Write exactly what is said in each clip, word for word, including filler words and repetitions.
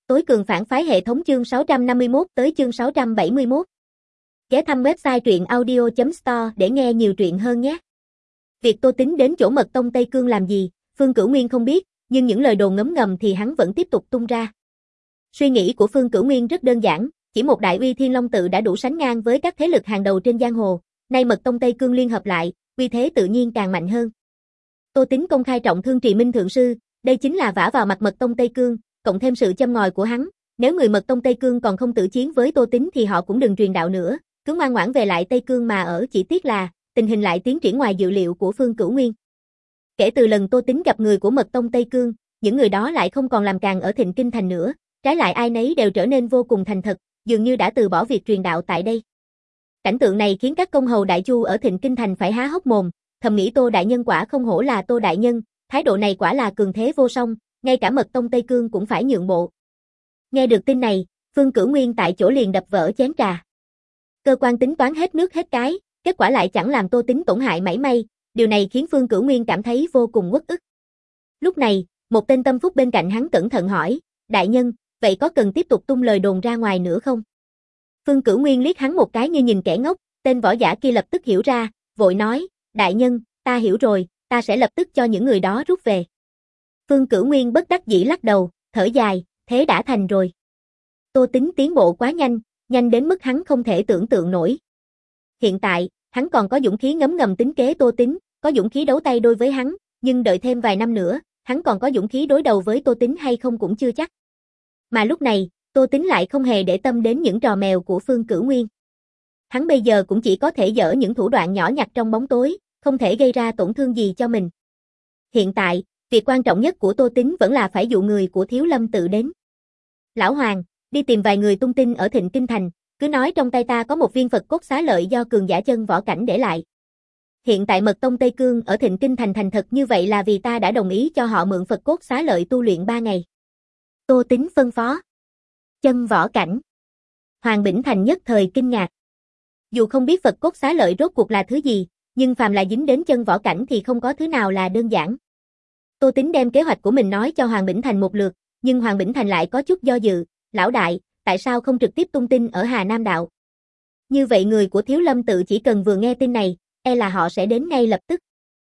Tối cường phản phái hệ thống chương sáu trăm năm mươi mốt tới chương sáu trăm bảy mươi mốt. Ghé thăm website truyện audio chấm store để nghe nhiều truyện hơn nhé. Việc Tô Tín đến chỗ Mật Tông Tây Cương làm gì, Phương Cửu Nguyên không biết, nhưng những lời đồn ngấm ngầm thì hắn vẫn tiếp tục tung ra. Suy nghĩ của Phương Cửu Nguyên rất đơn giản, chỉ một đại uy Thiên Long tự đã đủ sánh ngang với các thế lực hàng đầu trên giang hồ, nay Mật Tông Tây Cương liên hợp lại, uy thế tự nhiên càng mạnh hơn. Tô Tín công khai trọng thương Trì Minh thượng sư, đây chính là vả vào mặt Mật Tông Tây Cương, cộng thêm sự châm ngòi của hắn, nếu người Mật Tông Tây Cương còn không tự chiến với Tô Tín thì họ cũng đừng truyền đạo nữa, cứ ngoan ngoãn về lại Tây Cương mà ở, chỉ tiếc là tình hình lại tiến triển ngoài dự liệu của Phương Cửu Nguyên. Kể từ lần Tô Tín gặp người của Mật Tông Tây Cương, những người đó lại không còn làm càn ở Thịnh Kinh thành nữa, trái lại ai nấy đều trở nên vô cùng thành thật, dường như đã từ bỏ việc truyền đạo tại đây. Cảnh tượng này khiến các công hầu đại chu ở Thịnh Kinh thành phải há hốc mồm, thầm nghĩ Tô đại nhân quả không hổ là Tô đại nhân, thái độ này quả là cường thế vô song, ngay cả Mật Tông Tây Cương cũng phải nhượng bộ. Nghe được tin này, Phương Cửu Nguyên tại chỗ liền đập vỡ chén trà. Cơ quan tính toán hết nước hết cái, kết quả lại chẳng làm Tô Tín tổn hại mảy may, điều này khiến Phương Cửu Nguyên cảm thấy vô cùng uất ức. Lúc này, một tên tâm phúc bên cạnh hắn cẩn thận hỏi, đại nhân, vậy có cần tiếp tục tung lời đồn ra ngoài nữa không? Phương Cửu Nguyên liếc hắn một cái như nhìn kẻ ngốc, tên võ giả kia lập tức hiểu ra, vội nói, đại nhân, ta hiểu rồi, ta sẽ lập tức cho những người đó rút về. Phương Cửu Nguyên bất đắc dĩ lắc đầu, thở dài, thế đã thành rồi. Tô Tín tiến bộ quá nhanh, nhanh đến mức hắn không thể tưởng tượng nổi. Hiện tại, hắn còn có dũng khí ngấm ngầm tính kế Tô Tín, có dũng khí đấu tay đôi với hắn, nhưng đợi thêm vài năm nữa, hắn còn có dũng khí đối đầu với Tô Tín hay không cũng chưa chắc. Mà lúc này, Tô Tín lại không hề để tâm đến những trò mèo của Phương Cửu Nguyên. Hắn bây giờ cũng chỉ có thể dở những thủ đoạn nhỏ nhặt trong bóng tối, không thể gây ra tổn thương gì cho mình. Hiện tại, việc quan trọng nhất của Tô Tín vẫn là phải dụ người của Thiếu Lâm tự đến. Lão Hoàng, đi tìm vài người tung tin ở Thịnh Kinh thành, cứ nói trong tay ta có một viên Phật cốt xá lợi do cường giả chân võ cảnh để lại. Hiện tại Mật Tông Tây Cương ở Thịnh Kinh thành thành thật như vậy là vì ta đã đồng ý cho họ mượn Phật cốt xá lợi tu luyện ba ngày. Tô Tín phân phó. Chân võ cảnh. Hoàng Bỉnh Thành nhất thời kinh ngạc. Dù không biết Phật cốt xá lợi rốt cuộc là thứ gì, nhưng phàm là dính đến chân võ cảnh thì không có thứ nào là đơn giản. Tô Tín đem kế hoạch của mình nói cho Hoàng Bỉnh Thành một lượt, nhưng Hoàng Bỉnh Thành lại có chút do dự, lão đại, tại sao không trực tiếp tung tin ở Hà Nam đạo? Như vậy người của Thiếu Lâm tự chỉ cần vừa nghe tin này, e là họ sẽ đến ngay lập tức.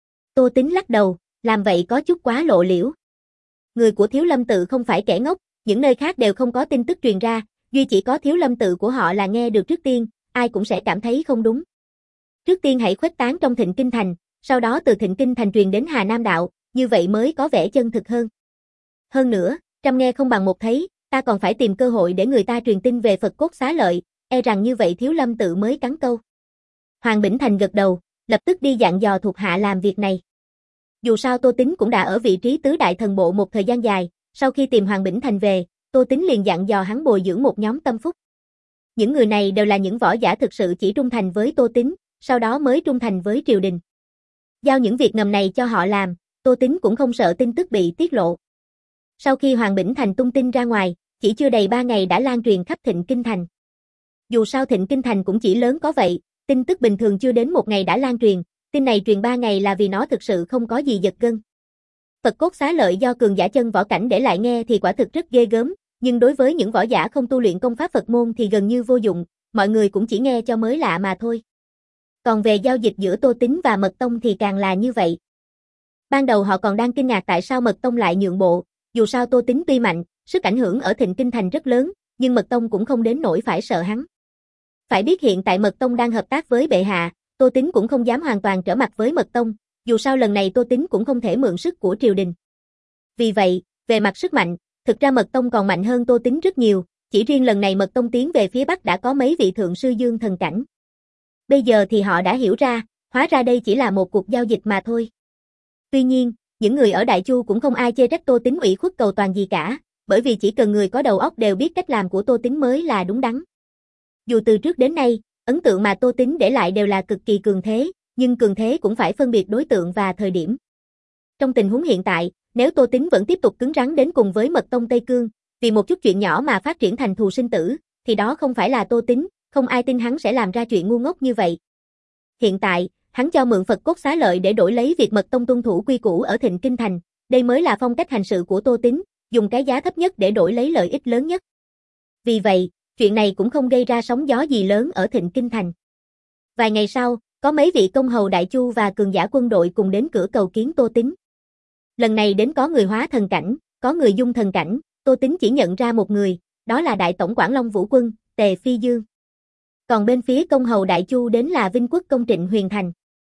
Tô Tín lắc đầu, làm vậy có chút quá lộ liễu. Người của Thiếu Lâm tự không phải kẻ ngốc, những nơi khác đều không có tin tức truyền ra, duy chỉ có Thiếu Lâm tự của họ là nghe được trước tiên, ai cũng sẽ cảm thấy không đúng. Trước tiên hãy khuếch tán trong Thịnh Kinh thành, sau đó từ Thịnh Kinh thành truyền đến Hà Nam đạo, như vậy mới có vẻ chân thực hơn. Hơn nữa, trăm nghe không bằng một thấy, ta còn phải tìm cơ hội để người ta truyền tin về Phật cốt xá lợi, e rằng như vậy Thiếu Lâm tự mới cắn câu. Hoàng Bỉnh Thành gật đầu, lập tức đi dặn dò thuộc hạ làm việc này. Dù sao Tô Tín cũng đã ở vị trí tứ đại thần bộ một thời gian dài, sau khi tìm Hoàng Bỉnh Thành về, Tô Tín liền dặn dò hắn bồi dưỡng một nhóm tâm phúc. Những người này đều là những võ giả thực sự chỉ trung thành với Tô Tín, sau đó mới trung thành với triều đình. Giao những việc ngầm này cho họ làm, Tô Tín cũng không sợ tin tức bị tiết lộ. Sau khi Hoàng Bỉnh Thành tung tin ra ngoài, chỉ chưa đầy ba ngày đã lan truyền khắp Thịnh Kinh thành. Dù sao Thịnh Kinh thành cũng chỉ lớn có vậy, tin tức bình thường chưa đến một ngày đã lan truyền, tin này truyền ba ngày là vì nó thực sự không có gì giật gân. Phật cốt xá lợi do cường giả chân võ cảnh để lại nghe thì quả thực rất ghê gớm, nhưng đối với những võ giả không tu luyện công pháp Phật môn thì gần như vô dụng, mọi người cũng chỉ nghe cho mới lạ mà thôi. Còn về giao dịch giữa Tô Tín và Mật Tông thì càng là như vậy. Ban đầu họ còn đang kinh ngạc tại sao Mật Tông lại nhượng bộ, dù sao Tô Tín tuy mạnh, sức ảnh hưởng ở Thịnh Kinh thành rất lớn, nhưng Mật Tông cũng không đến nỗi phải sợ hắn. Phải biết hiện tại Mật Tông đang hợp tác với bệ hạ, Tô Tín cũng không dám hoàn toàn trở mặt với Mật Tông, dù sao lần này Tô Tín cũng không thể mượn sức của triều đình. Vì vậy, về mặt sức mạnh, thực ra Mật Tông còn mạnh hơn Tô Tín rất nhiều, chỉ riêng lần này Mật Tông tiến về phía Bắc đã có mấy vị thượng sư dương thần cảnh. Bây giờ thì họ đã hiểu ra, hóa ra đây chỉ là một cuộc giao dịch mà thôi. Tuy nhiên, những người ở Đại Chu cũng không ai chê trách Tô Tín ủy khuất cầu toàn gì cả, bởi vì chỉ cần người có đầu óc đều biết cách làm của Tô Tín mới là đúng đắn. Dù từ trước đến nay, ấn tượng mà Tô Tín để lại đều là cực kỳ cường thế, nhưng cường thế cũng phải phân biệt đối tượng và thời điểm. Trong tình huống hiện tại, nếu Tô Tín vẫn tiếp tục cứng rắn đến cùng với Mật Tông Tây Cương, vì một chút chuyện nhỏ mà phát triển thành thù sinh tử, thì đó không phải là Tô Tín, không ai tin hắn sẽ làm ra chuyện ngu ngốc như vậy. Hiện tại, hắn cho mượn Phật cốt xá lợi để đổi lấy việc Mật Tông tuân thủ quy củ ở Thịnh Kinh thành, đây mới là phong cách hành sự của Tô Tín, dùng cái giá thấp nhất để đổi lấy lợi ích lớn nhất. Vì vậy, chuyện này cũng không gây ra sóng gió gì lớn ở Thịnh Kinh Thành. Vài ngày sau, có mấy vị công hầu đại chu và cường giả quân đội cùng đến cửa cầu kiến Tô Tín. Lần này đến có người hóa thần cảnh, có người dung thần cảnh, Tô Tín chỉ nhận ra một người, đó là Đại tổng quản Long Vũ Quân, Tề Phi Dương. Còn bên phía công hầu đại chu đến là Vinh Quốc công Trịnh Huyền Thành.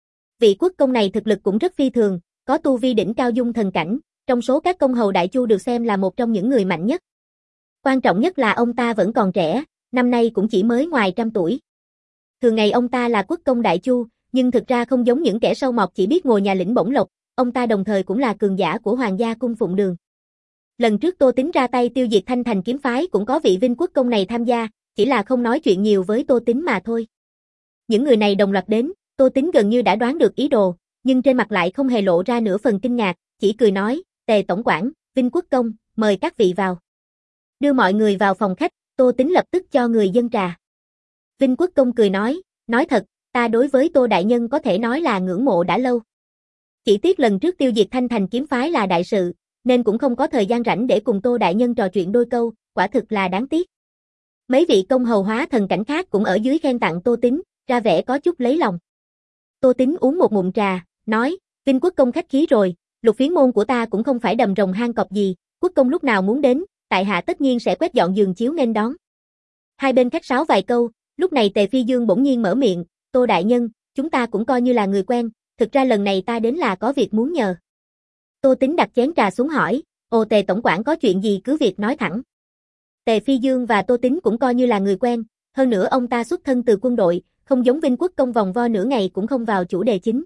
Vị quốc công này thực lực cũng rất phi thường, có tu vi đỉnh cao dung thần cảnh, trong số các công hầu đại chu được xem là một trong những người mạnh nhất. Quan trọng nhất là ông ta vẫn còn trẻ, năm nay cũng chỉ mới ngoài trăm tuổi. Thường ngày ông ta là quốc công đại chu, nhưng thực ra không giống những kẻ sâu mọt chỉ biết ngồi nhà lĩnh bổng lộc, ông ta đồng thời cũng là cường giả của Hoàng gia cung Phụng Đường. Lần trước Tô Tín ra tay tiêu diệt Thanh Thành kiếm phái cũng có vị Vinh quốc công này tham gia, chỉ là không nói chuyện nhiều với Tô Tín mà thôi. Những người này đồng loạt đến, Tô Tín gần như đã đoán được ý đồ, nhưng trên mặt lại không hề lộ ra nửa phần kinh ngạc, chỉ cười nói, Tề tổng quản, Vinh quốc công, mời các vị vào. Đưa mọi người vào phòng khách, Tô Tín lập tức cho người dâng trà. Vinh quốc công cười nói, nói thật, ta đối với Tô đại nhân có thể nói là ngưỡng mộ đã lâu. Chỉ tiếc lần trước tiêu diệt Thanh Thành kiếm phái là đại sự, nên cũng không có thời gian rảnh để cùng Tô đại nhân trò chuyện đôi câu, quả thực là đáng tiếc. Mấy vị công hầu hóa thần cảnh khác cũng ở dưới khen tặng Tô Tín, ra vẻ có chút lấy lòng. Tô Tín uống một ngụm trà, nói, Vinh quốc công khách khí rồi, Lục Phiến môn của ta cũng không phải đầm rồng hang cọp gì, quốc công lúc nào muốn đến, tại hạ tất nhiên sẽ quét dọn giường chiếu nghênh đón. Hai bên khách sáo vài câu, lúc này Tề Phi Dương bỗng nhiên mở miệng, Tô đại nhân, chúng ta cũng coi như là người quen, thực ra lần này ta đến là có việc muốn nhờ. Tô Tín đặt chén trà xuống hỏi, ồ Tề tổng quản có chuyện gì cứ việc nói thẳng. Tề Phi Dương và Tô Tín cũng coi như là người quen, hơn nữa ông ta xuất thân từ quân đội, không giống Vinh quốc công vòng vo nửa ngày cũng không vào chủ đề chính.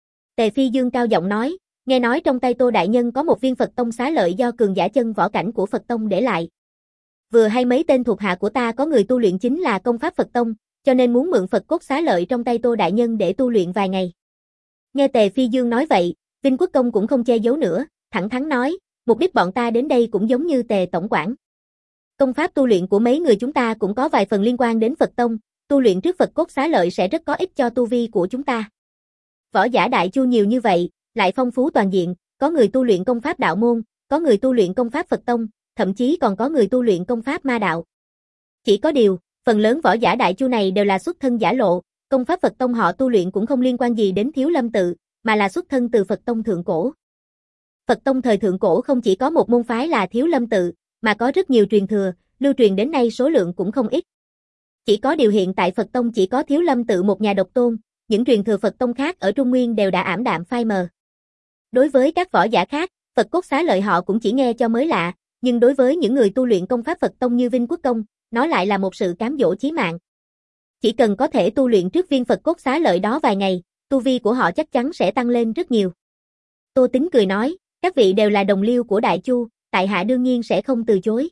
Tề Phi Dương cao giọng nói, nghe nói trong tay Tô đại nhân có một viên Phật tông xá lợi do cường giả chân võ cảnh của Phật tông để lại. Vừa hay mấy tên thuộc hạ của ta có người tu luyện chính là công pháp Phật tông, cho nên muốn mượn Phật cốt xá lợi trong tay Tô đại nhân để tu luyện vài ngày. Nghe Tề Phi Dương nói vậy, Vinh quốc công cũng không che giấu nữa, thẳng thắn nói, mục đích bọn ta đến đây cũng giống như Tề tổng quản. Công pháp tu luyện của mấy người chúng ta cũng có vài phần liên quan đến Phật tông, tu luyện trước Phật cốt xá lợi sẽ rất có ích cho tu vi của chúng ta. Võ giả đại chu nhiều như vậy, lại phong phú toàn diện, có người tu luyện công pháp đạo môn, có người tu luyện công pháp Phật tông, thậm chí còn có người tu luyện công pháp ma đạo. Chỉ có điều, phần lớn võ giả đại chu này đều là xuất thân giả lộ, công pháp Phật tông họ tu luyện cũng không liên quan gì đến Thiếu Lâm tự, mà là xuất thân từ Phật tông thượng cổ. Phật tông thời thượng cổ không chỉ có một môn phái là Thiếu Lâm tự, mà có rất nhiều truyền thừa, lưu truyền đến nay số lượng cũng không ít. Chỉ có điều hiện tại Phật tông chỉ có Thiếu Lâm tự một nhà độc tôn, những truyền thừa Phật tông khác ở Trung Nguyên đều đã ảm đạm phai mờ. Đối với các võ giả khác, Phật cốt xá lợi họ cũng chỉ nghe cho mới lạ, nhưng đối với những người tu luyện công pháp Phật tông như Vinh quốc công, nó lại là một sự cám dỗ chí mạng. Chỉ cần có thể tu luyện trước viên Phật cốt xá lợi đó vài ngày, tu vi của họ chắc chắn sẽ tăng lên rất nhiều. Tô Tín cười nói, các vị đều là đồng liêu của Đại Chu, tại hạ đương nhiên sẽ không từ chối.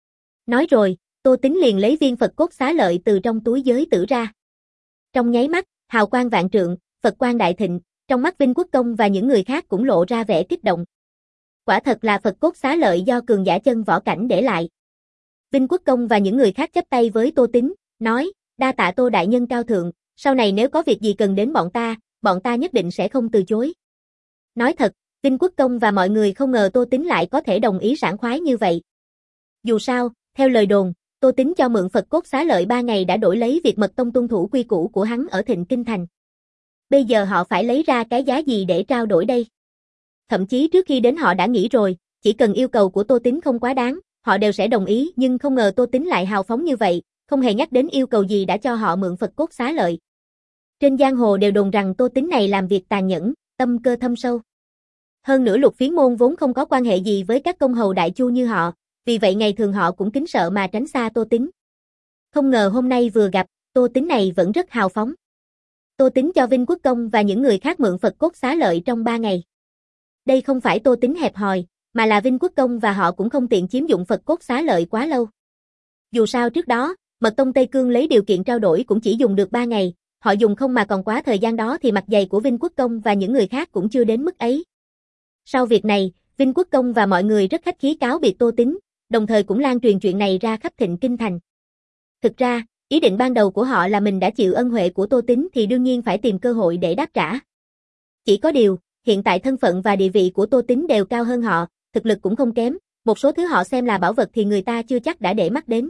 Nói rồi, Tô Tín liền lấy viên Phật cốt xá lợi từ trong túi giới tử ra. Trong nháy mắt, hào quang vạn trượng, Phật quang đại thịnh, trong mắt Vinh quốc công và những người khác cũng lộ ra vẻ kích động. Quả thật là Phật cốt xá lợi do cường giả chân võ cảnh để lại. Vinh quốc công và những người khác chắp tay với Tô Tín, nói, đa tạ Tô đại nhân cao thượng, sau này nếu có việc gì cần đến bọn ta, bọn ta nhất định sẽ không từ chối. Nói thật, Vinh quốc công và mọi người không ngờ Tô Tín lại có thể đồng ý sảng khoái như vậy. Dù sao, theo lời đồn, Tô Tín cho mượn Phật cốt xá lợi ba ngày đã đổi lấy việc Mật tông tuân thủ quy củ của hắn ở Thịnh Kinh Thành. Bây giờ họ phải lấy ra cái giá gì để trao đổi đây? Thậm chí trước khi đến họ đã nghĩ rồi, chỉ cần yêu cầu của Tô Tín không quá đáng, họ đều sẽ đồng ý, nhưng không ngờ Tô Tín lại hào phóng như vậy, không hề nhắc đến yêu cầu gì đã cho họ mượn Phật cốt xá lợi. Trên giang hồ đều đồn rằng Tô Tín này làm việc tàn nhẫn, tâm cơ thâm sâu. Hơn nữa Lục Phiến môn vốn không có quan hệ gì với các công hầu đại chu như họ, vì vậy ngày thường họ cũng kính sợ mà tránh xa Tô Tín. Không ngờ hôm nay vừa gặp, Tô Tín này vẫn rất hào phóng. Tô Tín cho Vinh quốc công và những người khác mượn Phật cốt xá lợi trong ba ngày. Đây không phải Tô Tín hẹp hòi, mà là Vinh quốc công và họ cũng không tiện chiếm dụng Phật cốt xá lợi quá lâu. Dù sao trước đó, Mật tông Tây Cương lấy điều kiện trao đổi cũng chỉ dùng được ba ngày, họ dùng không mà còn quá thời gian đó thì mặt dày của Vinh quốc công và những người khác cũng chưa đến mức ấy. Sau việc này, Vinh quốc công và mọi người rất khách khí cáo biệt Tô Tín, đồng thời cũng lan truyền chuyện này ra khắp Thịnh Kinh Thành. Thực ra, ý định ban đầu của họ là mình đã chịu ân huệ của Tô Tín thì đương nhiên phải tìm cơ hội để đáp trả. Chỉ có điều, hiện tại thân phận và địa vị của Tô Tín đều cao hơn họ, thực lực cũng không kém, một số thứ họ xem là bảo vật thì người ta chưa chắc đã để mắt đến.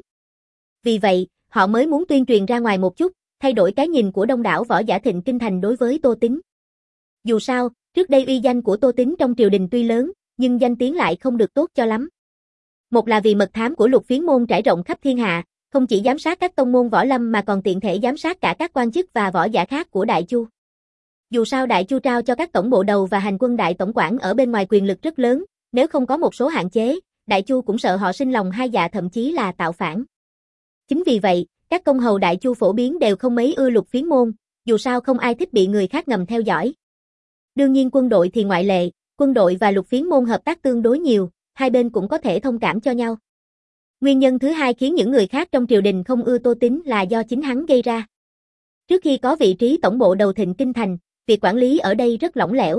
Vì vậy, họ mới muốn tuyên truyền ra ngoài một chút, thay đổi cái nhìn của đông đảo võ giả Thịnh Kinh Thành đối với Tô Tín. Dù sao, trước đây uy danh của Tô Tín trong triều đình tuy lớn, nhưng danh tiếng lại không được tốt cho lắm. Một là vì mật thám của Lục Phiến môn trải rộng khắp thiên hạ, không chỉ giám sát các tông môn võ lâm mà còn tiện thể giám sát cả các quan chức và võ giả khác của Đại Chu. Dù sao Đại Chu trao cho các tổng bộ đầu và hành quân đại tổng quản ở bên ngoài quyền lực rất lớn, nếu không có một số hạn chế, Đại Chu cũng sợ họ sinh lòng hai dạ thậm chí là tạo phản. Chính vì vậy, các công hầu Đại Chu phổ biến đều không mấy ưa Lục Phiến môn, dù sao không ai thích bị người khác ngầm theo dõi. Đương nhiên quân đội thì ngoại lệ, quân đội và Lục Phiến môn hợp tác tương đối nhiều, hai bên cũng có thể thông cảm cho nhau. Nguyên nhân thứ hai khiến những người khác trong triều đình không ưa Tô Tín là do chính hắn gây ra. Trước khi có vị trí tổng bộ đầu Thịnh Kinh Thành, việc quản lý ở đây rất lỏng lẻo.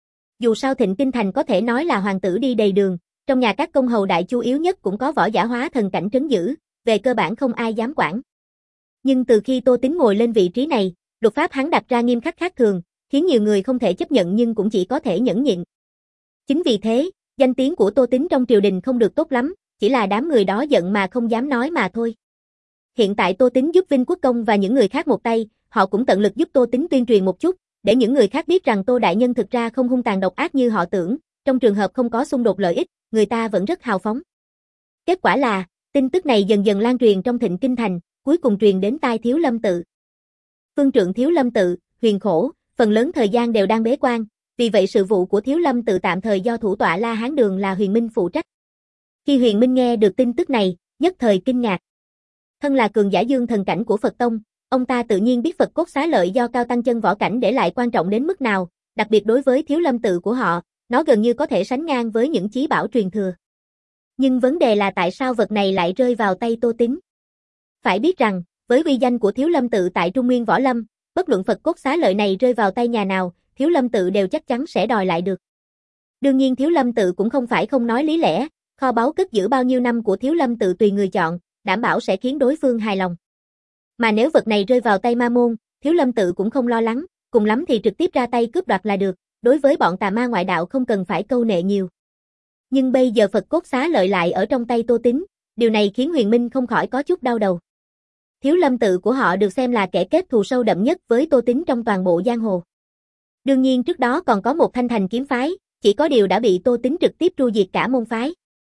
Dù sao Thịnh Kinh Thành có thể nói là hoàng tử đi đầy đường, trong nhà các công hầu Đại Chu yếu nhất cũng có võ giả hóa thần cảnh trấn giữ, về cơ bản không ai dám quản. Nhưng từ khi Tô Tín ngồi lên vị trí này, luật pháp hắn đặt ra nghiêm khắc khác thường, khiến nhiều người không thể chấp nhận nhưng cũng chỉ có thể nhẫn nhịn. Chính vì thế, danh tiếng của Tô Tín trong triều đình không được tốt lắm, chỉ là đám người đó giận mà không dám nói mà thôi. Hiện tại Tô Tín giúp Vinh Quốc Công và những người khác một tay, họ cũng tận lực giúp Tô Tín tuyên truyền một chút, để những người khác biết rằng Tô Đại Nhân thực ra không hung tàn độc ác như họ tưởng, trong trường hợp không có xung đột lợi ích, người ta vẫn rất hào phóng. Kết quả là, tin tức này dần dần lan truyền trong Thịnh Kinh Thành, cuối cùng truyền đến tai Thiếu Lâm Tự. Phương trượng Thiếu Lâm Tự, Huyền Khổ, phần lớn thời gian đều đang bế quan, vì vậy sự vụ của Thiếu Lâm Tự tạm thời do thủ tọa La Hán Đường là Huyền Minh phụ trách. Khi Huyền Minh nghe được tin tức này, nhất thời kinh ngạc. Thân là cường giả dương thần cảnh của Phật Tông, ông ta tự nhiên biết Phật cốt xá lợi do Cao Tăng chân võ cảnh để lại quan trọng đến mức nào, đặc biệt đối với Thiếu Lâm Tự của họ, nó gần như có thể sánh ngang với những chí bảo truyền thừa. Nhưng vấn đề là tại sao vật này lại rơi vào tay Tô Tín? Phải biết rằng, với uy danh của Thiếu Lâm Tự tại Trung Nguyên Võ Lâm, bất luận Phật cốt xá lợi này rơi vào tay nhà nào, Thiếu Lâm Tự đều chắc chắn sẽ đòi lại được. Đương nhiên Thiếu Lâm Tự cũng không phải không nói lý lẽ, kho báu cất giữ bao nhiêu năm của Thiếu Lâm Tự tùy người chọn, đảm bảo sẽ khiến đối phương hài lòng. Mà nếu vật này rơi vào tay ma môn, Thiếu Lâm Tự cũng không lo lắng, cùng lắm thì trực tiếp ra tay cướp đoạt là được, đối với bọn tà ma ngoại đạo không cần phải câu nệ nhiều. Nhưng bây giờ Phật cốt xá lợi lại ở trong tay Tô Tín, điều này khiến Huyền Minh không khỏi có chút đau đầu. Thiếu Lâm Tự của họ được xem là kẻ kết thù sâu đậm nhất với Tô Tín trong toàn bộ giang hồ. Đương nhiên trước đó còn có một Thanh Thành kiếm phái, chỉ có điều đã bị Tô Tín trực tiếp tru diệt cả môn phái.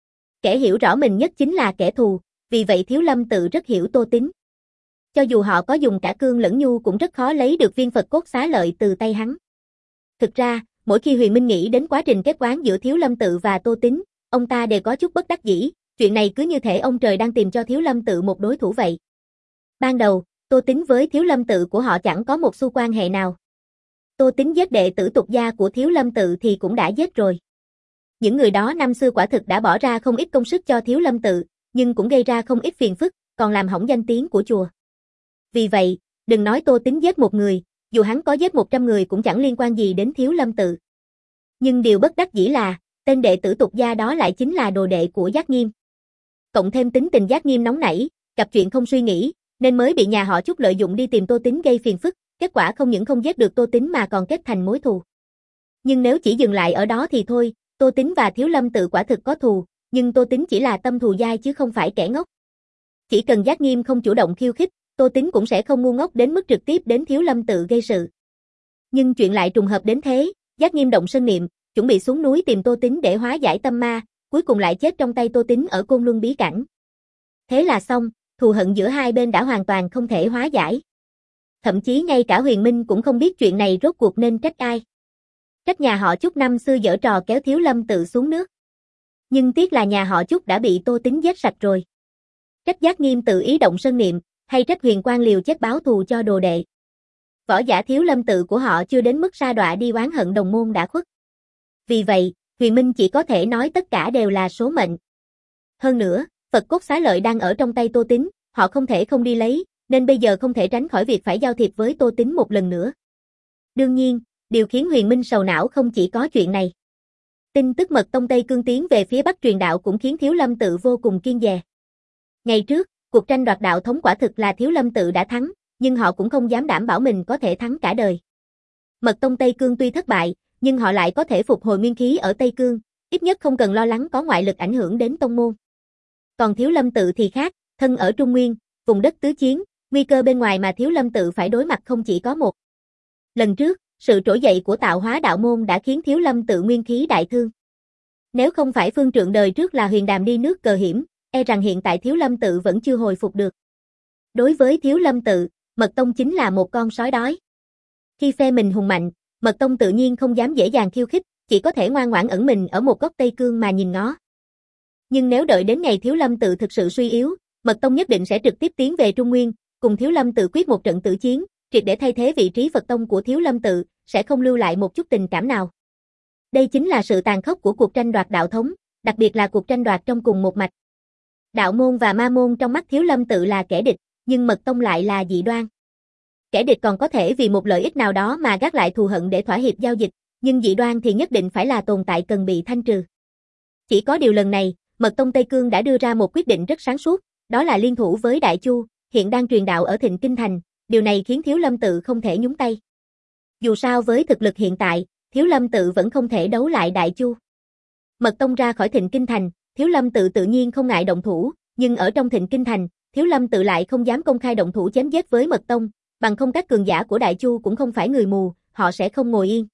Kẻ hiểu rõ mình nhất chính là kẻ thù, vì vậy Thiếu Lâm Tự rất hiểu Tô Tín. Cho dù họ có dùng cả cương lẫn nhu cũng rất khó lấy được viên Phật cốt xá lợi từ tay hắn. Thực ra, mỗi khi Huyền Minh nghĩ đến quá trình kết oán giữa Thiếu Lâm Tự và Tô Tín, ông ta đều có chút bất đắc dĩ, chuyện này cứ như thể ông trời đang tìm cho Thiếu Lâm Tự một đối thủ vậy. Ban đầu, Tô Tín với Thiếu Lâm Tự của họ chẳng có một xu quan hệ nào. Tô Tín giết đệ tử tục gia của Thiếu Lâm Tự thì cũng đã giết rồi. Những người đó năm xưa quả thực đã bỏ ra không ít công sức cho Thiếu Lâm Tự, nhưng cũng gây ra không ít phiền phức, còn làm hỏng danh tiếng của chùa. Vì vậy, đừng nói Tô Tín giết một người, dù hắn có giết một trăm người cũng chẳng liên quan gì đến Thiếu Lâm Tự. Nhưng điều bất đắc dĩ là, tên đệ tử tục gia đó lại chính là đồ đệ của Giác Nghiêm. Cộng thêm tính tình Giác Nghiêm nóng nảy, gặp chuyện không suy nghĩ, nên mới bị nhà họ Chúc lợi dụng đi tìm Tô Tín gây phiền phức, kết quả không những không giết được Tô Tín mà còn kết thành mối thù. Nhưng nếu chỉ dừng lại ở đó thì thôi, Tô Tín và Thiếu Lâm Tự quả thực có thù, nhưng Tô Tín chỉ là tâm thù dai chứ không phải kẻ ngốc. Chỉ cần Giác Nghiêm không chủ động khiêu khích, Tô Tín cũng sẽ không ngu ngốc đến mức trực tiếp đến Thiếu Lâm Tự gây sự. Nhưng chuyện lại trùng hợp đến thế, Giác Nghiêm động sơn niệm, chuẩn bị xuống núi tìm Tô Tín để hóa giải tâm ma, cuối cùng lại chết trong tay Tô Tín ở Côn Luân bí cảnh. Thế là xong, thù hận giữa hai bên đã hoàn toàn không thể hóa giải. Thậm chí ngay cả Huyền Minh cũng không biết chuyện này rốt cuộc nên trách ai. Trách nhà họ Chúc năm xưa giở trò kéo Thiếu Lâm Tự xuống nước. Nhưng tiếc là nhà họ Chúc đã bị Tô Tín giết sạch rồi. Trách Giác Nghiêm tự ý động sơn niệm, hay trách Huyền Quang liều chết báo thù cho đồ đệ. Võ giả Thiếu Lâm Tự của họ chưa đến mức sa đọa đi oán hận đồng môn đã khuất. Vì vậy, Huyền Minh chỉ có thể nói tất cả đều là số mệnh. Hơn nữa, Phật cốt xá lợi đang ở trong tay Tô Tín, họ không thể không đi lấy, nên bây giờ không thể tránh khỏi việc phải giao thiệp với Tô Tín một lần nữa. Đương nhiên, điều khiến Huyền Minh sầu não không chỉ có chuyện này. Tin tức Mật Tông Tây Cương tiến về phía Bắc truyền đạo cũng khiến Thiếu Lâm Tự vô cùng kiêng dè. Ngày trước, cuộc tranh đoạt đạo thống quả thực là Thiếu Lâm Tự đã thắng, nhưng họ cũng không dám đảm bảo mình có thể thắng cả đời. Mật Tông Tây Cương tuy thất bại, nhưng họ lại có thể phục hồi nguyên khí ở Tây Cương, ít nhất không cần lo lắng có ngoại lực ảnh hưởng đến tông môn. Còn Thiếu Lâm Tự thì khác, thân ở Trung Nguyên, vùng đất tứ chiến, nguy cơ bên ngoài mà Thiếu Lâm Tự phải đối mặt không chỉ có một. Lần trước, sự trỗi dậy của Tạo Hóa đạo môn đã khiến Thiếu Lâm Tự nguyên khí đại thương. Nếu không phải phương trượng đời trước là huyền đàm đi nước cờ hiểm, e rằng hiện tại Thiếu Lâm Tự vẫn chưa hồi phục được. Đối với Thiếu Lâm Tự, Mật Tông chính là một con sói đói. Khi phe mình hùng mạnh, Mật Tông tự nhiên không dám dễ dàng khiêu khích, chỉ có thể ngoan ngoãn ẩn mình ở một góc Tây Cương mà nhìn ngó. Nhưng nếu đợi đến ngày Thiếu Lâm Tự thực sự suy yếu, Mật Tông nhất định sẽ trực tiếp tiến về Trung Nguyên, cùng Thiếu Lâm Tự quyết một trận tử chiến, triệt để thay thế vị trí Phật Tông của Thiếu Lâm Tự, sẽ không lưu lại một chút tình cảm nào. Đây chính là sự tàn khốc của cuộc tranh đoạt đạo thống, đặc biệt là cuộc tranh đoạt trong cùng một mạch. Đạo môn và ma môn trong mắt Thiếu Lâm Tự là kẻ địch, nhưng Mật Tông lại là dị đoan. Kẻ địch còn có thể vì một lợi ích nào đó mà gác lại thù hận để thỏa hiệp giao dịch, nhưng dị đoan thì nhất định phải là tồn tại cần bị thanh trừ. Chỉ có điều lần này, Mật Tông Tây Cương đã đưa ra một quyết định rất sáng suốt, đó là liên thủ với Đại Chu, hiện đang truyền đạo ở Thịnh Kinh Thành, điều này khiến Thiếu Lâm Tự không thể nhúng tay. Dù sao với thực lực hiện tại, Thiếu Lâm Tự vẫn không thể đấu lại Đại Chu. Mật Tông ra khỏi Thịnh Kinh Thành, Thiếu Lâm Tự tự nhiên không ngại động thủ, nhưng ở trong Thịnh Kinh Thành, Thiếu Lâm Tự lại không dám công khai động thủ chém giết với Mật Tông, bằng không các cường giả của Đại Chu cũng không phải người mù, họ sẽ không ngồi yên.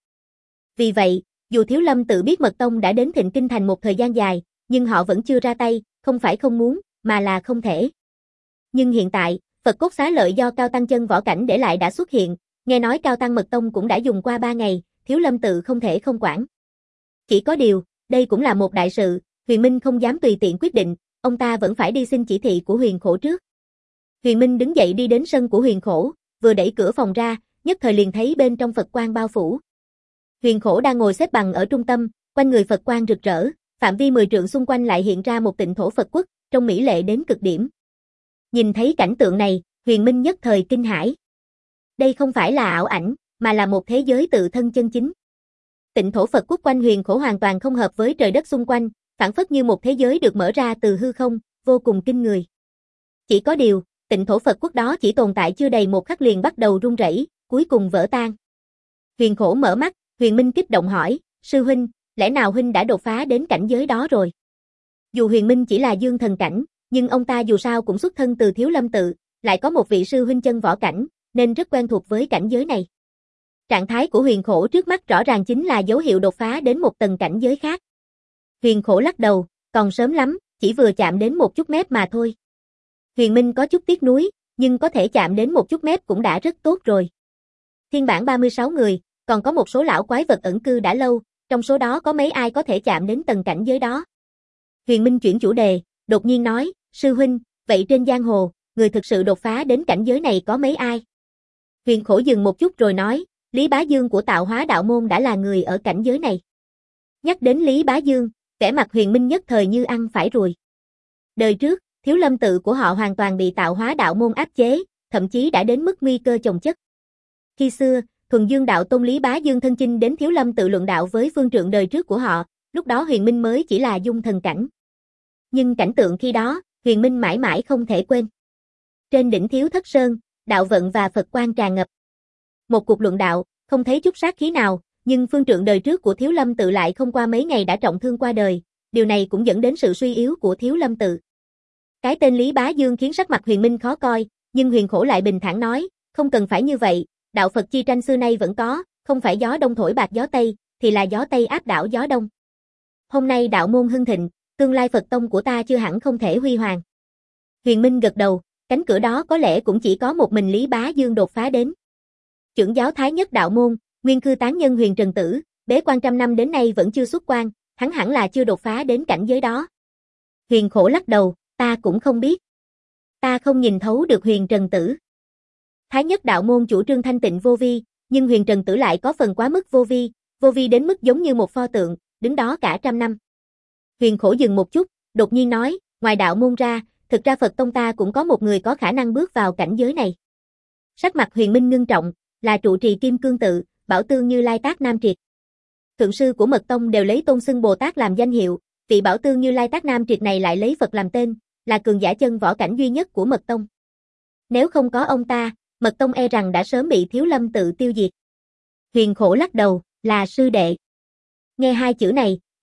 Vì vậy, dù Thiếu Lâm Tự biết Mật Tông đã đến Thịnh Kinh Thành một thời gian dài, nhưng họ vẫn chưa ra tay, không phải không muốn, mà là không thể. Nhưng hiện tại, Phật cốt xá lợi do Cao Tăng chân võ cảnh để lại đã xuất hiện, nghe nói Cao Tăng Mật Tông cũng đã dùng qua ba ngày, Thiếu Lâm Tự không thể không quản. Chỉ có điều, đây cũng là một đại sự, Huyền Minh không dám tùy tiện quyết định, ông ta vẫn phải đi xin chỉ thị của Huyền Khổ trước. Huyền Minh đứng dậy đi đến sân của Huyền Khổ, vừa đẩy cửa phòng ra, nhất thời liền thấy bên trong Phật quang bao phủ. Huyền Khổ đang ngồi xếp bằng ở trung tâm, quanh người Phật quang rực rỡ, phạm vi mười trượng xung quanh lại hiện ra một tịnh thổ Phật quốc, trông mỹ lệ đến cực điểm. Nhìn thấy cảnh tượng này, Huyền Minh nhất thời kinh hãi. Đây không phải là ảo ảnh, mà là một thế giới tự thân chân chính. Tịnh thổ Phật quốc quanh Huyền Khổ hoàn toàn không hợp với trời đất xung quanh, phảng phất như một thế giới được mở ra từ hư không, vô cùng kinh người. Chỉ có điều, tịnh thổ Phật quốc đó chỉ tồn tại chưa đầy một khắc liền bắt đầu rung rẩy, cuối cùng vỡ tan. Huyền Khổ mở mắt, Huyền Minh kích động hỏi, sư huynh, lẽ nào huynh đã đột phá đến cảnh giới đó rồi? Dù Huyền Minh chỉ là dương thần cảnh, nhưng ông ta dù sao cũng xuất thân từ Thiếu Lâm Tự, lại có một vị sư huynh chân võ cảnh, nên rất quen thuộc với cảnh giới này. Trạng thái của Huyền Khổ trước mắt rõ ràng chính là dấu hiệu đột phá đến một tầng cảnh giới khác. Huyền Khổ lắc đầu, còn sớm lắm, chỉ vừa chạm đến một chút mép mà thôi. Huyền Minh có chút tiếc nuối, nhưng có thể chạm đến một chút mép cũng đã rất tốt rồi. Thiên bản ba mươi sáu người, còn có một số lão quái vật ẩn cư đã lâu, trong số đó có mấy ai có thể chạm đến tầng cảnh giới đó. Huyền Minh chuyển chủ đề, đột nhiên nói, sư huynh, vậy trên giang hồ, người thực sự đột phá đến cảnh giới này có mấy ai? Huyền Khổ dừng một chút rồi nói, Lý Bá Dương của Tạo Hóa đạo môn đã là người ở cảnh giới này. Nhắc đến Lý Bá Dương, vẻ mặt Huyền Minh nhất thời như ăn phải ruồi. Đời trước, Thiếu Lâm Tự của họ hoàn toàn bị Tạo Hóa đạo môn áp chế, thậm chí đã đến mức nguy cơ chồng chất. Khi xưa, Thuần Dương đạo tôn Lý Bá Dương thân chinh đến Thiếu Lâm Tự luận đạo với phương trượng đời trước của họ, lúc đó Huyền Minh mới chỉ là dung thần cảnh. Nhưng cảnh tượng khi đó, Huyền Minh mãi mãi không thể quên. Trên đỉnh Thiếu Thất Sơn, đạo vận và Phật quang tràn ngập. Một cuộc luận đạo, không thấy chút sát khí nào, nhưng phương trượng đời trước của Thiếu Lâm Tự lại không qua mấy ngày đã trọng thương qua đời, điều này cũng dẫn đến sự suy yếu của Thiếu Lâm Tự. Cái tên Lý Bá Dương khiến sắc mặt Huyền Minh khó coi, nhưng Huyền Khổ lại bình thản nói, không cần phải như vậy, đạo Phật chi tranh xưa nay vẫn có, không phải gió đông thổi bạc gió tây, thì là gió tây áp đảo gió đông. Hôm nay đạo môn hưng thịnh, tương lai Phật tông của ta chưa hẳn không thể huy hoàng. Huyền Minh gật đầu, cánh cửa đó có lẽ cũng chỉ có một mình Lý Bá Dương đột phá đến. Trưởng giáo Thái Nhất đạo môn, nguyên cư tán nhân Huyền Trần Tử, bế quan trăm năm đến nay vẫn chưa xuất quan, hắn hẳn là chưa đột phá đến cảnh giới đó. Huyền Khổ lắc đầu, ta cũng không biết. Ta không nhìn thấu được Huyền Trần Tử. Thái Nhất đạo môn chủ trương thanh tịnh vô vi, nhưng Huyền Trần Tử lại có phần quá mức vô vi, vô vi đến mức giống như một pho tượng, đứng đó cả trăm năm. Huyền Khổ dừng một chút, đột nhiên nói, ngoài đạo môn ra, thực ra Phật tông ta cũng có một người có khả năng bước vào cảnh giới này. Sắc mặt Huyền Minh ngưng trọng, là trụ trì Kim Cương Tự, Bảo Tương Như Lai Tác Nam Triệt. Thượng sư của Mật Tông đều lấy tôn xưng Bồ Tát làm danh hiệu, vị Bảo Tương Như Lai Tác Nam Triệt này lại lấy Phật làm tên, là cường giả chân võ cảnh duy nhất của Mật Tông. Nếu không có ông ta, Mật Tông e rằng đã sớm bị Thiếu Lâm Tự tiêu diệt. Huyền Khổ lắc đầu, là sư đệ. Nghe hai chữ này,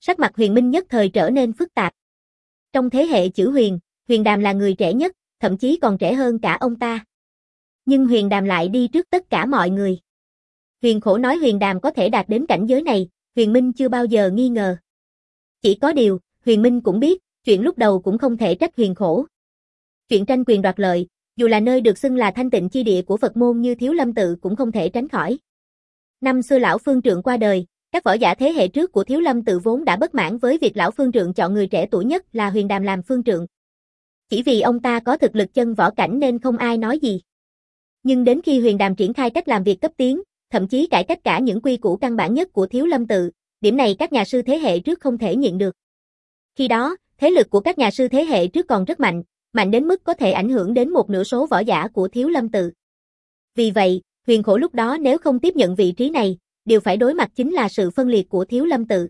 Sắc mặt Huyền Minh nhất thời trở nên phức tạp. Trong thế hệ chữ Huyền, Huyền Đàm là người trẻ nhất, thậm chí còn trẻ hơn cả ông ta. Nhưng Huyền Đàm lại đi trước tất cả mọi người. Huyền Khổ nói Huyền Đàm có thể đạt đến cảnh giới này, Huyền Minh chưa bao giờ nghi ngờ. Chỉ có điều, Huyền Minh cũng biết, chuyện lúc đầu cũng không thể trách Huyền Khổ. Chuyện tranh quyền đoạt lợi, dù là nơi được xưng là thanh tịnh chi địa của Phật môn như Thiếu Lâm Tự cũng không thể tránh khỏi. Năm xưa lão Phương Trượng qua đời, các võ giả thế hệ trước của Thiếu Lâm Tự vốn đã bất mãn với việc lão Phương Trượng chọn người trẻ tuổi nhất là Huyền Đàm làm Phương Trượng. Chỉ vì ông ta có thực lực chân võ cảnh nên không ai nói gì. Nhưng đến khi Huyền Đàm triển khai cách làm việc cấp tiến, thậm chí cải cách cả những quy củ căn bản nhất của Thiếu Lâm Tự, điểm này các nhà sư thế hệ trước không thể nhịn được. Khi đó, thế lực của các nhà sư thế hệ trước còn rất mạnh, mạnh đến mức có thể ảnh hưởng đến một nửa số võ giả của Thiếu Lâm Tự. Vì vậy, Huyền Khổ lúc đó nếu không tiếp nhận vị trí này, điều phải đối mặt chính là sự phân liệt của Thiếu Lâm Tự.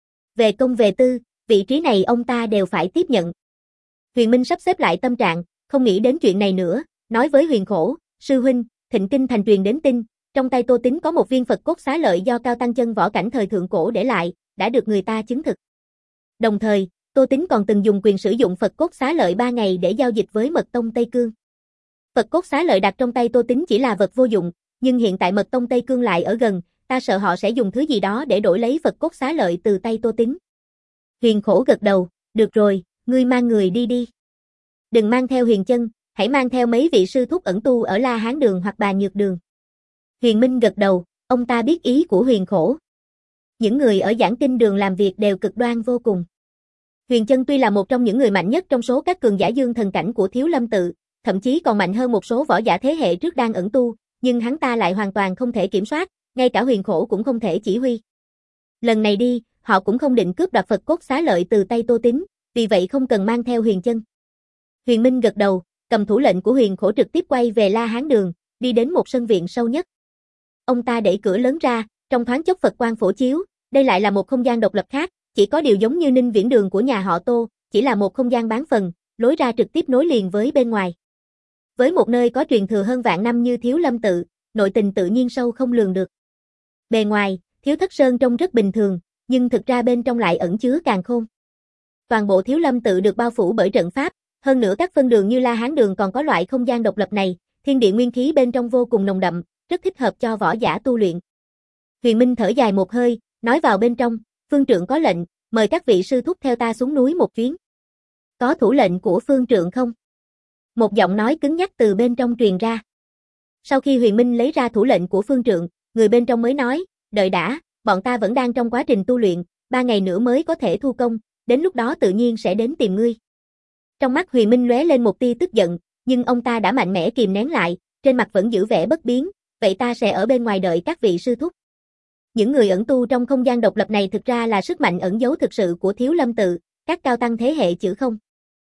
Về công về tư, vị trí này ông ta đều phải tiếp nhận. Huyền Minh sắp xếp lại tâm trạng, không nghĩ đến chuyện này nữa, nói với Huyền Khổ, sư huynh, Thịnh Kinh Thành truyền đến tin, trong tay Tô Tín có một viên Phật cốt xá lợi do cao tăng chân võ cảnh thời thượng cổ để lại, đã được người ta chứng thực. Đồng thời, Tô Tín còn từng dùng quyền sử dụng Phật cốt xá lợi ba ngày để giao dịch với Mật Tông Tây Cương. Phật cốt xá lợi đặt trong tay Tô Tín chỉ là vật vô dụng, nhưng hiện tại Mật Tông Tây Cương lại ở gần, ta sợ họ sẽ dùng thứ gì đó để đổi lấy Phật cốt xá lợi từ tay Tô Tín. Huyền Khổ gật đầu, được rồi, ngươi mang người đi đi. Đừng mang theo Huyền Chân, hãy mang theo mấy vị sư thúc ẩn tu ở La Hán Đường hoặc Bà Nhược Đường. Huyền Minh gật đầu, ông ta biết ý của Huyền Khổ. Những người ở Giảng Kinh Đường làm việc đều cực đoan vô cùng. Huyền Chân tuy là một trong những người mạnh nhất trong số các cường giả dương thần cảnh của Thiếu Lâm Tự, thậm chí còn mạnh hơn một số võ giả thế hệ trước đang ẩn tu, nhưng hắn ta lại hoàn toàn không thể kiểm soát, ngay cả Huyền Khổ cũng không thể chỉ huy. Lần này đi, họ cũng không định cướp đoạt Phật cốt xá lợi từ tay Tô Tín, vì vậy không cần mang theo Huyền Chân. Huyền Minh gật đầu, cầm thủ lệnh của Huyền Khổ trực tiếp quay về La Hán Đường, đi đến một sân viện sâu nhất. Ông ta đẩy cửa lớn ra, trong thoáng chốc Phật quang phổ chiếu, đây lại là một không gian độc lập khác, chỉ có điều giống như Ninh Viễn Đường của nhà họ Tô, chỉ là một không gian bán phần, lối ra trực tiếp nối liền với bên ngoài. Với một nơi có truyền thừa hơn vạn năm như Thiếu Lâm Tự, nội tình tự nhiên sâu không lường được. Bề ngoài, Thiếu Thất Sơn trông rất bình thường, nhưng thực ra bên trong lại ẩn chứa càn khôn. Toàn bộ Thiếu Lâm Tự được bao phủ bởi trận pháp, hơn nữa các phân đường như La Hán Đường còn có loại không gian độc lập này, thiên địa nguyên khí bên trong vô cùng nồng đậm, rất thích hợp cho võ giả tu luyện. Huyền Minh thở dài một hơi, nói vào bên trong, Phương Trượng có lệnh, mời các vị sư thúc theo ta xuống núi một chuyến. Có thủ lệnh của Phương Trượng không? Một giọng nói cứng nhắc từ bên trong truyền ra. Sau khi Huyền Minh lấy ra thủ lệnh của Phương Trượng, người bên trong mới nói, đợi đã, bọn ta vẫn đang trong quá trình tu luyện, ba ngày nữa mới có thể thu công, đến lúc đó tự nhiên sẽ đến tìm ngươi. Trong mắt Huyền Minh lóe lên một tia tức giận, nhưng ông ta đã mạnh mẽ kìm nén lại, trên mặt vẫn giữ vẻ bất biến, vậy ta sẽ ở bên ngoài đợi các vị sư thúc. Những người ẩn tu trong không gian độc lập này thực ra là sức mạnh ẩn giấu thực sự của Thiếu Lâm Tự, các cao tăng thế hệ chữ không.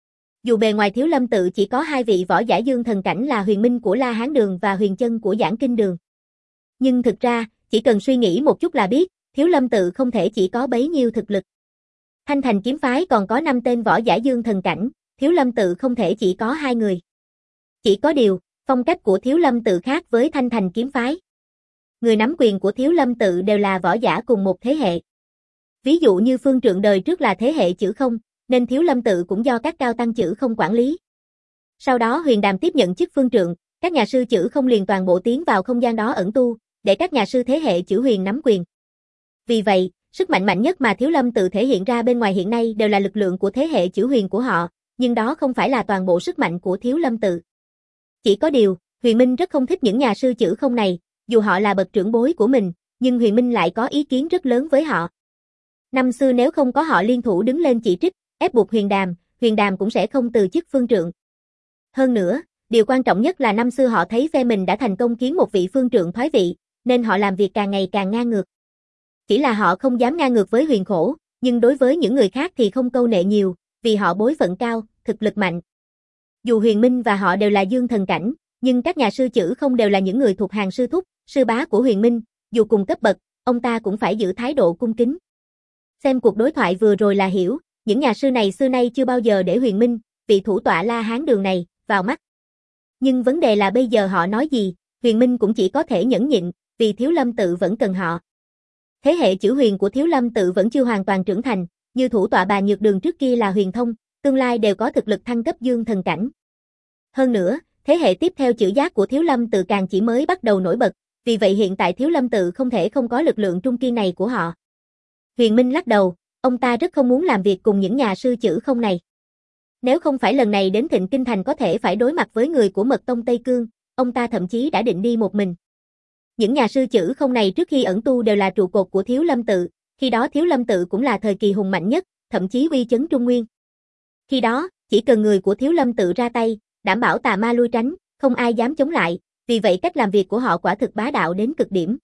Dù bề ngoài Thiếu Lâm Tự chỉ có hai vị võ giả dương thần cảnh là Huyền Minh của La Hán Đường và Huyền Chân của Giảng Kinh Đường. Nhưng thực ra, chỉ cần suy nghĩ một chút là biết, Thiếu Lâm Tự không thể chỉ có bấy nhiêu thực lực. Thanh Thành kiếm phái còn có năm tên võ giả dương thần cảnh, Thiếu Lâm Tự không thể chỉ có hai người. Chỉ có điều, phong cách của Thiếu Lâm Tự khác với Thanh Thành kiếm phái. Người nắm quyền của Thiếu Lâm Tự đều là võ giả cùng một thế hệ. Ví dụ như Phương Trượng đời trước là thế hệ chữ không, nên Thiếu Lâm Tự cũng do các cao tăng chữ không quản lý. Sau đó Huyền Đàm tiếp nhận chức Phương Trượng, các nhà sư chữ không liền toàn bộ tiến vào không gian đó ẩn tu, để các nhà sư thế hệ chữ Huyền nắm quyền. Vì vậy, sức mạnh mạnh nhất mà Thiếu Lâm Tự thể hiện ra bên ngoài hiện nay đều là lực lượng của thế hệ chữ Huyền của họ, nhưng đó không phải là toàn bộ sức mạnh của Thiếu Lâm Tự. Chỉ có điều, Huyền Minh rất không thích những nhà sư chữ không này, dù họ là bậc trưởng bối của mình, nhưng Huyền Minh lại có ý kiến rất lớn với họ. Năm xưa nếu không có họ liên thủ đứng lên chỉ trích, ép buộc Huyền Đàm, Huyền Đàm cũng sẽ không từ chức Phương Trượng. Hơn nữa, điều quan trọng nhất là năm xưa họ thấy phe mình đã thành công khiến một vị Phương Trượng thoái vị, nên họ làm việc càng ngày càng ngang ngược. Chỉ là họ không dám ngang ngược với Huyền Khổ, nhưng đối với những người khác thì không câu nệ nhiều, vì họ bối phận cao, thực lực mạnh. Dù Huyền Minh và họ đều là dương thần cảnh, nhưng các nhà sư chữ không đều là những người thuộc hàng sư thúc, sư bá của Huyền Minh, dù cùng cấp bậc, ông ta cũng phải giữ thái độ cung kính. Xem cuộc đối thoại vừa rồi là hiểu, những nhà sư này xưa nay chưa bao giờ để Huyền Minh, vị thủ tọa La Hán Đường này, vào mắt. Nhưng vấn đề là bây giờ họ nói gì, Huyền Minh cũng chỉ có thể nhẫn nhịn, vì Thiếu Lâm Tự vẫn cần họ. Thế hệ chữ huyền của Thiếu Lâm tự vẫn chưa hoàn toàn trưởng thành, như thủ tọa Bà Nhược Đường trước kia là huyền thông, tương lai đều có thực lực thăng cấp dương thần cảnh. Hơn nữa, thế hệ tiếp theo chữ giác của Thiếu Lâm tự càng chỉ mới bắt đầu nổi bật, vì vậy hiện tại Thiếu Lâm tự không thể không có lực lượng trung kiên này của họ. Huyền Minh lắc đầu, ông ta rất không muốn làm việc cùng những nhà sư chữ không này. Nếu không phải lần này đến Thịnh Kinh Thành có thể phải đối mặt với người của Mật Tông Tây Cương, ông ta thậm chí đã định đi một mình. Những nhà sư chữ không này trước khi ẩn tu đều là trụ cột của Thiếu Lâm tự, khi đó Thiếu Lâm tự cũng là thời kỳ hùng mạnh nhất, thậm chí uy chấn Trung Nguyên. Khi đó, chỉ cần người của Thiếu Lâm tự ra tay, đảm bảo tà ma lui tránh, không ai dám chống lại, vì vậy cách làm việc của họ quả thực bá đạo đến cực điểm.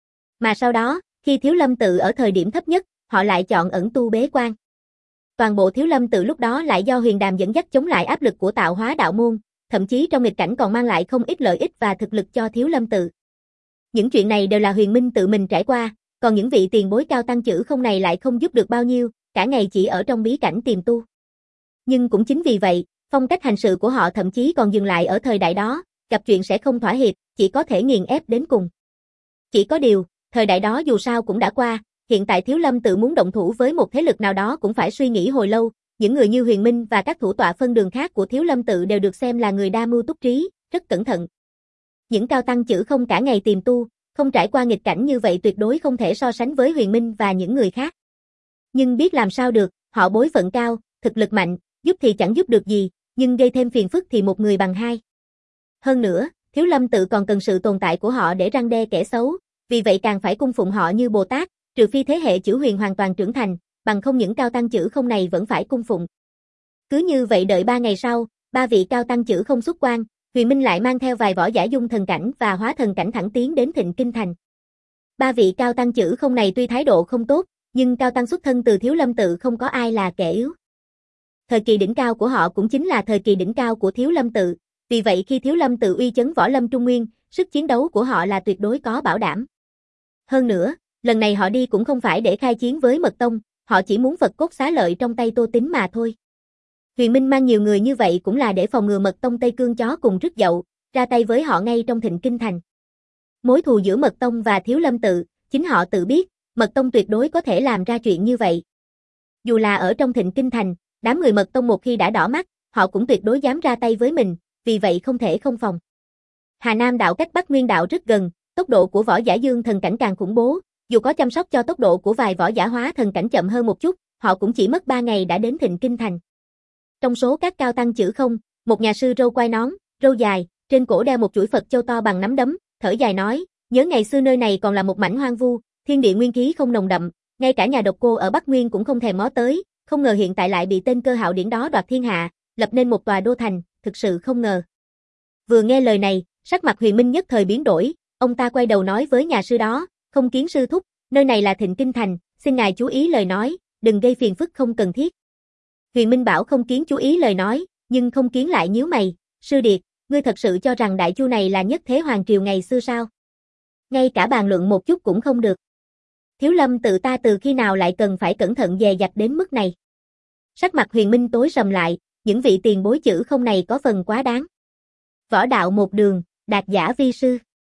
Mà sau đó, khi Thiếu Lâm tự ở thời điểm thấp nhất, họ lại chọn ẩn tu bế quan. Toàn bộ Thiếu Lâm tự lúc đó lại do Huyền Đàm dẫn dắt chống lại áp lực của Tạo Hóa đạo môn, thậm chí trong nghịch cảnh còn mang lại không ít lợi ích và thực lực cho Thiếu Lâm tự. Những chuyện này đều là Huyền Minh tự mình trải qua, còn những vị tiền bối cao tăng chữ không này lại không giúp được bao nhiêu, cả ngày chỉ ở trong bí cảnh tìm tu. Nhưng cũng chính vì vậy, phong cách hành sự của họ thậm chí còn dừng lại ở thời đại đó, gặp chuyện sẽ không thỏa hiệp, chỉ có thể nghiền ép đến cùng. Chỉ có điều, thời đại đó dù sao cũng đã qua, hiện tại Thiếu Lâm tự muốn động thủ với một thế lực nào đó cũng phải suy nghĩ hồi lâu, những người như Huyền Minh và các thủ tọa phân đường khác của Thiếu Lâm tự đều được xem là người đa mưu túc trí, rất cẩn thận. Những cao tăng chữ không cả ngày tìm tu, không trải qua nghịch cảnh như vậy tuyệt đối không thể so sánh với Huyền Minh và những người khác. Nhưng biết làm sao được, họ bối phận cao, thực lực mạnh, giúp thì chẳng giúp được gì, nhưng gây thêm phiền phức thì một người bằng hai. Hơn nữa, Thiếu Lâm tự còn cần sự tồn tại của họ để răn đe kẻ xấu, vì vậy càng phải cung phụng họ như Bồ Tát, trừ phi thế hệ chữ huyền hoàn toàn trưởng thành, bằng không những cao tăng chữ không này vẫn phải cung phụng. Cứ như vậy đợi ba ngày sau, ba vị cao tăng chữ không xuất quan, Huyền Minh lại mang theo vài võ giả dung thần cảnh và hóa thần cảnh thẳng tiến đến Thịnh Kinh Thành. Ba vị cao tăng chữ không này tuy thái độ không tốt, nhưng cao tăng xuất thân từ Thiếu Lâm tự không có ai là kẻ yếu. Thời kỳ đỉnh cao của họ cũng chính là thời kỳ đỉnh cao của Thiếu Lâm tự, vì vậy khi Thiếu Lâm tự uy chấn võ lâm Trung Nguyên, sức chiến đấu của họ là tuyệt đối có bảo đảm. Hơn nữa, lần này họ đi cũng không phải để khai chiến với Mật Tông, họ chỉ muốn vật cốt xá lợi trong tay Tô Tín mà thôi. Huyền Minh mang nhiều người như vậy cũng là để phòng ngừa Mật Tông Tây Cương chó cùng rứt dậu, ra tay với họ ngay trong Thịnh Kinh Thành. Mối thù giữa Mật Tông và Thiếu Lâm tự, chính họ tự biết, Mật Tông tuyệt đối có thể làm ra chuyện như vậy. Dù là ở trong Thịnh Kinh Thành, đám người Mật Tông một khi đã đỏ mắt, họ cũng tuyệt đối dám ra tay với mình, vì vậy không thể không phòng. Hà Nam đạo cách Bắc Nguyên đạo rất gần, tốc độ của võ giả dương thần cảnh càng khủng bố, dù có chăm sóc cho tốc độ của vài võ giả hóa thần cảnh chậm hơn một chút, họ cũng chỉ mất ba ngày đã đến Thịnh Kinh Thành. Trong số các cao tăng chữ không, một nhà sư râu quai nón, râu dài, trên cổ đeo một chuỗi Phật châu to bằng nắm đấm, thở dài nói, nhớ ngày xưa nơi này còn là một mảnh hoang vu, thiên địa nguyên khí không nồng đậm, ngay cả nhà độc cô ở Bắc Nguyên cũng không thèm ngó tới, không ngờ hiện tại lại bị tên cơ hạo điển đó đoạt thiên hạ, lập nên một tòa đô thành, thực sự không ngờ. Vừa nghe lời này, sắc mặt Huyền Minh nhất thời biến đổi, ông ta quay đầu nói với nhà sư đó, không kiến sư thúc, nơi này là Thịnh Kinh Thành, xin ngài chú ý lời nói, đừng gây phiền phức không cần thiết. Huyền Minh bảo không kiến chú ý lời nói, nhưng không kiến lại nhíu mày, sư điệt, ngươi thật sự cho rằng đại chu này là nhất thế hoàng triều ngày xưa sao? Ngay cả bàn luận một chút cũng không được. Thiếu Lâm tự ta từ khi nào lại cần phải cẩn thận dè dặt đến mức này? Sắc mặt Huyền Minh tối sầm lại, những vị tiền bối chữ không này có phần quá đáng. Võ đạo một đường, đạt giả vi sư.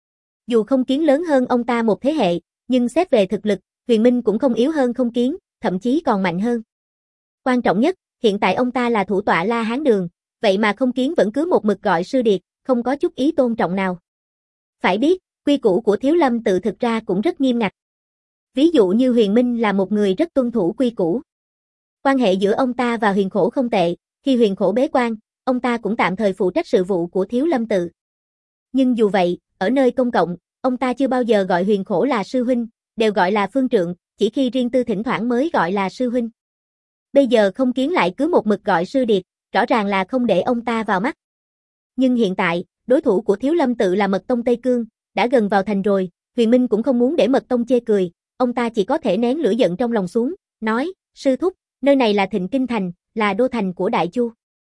Dù không kiến lớn hơn ông ta một thế hệ, nhưng xét về thực lực, Huyền Minh cũng không yếu hơn không kiến, thậm chí còn mạnh hơn. Quan trọng nhất, hiện tại ông ta là thủ tọa La Hán Đường, vậy mà không kiến vẫn cứ một mực gọi sư điệt, không có chút ý tôn trọng nào. Phải biết, quy củ của Thiếu Lâm tự thực ra cũng rất nghiêm ngặt. Ví dụ như Huyền Minh là một người rất tuân thủ quy củ. Quan hệ giữa ông ta và Huyền Khổ không tệ, khi Huyền Khổ bế quan, ông ta cũng tạm thời phụ trách sự vụ của Thiếu Lâm tự. Nhưng dù vậy, ở nơi công cộng, ông ta chưa bao giờ gọi Huyền Khổ là sư huynh, đều gọi là phương trượng, chỉ khi riêng tư thỉnh thoảng mới gọi là sư huynh. Bây giờ không kiến lại cứ một mực gọi sư điệt, rõ ràng là không để ông ta vào mắt. Nhưng hiện tại, đối thủ của Thiếu Lâm tự là Mật Tông Tây Cương, đã gần vào thành rồi, Huyền Minh cũng không muốn để Mật Tông chê cười, ông ta chỉ có thể nén lửa giận trong lòng xuống, nói, sư thúc, nơi này là Thịnh Kinh Thành, là đô thành của Đại Chu.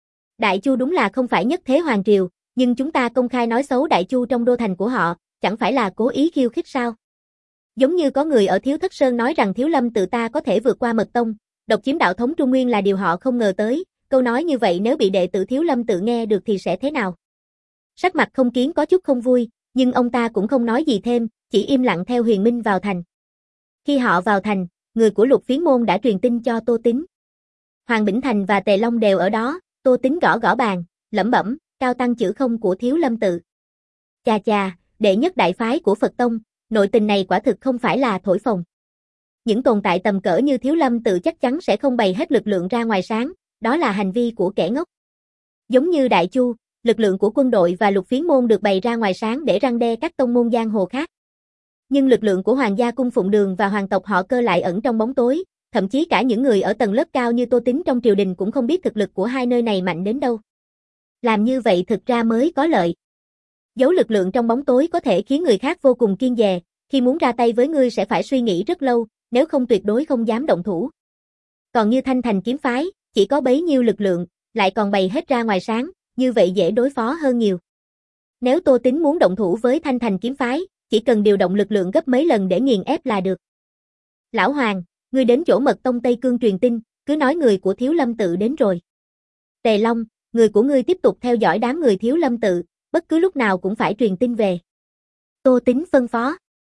Đại Chu đúng là không phải nhất thế hoàng triều, nhưng chúng ta công khai nói xấu Đại Chu trong đô thành của họ, chẳng phải là cố ý khiêu khích sao? Giống như có người ở Thiếu Thất Sơn nói rằng Thiếu Lâm tự ta có thể vượt qua Mật Tông, độc chiếm đạo thống Trung Nguyên là điều họ không ngờ tới, câu nói như vậy nếu bị đệ tử Thiếu Lâm tự nghe được thì sẽ thế nào? Sắc mặt không kiến có chút không vui, nhưng ông ta cũng không nói gì thêm, chỉ im lặng theo Huyền Minh vào thành. Khi họ vào thành, người của Lục Phiến môn đã truyền tin cho Tô Tín. Hoàng Bỉnh Thành và Tề Long đều ở đó, Tô Tín gõ gõ bàn, lẩm bẩm, cao tăng chữ không của Thiếu Lâm tự. Chà chà, đệ nhất đại phái của Phật tông, nội tình này quả thực không phải là thổi phồng. Những tồn tại tầm cỡ như Thiếu Lâm tự chắc chắn sẽ không bày hết lực lượng ra ngoài sáng, đó là hành vi của kẻ ngốc. Giống như Đại Chu, lực lượng của quân đội và Lục Phiến môn được bày ra ngoài sáng để răn đe các tông môn giang hồ khác. Nhưng lực lượng của Hoàng gia cung Phụng Đường và hoàng tộc họ Cơ lại ẩn trong bóng tối, thậm chí cả những người ở tầng lớp cao như Tô Tín trong triều đình cũng không biết thực lực của hai nơi này mạnh đến đâu. Làm như vậy thực ra mới có lợi. Giấu lực lượng trong bóng tối có thể khiến người khác vô cùng kiêng dè, khi muốn ra tay với ngươi sẽ phải suy nghĩ rất lâu, nếu không tuyệt đối không dám động thủ. Còn như Thanh Thành kiếm phái, chỉ có bấy nhiêu lực lượng, lại còn bày hết ra ngoài sáng, như vậy dễ đối phó hơn nhiều. Nếu Tô Tín muốn động thủ với Thanh Thành kiếm phái, chỉ cần điều động lực lượng gấp mấy lần để nghiền ép là được. Lão Hoàng, ngươi đến chỗ Mật Tông Tây Cương truyền tin, cứ nói người của Thiếu Lâm tự đến rồi. Tề Long, người của ngươi tiếp tục theo dõi đám người Thiếu Lâm tự, bất cứ lúc nào cũng phải truyền tin về. Tô Tín phân phó.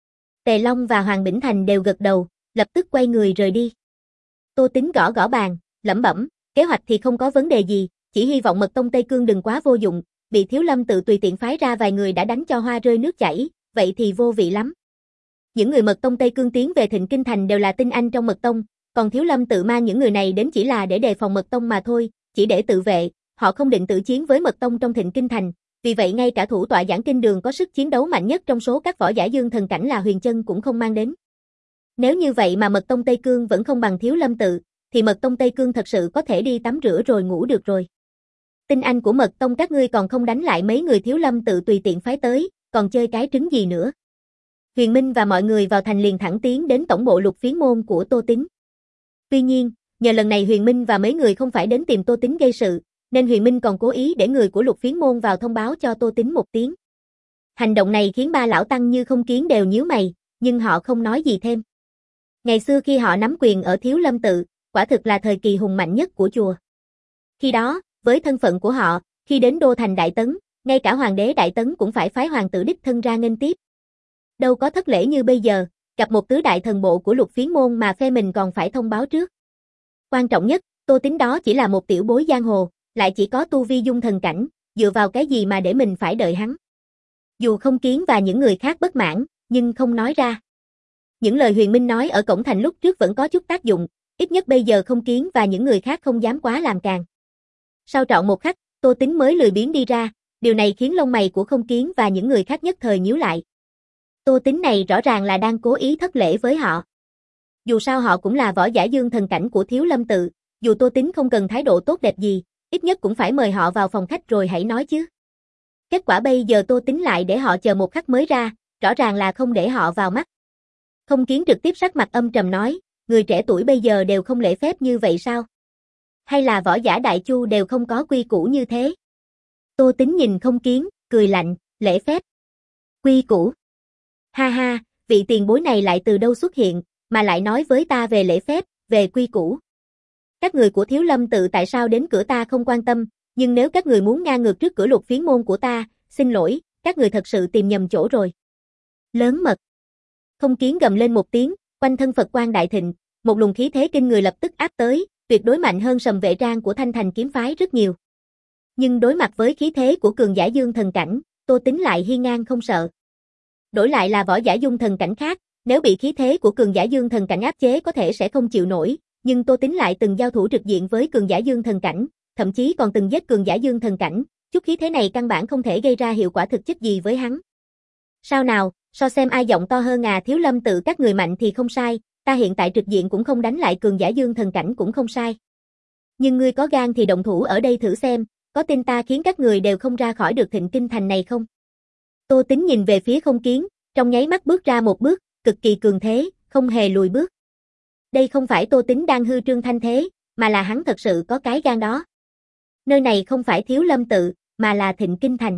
Tề Long và Hoàng Bỉnh Thành đều gật đầu, lập tức quay người rời đi. Tô Tín gõ gõ bàn, lẩm bẩm, kế hoạch thì không có vấn đề gì, chỉ hy vọng Mật Tông Tây Cương đừng quá vô dụng, bị Thiếu Lâm tự tùy tiện phái ra vài người đã đánh cho hoa rơi nước chảy, vậy thì vô vị lắm. Những người Mật Tông Tây Cương tiến về Thịnh Kinh Thành đều là tinh anh trong Mật Tông, còn Thiếu Lâm tự mang những người này đến chỉ là để đề phòng Mật Tông mà thôi, chỉ để tự vệ, họ không định tự chiến với Mật Tông trong Thịnh Kinh Thành, vì vậy ngay cả thủ tọa Giảng Kinh Đường có sức chiến đấu mạnh nhất trong số các võ giả dương thần cảnh là Huyền Chân cũng không mang đến. Nếu như vậy mà Mật Tông Tây Cương vẫn không bằng Thiếu Lâm tự, thì Mật Tông Tây Cương thật sự có thể đi tắm rửa rồi ngủ được rồi. Tinh anh của Mật Tông các ngươi còn không đánh lại mấy người Thiếu Lâm tự tùy tiện phái tới, còn chơi cái trứng gì nữa. Huyền Minh và mọi người vào thành liền thẳng tiến đến tổng bộ Lục Phiến môn của Tô Tín. Tuy nhiên, nhờ lần này Huyền Minh và mấy người không phải đến tìm Tô Tín gây sự, nên Huyền Minh còn cố ý để người của Lục Phiến môn vào thông báo cho Tô Tín một tiếng. Hành động này khiến ba lão tăng như không kiến đều nhíu mày, nhưng họ không nói gì thêm. Ngày xưa khi họ nắm quyền ở Thiếu Lâm tự, quả thực là thời kỳ hùng mạnh nhất của chùa. Khi đó, với thân phận của họ, khi đến đô thành Đại Tấn, ngay cả hoàng đế Đại Tấn cũng phải phái hoàng tử đích thân ra nghênh tiếp. Đâu có thất lễ như bây giờ, gặp một tứ đại thần bộ của Lục Phiến môn mà phe mình còn phải thông báo trước. Quan trọng nhất, Tô Tín đó chỉ là một tiểu bối giang hồ, lại chỉ có tu vi dung thần cảnh, dựa vào cái gì mà để mình phải đợi hắn. Dù Không Kiến và những người khác bất mãn, nhưng không nói ra. Những lời Huyền Minh nói ở cổng thành lúc trước vẫn có chút tác dụng, ít nhất bây giờ Không Kiến và những người khác không dám quá làm càng. Sau trọn một khắc, Tô Tín mới lười biếng đi ra, điều này khiến lông mày của Không Kiến và những người khác nhất thời nhíu lại. Tô Tín này rõ ràng là đang cố ý thất lễ với họ. Dù sao họ cũng là võ giả dương thần cảnh của Thiếu Lâm tự, dù Tô Tín không cần thái độ tốt đẹp gì, ít nhất cũng phải mời họ vào phòng khách rồi hãy nói chứ. Kết quả bây giờ Tô Tín lại để họ chờ một khắc mới ra, rõ ràng là không để họ vào mắt. Không Kiến trực tiếp sắc mặt âm trầm nói, người trẻ tuổi bây giờ đều không lễ phép như vậy sao? Hay là võ giả Đại Chu đều không có quy củ như thế? Tô Tín nhìn Không Kiến, cười lạnh, lễ phép. Quy củ. Ha ha, vị tiền bối này lại từ đâu xuất hiện, mà lại nói với ta về lễ phép, về quy củ. Các người của Thiếu Lâm tự tại sao đến cửa ta không quan tâm, nhưng nếu các người muốn ngang ngược trước cửa Lục Phiến môn của ta, xin lỗi, các người thật sự tìm nhầm chỗ rồi. Lớn mật. Không Kiến gầm lên một tiếng, quanh thân Phật quang đại thịnh, một luồng khí thế kinh người lập tức áp tới, tuyệt đối mạnh hơn Sầm Vệ Trang của Thanh Thành kiếm phái rất nhiều. Nhưng đối mặt với khí thế của cường giả dương thần cảnh, Tô Tín lại hiên ngang không sợ. Đổi lại là võ giả dung thần cảnh khác, nếu bị khí thế của cường giả dương thần cảnh áp chế có thể sẽ không chịu nổi, nhưng Tô Tín lại từng giao thủ trực diện với cường giả dương thần cảnh, thậm chí còn từng giết cường giả dương thần cảnh, chút khí thế này căn bản không thể gây ra hiệu quả thực chất gì với hắn. Sao nào, so xem ai giọng to hơn à, Thiếu Lâm tự các người mạnh thì không sai, ta hiện tại trực diện cũng không đánh lại cường giả dương thần cảnh cũng không sai. Nhưng ngươi có gan thì động thủ ở đây thử xem, có tin ta khiến các người đều không ra khỏi được Thịnh Kinh Thành này không? Tô Tín nhìn về phía Không Kiến, trong nháy mắt bước ra một bước, cực kỳ cường thế, không hề lùi bước. Đây không phải Tô Tín đang hư trương thanh thế, mà là hắn thật sự có cái gan đó. Nơi này không phải Thiếu Lâm tự, mà là Thịnh Kinh Thành.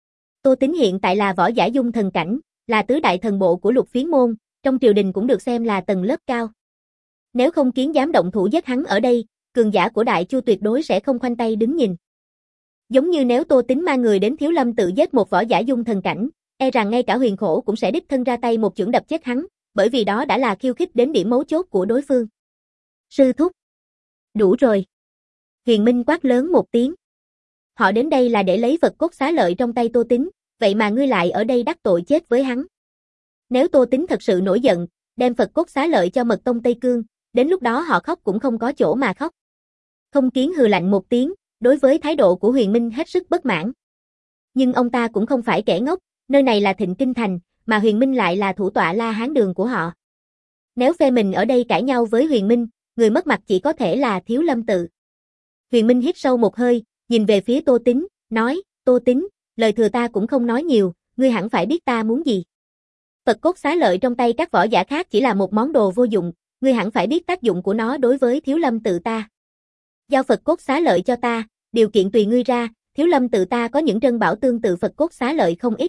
Tô Tín hiện tại là võ giả dung thần cảnh, là tứ đại thần bộ của Lục Phiến môn, trong triều đình cũng được xem là tầng lớp cao. Nếu Không Kiến dám động thủ giết hắn ở đây, cường giả của Đại Chu tuyệt đối sẽ không khoanh tay đứng nhìn. Giống như nếu Tô Tín mang người đến Thiếu Lâm tự giết một võ giả dung thần cảnh, e rằng ngay cả Huyền Khổ cũng sẽ đích thân ra tay một chưởng đập chết hắn, bởi vì đó đã là khiêu khích đến điểm mấu chốt của đối phương. Sư thúc. Đủ rồi. Huyền Minh quát lớn một tiếng. Họ đến đây là để lấy vật cốt xá lợi trong tay Tô Tín, vậy mà ngươi lại ở đây đắc tội chết với hắn. Nếu Tô Tín thật sự nổi giận, đem Phật cốt xá lợi cho Mật Tông Tây Cương, đến lúc đó họ khóc cũng không có chỗ mà khóc. Không Kiến hừ lạnh một tiếng, đối với thái độ của Huyền Minh hết sức bất mãn. Nhưng ông ta cũng không phải kẻ ngốc, nơi này là Thịnh Kinh Thành, mà Huyền Minh lại là thủ tọa La Hán Đường của họ. Nếu phe mình ở đây cãi nhau với Huyền Minh, người mất mặt chỉ có thể là Thiếu Lâm Tự. Huyền Minh hít sâu một hơi, nhìn về phía Tô Tín, nói, Tô Tín, lời thừa ta cũng không nói nhiều, ngươi hẳn phải biết ta muốn gì. Phật cốt xá lợi trong tay các võ giả khác chỉ là một món đồ vô dụng, ngươi hẳn phải biết tác dụng của nó đối với Thiếu Lâm Tự ta. Giao Phật cốt xá lợi cho ta, điều kiện tùy ngươi ra, Thiếu Lâm Tự ta có những trân bảo tương tự Phật cốt xá lợi không ít.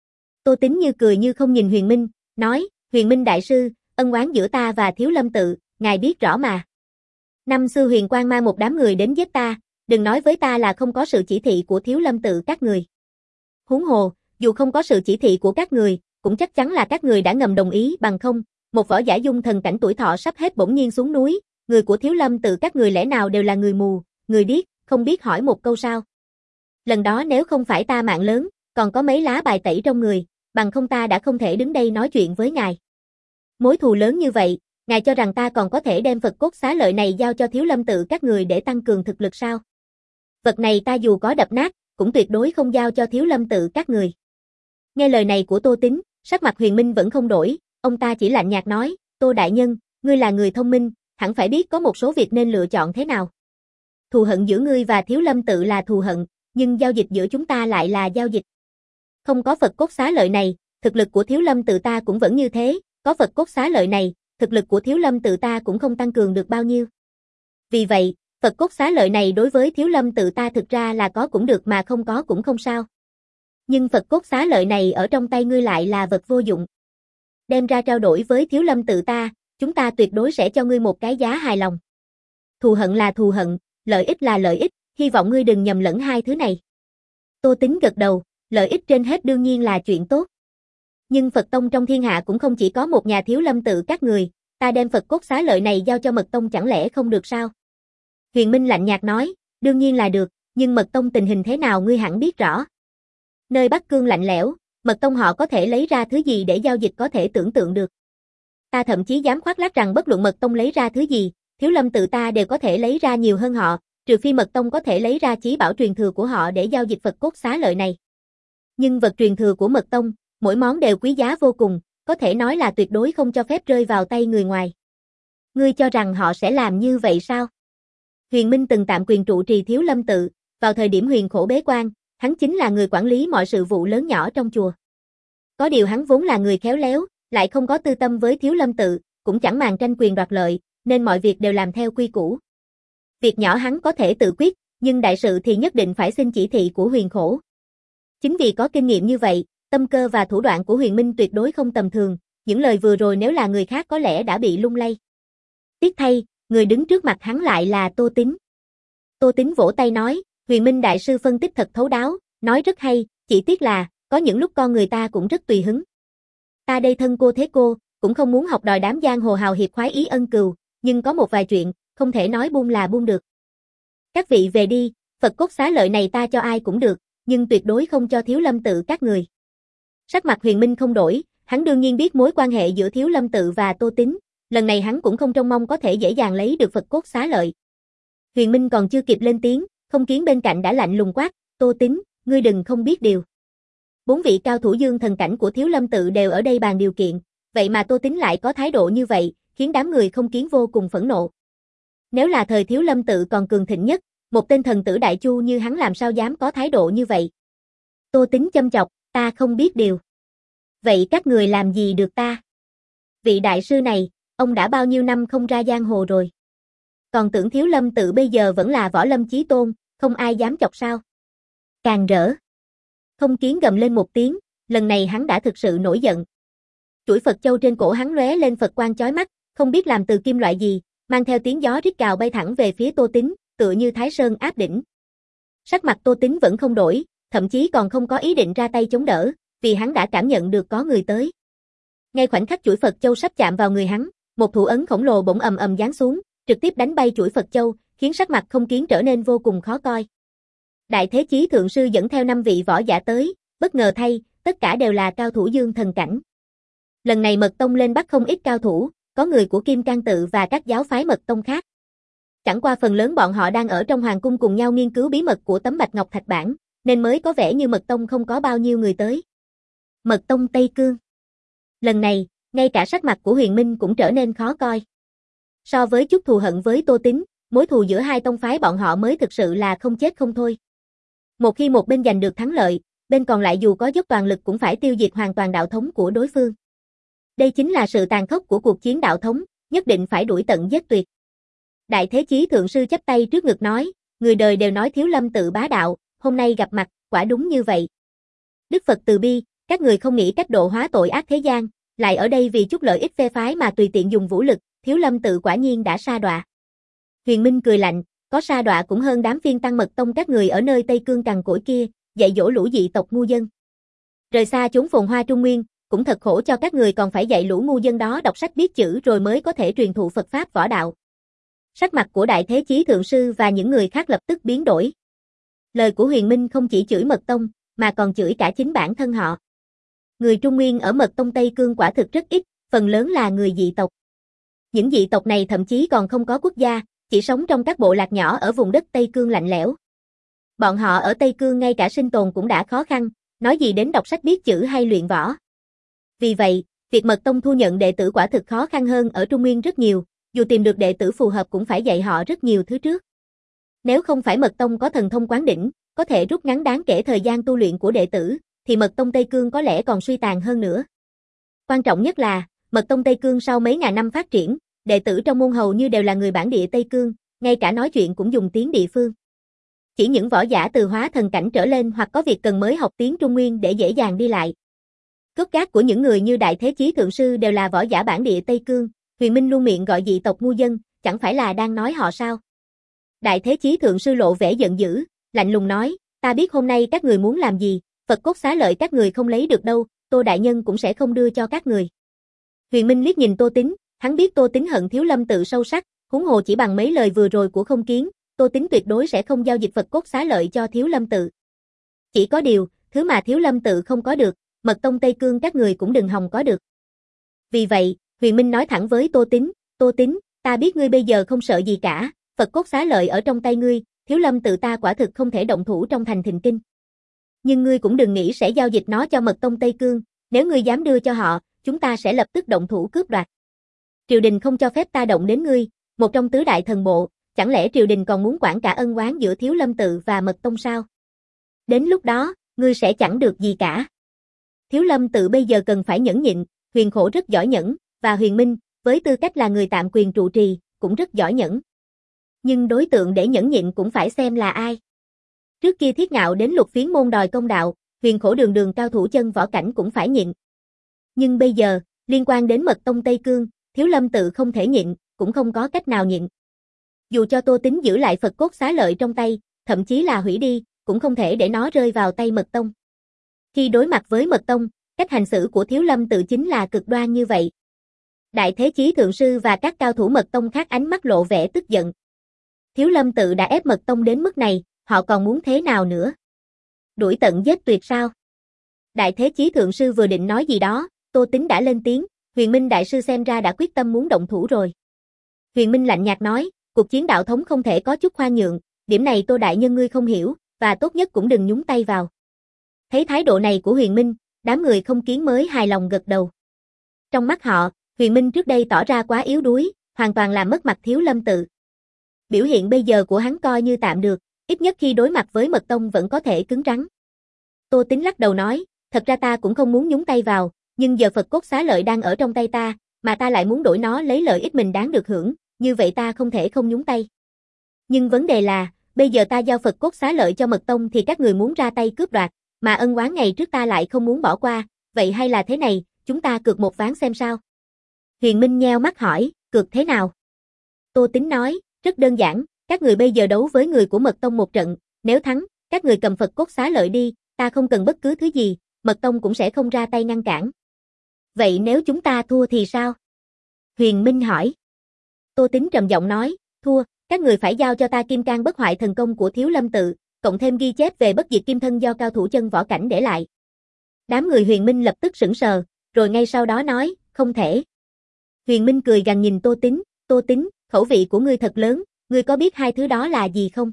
Tô Tín như cười như không nhìn Huyền Minh, nói, Huyền Minh đại sư, ân oán giữa ta và Thiếu Lâm Tự, ngài biết rõ mà. Năm xưa Huyền Quang mang một đám người đến giết ta, đừng nói với ta là không có sự chỉ thị của Thiếu Lâm Tự các người. Huống hồ, dù không có sự chỉ thị của các người, cũng chắc chắn là các người đã ngầm đồng ý, bằng không, một võ giả dung thần cảnh tuổi thọ sắp hết bỗng nhiên xuống núi, người của Thiếu Lâm Tự các người lẽ nào đều là người mù, người điếc, không biết hỏi một câu sao. Lần đó nếu không phải ta mạng lớn, còn có mấy lá bài tẩy trong người, bằng không ta đã không thể đứng đây nói chuyện với ngài. Mối thù lớn như vậy, ngài cho rằng ta còn có thể đem Phật cốt xá lợi này giao cho Thiếu Lâm Tự các người để tăng cường thực lực sao? Vật này ta dù có đập nát, cũng tuyệt đối không giao cho Thiếu Lâm Tự các người. Nghe lời này của Tô Tín, sắc mặt Huyền Minh vẫn không đổi, ông ta chỉ lạnh nhạt nói, Tô đại nhân, ngươi là người thông minh, hẳn phải biết có một số việc nên lựa chọn thế nào. Thù hận giữa ngươi và Thiếu Lâm Tự là thù hận, nhưng giao dịch giữa chúng ta lại là giao dịch. Không có Phật cốt xá lợi này, thực lực của Thiếu Lâm Tự ta cũng vẫn như thế, có Phật cốt xá lợi này, thực lực của Thiếu Lâm Tự ta cũng không tăng cường được bao nhiêu. Vì vậy, Phật cốt xá lợi này đối với Thiếu Lâm Tự ta thực ra là có cũng được mà không có cũng không sao. Nhưng Phật cốt xá lợi này ở trong tay ngươi lại là vật vô dụng. Đem ra trao đổi với Thiếu Lâm Tự ta, chúng ta tuyệt đối sẽ cho ngươi một cái giá hài lòng. Thù hận là thù hận, lợi ích là lợi ích, hy vọng ngươi đừng nhầm lẫn hai thứ này. Tô Tín gật đầu, lợi ích trên hết đương nhiên là chuyện tốt. Nhưng Phật Tông trong thiên hạ cũng không chỉ có một nhà Thiếu Lâm Tự các người, ta đem Phật cốt xá lợi này giao cho Mật Tông chẳng lẽ không được sao? Huyền Minh lạnh nhạt nói, đương nhiên là được, nhưng Mật Tông tình hình thế nào ngươi hẳn biết rõ. Nơi Bắc Cương lạnh lẽo, Mật Tông họ có thể lấy ra thứ gì để giao dịch có thể tưởng tượng được. Ta thậm chí dám khoác lác rằng bất luận Mật Tông lấy ra thứ gì, Thiếu Lâm Tự ta đều có thể lấy ra nhiều hơn họ, trừ phi Mật Tông có thể lấy ra chí bảo truyền thừa của họ để giao dịch Phật cốt xá lợi này. Nhưng vật truyền thừa của Mật Tông, mỗi món đều quý giá vô cùng, có thể nói là tuyệt đối không cho phép rơi vào tay người ngoài. Ngươi cho rằng họ sẽ làm như vậy sao? Huyền Minh từng tạm quyền trụ trì Thiếu Lâm Tự, vào thời điểm Huyền Khổ bế quan, hắn chính là người quản lý mọi sự vụ lớn nhỏ trong chùa. Có điều hắn vốn là người khéo léo, lại không có tư tâm với Thiếu Lâm Tự, cũng chẳng màng tranh quyền đoạt lợi, nên mọi việc đều làm theo quy củ. Việc nhỏ hắn có thể tự quyết, nhưng đại sự thì nhất định phải xin chỉ thị của Huyền Khổ. Chính vì có kinh nghiệm như vậy, tâm cơ và thủ đoạn của Huyền Minh tuyệt đối không tầm thường, những lời vừa rồi nếu là người khác có lẽ đã bị lung lay. Tiếc thay, người đứng trước mặt hắn lại là Tô Tín. Tô Tín vỗ tay nói, Huyền Minh đại sư phân tích thật thấu đáo, nói rất hay, chỉ tiếc là, có những lúc con người ta cũng rất tùy hứng. Ta đây thân cô thế cô, cũng không muốn học đòi đám giang hồ hào hiệp khoái ý ân cừu, nhưng có một vài chuyện, không thể nói buông là buông được. Các vị về đi, Phật cốt xá lợi này ta cho ai cũng được, nhưng tuyệt đối không cho Thiếu Lâm Tự các người. Sắc mặt Huyền Minh không đổi, hắn đương nhiên biết mối quan hệ giữa Thiếu Lâm Tự và Tô Tín, lần này hắn cũng không trông mong có thể dễ dàng lấy được Phật cốt xá lợi. Huyền Minh còn chưa kịp lên tiếng, Không Kiến bên cạnh đã lạnh lùng quát, Tô Tín, ngươi đừng không biết điều. Bốn vị cao thủ dương thần cảnh của Thiếu Lâm Tự đều ở đây bàn điều kiện, vậy mà Tô Tín lại có thái độ như vậy, khiến đám người Không Kiến vô cùng phẫn nộ. Nếu là thời Thiếu Lâm Tự còn cường thịnh nhất, một tên thần tử đại chu như hắn làm sao dám có thái độ như vậy. Tô Tín châm chọc, ta không biết điều. Vậy các người làm gì được ta? Vị đại sư này, ông đã bao nhiêu năm không ra giang hồ rồi? Còn tưởng Thiếu Lâm Tự bây giờ vẫn là Võ Lâm chí tôn, không ai dám chọc sao? Càng rỡ. Không Kiến gầm lên một tiếng, lần này hắn đã thực sự nổi giận. Chuỗi Phật châu trên cổ hắn lóe lên Phật quang chói mắt, không biết làm từ kim loại gì, mang theo tiếng gió rít gào bay thẳng về phía Tô Tín, tựa như Thái Sơn áp đỉnh. Sắc mặt Tô Tín vẫn không đổi, thậm chí còn không có ý định ra tay chống đỡ, vì hắn đã cảm nhận được có người tới. Ngay khoảnh khắc chuỗi Phật châu sắp chạm vào người hắn, một thủ ấn khổng lồ bỗng ầm ầm giáng xuống, trực tiếp đánh bay chuỗi Phật châu, khiến sắc mặt Không Kiến trở nên vô cùng khó coi. Đại Thế Chí Thượng Sư dẫn theo năm vị võ giả tới, bất ngờ thay, tất cả đều là cao thủ dương thần cảnh. Lần này Mật Tông lên bắt không ít cao thủ, có người của Kim Cang Tự và các giáo phái Mật Tông khác. Chẳng qua phần lớn bọn họ đang ở trong hoàng cung cùng nhau nghiên cứu bí mật của tấm Bạch Ngọc Thạch Bản, nên mới có vẻ như Mật Tông không có bao nhiêu người tới. Mật Tông Tây Cương. Lần này, ngay cả sắc mặt của Huyền Minh cũng trở nên khó coi. So với chút thù hận với Tô Tín, mối thù giữa hai tông phái bọn họ mới thực sự là không chết không thôi. Một khi một bên giành được thắng lợi, bên còn lại dù có dốc toàn lực cũng phải tiêu diệt hoàn toàn đạo thống của đối phương. Đây chính là sự tàn khốc của cuộc chiến đạo thống, nhất định phải đuổi tận giết tuyệt. Đại Thế Chí Thượng Sư chắp tay trước ngực nói, người đời đều nói Thiếu Lâm Tự bá đạo, hôm nay gặp mặt, quả đúng như vậy. Đức Phật từ bi, các người không nghĩ cách độ hóa tội ác thế gian, lại ở đây vì chút lợi ích phe phái mà tùy tiện dùng vũ lực, Thiếu Lâm Tự quả nhiên đã sa đọa. Huyền Minh cười lạnh, có sa đọa cũng hơn đám phiên tăng Mật Tông các người ở nơi Tây Cương cằn cỗi kia, dạy dỗ lũ dị tộc ngu dân. Rời xa chốn phồn hoa Trung Nguyên, cũng thật khổ cho các người còn phải dạy lũ ngu dân đó đọc sách biết chữ rồi mới có thể truyền thụ Phật Pháp võ đạo. Sắc mặt của Đại Thế Chí Thượng Sư và những người khác lập tức biến đổi. Lời của Huyền Minh không chỉ chửi Mật Tông, mà còn chửi cả chính bản thân họ. Người Trung Nguyên ở Mật Tông Tây Cương quả thực rất ít, phần lớn là người dị tộc. Những dị tộc này thậm chí còn không có quốc gia, chỉ sống trong các bộ lạc nhỏ ở vùng đất Tây Cương lạnh lẽo. Bọn họ ở Tây Cương ngay cả sinh tồn cũng đã khó khăn, nói gì đến đọc sách biết chữ hay luyện võ. Vì vậy, việc Mật Tông thu nhận đệ tử quả thực khó khăn hơn ở Trung Nguyên rất nhiều, dù tìm được đệ tử phù hợp cũng phải dạy họ rất nhiều thứ trước. Nếu không phải Mật Tông có thần thông quán đỉnh, có thể rút ngắn đáng kể thời gian tu luyện của đệ tử, thì Mật Tông Tây Cương có lẽ còn suy tàn hơn nữa. Quan trọng nhất là, Mật Tông Tây Cương sau mấy ngàn năm phát triển, đệ tử trong môn hầu như đều là người bản địa Tây Cương, ngay cả nói chuyện cũng dùng tiếng địa phương. Chỉ những võ giả từ hóa thần cảnh trở lên hoặc có việc cần mới học tiếng Trung Nguyên để dễ dàng đi lại. Gốc gác của những người như Đại Thế Chí Thượng Sư đều là võ giả bản địa Tây Cương, Huyền Minh luôn miệng gọi dị tộc ngu dân, chẳng phải là đang nói họ sao? Đại Thế Chí Thượng Sư lộ vẻ giận dữ, lạnh lùng nói, ta biết hôm nay các người muốn làm gì, Phật cốt xá lợi các người không lấy được đâu, Tô Đại Nhân cũng sẽ không đưa cho các người. Huyền Minh liếc nhìn Tô Tín, hắn biết Tô Tín hận Thiếu Lâm Tự sâu sắc, huống hồ chỉ bằng mấy lời vừa rồi của Không Kiến, Tô Tín tuyệt đối sẽ không giao dịch Phật cốt xá lợi cho Thiếu Lâm Tự. Chỉ có điều, thứ mà Thiếu Lâm Tự không có được, Mật Tông Tây Cương các người cũng đừng hòng có được. Vì vậy, Huyền Minh nói thẳng với Tô Tín, Tô Tín, ta biết ngươi bây giờ không sợ gì cả, Phật cốt xá lợi ở trong tay ngươi, Thiếu Lâm Tự ta quả thực không thể động thủ trong thành Thịnh Kinh. Nhưng ngươi cũng đừng nghĩ sẽ giao dịch nó cho Mật Tông Tây Cương, nếu ngươi dám đưa cho họ, chúng ta sẽ lập tức động thủ cướp đoạt. Triều đình không cho phép ta động đến ngươi, một trong tứ đại thần bộ, chẳng lẽ triều đình còn muốn quản cả ân oán giữa Thiếu Lâm Tự và Mật Tông sao? Đến lúc đó, ngươi sẽ chẳng được gì cả. Thiếu Lâm Tự bây giờ cần phải nhẫn nhịn, Huyền Khổ rất giỏi nhẫn, và Huyền Minh, với tư cách là người tạm quyền trụ trì, cũng rất giỏi nhẫn. Nhưng đối tượng để nhẫn nhịn cũng phải xem là ai. Trước kia Thiết Ngạo đến Lục Phiến môn đòi công đạo, Huyền Khổ đường đường cao thủ chân võ cảnh cũng phải nhịn. Nhưng bây giờ, liên quan đến Mật Tông Tây Cương, Thiếu Lâm Tự không thể nhịn, cũng không có cách nào nhịn. Dù cho Tô Tín giữ lại Phật cốt xá lợi trong tay, thậm chí là hủy đi, cũng không thể để nó rơi vào tay Mật Tông. Khi đối mặt với Mật Tông, cách hành xử của Thiếu Lâm Tự chính là cực đoan như vậy. Đại Thế Chí Thượng Sư và các cao thủ Mật Tông khác ánh mắt lộ vẻ tức giận. Thiếu Lâm Tự đã ép Mật Tông đến mức này, họ còn muốn thế nào nữa? Đuổi tận giết tuyệt sao? Đại Thế Chí Thượng Sư vừa định nói gì đó, Tô Tín đã lên tiếng, Huyền Minh Đại Sư xem ra đã quyết tâm muốn động thủ rồi. Huyền Minh lạnh nhạt nói, cuộc chiến đạo thống không thể có chút khoan nhượng, điểm này Tô Đại Nhân ngươi không hiểu, và tốt nhất cũng đừng nhúng tay vào. Thấy thái độ này của Huyền Minh, đám người Không Kiến mới hài lòng gật đầu. Trong mắt họ, Huyền Minh trước đây tỏ ra quá yếu đuối, hoàn toàn làm mất mặt Thiếu Lâm Tự. Biểu hiện bây giờ của hắn coi như tạm được, ít nhất khi đối mặt với Mật Tông vẫn có thể cứng rắn. Tô Tín lắc đầu nói, thật ra ta cũng không muốn nhúng tay vào, nhưng giờ Phật cốt xá lợi đang ở trong tay ta, mà ta lại muốn đổi nó lấy lợi ích mình đáng được hưởng, như vậy ta không thể không nhúng tay. Nhưng vấn đề là, bây giờ ta giao Phật cốt xá lợi cho Mật Tông thì các người muốn ra tay cướp đoạt, mà ân oán ngày trước ta lại không muốn bỏ qua, vậy hay là thế này, chúng ta cược một ván xem sao? Huyền Minh nheo mắt hỏi, cược thế nào? Tô Tín nói, rất đơn giản, các người bây giờ đấu với người của Mật Tông một trận, nếu thắng, các người cầm Phật cốt xá lợi đi, ta không cần bất cứ thứ gì, Mật Tông cũng sẽ không ra tay ngăn cản. Vậy nếu chúng ta thua thì sao? Huyền Minh hỏi. Tô Tín trầm giọng nói, thua, các người phải giao cho ta kim cang bất hoại thần công của Thiếu Lâm tự, cộng thêm ghi chép về bất diệt kim thân do cao thủ chân võ cảnh để lại. Đám người Huyền Minh lập tức sững sờ, rồi ngay sau đó nói, không thể. Huyền Minh cười gằn nhìn Tô Tín, Tô Tín, khẩu vị của ngươi thật lớn, ngươi có biết hai thứ đó là gì không?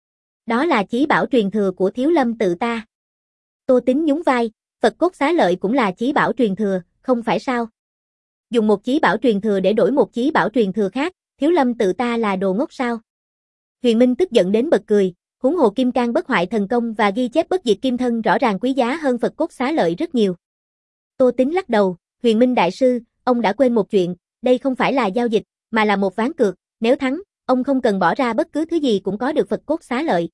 Đó là chí bảo truyền thừa của Thiếu Lâm tự ta. Tô Tín nhún vai, Phật cốt xá lợi cũng là chí bảo truyền thừa, không phải sao? Dùng một chí bảo truyền thừa để đổi một chí bảo truyền thừa khác, Thiếu Lâm tự ta là đồ ngốc sao? Huyền Minh tức giận đến bật cười, huống hồ kim cang bất hoại thần công và ghi chép bất diệt kim thân rõ ràng quý giá hơn Phật cốt xá lợi rất nhiều. Tô Tín lắc đầu, Huyền Minh đại sư, ông đã quên một chuyện, đây không phải là giao dịch, mà là một ván cược, nếu thắng, ông không cần bỏ ra bất cứ thứ gì cũng có được Phật cốt xá lợi.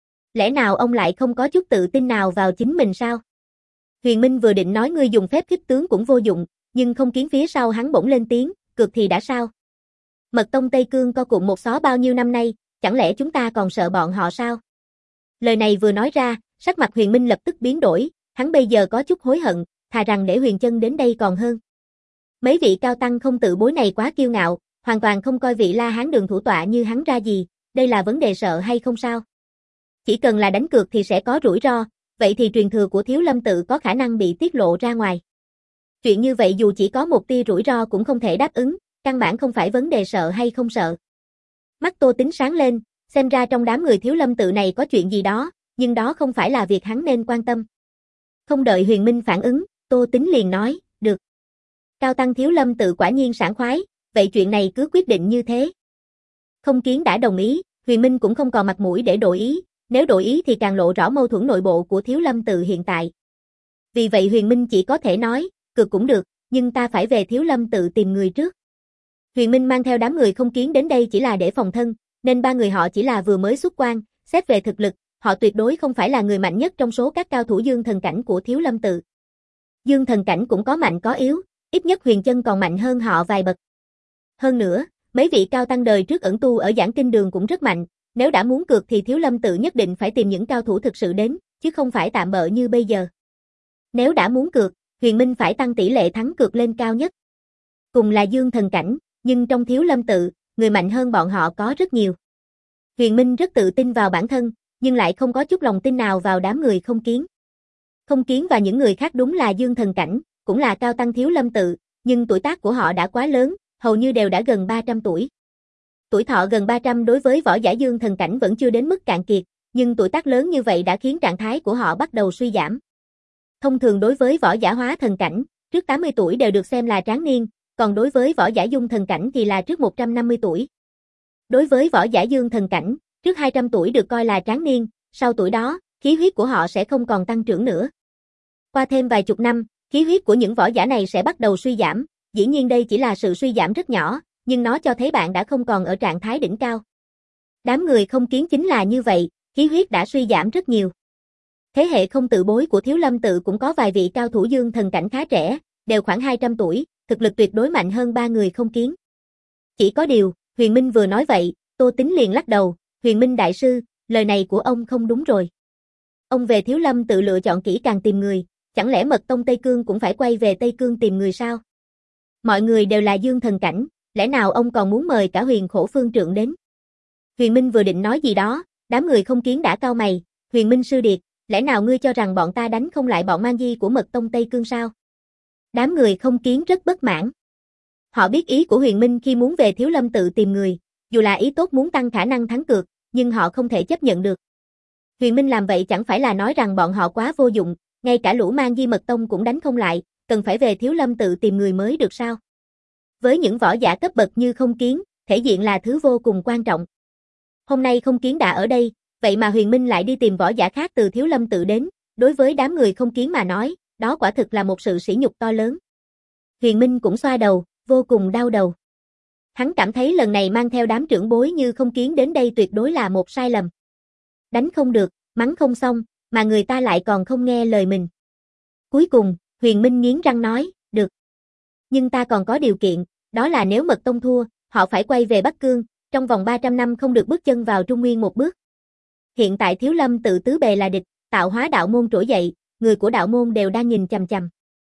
Lẽ nào ông lại không có chút tự tin nào vào chính mình sao? Huyền Minh vừa định nói ngươi dùng phép khích tướng cũng vô dụng, nhưng không kiến phía sau hắn bỗng lên tiếng, cược thì đã sao? Mật tông Tây Cương co cụm một xó bao nhiêu năm nay, chẳng lẽ chúng ta còn sợ bọn họ sao? Lời này vừa nói ra, sắc mặt Huyền Minh lập tức biến đổi, hắn bây giờ có chút hối hận, thà rằng để Huyền Chân đến đây còn hơn. Mấy vị cao tăng không tự bối này quá kiêu ngạo, hoàn toàn không coi vị La Hán Đường thủ tọa như hắn ra gì, đây là vấn đề sợ hay không sao? Chỉ cần là đánh cược thì sẽ có rủi ro, vậy thì truyền thừa của Thiếu Lâm tự có khả năng bị tiết lộ ra ngoài. Chuyện như vậy dù chỉ có một tia rủi ro cũng không thể đáp ứng, căn bản không phải vấn đề sợ hay không sợ. Mắt Tô Tín sáng lên, xem ra trong đám người Thiếu Lâm tự này có chuyện gì đó, nhưng đó không phải là việc hắn nên quan tâm. Không đợi Huyền Minh phản ứng, Tô Tín liền nói, được. Cao tăng Thiếu Lâm tự quả nhiên sảng khoái, vậy chuyện này cứ quyết định như thế. Không Kiến đã đồng ý, Huyền Minh cũng không còn mặt mũi để đổi ý, nếu đổi ý thì càng lộ rõ mâu thuẫn nội bộ của Thiếu Lâm tự hiện tại. Vì vậy Huyền Minh chỉ có thể nói, cược cũng được, nhưng ta phải về Thiếu Lâm tự tìm người trước. Huyền Minh mang theo đám người Không Kiến đến đây chỉ là để phòng thân, nên ba người họ chỉ là vừa mới xuất quan, xét về thực lực, họ tuyệt đối không phải là người mạnh nhất trong số các cao thủ dương thần cảnh của Thiếu Lâm tự. Dương thần cảnh cũng có mạnh có yếu, ít nhất Huyền Chân còn mạnh hơn họ vài bậc. Hơn nữa, mấy vị cao tăng đời trước ẩn tu ở Giảng Kinh Đường cũng rất mạnh, nếu đã muốn cược thì Thiếu Lâm tự nhất định phải tìm những cao thủ thực sự đến, chứ không phải tạm bợ như bây giờ. Nếu đã muốn cược, Huyền Minh phải tăng tỷ lệ thắng cược lên cao nhất. Cùng là dương thần cảnh, nhưng trong Thiếu Lâm tự, người mạnh hơn bọn họ có rất nhiều. Huyền Minh rất tự tin vào bản thân, nhưng lại không có chút lòng tin nào vào đám người Không Kiến. Không Kiến và những người khác đúng là dương thần cảnh, cũng là cao tăng Thiếu Lâm tự, nhưng tuổi tác của họ đã quá lớn, hầu như đều đã gần ba trăm tuổi. Tuổi thọ gần ba trăm đối với võ giả dương thần cảnh vẫn chưa đến mức cạn kiệt, nhưng tuổi tác lớn như vậy đã khiến trạng thái của họ bắt đầu suy giảm. Thông thường đối với võ giả hóa thần cảnh, trước tám mươi tuổi đều được xem là tráng niên, còn đối với võ giả dung thần cảnh thì là trước một trăm năm mươi tuổi. Đối với võ giả dương thần cảnh, trước hai trăm tuổi được coi là tráng niên, sau tuổi đó, khí huyết của họ sẽ không còn tăng trưởng nữa. Qua thêm vài chục năm, khí huyết của những võ giả này sẽ bắt đầu suy giảm, dĩ nhiên đây chỉ là sự suy giảm rất nhỏ, nhưng nó cho thấy bạn đã không còn ở trạng thái đỉnh cao. Đám người Không Kiến chính là như vậy, khí huyết đã suy giảm rất nhiều. Thế hệ không tự bối của Thiếu Lâm tự cũng có vài vị cao thủ dương thần cảnh khá trẻ, đều khoảng hai trăm tuổi, thực lực tuyệt đối mạnh hơn ba người Không Kiến. Chỉ có điều, Huyền Minh vừa nói vậy, Tô Tín liền lắc đầu, Huyền Minh đại sư, lời này của ông không đúng rồi. Ông về Thiếu Lâm tự lựa chọn kỹ càng tìm người, chẳng lẽ Mật tông Tây Cương cũng phải quay về Tây Cương tìm người sao? Mọi người đều là dương thần cảnh, lẽ nào ông còn muốn mời cả Huyền Khổ Phương Trượng đến? Huyền Minh vừa định nói gì đó, đám người Không Kiến đã cau mày, Huyền Minh sư điệt, lẽ nào ngươi cho rằng bọn ta đánh không lại bọn mang di của Mật tông Tây Cương sao? Đám người Không Kiến rất bất mãn. Họ biết ý của Huyền Minh khi muốn về Thiếu Lâm tự tìm người, dù là ý tốt muốn tăng khả năng thắng cược, nhưng họ không thể chấp nhận được. Huyền Minh làm vậy chẳng phải là nói rằng bọn họ quá vô dụng, ngay cả lũ mang di Mật tông cũng đánh không lại, cần phải về Thiếu Lâm tự tìm người mới được sao? Với những võ giả cấp bậc như Không Kiến, thể diện là thứ vô cùng quan trọng. Hôm nay Không Kiến đã ở đây, vậy mà Huyền Minh lại đi tìm võ giả khác từ Thiếu Lâm tự đến, đối với đám người Không Kiến mà nói, đó quả thực là một sự sỉ nhục to lớn. Huyền Minh cũng xoa đầu, vô cùng đau đầu. Hắn cảm thấy lần này mang theo đám trưởng bối như Không Kiến đến đây tuyệt đối là một sai lầm. Đánh không được, mắng không xong, mà người ta lại còn không nghe lời mình. Cuối cùng, Huyền Minh nghiến răng nói, được. Nhưng ta còn có điều kiện, đó là nếu Mật tông thua, họ phải quay về Bắc Cương, trong vòng ba trăm năm không được bước chân vào Trung Nguyên một bước. Hiện tại Thiếu Lâm tự tứ bề là địch, tạo hóa đạo môn trỗi dậy, người của đạo môn đều đang nhìn chằm chằm.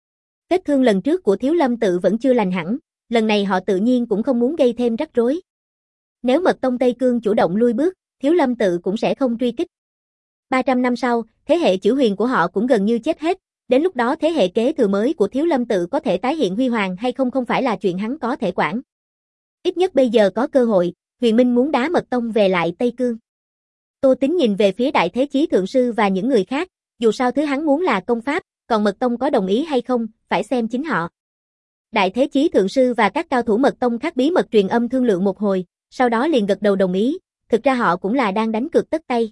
Vết thương lần trước của Thiếu Lâm tự vẫn chưa lành hẳn, lần này họ tự nhiên cũng không muốn gây thêm rắc rối. Nếu Mật tông Tây Cương chủ động lui bước, Thiếu Lâm tự cũng sẽ không truy kích. ba trăm năm sau, thế hệ Chữ Huyền của họ cũng gần như chết hết, đến lúc đó thế hệ kế thừa mới của Thiếu Lâm tự có thể tái hiện huy hoàng hay không không phải là chuyện hắn có thể quản. Ít nhất bây giờ có cơ hội, Huyền Minh muốn đá Mật tông về lại Tây Cương. Tô Tín nhìn về phía Đại Thế Chí Thượng Sư và những người khác, dù sao thứ hắn muốn là công pháp, còn Mật tông có đồng ý hay không, phải xem chính họ. Đại Thế Chí Thượng Sư và các cao thủ Mật tông khác bí mật truyền âm thương lượng một hồi, sau đó liền gật đầu đồng ý, thực ra họ cũng là đang đánh cược tất tay.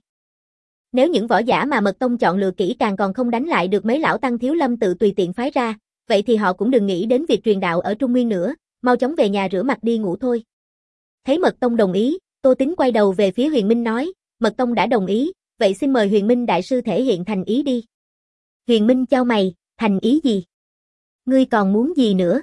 Nếu những võ giả mà Mật tông chọn lựa kỹ càng còn không đánh lại được mấy lão tăng Thiếu Lâm tự tùy tiện phái ra, vậy thì họ cũng đừng nghĩ đến việc truyền đạo ở Trung Nguyên nữa, mau chóng về nhà rửa mặt đi ngủ thôi. Thấy Mật tông đồng ý, Tô Tín quay đầu về phía Huyền Minh nói, Mật tông đã đồng ý, vậy xin mời Huyền Minh đại sư thể hiện thành ý đi. Huyền Minh chau mày, thành ý gì? Ngươi còn muốn gì nữa?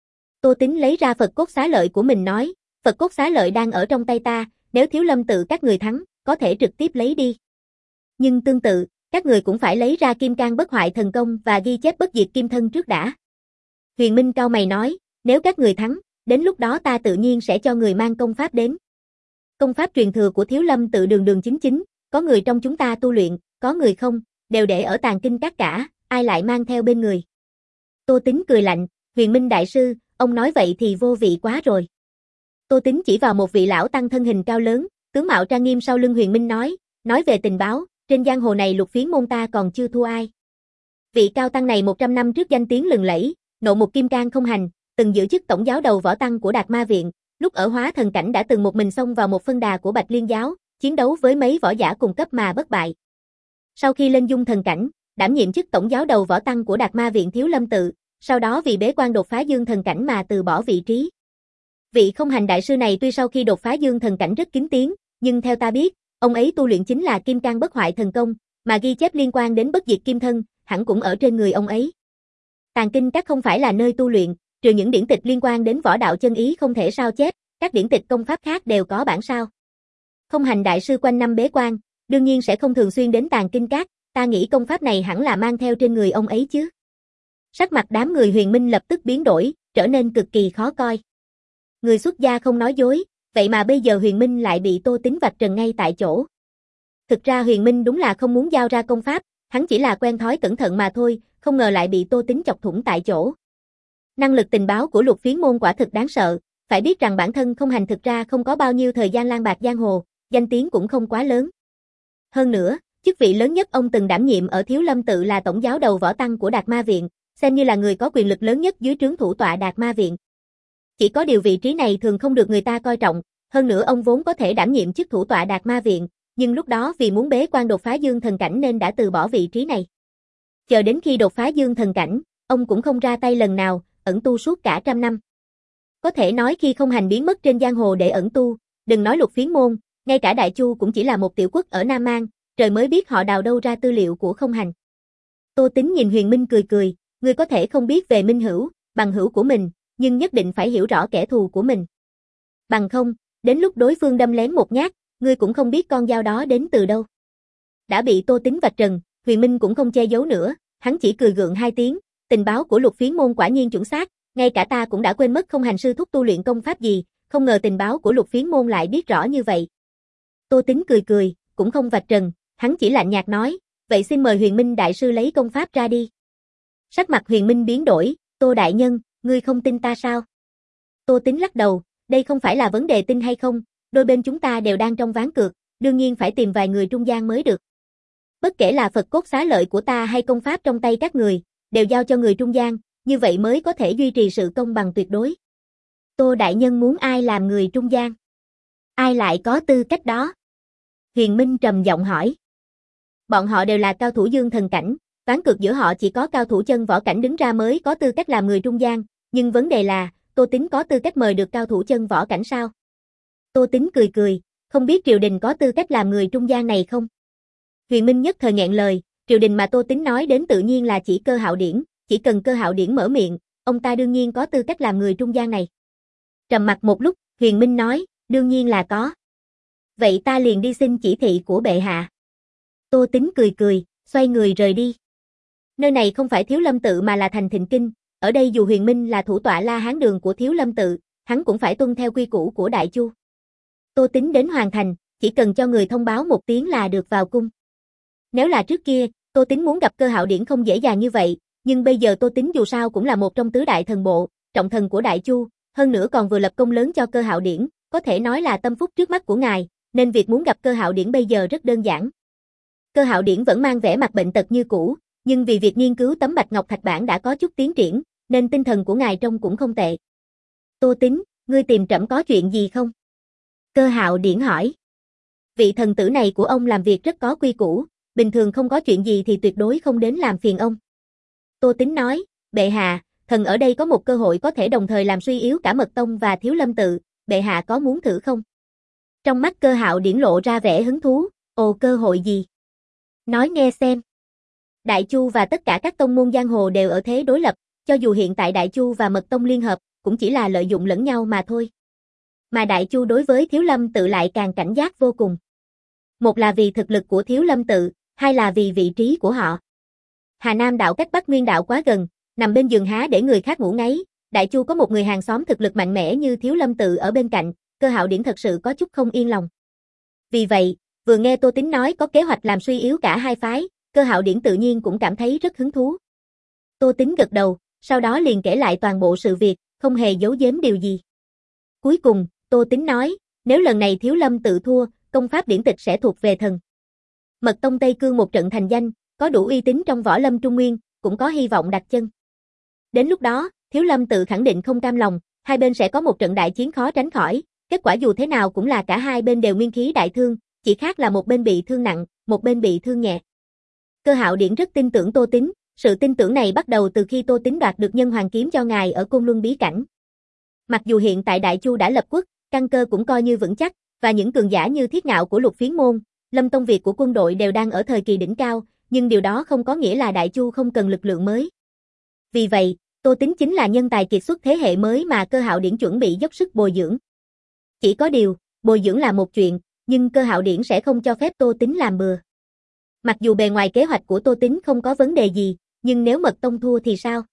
Tô Tín lấy ra Phật cốt xá lợi của mình nói, Phật cốt xá lợi đang ở trong tay ta, nếu Thiếu Lâm tự các người thắng, có thể trực tiếp lấy đi. Nhưng tương tự, các người cũng phải lấy ra Kim Cang bất hoại thần công và ghi chép bất diệt kim thân trước đã. Huyền Minh cau mày nói, nếu các người thắng, đến lúc đó ta tự nhiên sẽ cho người mang công pháp đến. Công pháp truyền thừa của Thiếu Lâm tự đường đường chính chính, có người trong chúng ta tu luyện, có người không, đều để ở tàng kinh các cả, ai lại mang theo bên người. Tô Tín cười lạnh, Huyền Minh đại sư, ông nói vậy thì vô vị quá rồi. Tô Tín chỉ vào một vị lão tăng thân hình cao lớn, tướng mạo trang nghiêm sau lưng Huyền Minh nói, nói về tình báo, trên giang hồ này Lục Phiến môn ta còn chưa thua ai. Vị cao tăng này một trăm năm trước danh tiếng lừng lẫy, nộ một kim cang không hành, từng giữ chức tổng giáo đầu võ tăng của Đạt Ma viện, lúc ở Hóa Thần cảnh đã từng một mình xông vào một phân đà của Bạch Liên giáo, chiến đấu với mấy võ giả cùng cấp mà bất bại. Sau khi lên dung thần cảnh, đảm nhiệm chức tổng giáo đầu võ tăng của Đạt Ma viện Thiếu Lâm tự, sau đó vì bế quan đột phá dương thần cảnh mà từ bỏ vị trí. Vị không hành đại sư này tuy sau khi đột phá dương thần cảnh rất kín tiếng, nhưng theo ta biết, ông ấy tu luyện chính là Kim Cang bất hoại thần công, mà ghi chép liên quan đến bất diệt kim thân, hẳn cũng ở trên người ông ấy. Tàng kinh các không phải là nơi tu luyện, trừ những điển tịch liên quan đến võ đạo chân ý không thể sao chép, các điển tịch công pháp khác đều có bản sao. Không hành đại sư quanh năm bế quan, đương nhiên sẽ không thường xuyên đến tàng kinh các, ta nghĩ công pháp này hẳn là mang theo trên người ông ấy chứ. Sắc mặt đám người Huyền Minh lập tức biến đổi, trở nên cực kỳ khó coi. Người xuất gia không nói dối, vậy mà bây giờ Huyền Minh lại bị Tô Tín vạch trần ngay tại chỗ. Thực ra Huyền Minh đúng là không muốn giao ra công pháp, hắn chỉ là quen thói cẩn thận mà thôi, không ngờ lại bị Tô Tín chọc thủng tại chỗ. Năng lực tình báo của Lục Phiến môn quả thực đáng sợ, phải biết rằng bản thân không hành thực ra không có bao nhiêu thời gian lang bạc giang hồ, danh tiếng cũng không quá lớn. Hơn nữa, chức vị lớn nhất ông từng đảm nhiệm ở Thiếu Lâm tự là tổng giáo đầu võ tăng của Đạt Ma viện, xem như là người có quyền lực lớn nhất dưới trướng thủ tọa Đạt Ma viện. Chỉ có điều vị trí này thường không được người ta coi trọng, hơn nữa ông vốn có thể đảm nhiệm chức thủ tọa Đạt Ma viện, nhưng lúc đó vì muốn bế quan đột phá dương thần cảnh nên đã từ bỏ vị trí này. Chờ đến khi đột phá dương thần cảnh, ông cũng không ra tay lần nào, ẩn tu suốt cả trăm năm. Có thể nói khi không hành biến mất trên giang hồ để ẩn tu, đừng nói Lục Phiến môn, ngay cả Đại Chu cũng chỉ là một tiểu quốc ở Nam Mang, trời mới biết họ đào đâu ra tư liệu của không hành. Tô Tín nhìn Huyền Minh cười cười, ngươi có thể không biết về minh hữu, bằng hữu của mình, nhưng nhất định phải hiểu rõ kẻ thù của mình. Bằng không, đến lúc đối phương đâm lén một nhát, ngươi cũng không biết con dao đó đến từ đâu. Đã bị Tô Tín vạch trần, Huyền Minh cũng không che giấu nữa, hắn chỉ cười gượng hai tiếng, tình báo của Lục Phiến môn quả nhiên chuẩn xác, ngay cả ta cũng đã quên mất không hành sư thúc tu luyện công pháp gì, không ngờ tình báo của Lục Phiến môn lại biết rõ như vậy. Tô Tín cười cười, cũng không vạch trần, hắn chỉ lạnh nhạt nói, vậy xin mời Huyền Minh đại sư lấy công pháp ra đi. Sắc mặt Huyền Minh biến đổi, Tô đại nhân, ngươi không tin ta sao? Tô Tín lắc đầu, đây không phải là vấn đề tin hay không, đôi bên chúng ta đều đang trong ván cược, đương nhiên phải tìm vài người trung gian mới được. Bất kể là Phật cốt xá lợi của ta hay công pháp trong tay các người, đều giao cho người trung gian, như vậy mới có thể duy trì sự công bằng tuyệt đối. Tô đại nhân muốn ai làm người trung gian? Ai lại có tư cách đó? Huyền Minh trầm giọng hỏi. Bọn họ đều là cao thủ dương thần cảnh, ván cược giữa họ chỉ có cao thủ chân võ cảnh đứng ra mới có tư cách làm người trung gian, nhưng vấn đề là, Tô Tín có tư cách mời được cao thủ chân võ cảnh sao? Tô Tín cười cười, không biết triều đình có tư cách làm người trung gian này không? Huyền Minh nhất thời nghẹn lời, triều đình mà Tô Tín nói đến tự nhiên là chỉ Cơ Hạo Điển, chỉ cần Cơ Hạo Điển mở miệng, ông ta đương nhiên có tư cách làm người trung gian này. Trầm mặc một lúc, Huyền Minh nói, đương nhiên là có. Vậy ta liền đi xin chỉ thị của bệ hạ. Tô Tín cười cười, xoay người rời đi. Nơi này không phải Thiếu Lâm tự mà là thành Thịnh Kinh, ở đây dù Huyền Minh là thủ tọa La Hán Đường của Thiếu Lâm tự, hắn cũng phải tuân theo quy củ của Đại Chu. Tô Tín đến Hoàng Thành, chỉ cần cho người thông báo một tiếng là được vào cung. Nếu là trước kia, Tô Tín muốn gặp Cơ Hạo Điển không dễ dàng như vậy, nhưng bây giờ Tô Tín dù sao cũng là một trong tứ đại thần bộ, trọng thần của Đại Chu, hơn nữa còn vừa lập công lớn cho Cơ Hạo Điển, có thể nói là tâm phúc trước mắt của ngài, nên việc muốn gặp Cơ Hạo Điển bây giờ rất đơn giản. Cơ Hạo Điển vẫn mang vẻ mặt bệnh tật như cũ, nhưng vì việc nghiên cứu tấm bạch ngọc thạch bản đã có chút tiến triển, nên tinh thần của ngài trông cũng không tệ. Tô Tín, ngươi tìm trẫm có chuyện gì không? Cơ Hạo Điển hỏi. Vị thần tử này của ông làm việc rất có quy củ, bình thường không có chuyện gì thì tuyệt đối không đến làm phiền ông. Tô Tín nói, bệ hạ, thần ở đây có một cơ hội có thể đồng thời làm suy yếu cả Mật Tông và Thiếu Lâm tự, bệ hạ có muốn thử không? Trong mắt Cơ Hạo Điển lộ ra vẻ hứng thú, ồ cơ hội gì? Nói nghe xem. Đại Chu và tất cả các tông môn giang hồ đều ở thế đối lập, cho dù hiện tại Đại Chu và Mật Tông liên hợp, cũng chỉ là lợi dụng lẫn nhau mà thôi. Mà Đại Chu đối với Thiếu Lâm tự lại càng cảnh giác vô cùng. Một là vì thực lực của Thiếu Lâm tự, hai là vì vị trí của họ. Hà Nam đạo cách Bắc Nguyên đạo quá gần, nằm bên giường há để người khác ngủ ngáy, Đại Chu có một người hàng xóm thực lực mạnh mẽ như Thiếu Lâm tự ở bên cạnh, Cơ Hạo Điển thật sự có chút không yên lòng. Vì vậy, vừa nghe Tô Tín nói có kế hoạch làm suy yếu cả hai phái, Cơ Hạo Điển tự nhiên cũng cảm thấy rất hứng thú. Tô Tín gật đầu, sau đó liền kể lại toàn bộ sự việc, không hề giấu giếm điều gì. Cuối cùng, Tô Tín nói, nếu lần này Thiếu Lâm tự thua, công pháp điển tịch sẽ thuộc về thần. Mật Tông Tây Cương một trận thành danh, có đủ uy tín trong võ lâm Trung Nguyên, cũng có hy vọng đặt chân. Đến lúc đó, Thiếu Lâm tự khẳng định không cam lòng, hai bên sẽ có một trận đại chiến khó tránh khỏi, kết quả dù thế nào cũng là cả hai bên đều nguyên khí đại thương, chỉ khác là một bên bị thương nặng, một bên bị thương nhẹ. Cơ Hạo Điển rất tin tưởng Tô Tín, sự tin tưởng này bắt đầu từ khi Tô Tín đoạt được Nhân Hoàng kiếm cho ngài ở Côn Luân bí cảnh. Mặc dù hiện tại Đại Chu đã lập quốc, căn cơ cũng coi như vững chắc, và những cường giả như Thiết Ngạo của Lục Phiến môn, Lâm Tông Việt của quân đội đều đang ở thời kỳ đỉnh cao, nhưng điều đó không có nghĩa là Đại Chu không cần lực lượng mới. Vì vậy, Tô Tín chính là nhân tài kiệt xuất thế hệ mới mà Cơ Hạo Điển chuẩn bị dốc sức bồi dưỡng. Chỉ có điều, bồi dưỡng là một chuyện, nhưng Cơ Hạo Điển sẽ không cho phép Tô Tín làm bừa. Mặc dù bề ngoài kế hoạch của Tô Tín không có vấn đề gì, nhưng nếu Mật Tông thua thì sao?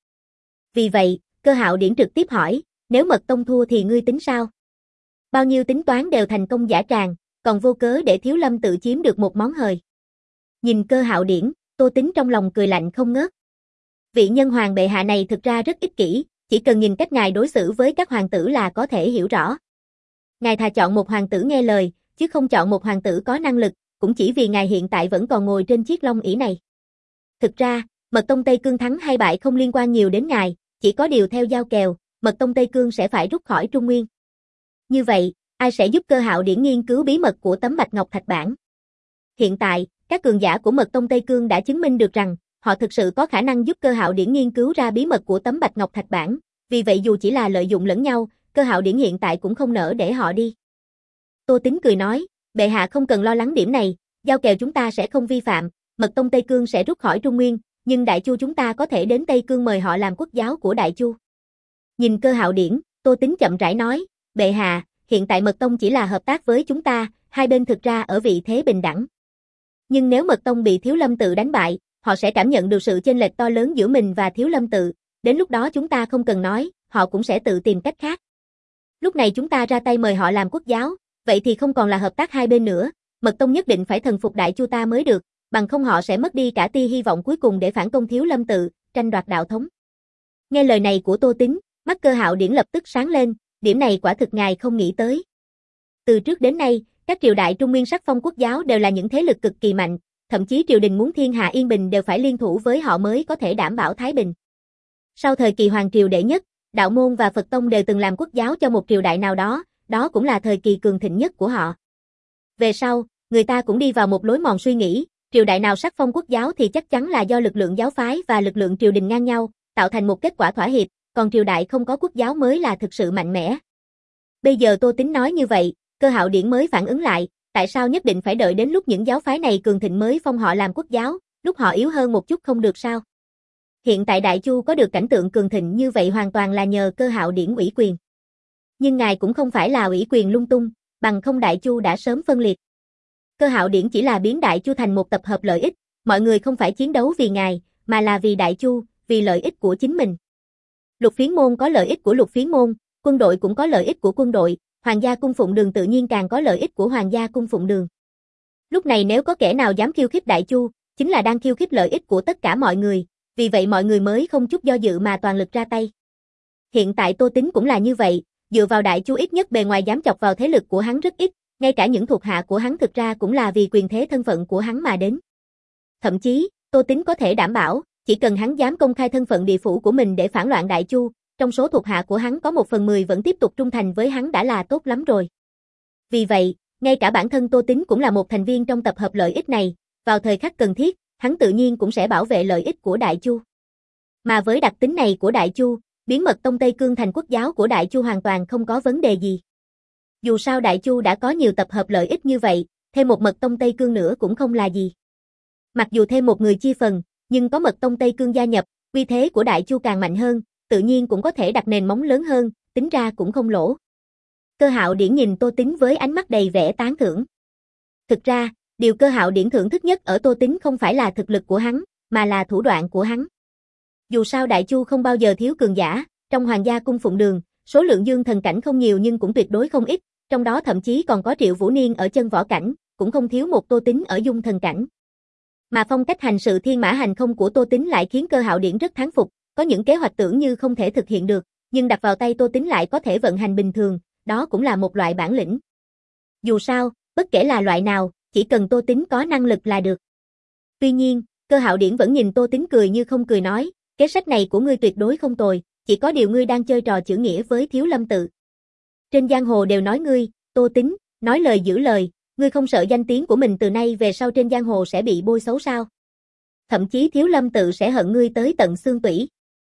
Vì vậy, Cơ Hạo Điển trực tiếp hỏi, nếu Mật Tông thua thì ngươi tính sao? Bao nhiêu tính toán đều thành công giả tràng, còn vô cớ để Thiếu Lâm tự chiếm được một món hời. Nhìn Cơ Hạo Điển, Tô Tín trong lòng cười lạnh không ngớt. Vị nhân hoàng bệ hạ này thực ra rất ích kỷ, chỉ cần nhìn cách ngài đối xử với các hoàng tử là có thể hiểu rõ. Ngài thà chọn một hoàng tử nghe lời, chứ không chọn một hoàng tử có năng lực, cũng chỉ vì ngài hiện tại vẫn còn ngồi trên chiếc long ỷ này. Thực ra, Mật Tông Tây Cương thắng hay bại không liên quan nhiều đến ngài, chỉ có điều theo giao kèo, Mật Tông Tây Cương sẽ phải rút khỏi Trung Nguyên. Như vậy, ai sẽ giúp Cơ Hạo Điển nghiên cứu bí mật của tấm bạch ngọc thạch bản? Hiện tại, các cường giả của Mật Tông Tây Cương đã chứng minh được rằng, họ thực sự có khả năng giúp Cơ Hạo Điển nghiên cứu ra bí mật của tấm bạch ngọc thạch bản, vì vậy dù chỉ là lợi dụng lẫn nhau, Cơ Hạo Điển hiện tại cũng không nỡ để họ đi. Tô Tín cười nói, bệ hạ không cần lo lắng điểm này, giao kèo chúng ta sẽ không vi phạm, Mật Tông Tây Cương sẽ rút khỏi Trung Nguyên, nhưng Đại Chu chúng ta có thể đến Tây Cương mời họ làm quốc giáo của Đại Chu. Nhìn Cơ Hạo Điển, Tô Tín chậm rãi nói, bệ hạ, hiện tại Mật Tông chỉ là hợp tác với chúng ta, hai bên thực ra ở vị thế bình đẳng. Nhưng nếu Mật Tông bị Thiếu Lâm tự đánh bại, họ sẽ cảm nhận được sự chênh lệch to lớn giữa mình và Thiếu Lâm tự, đến lúc đó chúng ta không cần nói, họ cũng sẽ tự tìm cách khác. Lúc này chúng ta ra tay mời họ làm quốc giáo, vậy thì không còn là hợp tác hai bên nữa, Mật Tông nhất định phải thần phục Đại Chu ta mới được, bằng không họ sẽ mất đi cả tia hy vọng cuối cùng để phản công Thiếu Lâm tự, tranh đoạt đạo thống. Nghe lời này của Tô Tín, mắt Cơ Hạo Điển lập tức sáng lên, điểm này quả thực ngài không nghĩ tới. Từ trước đến nay, các triều đại Trung Nguyên sắc phong quốc giáo đều là những thế lực cực kỳ mạnh, thậm chí triều đình muốn thiên hạ yên bình đều phải liên thủ với họ mới có thể đảm bảo thái bình. Sau thời kỳ hoàng triều đệ nhất, đạo môn và Phật tông đều từng làm quốc giáo cho một triều đại nào đó, đó cũng là thời kỳ cường thịnh nhất của họ. Về sau, người ta cũng đi vào một lối mòn suy nghĩ, triều đại nào sắc phong quốc giáo thì chắc chắn là do lực lượng giáo phái và lực lượng triều đình ngang nhau, tạo thành một kết quả thỏa hiệp, còn triều đại không có quốc giáo mới là thực sự mạnh mẽ. Bây giờ Tô Tín nói như vậy, Cơ Hạo Điển mới phản ứng lại, tại sao nhất định phải đợi đến lúc những giáo phái này cường thịnh mới phong họ làm quốc giáo, lúc họ yếu hơn một chút không được sao? Hiện tại Đại Chu có được cảnh tượng cường thịnh như vậy hoàn toàn là nhờ Cơ Hạo Điển ủy quyền. Nhưng ngài cũng không phải là ủy quyền lung tung, bằng không Đại Chu đã sớm phân liệt. Cơ Hạo Điển chỉ là biến Đại Chu thành một tập hợp lợi ích, mọi người không phải chiến đấu vì ngài, mà là vì Đại Chu, vì lợi ích của chính mình. Lục Phiến môn có lợi ích của Lục Phiến môn, quân đội cũng có lợi ích của quân đội, Hoàng gia cung phụng đường tự nhiên càng có lợi ích của Hoàng gia cung phụng đường. Lúc này nếu có kẻ nào dám khiêu khích Đại Chu, chính là đang khiêu khích lợi ích của tất cả mọi người, vì vậy mọi người mới không chút do dự mà toàn lực ra tay. Hiện tại Tô Tín cũng là như vậy, dựa vào Đại Chu ít nhất bề ngoài dám chọc vào thế lực của hắn rất ít, ngay cả những thuộc hạ của hắn thực ra cũng là vì quyền thế thân phận của hắn mà đến. Thậm chí, Tô Tín có thể đảm bảo, chỉ cần hắn dám công khai thân phận địa phủ của mình để phản loạn Đại Chu, trong số thuộc hạ của hắn có một phần mười vẫn tiếp tục trung thành với hắn đã là tốt lắm rồi. Vì vậy, ngay cả bản thân Tô Tín cũng là một thành viên trong tập hợp lợi ích này, vào thời khắc cần thiết, hắn tự nhiên cũng sẽ bảo vệ lợi ích của Đại Chu. Mà với đặc tính này của Đại Chu, biến Mật Tông Tây Cương thành quốc giáo của Đại Chu hoàn toàn không có vấn đề gì. Dù sao Đại Chu đã có nhiều tập hợp lợi ích như vậy, thêm một Mật Tông Tây Cương nữa cũng không là gì. Mặc dù thêm một người chia phần, nhưng có Mật Tông Tây Cương gia nhập, uy thế của Đại Chu càng mạnh hơn, tự nhiên cũng có thể đặt nền móng lớn hơn, tính ra cũng không lỗ. Cơ Hạo Điển nhìn Tô Tín với ánh mắt đầy vẻ tán thưởng. Thực ra, điều Cơ Hạo Điển thưởng thức nhất ở Tô Tín không phải là thực lực của hắn, mà là thủ đoạn của hắn. Dù sao Đại Chu không bao giờ thiếu cường giả, trong Hoàng gia cung phụng đường, số lượng dương thần cảnh không nhiều nhưng cũng tuyệt đối không ít, trong đó thậm chí còn có Triệu Vũ Niên ở chân võ cảnh, cũng không thiếu một Tô Tín ở dung thần cảnh. Mà phong cách hành sự thiên mã hành không của Tô Tín lại khiến Cơ Hạo Điển rất thán phục, có những kế hoạch tưởng như không thể thực hiện được, nhưng đặt vào tay Tô Tín lại có thể vận hành bình thường, đó cũng là một loại bản lĩnh. Dù sao, bất kể là loại nào, chỉ cần Tô Tín có năng lực là được. Tuy nhiên, Cơ Hạo Điển vẫn nhìn Tô Tín cười như không cười nói, kế sách này của ngươi tuyệt đối không tồi, chỉ có điều ngươi đang chơi trò chữ nghĩa với Thiếu Lâm Tự. Trên giang hồ đều nói ngươi, Tô Tín, nói lời giữ lời, ngươi không sợ danh tiếng của mình từ nay về sau trên giang hồ sẽ bị bôi xấu sao? Thậm chí Thiếu Lâm Tự sẽ hận ngươi tới tận xương tủy.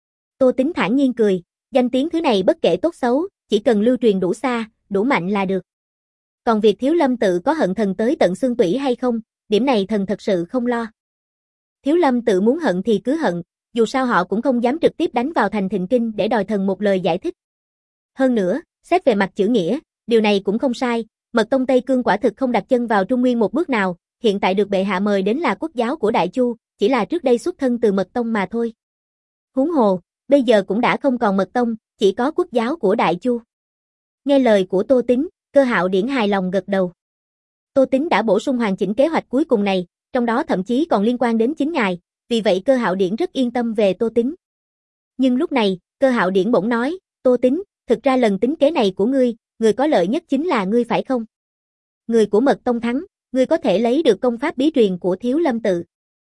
Tô Tín thản nhiên cười, danh tiếng thứ này bất kể tốt xấu, chỉ cần lưu truyền đủ xa, đủ mạnh là được. Còn việc Thiếu Lâm Tự có hận thần tới tận xương tủy hay không, điểm này thần thật sự không lo. Thiếu Lâm Tự muốn hận thì cứ hận, dù sao họ cũng không dám trực tiếp đánh vào thành Thịnh Kinh để đòi thần một lời giải thích. Hơn nữa, xét về mặt chữ nghĩa, điều này cũng không sai, Mật Tông Tây Cương quả thực không đặt chân vào Trung Nguyên một bước nào, hiện tại được bệ hạ mời đến là quốc giáo của Đại Chu, chỉ là trước đây xuất thân từ Mật Tông mà thôi. Huống hồ, bây giờ cũng đã không còn Mật Tông, chỉ có quốc giáo của Đại Chu. Nghe lời của Tô Tín, Cơ Hạo Điển hài lòng gật đầu. Tô Tín đã bổ sung hoàn chỉnh kế hoạch cuối cùng này, trong đó thậm chí còn liên quan đến chính ngài, vì vậy Cơ Hạo Điển rất yên tâm về Tô Tín. Nhưng lúc này, Cơ Hạo Điển bỗng nói, Tô Tín, thực ra lần tính kế này của ngươi, người có lợi nhất chính là ngươi phải không? Người của Mật Tông thắng, ngươi có thể lấy được công pháp bí truyền của Thiếu Lâm Tự.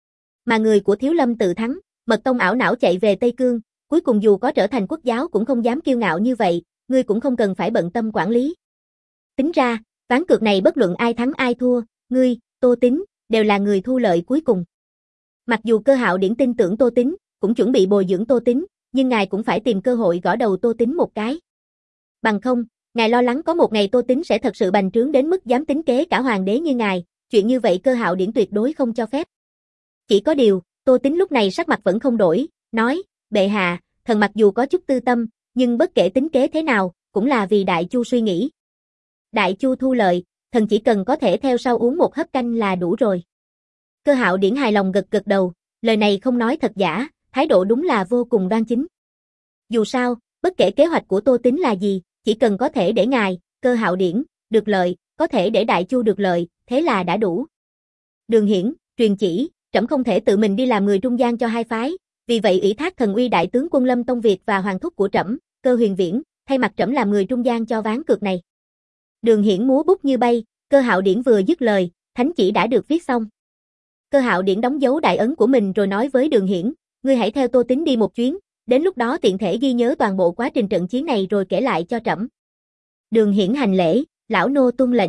Mà người của Thiếu Lâm Tự thắng, Mật Tông ảo não chạy về Tây Cương, cuối cùng dù có trở thành quốc giáo cũng không dám kiêu ngạo như vậy, ngươi cũng không cần phải bận tâm quản lý. Tính ra, ván cược này bất luận ai thắng ai thua, ngươi, Tô Tín, đều là người thu lợi cuối cùng. Mặc dù Cơ Hạo Điển tin tưởng Tô Tín, cũng chuẩn bị bồi dưỡng Tô Tín, nhưng ngài cũng phải tìm cơ hội gõ đầu Tô Tín một cái. Bằng không, ngài lo lắng có một ngày Tô Tín sẽ thật sự bành trướng đến mức dám tính kế cả hoàng đế như ngài, chuyện như vậy Cơ Hạo Điển tuyệt đối không cho phép. Chỉ có điều, Tô Tín lúc này sắc mặt vẫn không đổi, nói, bệ hạ, thần mặc dù có chút tư tâm, nhưng bất kể tính kế thế nào, cũng là vì Đại Chu suy nghĩ. Đại Chu thu lợi, thần chỉ cần có thể theo sau uống một hớp canh là đủ rồi. Cơ Hạo Điển hài lòng gật gật đầu, lời này không nói thật giả, thái độ đúng là vô cùng đoan chính. Dù sao, bất kể kế hoạch của Tô Tín là gì, chỉ cần có thể để ngài, Cơ Hạo Điển, được lợi, có thể để Đại Chu được lợi, thế là đã đủ. Đường Hiển, truyền chỉ, trẫm không thể tự mình đi làm người trung gian cho hai phái, vì vậy ủy thác thần uy đại tướng quân Lâm Tông Việt và hoàng thúc của trẫm, Cơ Huyền Viễn, thay mặt trẫm làm người trung gian cho ván cược này. Đường Hiển múa bút như bay, Cơ Hạo Điển vừa dứt lời, thánh chỉ đã được viết xong. Cơ Hạo Điển đóng dấu đại ấn của mình rồi nói với Đường Hiển, ngươi hãy theo Tô Tín đi một chuyến, đến lúc đó tiện thể ghi nhớ toàn bộ quá trình trận chiến này rồi kể lại cho trẫm. Đường Hiển hành lễ, lão nô tuân lệnh.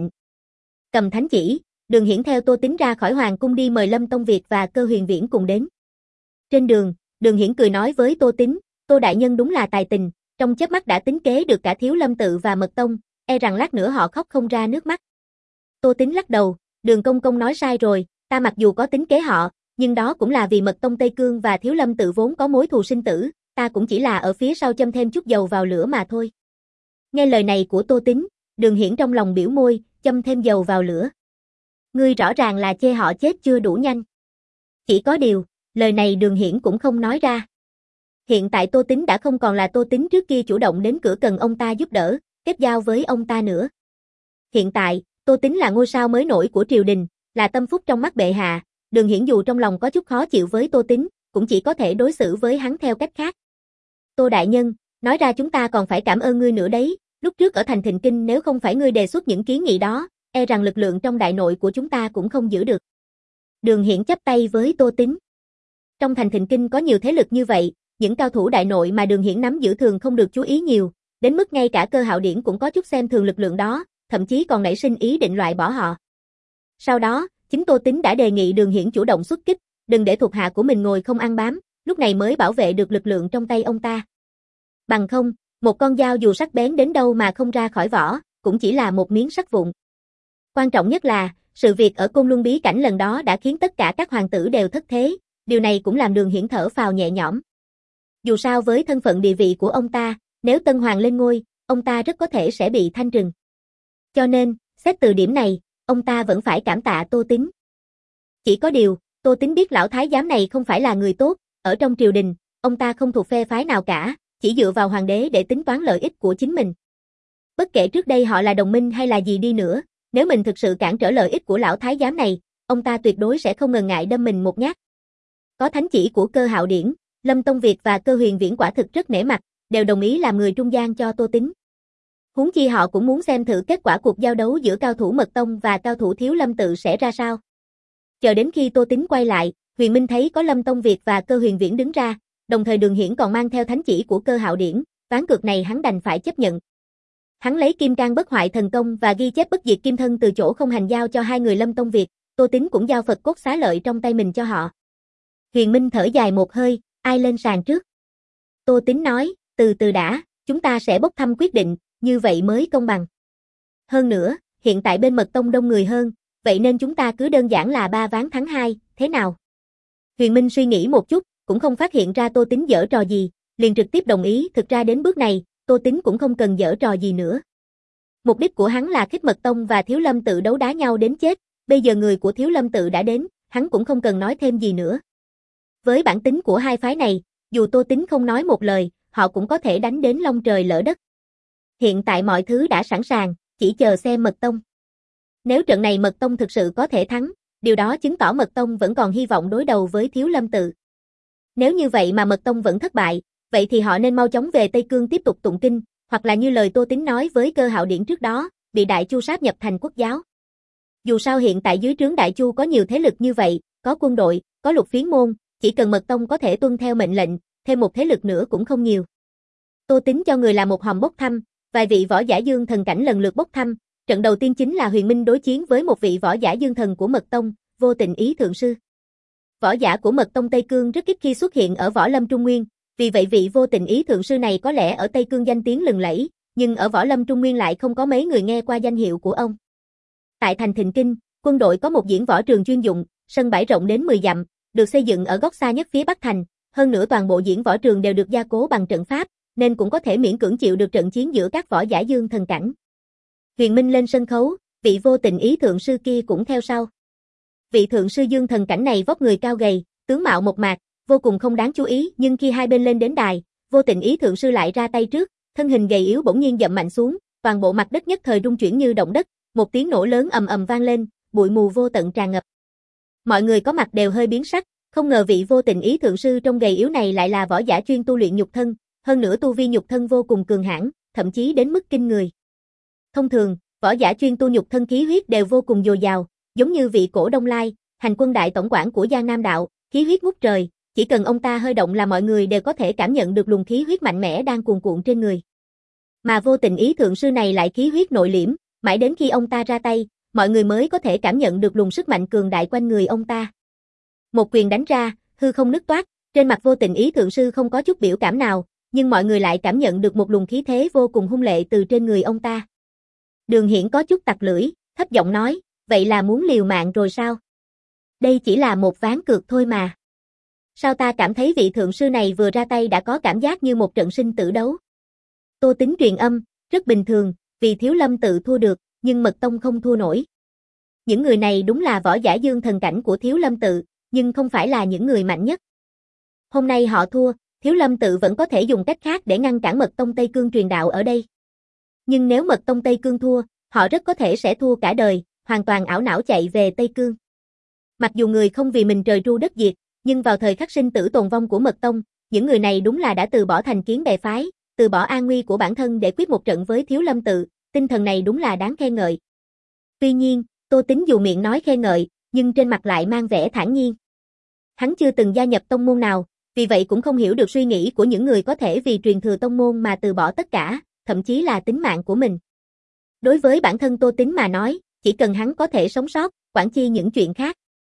Cầm thánh chỉ, Đường Hiển theo Tô Tín ra khỏi hoàng cung đi mời Lâm Tông Việt và Cơ Huyền Viễn cùng đến. Trên đường, Đường Hiển cười nói với Tô Tín, Tô đại nhân đúng là tài tình, trong chớp mắt đã tính kế được cả Thiếu Lâm Tự và Mật Tông, e rằng lát nữa họ khóc không ra nước mắt. Tô Tín lắc đầu, Đường công công nói sai rồi, ta mặc dù có tính kế họ, nhưng đó cũng là vì Mật Tông Tây Cương và Thiếu Lâm Tự vốn có mối thù sinh tử, ta cũng chỉ là ở phía sau châm thêm chút dầu vào lửa mà thôi. Nghe lời này của Tô Tín, Đường Hiển trong lòng biểu môi, châm thêm dầu vào lửa. Ngươi rõ ràng là chê họ chết chưa đủ nhanh. Chỉ có điều, lời này Đường Hiển cũng không nói ra. Hiện tại Tô Tính đã không còn là Tô Tính trước kia chủ động đến cửa cần ông ta giúp đỡ, kết giao với ông ta nữa. Hiện tại, Tô Tính là ngôi sao mới nổi của triều đình, là tâm phúc trong mắt bệ hạ, Đường Hiển dù trong lòng có chút khó chịu với Tô Tính, cũng chỉ có thể đối xử với hắn theo cách khác. Tô đại nhân, nói ra chúng ta còn phải cảm ơn ngươi nữa đấy, lúc trước ở thành Thịnh Kinh nếu không phải ngươi đề xuất những kiến nghị đó, e rằng lực lượng trong đại nội của chúng ta cũng không giữ được. Đường Hiển chắp tay với Tô Tính. Trong thành Thịnh Kinh có nhiều thế lực như vậy, những cao thủ đại nội mà Đường Hiển nắm giữ thường không được chú ý nhiều, đến mức ngay cả Cơ Hạo Điển cũng có chút xem thường lực lượng đó, thậm chí còn nảy sinh ý định loại bỏ họ. Sau đó, chính Tô Tính đã đề nghị Đường Hiển chủ động xuất kích, đừng để thuộc hạ của mình ngồi không ăn bám, lúc này mới bảo vệ được lực lượng trong tay ông ta. Bằng không, một con dao dù sắc bén đến đâu mà không ra khỏi vỏ, cũng chỉ là một miếng sắt vụn. Quan trọng nhất là, sự việc ở Côn Luân bí cảnh lần đó đã khiến tất cả các hoàng tử đều thất thế, điều này cũng làm Đường Hiển thở phào nhẹ nhõm. Dù sao với thân phận địa vị của ông ta, nếu Tân Hoàng lên ngôi, ông ta rất có thể sẽ bị thanh trừng. Cho nên, xét từ điểm này, ông ta vẫn phải cảm tạ Tô Tính. Chỉ có điều, Tô Tính biết lão thái giám này không phải là người tốt, ở trong triều đình, ông ta không thuộc phe phái nào cả, chỉ dựa vào hoàng đế để tính toán lợi ích của chính mình. Bất kể trước đây họ là đồng minh hay là gì đi nữa, nếu mình thực sự cản trở lợi ích của lão thái giám này, ông ta tuyệt đối sẽ không ngần ngại đâm mình một nhát. Có thánh chỉ của Cơ Hạo Điển, Lâm Tông Việt và Cơ Huyền Viễn quả thực rất nể mặt, đều đồng ý làm người trung gian cho Tô Tính. Huống chi họ cũng muốn xem thử kết quả cuộc giao đấu giữa cao thủ Mật Tông và cao thủ Thiếu Lâm Tự sẽ ra sao. Chờ đến khi Tô Tính quay lại, Huyền Minh thấy có Lâm Tông Việt và Cơ Huyền Viễn đứng ra, đồng thời Đường Hiển còn mang theo thánh chỉ của Cơ Hạo Điển, ván cược này hắn đành phải chấp nhận. Hắn lấy Kim Cang Bất Hoại thần công và ghi chép bất diệt kim thân từ chỗ không hành giao cho hai người Lâm Tông Việt, Tô Tính cũng giao Phật cốt xá lợi trong tay mình cho họ. Huyền Minh thở dài một hơi, ai lên sàn trước? Tô Tính nói, từ từ đã, chúng ta sẽ bốc thăm quyết định, như vậy mới công bằng. Hơn nữa, hiện tại bên Mật Tông đông người hơn, vậy nên chúng ta cứ đơn giản là ba ván thắng hai, thế nào? Huyền Minh suy nghĩ một chút, cũng không phát hiện ra Tô Tính giở trò gì, liền trực tiếp đồng ý, thực ra đến bước này, Tô Tính cũng không cần giở trò gì nữa. Mục đích của hắn là khích Mật Tông và Thiếu Lâm Tự đấu đá nhau đến chết, bây giờ người của Thiếu Lâm Tự đã đến, hắn cũng không cần nói thêm gì nữa. Với bản tính của hai phái này, dù Tô Tính không nói một lời, họ cũng có thể đánh đến long trời lỡ đất. Hiện tại mọi thứ đã sẵn sàng, chỉ chờ xem Mật Tông. Nếu trận này Mật Tông thực sự có thể thắng, điều đó chứng tỏ Mật Tông vẫn còn hy vọng đối đầu với Thiếu Lâm Tự. Nếu như vậy mà Mật Tông vẫn thất bại, vậy thì họ nên mau chóng về Tây Cương tiếp tục tụng kinh, hoặc là như lời Tô Tính nói với Cơ Hạo Điển trước đó, bị Đại Chu sáp nhập thành quốc giáo. Dù sao hiện tại dưới trướng Đại Chu có nhiều thế lực như vậy, có quân đội, có Lục Phiến môn, chỉ cần Mật Tông có thể tuân theo mệnh lệnh, thêm một thế lực nữa cũng không nhiều. Tô Tính cho người làm một hòm bốc thăm, vài vị võ giả dương thần cảnh lần lượt bốc thăm, trận đầu tiên chính là Huyền Minh đối chiến với một vị võ giả dương thần của Mật Tông, Vô Tình Ý Thượng Sư. Võ giả của Mật Tông Tây Cương rất ít khi xuất hiện ở Võ Lâm Trung Nguyên, vì vậy vị Vô Tình Ý Thượng Sư này có lẽ ở Tây Cương danh tiếng lừng lẫy, nhưng ở Võ Lâm Trung Nguyên lại không có mấy người nghe qua danh hiệu của ông. Tại thành Thịnh Kinh, quân đội có một diễn võ trường chuyên dụng, sân bãi rộng đến mười dặm, được xây dựng ở góc xa nhất phía Bắc thành, hơn nữa toàn bộ diễn võ trường đều được gia cố bằng trận pháp, nên cũng có thể miễn cưỡng chịu được trận chiến giữa các võ giả dương thần cảnh. Huyền Minh lên sân khấu, vị Vô Tình Ý Thượng Sư kia cũng theo sau. Vị Thượng Sư dương thần cảnh này vóc người cao gầy, tướng mạo mộc mạc, vô cùng không đáng chú ý, nhưng khi hai bên lên đến đài, Vô Tình Ý Thượng Sư lại ra tay trước, thân hình gầy yếu bỗng nhiên dậm mạnh xuống, toàn bộ mặt đất nhất thời rung chuyển như động đất, một tiếng nổ lớn ầm ầm vang lên, bụi mù vô tận tràn ngập. Mọi người có mặt đều hơi biến sắc, không ngờ vị Vô Tình Ý Thượng Sư trong gầy yếu này lại là võ giả chuyên tu luyện nhục thân, hơn nữa tu vi nhục thân vô cùng cường hãn, thậm chí đến mức kinh người. Thông thường, võ giả chuyên tu nhục thân khí huyết đều vô cùng dồi dào, giống như vị Cổ Đông Lai, hành quân đại tổng quản của Giang Nam đạo, khí huyết ngút trời, chỉ cần ông ta hơi động là mọi người đều có thể cảm nhận được luồng khí huyết mạnh mẽ đang cuồn cuộn trên người. Mà Vô Tình Ý Thượng Sư này lại khí huyết nội liễm, mãi đến khi ông ta ra tay, mọi người mới có thể cảm nhận được luồng sức mạnh cường đại quanh người ông ta. Một quyền đánh ra, hư không nứt toát, trên mặt Vô Tình Ý Thượng Sư không có chút biểu cảm nào, nhưng mọi người lại cảm nhận được một luồng khí thế vô cùng hung lệ từ trên người ông ta. Đường Hiển có chút tặc lưỡi, thấp giọng nói, vậy là muốn liều mạng rồi sao? Đây chỉ là một ván cược thôi mà. Sao ta cảm thấy vị Thượng Sư này vừa ra tay đã có cảm giác như một trận sinh tử đấu? Tô Tính truyền âm, rất bình thường, vì Thiếu Lâm Tự thua được, nhưng Mật Tông không thua nổi. Những người này đúng là võ giả dương thần cảnh của Thiếu Lâm Tự, nhưng không phải là những người mạnh nhất. Hôm nay họ thua, Thiếu Lâm tự vẫn có thể dùng cách khác để ngăn cản Mật tông Tây Cương truyền đạo ở đây. Nhưng nếu Mật tông Tây Cương thua, họ rất có thể sẽ thua cả đời, hoàn toàn ảo não chạy về Tây Cương. Mặc dù người không vì mình trời tru đất diệt, nhưng vào thời khắc sinh tử tồn vong của Mật tông, những người này đúng là đã từ bỏ thành kiến bè phái, từ bỏ an nguy của bản thân để quyết một trận với Thiếu Lâm tự, tinh thần này đúng là đáng khen ngợi. Tuy nhiên, Tô Tín dù miệng nói khen ngợi, nhưng trên mặt lại mang vẻ thản nhiên. Hắn chưa từng gia nhập tông môn nào, vì vậy cũng không hiểu được suy nghĩ của những người có thể vì truyền thừa tông môn mà từ bỏ tất cả, thậm chí là tính mạng của mình. Đối với bản thân Tô Tín mà nói, chỉ cần hắn có thể sống sót, quản chi những chuyện khác.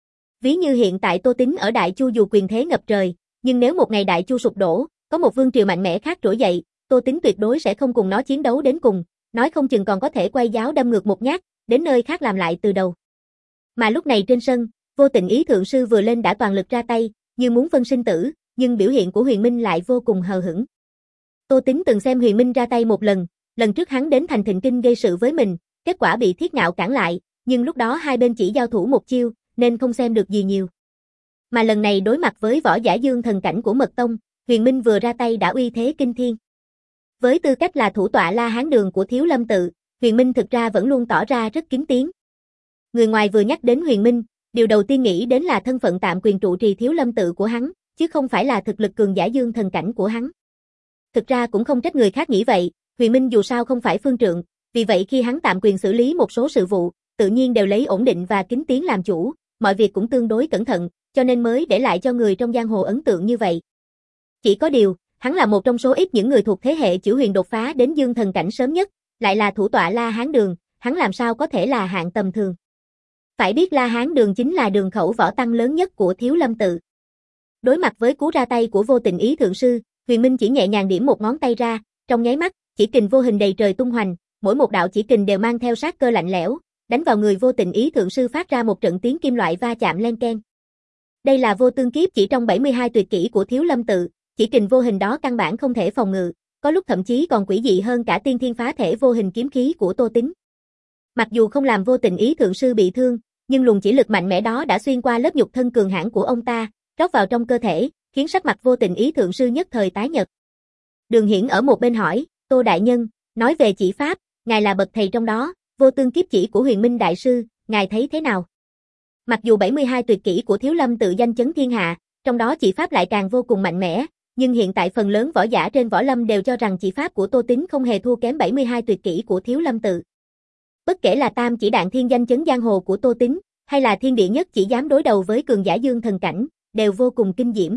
Ví như hiện tại Tô Tín ở Đại Chu dù quyền thế ngập trời, nhưng nếu một ngày Đại Chu sụp đổ, có một vương triều mạnh mẽ khác trỗi dậy, Tô Tín tuyệt đối sẽ không cùng nó chiến đấu đến cùng, nói không chừng còn có thể quay giáo đâm ngược một nhát, đến nơi khác làm lại từ đầu. Mà lúc này trên sân, Vô Tình Ý thượng sư vừa lên đã toàn lực ra tay, như muốn phân sinh tử, nhưng biểu hiện của Huyền Minh lại vô cùng hờ hững. Tô Tín từng xem Huyền Minh ra tay một lần, lần trước hắn đến thành Thịnh Kinh gây sự với mình, kết quả bị Thiết Ngạo cản lại, nhưng lúc đó hai bên chỉ giao thủ một chiêu, nên không xem được gì nhiều. Mà lần này đối mặt với võ giả dương thần cảnh của Mật tông, Huyền Minh vừa ra tay đã uy thế kinh thiên. Với tư cách là thủ tọa La Hán Đường của Thiếu Lâm tự, Huyền Minh thực ra vẫn luôn tỏ ra rất kín tiếng. Người ngoài vừa nhắc đến Huyền Minh, điều đầu tiên nghĩ đến là thân phận tạm quyền trụ trì Thiếu Lâm tự của hắn, chứ không phải là thực lực cường giả dương thần cảnh của hắn. Thực ra cũng không trách người khác nghĩ vậy, Huyền Minh dù sao không phải phương trượng, vì vậy khi hắn tạm quyền xử lý một số sự vụ, tự nhiên đều lấy ổn định và kín tiếng làm chủ, mọi việc cũng tương đối cẩn thận, cho nên mới để lại cho người trong giang hồ ấn tượng như vậy. Chỉ có điều, hắn là một trong số ít những người thuộc thế hệ Chữ Huyền đột phá đến dương thần cảnh sớm nhất, lại là thủ tọa La Hán Đường, hắn làm sao có thể là hạng tầm thường. Phải biết La Hán Đường chính là đường khẩu võ tăng lớn nhất của Thiếu Lâm tự. Đối mặt với cú ra tay của Vô Tình Ý thượng sư, Huyền Minh chỉ nhẹ nhàng điểm một ngón tay ra, trong nháy mắt, chỉ kình vô hình đầy trời tung hoành, mỗi một đạo chỉ kình đều mang theo sát cơ lạnh lẽo, đánh vào người Vô Tình Ý thượng sư phát ra một trận tiếng kim loại va chạm len keng. Đây là Vô Tương Kiếp chỉ trong bảy mươi hai tuyệt kỹ của Thiếu Lâm tự, chỉ kình vô hình đó căn bản không thể phòng ngự, có lúc thậm chí còn quỷ dị hơn cả tiên thiên phá thể vô hình kiếm khí của Tô Tín. Mặc dù không làm Vô Tình Ý thượng sư bị thương, nhưng luồng chỉ lực mạnh mẽ đó đã xuyên qua lớp nhục thân cường hãn của ông ta, rót vào trong cơ thể, khiến sắc mặt Vô Tình Ý thượng sư nhất thời tái nhợt. Đường Hiển ở một bên hỏi, Tô đại nhân, nói về chỉ pháp, ngài là bậc thầy trong đó, Vô Tương Kiếp chỉ của Huyền Minh đại sư, ngài thấy thế nào? Mặc dù bảy mươi hai tuyệt kỹ của Thiếu Lâm tự danh chấn thiên hạ, trong đó chỉ pháp lại càng vô cùng mạnh mẽ, nhưng hiện tại phần lớn võ giả trên võ lâm đều cho rằng chỉ pháp của Tô Tín không hề thua kém bảy mươi hai tuyệt kỹ của Thiếu Lâm tự. Bất kể là tam chỉ đạn thiên danh chấn giang hồ của Tô Tín, hay là thiên địa nhất chỉ dám đối đầu với cường giả dương thần cảnh, đều vô cùng kinh diễm.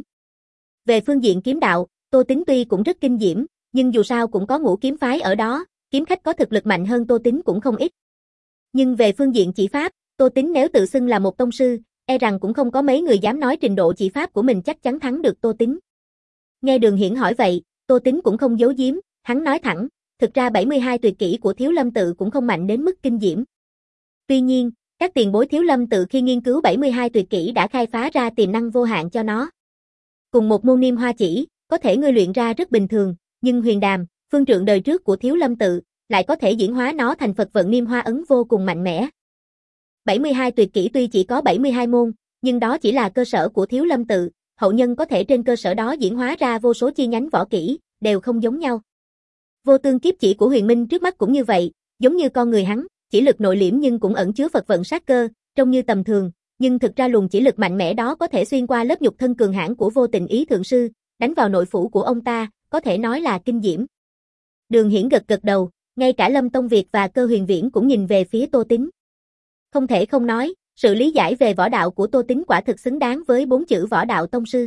Về phương diện kiếm đạo, Tô Tín tuy cũng rất kinh diễm, nhưng dù sao cũng có ngũ kiếm phái ở đó, kiếm khách có thực lực mạnh hơn Tô Tín cũng không ít. Nhưng về phương diện chỉ pháp, Tô Tín nếu tự xưng là một tông sư, e rằng cũng không có mấy người dám nói trình độ chỉ pháp của mình chắc chắn thắng được Tô Tín. Nghe Đường Hiển hỏi vậy, Tô Tín cũng không giấu giếm, hắn nói thẳng, thực ra bảy mươi hai tuyệt kỹ của Thiếu Lâm tự cũng không mạnh đến mức kinh diễm. Tuy nhiên, các tiền bối Thiếu Lâm tự khi nghiên cứu bảy mươi hai tuyệt kỹ đã khai phá ra tiềm năng vô hạn cho nó. Cùng một môn Niêm Hoa chỉ, có thể ngươi luyện ra rất bình thường, nhưng Huyền Đàm, phương trượng đời trước của Thiếu Lâm tự, lại có thể diễn hóa nó thành Phật vận Niêm Hoa ấn vô cùng mạnh mẽ. bảy mươi hai tuyệt kỹ tuy chỉ có bảy mươi hai môn, nhưng đó chỉ là cơ sở của Thiếu Lâm tự, hậu nhân có thể trên cơ sở đó diễn hóa ra vô số chi nhánh võ kỹ, đều không giống nhau. Vô Tương Kiếp chỉ của Huyền Minh trước mắt cũng như vậy, giống như con người hắn, chỉ lực nội liễm nhưng cũng ẩn chứa Phật vận sát cơ, trông như tầm thường, nhưng thực ra luồng chỉ lực mạnh mẽ đó có thể xuyên qua lớp nhục thân cường hãn của Vô Tình Ý thượng sư, đánh vào nội phủ của ông ta, có thể nói là kinh diễm. Đường Hiển gật gật đầu, ngay cả Lâm Tông Việt và Cơ Huyền Viễn cũng nhìn về phía Tô Tín. Không thể không nói, sự lý giải về võ đạo của Tô Tín quả thực xứng đáng với bốn chữ võ đạo tông sư.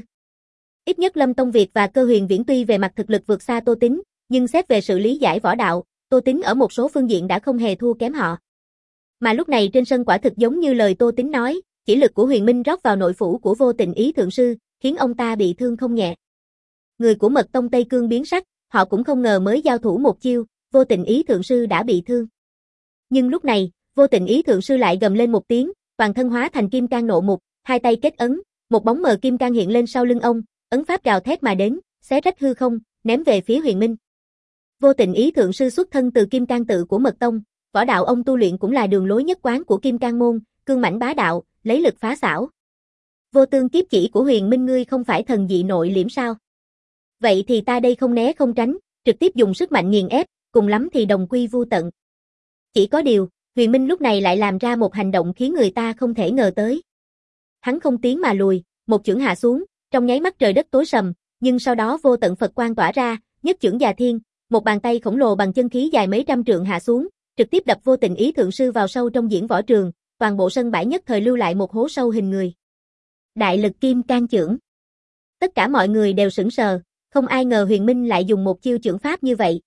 Ít nhất Lâm Tông Việt và Cơ Huyền Viễn tuy về mặt thực lực vượt xa Tô Tín, nhưng xét về sự lý giải võ đạo, Tô Tín ở một số phương diện đã không hề thua kém họ. Mà lúc này trên sân quả thực giống như lời Tô Tín nói, chỉ lực của Huyền Minh rót vào nội phủ của Vô Tình Ý thượng sư, khiến ông ta bị thương không nhẹ. Người của Mật tông Tây Cương biến sắc, họ cũng không ngờ mới giao thủ một chiêu, Vô Tình Ý thượng sư đã bị thương. Nhưng lúc này, Vô Tình Ý thượng sư lại gầm lên một tiếng, toàn thân hóa thành kim cang nộ mục, hai tay kết ấn, một bóng mờ kim cang hiện lên sau lưng ông, ấn pháp gào thét mà đến, xé rách hư không, ném về phía Huyền Minh. Vô Tình Ý thượng sư xuất thân từ Kim Cang tự của Mật tông, võ đạo ông tu luyện cũng là đường lối nhất quán của Kim Cang môn, cương mãnh bá đạo, lấy lực phá xảo. Vô Tương Kiếp chỉ của Huyền Minh ngươi không phải thần dị nội liễm sao? Vậy thì ta đây không né không tránh, trực tiếp dùng sức mạnh nghiền ép, cùng lắm thì đồng quy vu tận. Chỉ có điều, Huyền Minh lúc này lại làm ra một hành động khiến người ta không thể ngờ tới. Hắn không tiến mà lùi, một chưởng hạ xuống, trong nháy mắt trời đất tối sầm, nhưng sau đó vô tận Phật quang tỏa ra, nhất chưởng già thiên, một bàn tay khổng lồ bằng chân khí dài mấy trăm trượng hạ xuống, trực tiếp đập vô tình ý thượng sư vào sâu trong diễn võ trường, toàn bộ sân bãi nhất thời lưu lại một hố sâu hình người. Đại lực kim can chưởng. Tất cả mọi người đều sững sờ, không ai ngờ Huyền Minh lại dùng một chiêu chưởng pháp như vậy.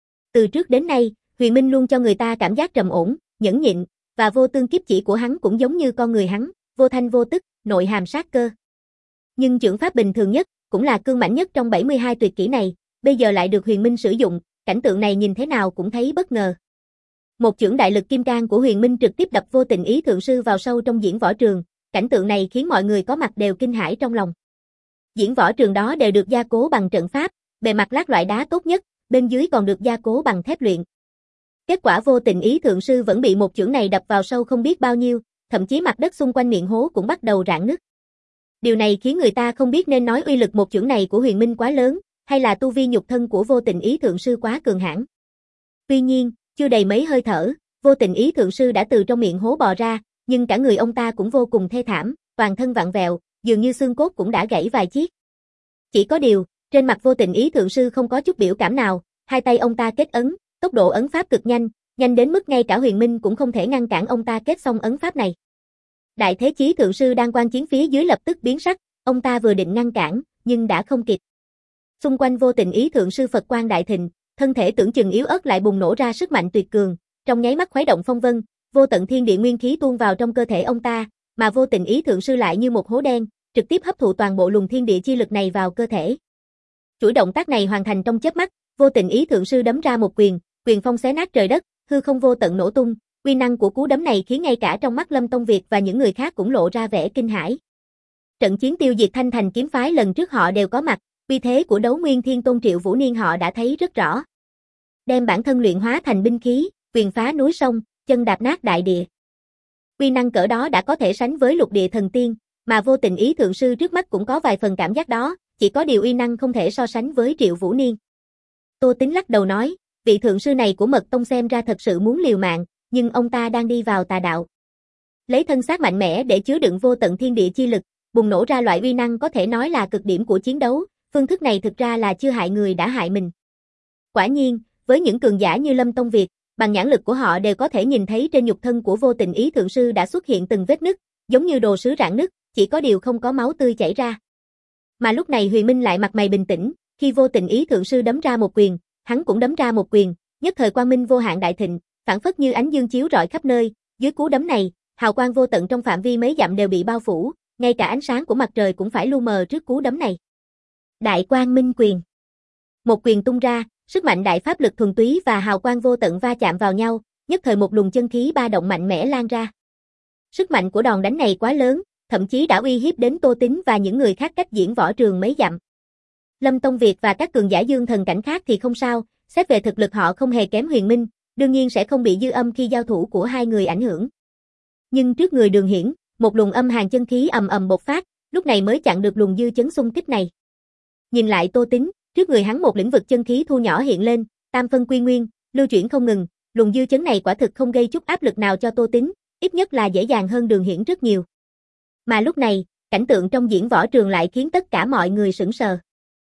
Từ trước đến nay, Huyền Minh luôn cho người ta cảm giác trầm ổn, nhẫn nhịn, và vô tương kiếp chỉ của hắn cũng giống như con người hắn, vô thanh vô tức, nội hàm sát cơ. Nhưng chưởng pháp bình thường nhất, cũng là cương mãnh nhất trong bảy mươi hai tuyệt kỹ này, bây giờ lại được Huyền Minh sử dụng, cảnh tượng này nhìn thế nào cũng thấy bất ngờ. Một chưởng đại lực kim cang của Huyền Minh trực tiếp đập vô tình ý thượng sư vào sâu trong diễn võ trường, cảnh tượng này khiến mọi người có mặt đều kinh hãi trong lòng. Diễn võ trường đó đều được gia cố bằng trận pháp, bề mặt lát loại đá tốt nhất, bên dưới còn được gia cố bằng thép luyện. Kết quả vô tình ý thượng sư vẫn bị một chưởng này đập vào sâu không biết bao nhiêu, thậm chí mặt đất xung quanh miệng hố cũng bắt đầu rạn nứt. Điều này khiến người ta không biết nên nói uy lực một chưởng này của Huyền Minh quá lớn, hay là tu vi nhục thân của vô tình ý thượng sư quá cường hãn. Tuy nhiên, chưa đầy mấy hơi thở, vô tình ý thượng sư đã từ trong miệng hố bò ra, nhưng cả người ông ta cũng vô cùng thê thảm, toàn thân vặn vẹo, dường như xương cốt cũng đã gãy vài chiếc. Chỉ có điều, trên mặt vô tình ý thượng sư không có chút biểu cảm nào, hai tay ông ta kết ấn, tốc độ ấn pháp cực nhanh, nhanh đến mức ngay cả Huyền Minh cũng không thể ngăn cản ông ta kết xong ấn pháp này. Đại Thế Chí thượng sư đang quan chiến phía dưới lập tức biến sắc, ông ta vừa định ngăn cản, nhưng đã không kịp. Xung quanh vô tình ý thượng sư Phật quang đại thịnh, thân thể tưởng chừng yếu ớt lại bùng nổ ra sức mạnh tuyệt cường, trong nháy mắt khuấy động phong vân, vô tận thiên địa nguyên khí tuôn vào trong cơ thể ông ta, mà vô tình ý thượng sư lại như một hố đen, trực tiếp hấp thụ toàn bộ luồng thiên địa chi lực này vào cơ thể. Chuỗi động tác này hoàn thành trong chớp mắt, vô tình ý thượng sư đấm ra một quyền, quyền phong xé nát trời đất, hư không vô tận nổ tung, uy năng của cú đấm này khiến ngay cả trong mắt Lâm Tông Việt và những người khác cũng lộ ra vẻ kinh hãi. Trận chiến tiêu diệt Thanh Thành kiếm phái lần trước họ đều có mặt, uy thế của Đấu Nguyên Thiên Tôn Triệu Vũ Niên họ đã thấy rất rõ. Đem bản thân luyện hóa thành binh khí, quyền phá núi sông, chân đạp nát đại địa. Uy năng cỡ đó đã có thể sánh với lục địa thần tiên, mà vô tình ý thượng sư trước mắt cũng có vài phần cảm giác đó, chỉ có điều uy năng không thể so sánh với Triệu Vũ Niên. Tô Tính lắc đầu nói, vị thượng sư này của Mật Tông xem ra thật sự muốn liều mạng, nhưng ông ta đang đi vào tà đạo. Lấy thân xác mạnh mẽ để chứa đựng vô tận thiên địa chi lực, bùng nổ ra loại uy năng có thể nói là cực điểm của chiến đấu, phương thức này thực ra là chưa hại người đã hại mình. Quả nhiên, với những cường giả như Lâm Tông Việt, bằng nhãn lực của họ đều có thể nhìn thấy trên nhục thân của vô tình ý thượng sư đã xuất hiện từng vết nứt, giống như đồ sứ rạn nứt, chỉ có điều không có máu tươi chảy ra. Mà lúc này Huyền Minh lại mặt mày bình tĩnh, khi vô tình ý thượng sư đấm ra một quyền, hắn cũng đấm ra một quyền, nhất thời quang minh vô hạn đại thịnh, phản phất như ánh dương chiếu rọi khắp nơi, dưới cú đấm này, hào quang vô tận trong phạm vi mấy dặm đều bị bao phủ, ngay cả ánh sáng của mặt trời cũng phải lu mờ trước cú đấm này. Đại Quang Minh quyền. Một quyền tung ra, sức mạnh đại pháp lực thuần túy và hào quang vô tận va chạm vào nhau, nhất thời một luồng chân khí ba động mạnh mẽ lan ra. Sức mạnh của đòn đánh này quá lớn, thậm chí đã uy hiếp đến Tô Tính và những người khác cách diễn võ trường mấy dặm. Lâm Tông Việt và các cường giả dương thần cảnh khác thì không sao, xét về thực lực họ không hề kém Huyền Minh, đương nhiên sẽ không bị dư âm khi giao thủ của hai người ảnh hưởng. Nhưng trước người Đường Hiển, một luồng âm hàn chân khí ầm ầm bộc phát, lúc này mới chặn được luồng dư chấn xung kích này. Nhìn lại Tô Tính, trước người hắn một lĩnh vực chân khí thu nhỏ hiện lên, tam phân quy nguyên, lưu chuyển không ngừng, luồng dư chấn này quả thực không gây chút áp lực nào cho Tô Tính, ít nhất là dễ dàng hơn Đường Hiển rất nhiều. Mà lúc này, cảnh tượng trong diễn võ trường lại khiến tất cả mọi người sững sờ.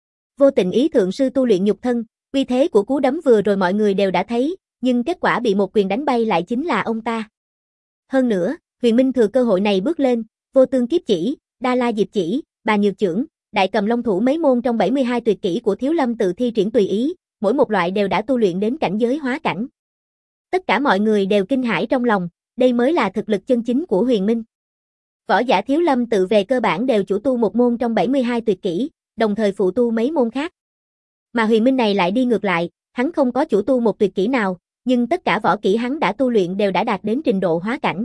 Vô tình ý thượng sư tu luyện nhục thân, uy thế của cú đấm vừa rồi mọi người đều đã thấy, nhưng kết quả bị một quyền đánh bay lại chính là ông ta. Hơn nữa, Huyền Minh thừa cơ hội này bước lên, vô tương kiếp chỉ, đa la diệp chỉ, bà nhược chưởng, đại cầm long thủ mấy môn trong bảy mươi hai tuyệt kỹ của Thiếu Lâm tự thi triển tùy ý, mỗi một loại đều đã tu luyện đến cảnh giới hóa cảnh. Tất cả mọi người đều kinh hãi trong lòng, đây mới là thực lực chân chính của Huyền Minh. Võ giả Thiếu Lâm tự về cơ bản đều chủ tu một môn trong bảy mươi hai tuyệt kỹ, đồng thời phụ tu mấy môn khác. Mà Huyền Minh này lại đi ngược lại, hắn không có chủ tu một tuyệt kỹ nào, nhưng tất cả võ kỹ hắn đã tu luyện đều đã đạt đến trình độ hóa cảnh.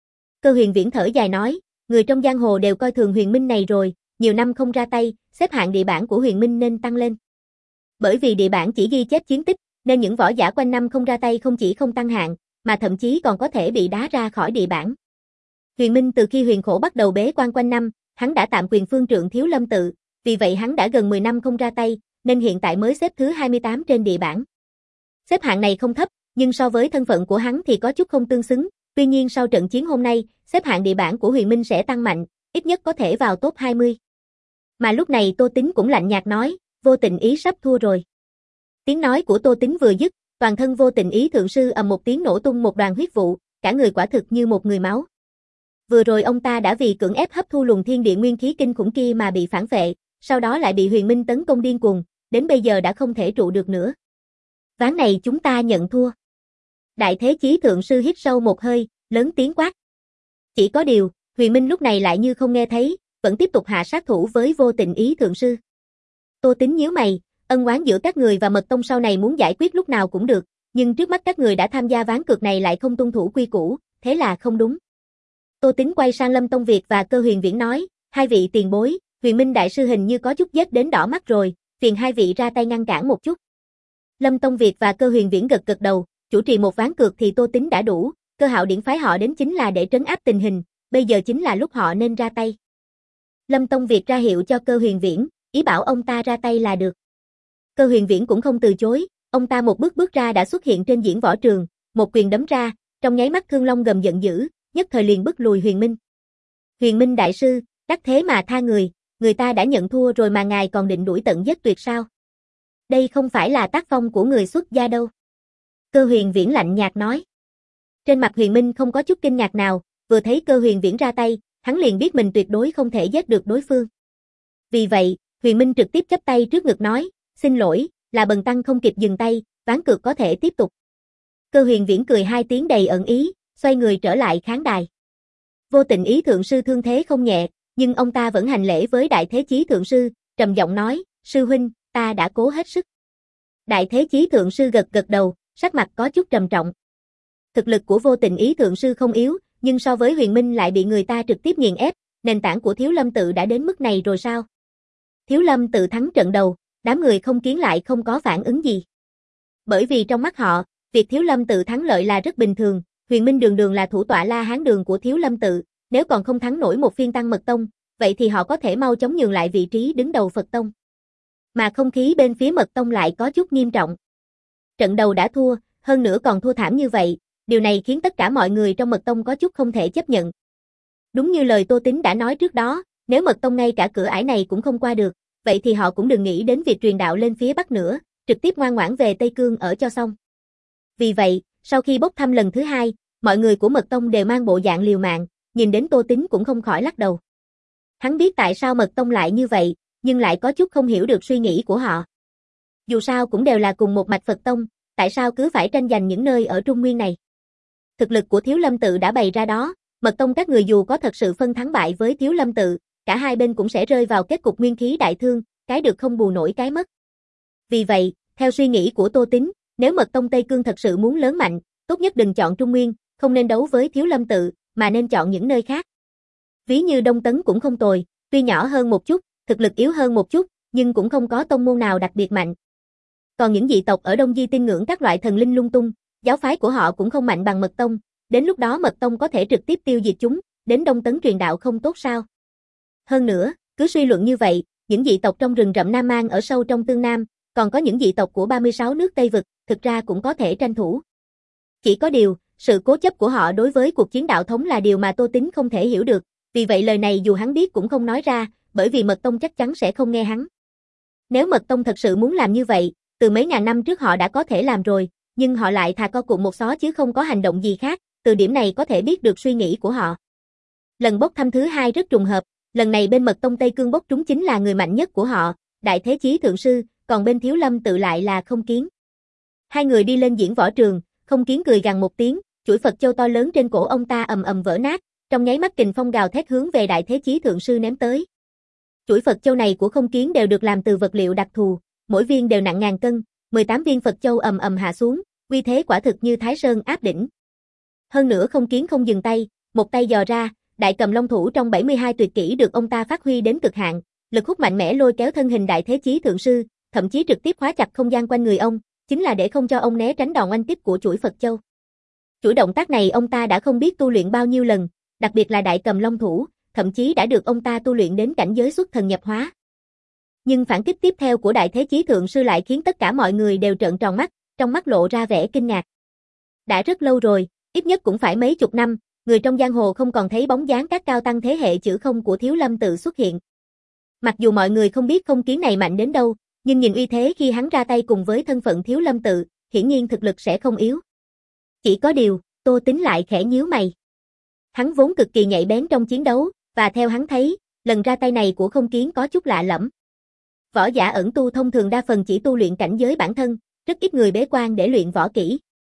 Cơ Huyền Viễn thở dài nói, người trong giang hồ đều coi thường Huyền Minh này rồi, nhiều năm không ra tay, xếp hạng địa bản của Huyền Minh nên tăng lên. Bởi vì địa bản chỉ ghi chép chiến tích, nên những võ giả quanh năm không ra tay không chỉ không tăng hạng, mà thậm chí còn có thể bị đá ra khỏi địa bản. Huyền Minh từ khi Huyền Khổ bắt đầu bế quan quanh năm, hắn đã tạm quyền phương trượng Thiếu Lâm tự, vì vậy hắn đã gần mười năm không ra tay, nên hiện tại mới xếp thứ hai mươi tám trên địa bảng. Xếp hạng này không thấp, nhưng so với thân phận của hắn thì có chút không tương xứng, tuy nhiên sau trận chiến hôm nay, xếp hạng địa bảng của Huyền Minh sẽ tăng mạnh, ít nhất có thể vào top hai mươi. Mà lúc này Tô Tính cũng lạnh nhạt nói, Vô Tình Ý sắp thua rồi. Tiếng nói của Tô Tính vừa dứt, toàn thân Vô Tình Ý thượng sư ầm một tiếng nổ tung một đoàn huyết vụ, cả người quả thực như một người máu. Vừa rồi ông ta đã vì cưỡng ép hấp thu luồng thiên địa nguyên khí kinh khủng kia mà bị phản phệ, sau đó lại bị Huyền Minh tấn công điên cuồng, đến bây giờ đã không thể trụ được nữa. Ván này chúng ta nhận thua. Đại Thế Chí thượng sư hít sâu một hơi, lớn tiếng quát. Chỉ có điều, Huyền Minh lúc này lại như không nghe thấy, vẫn tiếp tục hạ sát thủ với Vô Tình Ý thượng sư. Tô Tính nhíu mày, ân oán giữa các người và Mật Tông sau này muốn giải quyết lúc nào cũng được, nhưng trước mắt các người đã tham gia ván cược này lại không tuân thủ quy củ, thế là không đúng. Tô Tính quay sang Lâm Tông Việt và Cơ Huyền Viễn nói, hai vị tiền bối, Huyền Minh đại sư hình như có chút giết đến đỏ mắt rồi, phiền hai vị ra tay ngăn cản một chút. Lâm Tông Việt và Cơ Huyền Viễn gật gật đầu, chủ trì một ván cược thì Tô Tính đã đủ, Cơ Hạo Điển phái họ đến chính là để trấn áp tình hình, bây giờ chính là lúc họ nên ra tay. Lâm Tông Việt ra hiệu cho Cơ Huyền Viễn, ý bảo ông ta ra tay là được. Cơ Huyền Viễn cũng không từ chối, ông ta một bước bước ra đã xuất hiện trên diễn võ trường, một quyền đấm ra, trong nháy mắt Thương Long gầm giận dữ, nhất thời liền bức lùi Huyền Minh. Huyền Minh đại sư, đắc thế mà tha người, người ta đã nhận thua rồi mà ngài còn định đuổi tận giết tuyệt sao? Đây không phải là tác phong của người xuất gia đâu. Cơ Huyền Viễn lạnh nhạt nói. Trên mặt Huyền Minh không có chút kinh ngạc nào, vừa thấy Cơ Huyền Viễn ra tay, hắn liền biết mình tuyệt đối không thể giết được đối phương. Vì vậy, Huyền Minh trực tiếp chắp tay trước ngực nói, xin lỗi, là bần tăng không kịp dừng tay, ván cược có thể tiếp tục. Cơ Huyền Viễn cười hai tiếng đầy ẩn ý, xoay người trở lại khán đài. Vô Tình Ý thượng sư thương thế không nhẹ, nhưng ông ta vẫn hành lễ với Đại Thế Chí thượng sư, trầm giọng nói, sư huynh, ta đã cố hết sức. Đại Thế Chí thượng sư gật gật đầu, sắc mặt có chút trầm trọng. Thực lực của Vô Tình Ý thượng sư không yếu, nhưng so với Huyền Minh lại bị người ta trực tiếp nghiền ép, nền tảng của Thiếu Lâm tự đã đến mức này rồi sao? Thiếu Lâm tự thắng trận đầu, đám người không kiến lại không có phản ứng gì. Bởi vì trong mắt họ, việc Thiếu Lâm tự thắng lợi là rất bình thường, Huyền Minh đường đường là thủ tọa La Hán đường của Thiếu Lâm tự, nếu còn không thắng nổi một phiên tăng Mật Tông, vậy thì họ có thể mau chóng nhường lại vị trí đứng đầu Phật Tông. Mà không khí bên phía Mật Tông lại có chút nghiêm trọng. Trận đầu đã thua, hơn nữa còn thua thảm như vậy, điều này khiến tất cả mọi người trong Mật Tông có chút không thể chấp nhận. Đúng như lời Tô Tính đã nói trước đó, nếu Mật Tông ngay cả cửa ải này cũng không qua được, vậy thì họ cũng đừng nghĩ đến việc truyền đạo lên phía Bắc nữa, trực tiếp ngoan ngoãn về Tây Cương ở cho xong. Vì vậy, sau khi bốc thăm lần thứ hai, mọi người của Mật Tông đều mang bộ dạng liều mạng, nhìn đến Tô Tính cũng không khỏi lắc đầu. Hắn biết tại sao Mật Tông lại như vậy, nhưng lại có chút không hiểu được suy nghĩ của họ. Dù sao cũng đều là cùng một mạch Phật Tông, tại sao cứ phải tranh giành những nơi ở Trung Nguyên này? Thực lực của Thiếu Lâm tự đã bày ra đó, Mật Tông các người dù có thật sự phân thắng bại với Thiếu Lâm tự, cả hai bên cũng sẽ rơi vào kết cục nguyên khí đại thương, cái được không bù nổi cái mất. Vì vậy, theo suy nghĩ của Tô Tính, nếu Mật Tông Tây Cương thật sự muốn lớn mạnh, tốt nhất đừng chọn Trung Nguyên, không nên đấu với Thiếu Lâm tự, mà nên chọn những nơi khác. Ví như Đông Tấn cũng không tồi, tuy nhỏ hơn một chút, thực lực yếu hơn một chút, nhưng cũng không có tông môn nào đặc biệt mạnh. Còn những dị tộc ở Đông Di tin ngưỡng các loại thần linh lung tung, giáo phái của họ cũng không mạnh bằng Mật Tông, đến lúc đó Mật Tông có thể trực tiếp tiêu diệt chúng, đến Đông Tấn truyền đạo không tốt sao? Hơn nữa, cứ suy luận như vậy, những dị tộc trong rừng rậm Nam Mang ở sâu trong Tương Nam, còn có những dị tộc của ba mươi sáu nước Tây Vực, thực ra cũng có thể tranh thủ. Chỉ có điều, sự cố chấp của họ đối với cuộc chiến đạo thống là điều mà Tô Tính không thể hiểu được, vì vậy lời này dù hắn biết cũng không nói ra, bởi vì Mật Tông chắc chắn sẽ không nghe hắn. Nếu Mật Tông thật sự muốn làm như vậy, từ mấy ngàn năm trước họ đã có thể làm rồi, nhưng họ lại thà co cụm một xó chứ không có hành động gì khác, từ điểm này có thể biết được suy nghĩ của họ. Lần bốc thăm thứ hai rất trùng hợp, lần này bên Mật Tông Tây Cương bốc trúng chính là người mạnh nhất của họ, Đại Thế Chí thượng sư, còn bên Thiếu Lâm tự lại là Không Kiến. Hai người đi lên diễn võ trường, Không Kiến cười gằn một tiếng, chuỗi Phật châu to lớn trên cổ ông ta ầm ầm vỡ nát, trong nháy mắt kình phong gào thét hướng về Đại Thế Chí thượng sư ném tới. Chuỗi Phật châu này của Không Kiến đều được làm từ vật liệu đặc thù, mỗi viên đều nặng ngàn cân, mười tám viên Phật châu ầm ầm hạ xuống, uy thế quả thực như Thái Sơn áp đỉnh. Hơn nữa Không Kiến không dừng tay, một tay dò ra, Đại Cầm Long thủ trong bảy mươi hai tuyệt kỹ được ông ta phát huy đến cực hạn, lực hút mạnh mẽ lôi kéo thân hình Đại Thế Chí thượng sư, thậm chí trực tiếp khóa chặt không gian quanh người ông, chính là để không cho ông né tránh đòn oanh kích của chuỗi Phật châu. Chuỗi động tác này ông ta đã không biết tu luyện bao nhiêu lần, đặc biệt là Đại Cầm Long thủ, thậm chí đã được ông ta tu luyện đến cảnh giới xuất thần nhập hóa. Nhưng phản kích tiếp theo của Đại Thế Chí Thượng Sư lại khiến tất cả mọi người đều trợn tròn mắt, trong mắt lộ ra vẻ kinh ngạc. Đã rất lâu rồi, ít nhất cũng phải mấy chục năm, người trong giang hồ không còn thấy bóng dáng các cao tăng thế hệ chữ không của Thiếu Lâm Tự xuất hiện. Mặc dù mọi người không biết Không Kiến này mạnh đến đâu, nhưng nhìn uy thế khi hắn ra tay cùng với thân phận Thiếu Lâm Tự, hiển nhiên thực lực sẽ không yếu. Chỉ có điều, Tô Tính lại khẽ nhíu mày. Hắn vốn cực kỳ nhạy bén trong chiến đấu, và theo hắn thấy, lần ra tay này của Không Kiến có chút lạ lẫm. Võ giả ẩn tu thông thường đa phần chỉ tu luyện cảnh giới bản thân, rất ít người bế quan để luyện võ kỹ.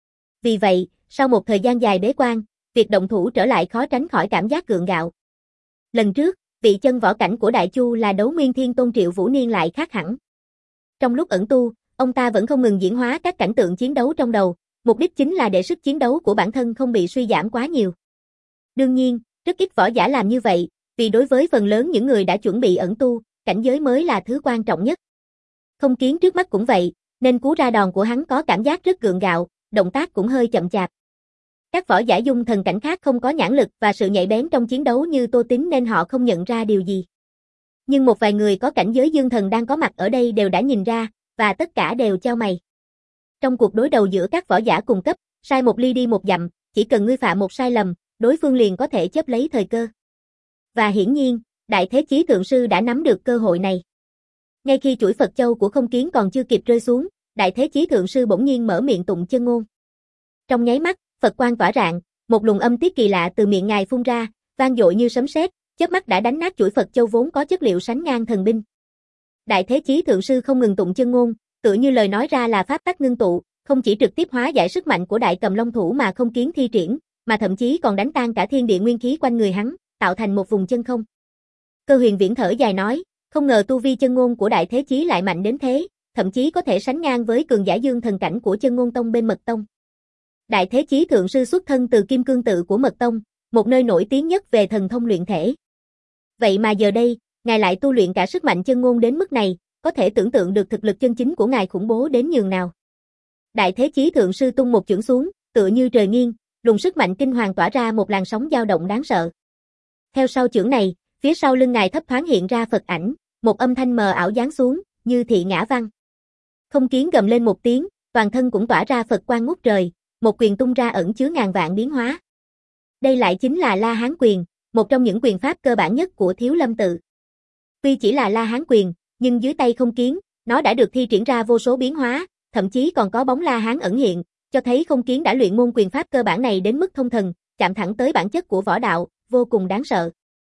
Vì vậy, sau một thời gian dài bế quan, việc động thủ trở lại khó tránh khỏi cảm giác gượng gạo. Lần trước, vị chân võ cảnh của Đại Chu là Đấu Nguyên Thiên Tôn Triệu Vũ Niên lại khác hẳn. Trong lúc ẩn tu, ông ta vẫn không ngừng diễn hóa các cảnh tượng chiến đấu trong đầu, mục đích chính là để sức chiến đấu của bản thân không bị suy giảm quá nhiều. Đương nhiên, rất ít võ giả làm như vậy, vì đối với phần lớn những người đã chuẩn bị ẩn tu, cảnh giới mới là thứ quan trọng nhất. Không Kiến trước mắt cũng vậy, nên cú ra đòn của hắn có cảm giác rất gượng gạo, động tác cũng hơi chậm chạp. Các võ giả dung thần cảnh khác không có nhãn lực và sự nhạy bén trong chiến đấu như Tô Tính nên họ không nhận ra điều gì. Nhưng một vài người có cảnh giới dương thần đang có mặt ở đây đều đã nhìn ra, và tất cả đều chau mày. Trong cuộc đối đầu giữa các võ giả cùng cấp, sai một ly đi một dặm, chỉ cần ngươi phạm một sai lầm, đối phương liền có thể chấp lấy thời cơ. Và hiển nhiên, Đại Thế Chí Thượng Sư đã nắm được cơ hội này. Ngay khi chuỗi Phật Châu của Không Kiến còn chưa kịp rơi xuống, Đại Thế Chí Thượng Sư bỗng nhiên mở miệng tụng chân ngôn. Trong nháy mắt, Phật quang tỏa rạng, một luồng âm tiết kỳ lạ từ miệng ngài phun ra, vang dội như sấm sét, chớp mắt đã đánh nát chuỗi Phật Châu vốn có chất liệu sánh ngang thần binh. Đại Thế Chí Thượng Sư không ngừng tụng chân ngôn, tựa như lời nói ra là pháp tắc ngưng tụ, không chỉ trực tiếp hóa giải sức mạnh của Đại Cầm Long Thủ mà Không Kiến thi triển, mà thậm chí còn đánh tan cả thiên địa nguyên khí quanh người hắn, tạo thành một vùng chân không. Cơ Huyền Viễn thở dài nói, không ngờ tu vi chân ngôn của Đại Thế Chí lại mạnh đến thế, thậm chí có thể sánh ngang với cường giả dương thần cảnh của Chân Ngôn Tông bên Mật Tông. Đại Thế Chí Thượng Sư xuất thân từ Kim Cương Tự của Mật Tông, một nơi nổi tiếng nhất về thần thông luyện thể. Vậy mà giờ đây, ngài lại tu luyện cả sức mạnh chân ngôn đến mức này, có thể tưởng tượng được thực lực chân chính của ngài khủng bố đến nhường nào. Đại Thế Chí Thượng Sư tung một chưởng xuống, tựa như trời nghiêng, luồng sức mạnh kinh hoàng tỏa ra một làn sóng dao động đáng sợ. Theo sau chưởng này, phía sau lưng ngài thấp thoáng hiện ra Phật ảnh, một âm thanh mờ ảo giáng xuống, như thị ngã văn. Không Kiến gầm lên một tiếng, toàn thân cũng tỏa ra Phật quang ngút trời, một quyền tung ra ẩn chứa ngàn vạn biến hóa. Đây lại chính là La Hán quyền, một trong những quyền pháp cơ bản nhất của Thiếu Lâm Tự. Tuy chỉ là La Hán quyền, nhưng dưới tay Không Kiến, nó đã được thi triển ra vô số biến hóa, thậm chí còn có bóng La Hán ẩn hiện, cho thấy Không Kiến đã luyện môn quyền pháp cơ bản này đến mức thông thần, chạm thẳng tới bản chất của võ đạo, vô cùng đáng sợ.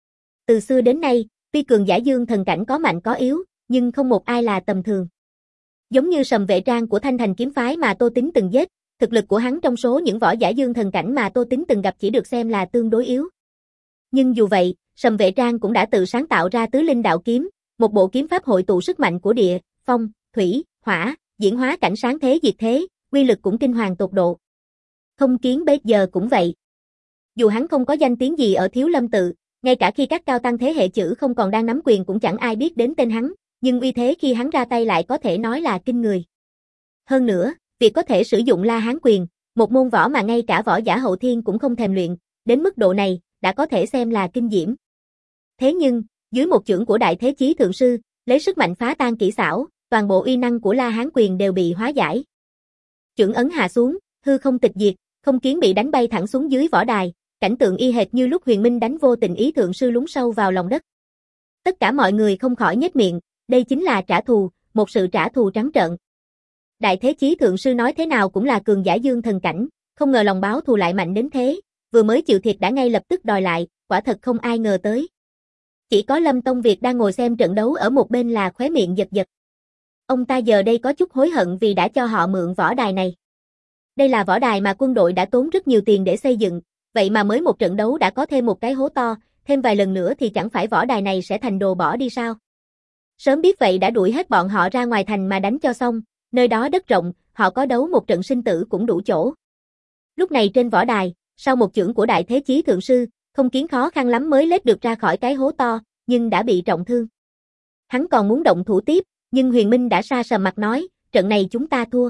Từ xưa đến nay, tuy cường giả dương thần cảnh có mạnh có yếu, nhưng không một ai là tầm thường. Giống như Sầm Vệ Trang của Thanh Thành kiếm phái mà Tô Tính từng giết, thực lực của hắn trong số những võ giả dương thần cảnh mà Tô Tính từng gặp chỉ được xem là tương đối yếu. Nhưng dù vậy, Sầm Vệ Trang cũng đã tự sáng tạo ra Tứ Linh Đạo Kiếm, một bộ kiếm pháp hội tụ sức mạnh của địa, phong, thủy, hỏa, diễn hóa cảnh sáng thế diệt thế, uy lực cũng kinh hoàng tột độ. Không Kiến bây giờ cũng vậy. Dù hắn không có danh tiếng gì ở Thiếu Lâm Tự, ngay cả khi các cao tăng thế hệ chữ không còn đang nắm quyền cũng chẳng ai biết đến tên hắn, nhưng uy thế khi hắn ra tay lại có thể nói là kinh người. Hơn nữa, việc có thể sử dụng La Hán quyền, một môn võ mà ngay cả võ giả hậu thiên cũng không thèm luyện, đến mức độ này, đã có thể xem là kinh diễm. Thế nhưng, dưới một chưởng của Đại Thế Chí Thượng Sư, lấy sức mạnh phá tan kỹ xảo, toàn bộ uy năng của La Hán quyền đều bị hóa giải. Chưởng ấn hạ xuống, hư không tịch diệt, Không Kiến bị đánh bay thẳng xuống dưới võ đài, cảnh tượng y hệt như lúc Huyền Minh đánh vô tình ý Thượng Sư lún sâu vào lòng đất. Tất cả mọi người không khỏi nhếch miệng, đây chính là trả thù, một sự trả thù trắng trợn. Đại Thế Chí Thượng Sư nói thế nào cũng là cường giả dương thần cảnh, không ngờ lòng báo thù lại mạnh đến thế, vừa mới chịu thiệt đã ngay lập tức đòi lại, quả thật không ai ngờ tới. Chỉ có Lâm Tông Việt đang ngồi xem trận đấu ở một bên là khóe miệng giật giật. Ông ta giờ đây có chút hối hận vì đã cho họ mượn võ đài này. Đây là võ đài mà quân đội đã tốn rất nhiều tiền để xây dựng, vậy mà mới một trận đấu đã có thêm một cái hố to, thêm vài lần nữa thì chẳng phải võ đài này sẽ thành đồ bỏ đi sao? Sớm biết vậy đã đuổi hết bọn họ ra ngoài thành mà đánh cho xong, nơi đó đất rộng, họ có đấu một trận sinh tử cũng đủ chỗ. Lúc này trên võ đài, sau một chưởng của Đại Thế Chí Thượng Sư, Không Kiến khó khăn lắm mới lết được ra khỏi cái hố to, nhưng đã bị trọng thương. Hắn còn muốn động thủ tiếp, nhưng Huyền Minh đã sa sầm mặt nói, trận này chúng ta thua.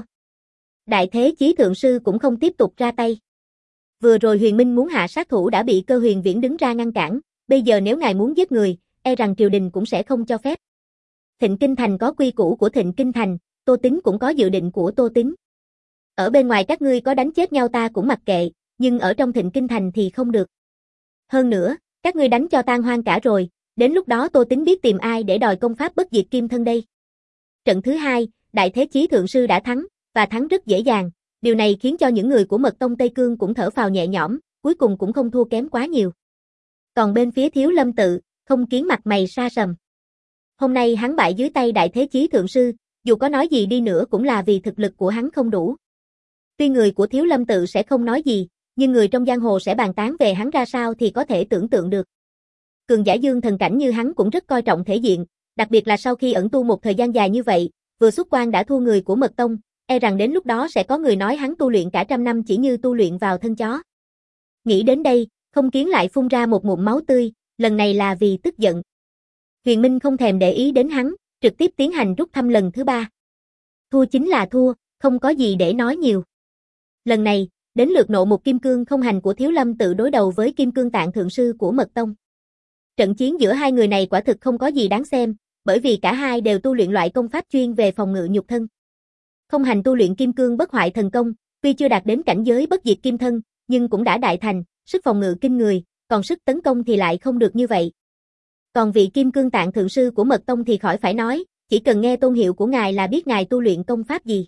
Đại Thế Chí Thượng Sư cũng không tiếp tục ra tay. Vừa rồi Huyền Minh muốn hạ sát thủ đã bị Cơ Huyền Viễn đứng ra ngăn cản, bây giờ nếu ngài muốn giết người, e rằng triều đình cũng sẽ không cho phép. Thịnh Kinh Thành có quy củ của Thịnh Kinh Thành, Tô Tín cũng có dự định của Tô Tín. Ở bên ngoài các ngươi có đánh chết nhau ta cũng mặc kệ, nhưng ở trong Thịnh Kinh Thành thì không được. Hơn nữa, các ngươi đánh cho tan hoang cả rồi, đến lúc đó Tô Tín biết tìm ai để đòi công pháp bất diệt kim thân đây. Trận thứ hai, Đại Thế Chí Thượng Sư đã thắng, và thắng rất dễ dàng, điều này khiến cho những người của Mật Tông Tây Cương cũng thở phào nhẹ nhõm, cuối cùng cũng không thua kém quá nhiều. Còn bên phía Thiếu Lâm Tự, Không Kiến mặt mày sa sầm. Hôm nay hắn bại dưới tay Đại Thế Chí Thượng Sư, dù có nói gì đi nữa cũng là vì thực lực của hắn không đủ. Tuy người của Thiếu Lâm Tự sẽ không nói gì, nhưng người trong giang hồ sẽ bàn tán về hắn ra sao thì có thể tưởng tượng được. Cường giả dương thần cảnh như hắn cũng rất coi trọng thể diện, đặc biệt là sau khi ẩn tu một thời gian dài như vậy, vừa xuất quan đã thua người của Mật Tông, e rằng đến lúc đó sẽ có người nói hắn tu luyện cả trăm năm chỉ như tu luyện vào thân chó. Nghĩ đến đây, Không Kiến lại phun ra một ngụm máu tươi, lần này là vì tức giận. Huyền Minh không thèm để ý đến hắn, trực tiếp tiến hành rút thăm lần thứ ba. Thua chính là thua, không có gì để nói nhiều. Lần này, đến lượt Nộ Mục Kim Cương Không Hành của Thiếu Lâm Tự đối đầu với Kim Cương Tạng Thượng Sư của Mật Tông. Trận chiến giữa hai người này quả thực không có gì đáng xem, bởi vì cả hai đều tu luyện loại công pháp chuyên về phòng ngự nhục thân. Không Hành tu luyện Kim Cương Bất Hoại Thần Công, tuy chưa đạt đến cảnh giới bất diệt kim thân, nhưng cũng đã đại thành, sức phòng ngự kinh người, còn sức tấn công thì lại không được như vậy. Còn vị Kim Cương Tạng Thượng Sư của Mật Tông thì khỏi phải nói, chỉ cần nghe tôn hiệu của ngài là biết ngài tu luyện công pháp gì.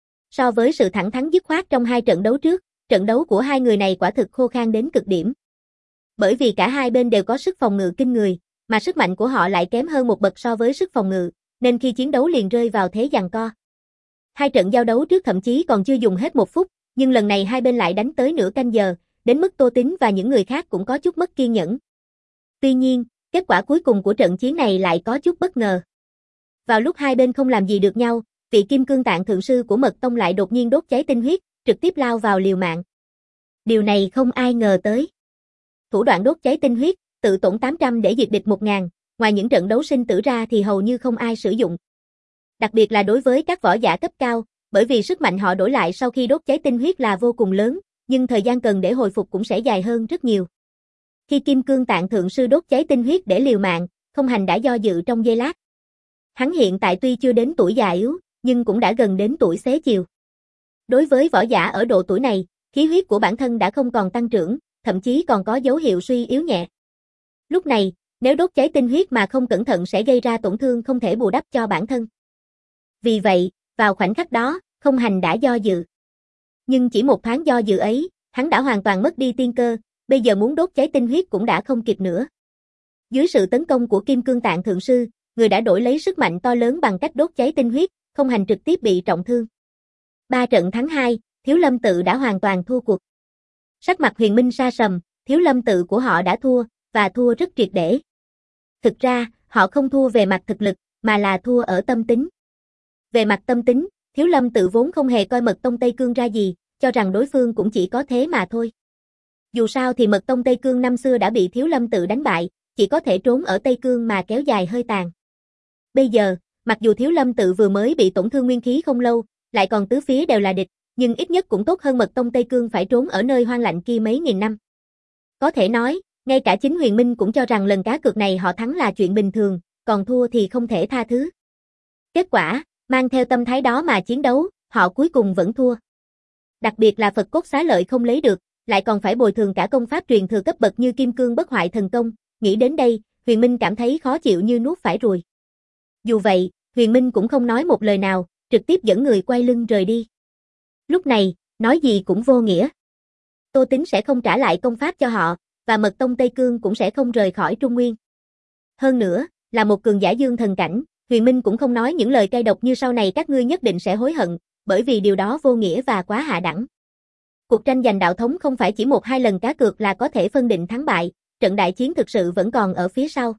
So với sự thẳng thắn dứt khoát trong hai trận đấu trước, trận đấu của hai người này quả thực khô khan đến cực điểm. Bởi vì cả hai bên đều có sức phòng ngự kinh người, mà sức mạnh của họ lại kém hơn một bậc so với sức phòng ngự, nên khi chiến đấu liền rơi vào thế giằng co. Hai trận giao đấu trước thậm chí còn chưa dùng hết một phút, nhưng lần này hai bên lại đánh tới nửa canh giờ, đến mức Tô Tín và những người khác cũng có chút mất kiên nhẫn. Tuy nhiên, kết quả cuối cùng của trận chiến này lại có chút bất ngờ. Vào lúc hai bên không làm gì được nhau, vị Kim Cương Tạng Thượng Sư của Mật Tông lại đột nhiên đốt cháy tinh huyết, trực tiếp lao vào liều mạng. Điều này không ai ngờ tới. Thủ đoạn đốt cháy tinh huyết, tự tổn tám trăm để diệt địch một ngàn, ngoài những trận đấu sinh tử ra thì hầu như không ai sử dụng. Đặc biệt là đối với các võ giả cấp cao, bởi vì sức mạnh họ đổi lại sau khi đốt cháy tinh huyết là vô cùng lớn, nhưng thời gian cần để hồi phục cũng sẽ dài hơn rất nhiều. Khi Kim Cương Tạng Thượng Sư đốt cháy tinh huyết để liều mạng, Không Hành đã do dự trong giây lát. Hắn hiện tại tuy chưa đến tuổi già yếu, nhưng cũng đã gần đến tuổi xế chiều. Đối với võ giả ở độ tuổi này, khí huyết của bản thân đã không còn tăng trưởng, thậm chí còn có dấu hiệu suy yếu nhẹ. Lúc này, nếu đốt cháy tinh huyết mà không cẩn thận sẽ gây ra tổn thương không thể bù đắp cho bản thân. Vì vậy, vào khoảnh khắc đó, Không Hành đã do dự. Nhưng chỉ một thoáng do dự ấy, hắn đã hoàn toàn mất đi tiên cơ, bây giờ muốn đốt cháy tinh huyết cũng đã không kịp nữa. Dưới sự tấn công của Kim Cương Tạng Thượng Sư, người đã đổi lấy sức mạnh to lớn bằng cách đốt cháy tinh huyết, Không Hành trực tiếp bị trọng thương. Ba trận thắng hai, Thiếu Lâm Tự đã hoàn toàn thua cuộc. Sắc mặt Huyền Minh sa sầm, Thiếu Lâm Tự của họ đã thua, và thua rất triệt để. Thực ra, họ không thua về mặt thực lực, mà là thua ở tâm tính. Về mặt tâm tính, Thiếu Lâm Tự vốn không hề coi Mật Tông Tây Cương ra gì, cho rằng đối phương cũng chỉ có thế mà thôi. Dù sao thì Mật Tông Tây Cương năm xưa đã bị Thiếu Lâm Tự đánh bại, chỉ có thể trốn ở Tây Cương mà kéo dài hơi tàn. Bây giờ, mặc dù Thiếu Lâm Tự vừa mới bị tổn thương nguyên khí không lâu, lại còn tứ phía đều là địch, nhưng ít nhất cũng tốt hơn Mật Tông Tây Cương phải trốn ở nơi hoang lạnh kia mấy nghìn năm. Có thể nói, ngay cả chính Huyền Minh cũng cho rằng lần cá cược này họ thắng là chuyện bình thường, còn thua thì không thể tha thứ. Kết quả, mang theo tâm thái đó mà chiến đấu, họ cuối cùng vẫn thua. Đặc biệt là Phật Cốt Xá Lợi không lấy được, lại còn phải bồi thường cả công pháp truyền thừa cấp bậc như Kim Cương Bất Hoại Thần Công, nghĩ đến đây, Huyền Minh cảm thấy khó chịu như nuốt phải ruồi. Dù vậy, Huyền Minh cũng không nói một lời nào, trực tiếp dẫn người quay lưng rời đi. Lúc này, nói gì cũng vô nghĩa. Tô Tín sẽ không trả lại công pháp cho họ, và Mật Tông Tây Cương cũng sẽ không rời khỏi Trung Nguyên. Hơn nữa, là một cường giả dương thần cảnh, Huyền Minh cũng không nói những lời cay độc như sau này các ngươi nhất định sẽ hối hận, bởi vì điều đó vô nghĩa và quá hạ đẳng. Cuộc tranh giành đạo thống không phải chỉ một hai lần cá cược là có thể phân định thắng bại, trận đại chiến thực sự vẫn còn ở phía sau.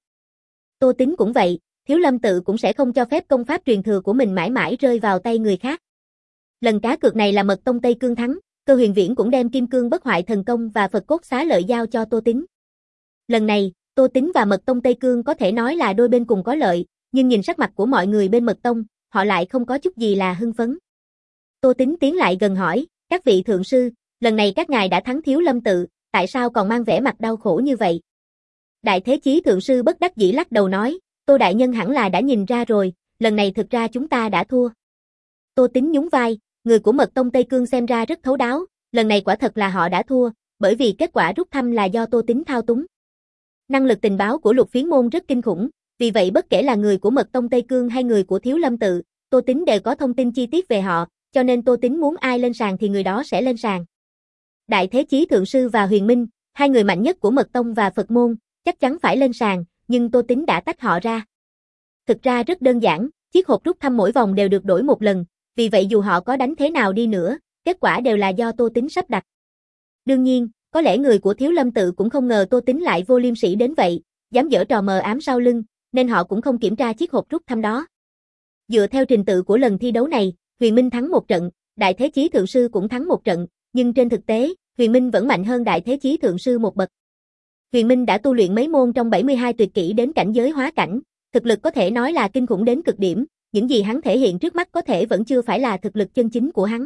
Tô Tín cũng vậy, Thiếu Lâm Tự cũng sẽ không cho phép công pháp truyền thừa của mình mãi mãi rơi vào tay người khác. Lần cá cược này là Mật Tông Tây Cương thắng, Cơ Huyền Viễn cũng đem Kim Cương Bất Hoại Thần Công và Phật Cốt Xá Lợi giao cho Tô Tín. Lần này, Tô Tín và Mật Tông Tây Cương có thể nói là đôi bên cùng có lợi, nhưng nhìn sắc mặt của mọi người bên Mật Tông, họ lại không có chút gì là hưng phấn. Tô Tín tiến lại gần hỏi, các vị thượng sư, lần này các ngài đã thắng Thiếu Lâm Tự, tại sao còn mang vẻ mặt đau khổ như vậy? Đại Thế Chí Thượng Sư bất đắc dĩ lắc đầu nói, Tô đại nhân hẳn là đã nhìn ra rồi, lần này thực ra chúng ta đã thua. Tô Tính nhún vai, người của Mật Tông Tây Cương xem ra rất thấu đáo, lần này quả thật là họ đã thua, bởi vì kết quả rút thăm là do Tô Tính thao túng. Năng lực tình báo của Lục Phiến Môn rất kinh khủng, vì vậy bất kể là người của Mật Tông Tây Cương hay người của Thiếu Lâm Tự, Tô Tính đều có thông tin chi tiết về họ, cho nên Tô Tính muốn ai lên sàn thì người đó sẽ lên sàn. Đại Thế Chí Thượng Sư và Huyền Minh, hai người mạnh nhất của Mật Tông và Phật Môn, chắc chắn phải lên sàn, nhưng Tô Tính đã tách họ ra. Thực ra rất đơn giản, chiếc hộp rút thăm mỗi vòng đều được đổi một lần, vì vậy dù họ có đánh thế nào đi nữa, kết quả đều là do Tô Tính sắp đặt. Đương nhiên, có lẽ người của Thiếu Lâm Tự cũng không ngờ Tô Tính lại vô liêm sỉ đến vậy, dám giở trò mờ ám sau lưng, nên họ cũng không kiểm tra chiếc hộp rút thăm đó. Dựa theo trình tự của lần thi đấu này, Huyền Minh thắng một trận, Đại Thế Chí Thượng Sư cũng thắng một trận, nhưng trên thực tế, Huyền Minh vẫn mạnh hơn Đại Thế Chí Thượng Sư một bậc. Huyền Minh đã tu luyện mấy môn trong bảy mươi hai tuyệt kỹ đến cảnh giới hóa cảnh, thực lực có thể nói là kinh khủng đến cực điểm, những gì hắn thể hiện trước mắt có thể vẫn chưa phải là thực lực chân chính của hắn.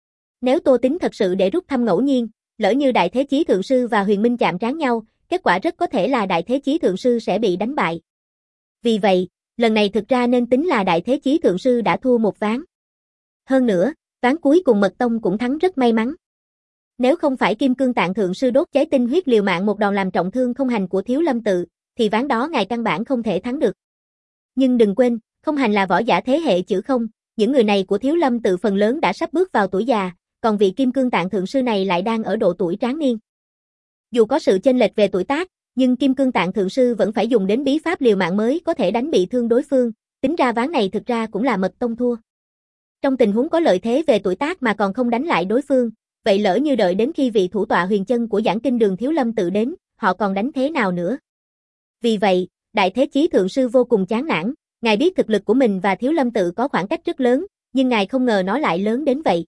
Nếu Tô Tính thật sự để rút thăm ngẫu nhiên, lỡ như Đại Thế Chí Thượng Sư và Huyền Minh chạm trán nhau, kết quả rất có thể là Đại Thế Chí Thượng Sư sẽ bị đánh bại. Vì vậy, lần này thực ra nên tính là Đại Thế Chí Thượng Sư đã thua một ván. Hơn nữa, ván cuối cùng Mật Tông cũng thắng rất may mắn. Nếu không phải Kim Cương Tạng Thượng Sư đốt cháy tinh huyết liều mạng một đòn làm trọng thương Không Hành của Thiếu Lâm Tự, thì ván đó ngài căn bản không thể thắng được. Nhưng đừng quên, Không Hành là võ giả thế hệ chữ không, những người này của Thiếu Lâm Tự phần lớn đã sắp bước vào tuổi già, còn vị Kim Cương Tạng Thượng Sư này lại đang ở độ tuổi tráng niên. Dù có sự chênh lệch về tuổi tác, nhưng Kim Cương Tạng Thượng Sư vẫn phải dùng đến bí pháp liều mạng mới có thể đánh bị thương đối phương, tính ra ván này thực ra cũng là Mật Tông thua. Trong tình huống có lợi thế về tuổi tác mà còn không đánh lại đối phương, vậy lỡ như đợi đến khi vị thủ tọa huyền chân của giảng kinh đường Thiếu Lâm Tự đến, họ còn đánh thế nào nữa? Vì vậy, Đại Thế Chí Thượng Sư vô cùng chán nản, ngài biết thực lực của mình và Thiếu Lâm Tự có khoảng cách rất lớn, nhưng ngài không ngờ nó lại lớn đến vậy.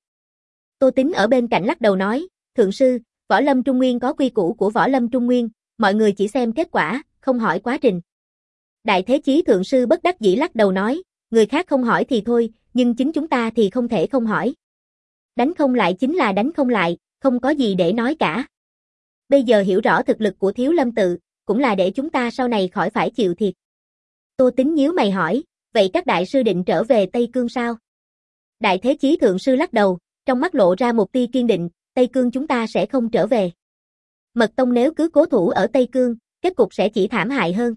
Tô Tính ở bên cạnh lắc đầu nói, Thượng Sư, Võ Lâm Trung Nguyên có quy củ của Võ Lâm Trung Nguyên, mọi người chỉ xem kết quả, không hỏi quá trình. Đại Thế Chí Thượng Sư bất đắc dĩ lắc đầu nói, người khác không hỏi thì thôi, nhưng chính chúng ta thì không thể không hỏi. Đánh không lại chính là đánh không lại, không có gì để nói cả. Bây giờ hiểu rõ thực lực của Thiếu Lâm Tự, cũng là để chúng ta sau này khỏi phải chịu thiệt. Tô Tính nhíu mày hỏi, vậy các đại sư định trở về Tây Cương sao? Đại Thế Chí Thượng Sư lắc đầu, trong mắt lộ ra một tia kiên định, Tây Cương chúng ta sẽ không trở về. Mật Tông nếu cứ cố thủ ở Tây Cương, kết cục sẽ chỉ thảm hại hơn.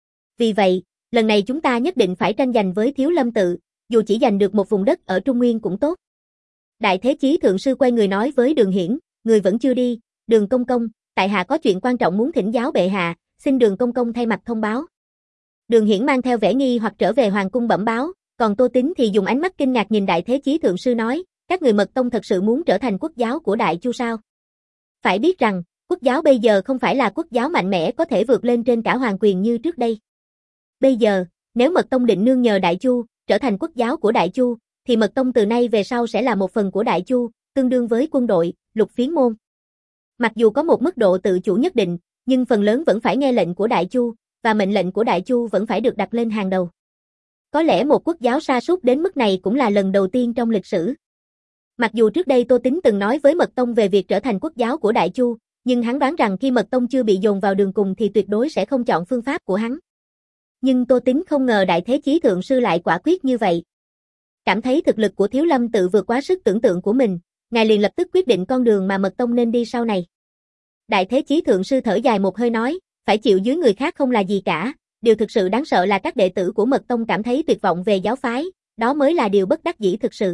Vì vậy, lần này chúng ta nhất định phải tranh giành với Thiếu Lâm Tự, dù chỉ giành được một vùng đất ở Trung Nguyên cũng tốt. Đại Thế Chí Thượng Sư quay người nói với Đường Hiển, người vẫn chưa đi, Đường Công Công, tại hạ có chuyện quan trọng muốn thỉnh giáo bệ hạ, xin Đường Công Công thay mặt thông báo. Đường Hiển mang theo vẻ nghi hoặc trở về hoàng cung bẩm báo, còn Tô Tính thì dùng ánh mắt kinh ngạc nhìn Đại Thế Chí Thượng Sư nói, các người Mật Tông thật sự muốn trở thành quốc giáo của Đại Chu sao? Phải biết rằng, quốc giáo bây giờ không phải là quốc giáo mạnh mẽ có thể vượt lên trên cả hoàng quyền như trước đây. Bây giờ, nếu Mật Tông định nương nhờ Đại Chu, trở thành quốc giáo của Đại Chu, thì Mật Tông từ nay về sau sẽ là một phần của Đại Chu, tương đương với quân đội, Lục Phiến Môn. Mặc dù có một mức độ tự chủ nhất định, nhưng phần lớn vẫn phải nghe lệnh của Đại Chu, và mệnh lệnh của Đại Chu vẫn phải được đặt lên hàng đầu. Có lẽ một quốc giáo sa sút đến mức này cũng là lần đầu tiên trong lịch sử. Mặc dù trước đây Tô Tính từng nói với Mật Tông về việc trở thành quốc giáo của Đại Chu, nhưng hắn đoán rằng khi Mật Tông chưa bị dồn vào đường cùng thì tuyệt đối sẽ không chọn phương pháp của hắn. Nhưng Tô Tính không ngờ Đại Thế Chí Thượng Sư lại quả quyết như vậy. Cảm thấy thực lực của Thiếu Lâm Tự vượt quá sức tưởng tượng của mình, ngài liền lập tức quyết định con đường mà Mật Tông nên đi sau này. Đại Thế Chí Thượng Sư thở dài một hơi nói, phải chịu dưới người khác không là gì cả, điều thực sự đáng sợ là các đệ tử của Mật Tông cảm thấy tuyệt vọng về giáo phái, đó mới là điều bất đắc dĩ thực sự.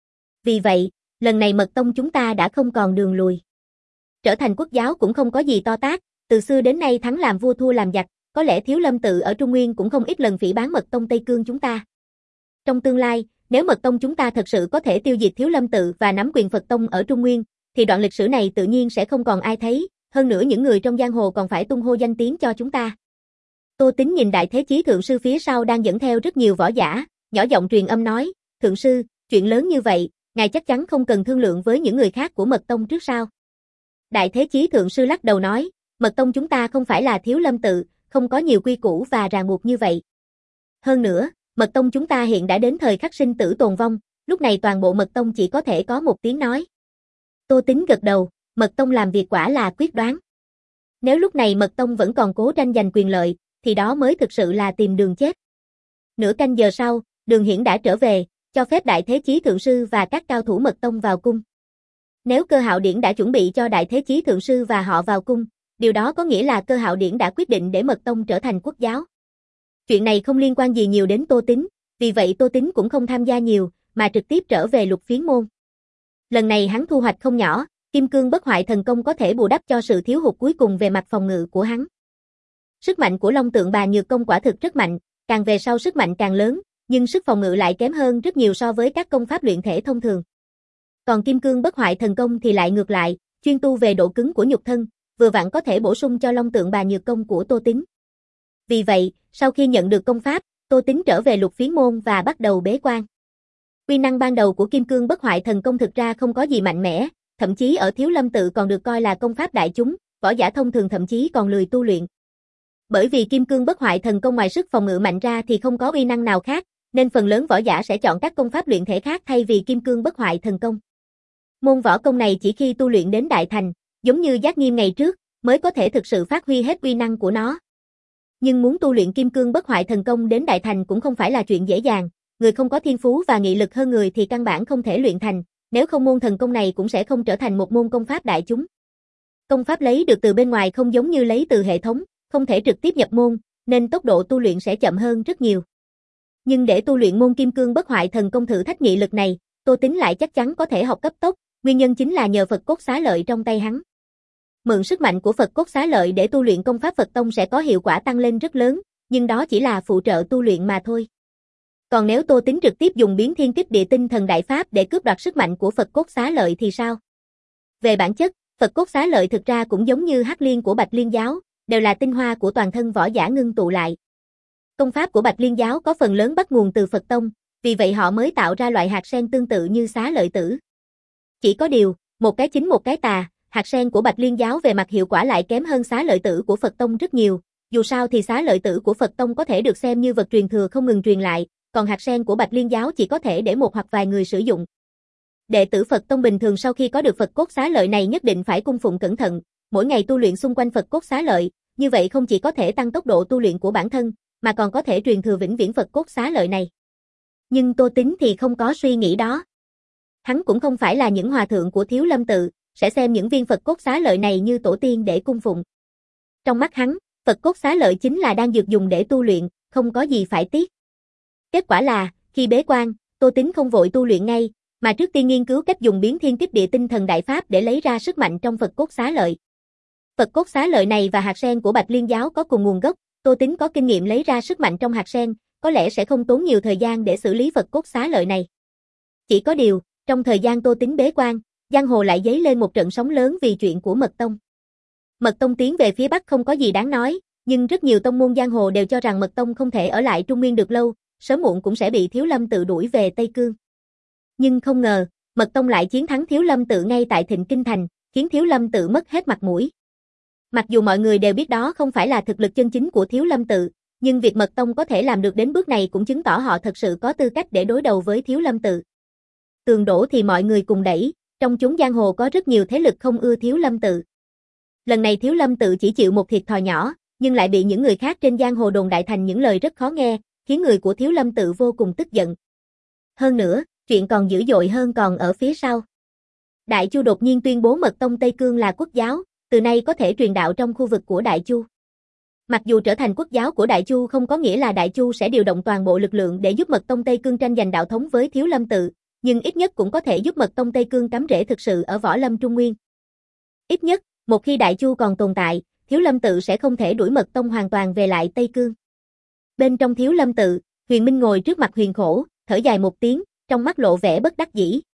Vì vậy, lần này Mật Tông chúng ta đã không còn đường lùi. Trở thành quốc giáo cũng không có gì to tát, từ xưa đến nay thắng làm vua thua làm giặc, có lẽ Thiếu Lâm Tự ở Trung Nguyên cũng không ít lần phỉ báng Mật Tông Tây Cương chúng ta. Trong tương lai, nếu Mật Tông chúng ta thật sự có thể tiêu diệt Thiếu Lâm Tự và nắm quyền Phật Tông ở Trung Nguyên, thì đoạn lịch sử này tự nhiên sẽ không còn ai thấy, hơn nữa những người trong giang hồ còn phải tung hô danh tiếng cho chúng ta. Tô Tính nhìn Đại Thế Chí Thượng Sư phía sau đang dẫn theo rất nhiều võ giả, nhỏ giọng truyền âm nói, Thượng Sư, chuyện lớn như vậy, ngài chắc chắn không cần thương lượng với những người khác của Mật Tông trước sao? Đại Thế Chí Thượng Sư lắc đầu nói, Mật Tông chúng ta không phải là Thiếu Lâm Tự, không có nhiều quy củ và ràng buộc như vậy. Hơn nữa, Mật Tông chúng ta hiện đã đến thời khắc sinh tử tồn vong, lúc này toàn bộ Mật Tông chỉ có thể có một tiếng nói. Tô Tính gật đầu, Mật Tông làm việc quả là quyết đoán. Nếu lúc này Mật Tông vẫn còn cố tranh giành quyền lợi, thì đó mới thực sự là tìm đường chết. Nửa canh giờ sau, Đường Hiển đã trở về, cho phép Đại Thế Chí Thượng Sư và các cao thủ mật tông vào cung. Nếu Cơ Hạo Điển đã chuẩn bị cho Đại Thế Chí Thượng Sư và họ vào cung, điều đó có nghĩa là Cơ Hạo Điển đã quyết định để mật tông trở thành quốc giáo. Chuyện này không liên quan gì nhiều đến Tô Tín, vì vậy Tô Tín cũng không tham gia nhiều, mà trực tiếp trở về Lục Phiến môn. Lần này hắn thu hoạch không nhỏ, Kim Cương Bất Hoại thần công có thể bù đắp cho sự thiếu hụt cuối cùng về mặt phòng ngự của hắn. Sức mạnh của Long Tượng Bà Nhược công quả thực rất mạnh, càng về sau sức mạnh càng lớn, nhưng sức phòng ngự lại kém hơn rất nhiều so với các công pháp luyện thể thông thường. Còn Kim Cương Bất Hoại thần công thì lại ngược lại, chuyên tu về độ cứng của nhục thân, vừa vặn có thể bổ sung cho Long Tượng Bà Nhược công của Tô Tín. Vì vậy, sau khi nhận được công pháp, Tô Tín trở về Lục Phiến môn và bắt đầu bế quan. Uy năng ban đầu của Kim Cương Bất Hoại thần công thực ra không có gì mạnh mẽ, thậm chí ở Thiếu Lâm tự còn được coi là công pháp đại chúng, võ giả thông thường thậm chí còn lười tu luyện. Bởi vì Kim Cương Bất Hoại thần công ngoài sức phòng ngự mạnh ra thì không có uy năng nào khác, nên phần lớn võ giả sẽ chọn các công pháp luyện thể khác thay vì Kim Cương Bất Hoại thần công. Môn võ công này chỉ khi tu luyện đến đại thành, giống như Giác Nghiêm ngày trước, mới có thể thực sự phát huy hết uy năng của nó. Nhưng muốn tu luyện Kim Cương Bất Hoại thần công đến đại thành cũng không phải là chuyện dễ dàng, người không có thiên phú và nghị lực hơn người thì căn bản không thể luyện thành, nếu không môn thần công này cũng sẽ không trở thành một môn công pháp đại chúng. Công pháp lấy được từ bên ngoài không giống như lấy từ hệ thống, không thể trực tiếp nhập môn, nên tốc độ tu luyện sẽ chậm hơn rất nhiều. Nhưng để tu luyện môn Kim Cương Bất Hoại thần công thử thách nghị lực này, Tô Tín lại chắc chắn có thể học cấp tốc, nguyên nhân chính là nhờ Phật cốt xá lợi trong tay hắn. Mượn sức mạnh của Phật cốt xá lợi để tu luyện công pháp Phật tông sẽ có hiệu quả tăng lên rất lớn, nhưng đó chỉ là phụ trợ tu luyện mà thôi. Còn nếu Tô Tín trực tiếp dùng biến thiên kích địa tinh thần đại pháp để cướp đoạt sức mạnh của Phật cốt xá lợi thì sao? Về bản chất, Phật cốt xá lợi thực ra cũng giống như Hắc Liên của Bạch Liên giáo, đều là tinh hoa của toàn thân võ giả ngưng tụ lại. Công pháp của Bạch Liên giáo có phần lớn bắt nguồn từ Phật tông, vì vậy họ mới tạo ra loại hạt sen tương tự như xá lợi tử. Chỉ có điều, một cái chính một cái tà, hạt sen của Bạch Liên giáo về mặt hiệu quả lại kém hơn xá lợi tử của Phật tông rất nhiều, dù sao thì xá lợi tử của Phật tông có thể được xem như vật truyền thừa không ngừng truyền lại, còn hạt sen của Bạch Liên giáo chỉ có thể để một hoặc vài người sử dụng. Đệ tử Phật tông bình thường sau khi có được Phật cốt xá lợi này nhất định phải cung phụng cẩn thận, mỗi ngày tu luyện xung quanh Phật cốt xá lợi, như vậy không chỉ có thể tăng tốc độ tu luyện của bản thân, mà còn có thể truyền thừa vĩnh viễn Phật cốt xá lợi này. Nhưng Tô Tín thì không có suy nghĩ đó. Hắn cũng không phải là những hòa thượng của Thiếu Lâm tự, sẽ xem những viên Phật cốt xá lợi này như tổ tiên để cung phụng. Trong mắt hắn, Phật cốt xá lợi chính là đang dược dùng để tu luyện, không có gì phải tiếc. Kết quả là, khi bế quan, Tô Tín không vội tu luyện ngay, mà trước tiên nghiên cứu cách dùng biến thiên kích địa tinh thần đại pháp để lấy ra sức mạnh trong Phật cốt xá lợi. Phật cốt xá lợi này và hạt sen của Bạch Liên giáo có cùng nguồn gốc, Tô Tín có kinh nghiệm lấy ra sức mạnh trong hạt sen, có lẽ sẽ không tốn nhiều thời gian để xử lý Phật cốt xá lợi này. Chỉ có điều, trong thời gian Tô Tín bế quan, giang hồ lại dấy lên một trận sóng lớn vì chuyện của Mật tông. Mật tông tiến về phía Bắc không có gì đáng nói, nhưng rất nhiều tông môn giang hồ đều cho rằng Mật tông không thể ở lại Trung Nguyên được lâu, sớm muộn cũng sẽ bị Thiếu Lâm tự đuổi về Tây Cương. Nhưng không ngờ, Mật tông lại chiến thắng Thiếu Lâm tự ngay tại Thịnh Kinh thành, khiến Thiếu Lâm tự mất hết mặt mũi. Mặc dù mọi người đều biết đó không phải là thực lực chân chính của Thiếu Lâm tự, nhưng việc Mật tông có thể làm được đến bước này cũng chứng tỏ họ thật sự có tư cách để đối đầu với Thiếu Lâm tự. Tường đổ thì mọi người cùng đẩy, trong chốn giang hồ có rất nhiều thế lực không ưa Thiếu Lâm tự. Lần này Thiếu Lâm tự chỉ chịu một thiệt thòi nhỏ, nhưng lại bị những người khác trên giang hồ đồn đại thành những lời rất khó nghe, khiến người của Thiếu Lâm tự vô cùng tức giận. Hơn nữa, chuyện còn dữ dội hơn còn ở phía sau. Đại Chu đột nhiên tuyên bố Mật tông Tây Cương là quốc giáo, từ nay có thể truyền đạo trong khu vực của Đại Chu. Mặc dù trở thành quốc giáo của Đại Chu không có nghĩa là Đại Chu sẽ điều động toàn bộ lực lượng để giúp Mật tông Tây Cương tranh giành đạo thống với Thiếu Lâm tự, nhưng ít nhất cũng có thể giúp Mật tông Tây Cương cắm rễ thực sự ở võ lâm Trung Nguyên. Ít nhất, một khi Đại Chu còn tồn tại, Thiếu Lâm tự sẽ không thể đuổi Mật tông hoàn toàn về lại Tây Cương. Bên trong Thiếu Lâm tự, Huyền Minh ngồi trước mặt Huyền Khổ, thở dài một tiếng, trong mắt lộ vẻ bất đắc dĩ.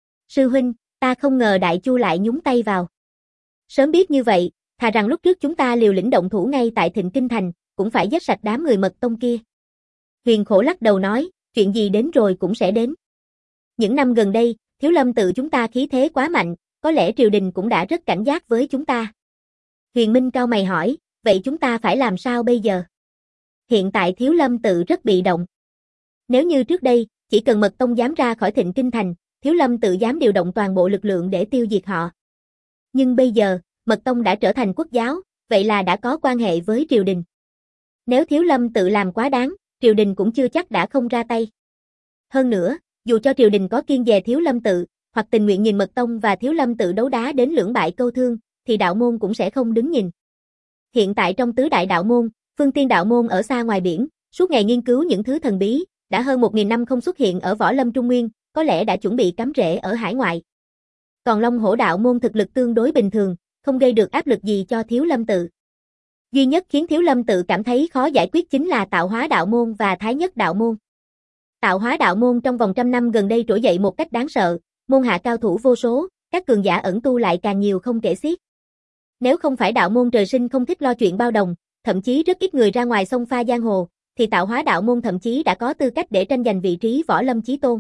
Sư huynh, ta không ngờ Đại Chu lại nhúng tay vào. Sớm biết như vậy, thà rằng lúc trước chúng ta liều lĩnh động thủ ngay tại Thịnh Kinh thành, cũng phải giết sạch đám người Mật tông kia. Huyền Khổ lắc đầu nói, chuyện gì đến rồi cũng sẽ đến. Những năm gần đây, Thiếu Lâm tự chúng ta khí thế quá mạnh, có lẽ triều đình cũng đã rất cảnh giác với chúng ta. Huyền Minh cau mày hỏi, vậy chúng ta phải làm sao bây giờ? Hiện tại Thiếu Lâm tự rất bị động. Nếu như trước đây, chỉ cần Mật tông dám ra khỏi Thịnh Kinh thành, Thiếu Lâm tự dám điều động toàn bộ lực lượng để tiêu diệt họ. Nhưng bây giờ, Mật tông đã trở thành quốc giáo, vậy là đã có quan hệ với triều đình. Nếu Thiếu Lâm tự làm quá đáng, triều đình cũng chưa chắc đã không ra tay. Hơn nữa, dù cho triều đình có kiêng dè Thiếu Lâm tự, hoặc tình nguyện nhìn Mật Tông và Thiếu Lâm tự đấu đá đến lưỡng bại câu thương, thì đạo môn cũng sẽ không đứng nhìn. Hiện tại trong tứ đại đạo môn, Phương Tiên đạo môn ở xa ngoài biển, suốt ngày nghiên cứu những thứ thần bí, đã hơn một nghìn năm không xuất hiện ở võ lâm Trung Nguyên, có lẽ đã chuẩn bị cắm rễ ở hải ngoại. Còn Long Hổ đạo môn thực lực tương đối bình thường, không gây được áp lực gì cho Thiếu Lâm tự. Duy nhất khiến Thiếu Lâm tự cảm thấy khó giải quyết chính là Tạo Hóa đạo môn và Thái Nhất đạo môn. Tạo Hóa đạo môn trong vòng trăm năm gần đây trỗi dậy một cách đáng sợ, môn hạ cao thủ vô số, các cường giả ẩn tu lại càng nhiều không kể xiết. Nếu không phải đạo môn trời sinh không thích lo chuyện bao đồng, thậm chí rất ít người ra ngoài xông pha giang hồ, thì Tạo Hóa đạo môn thậm chí đã có tư cách để tranh giành vị trí võ lâm chí tôn.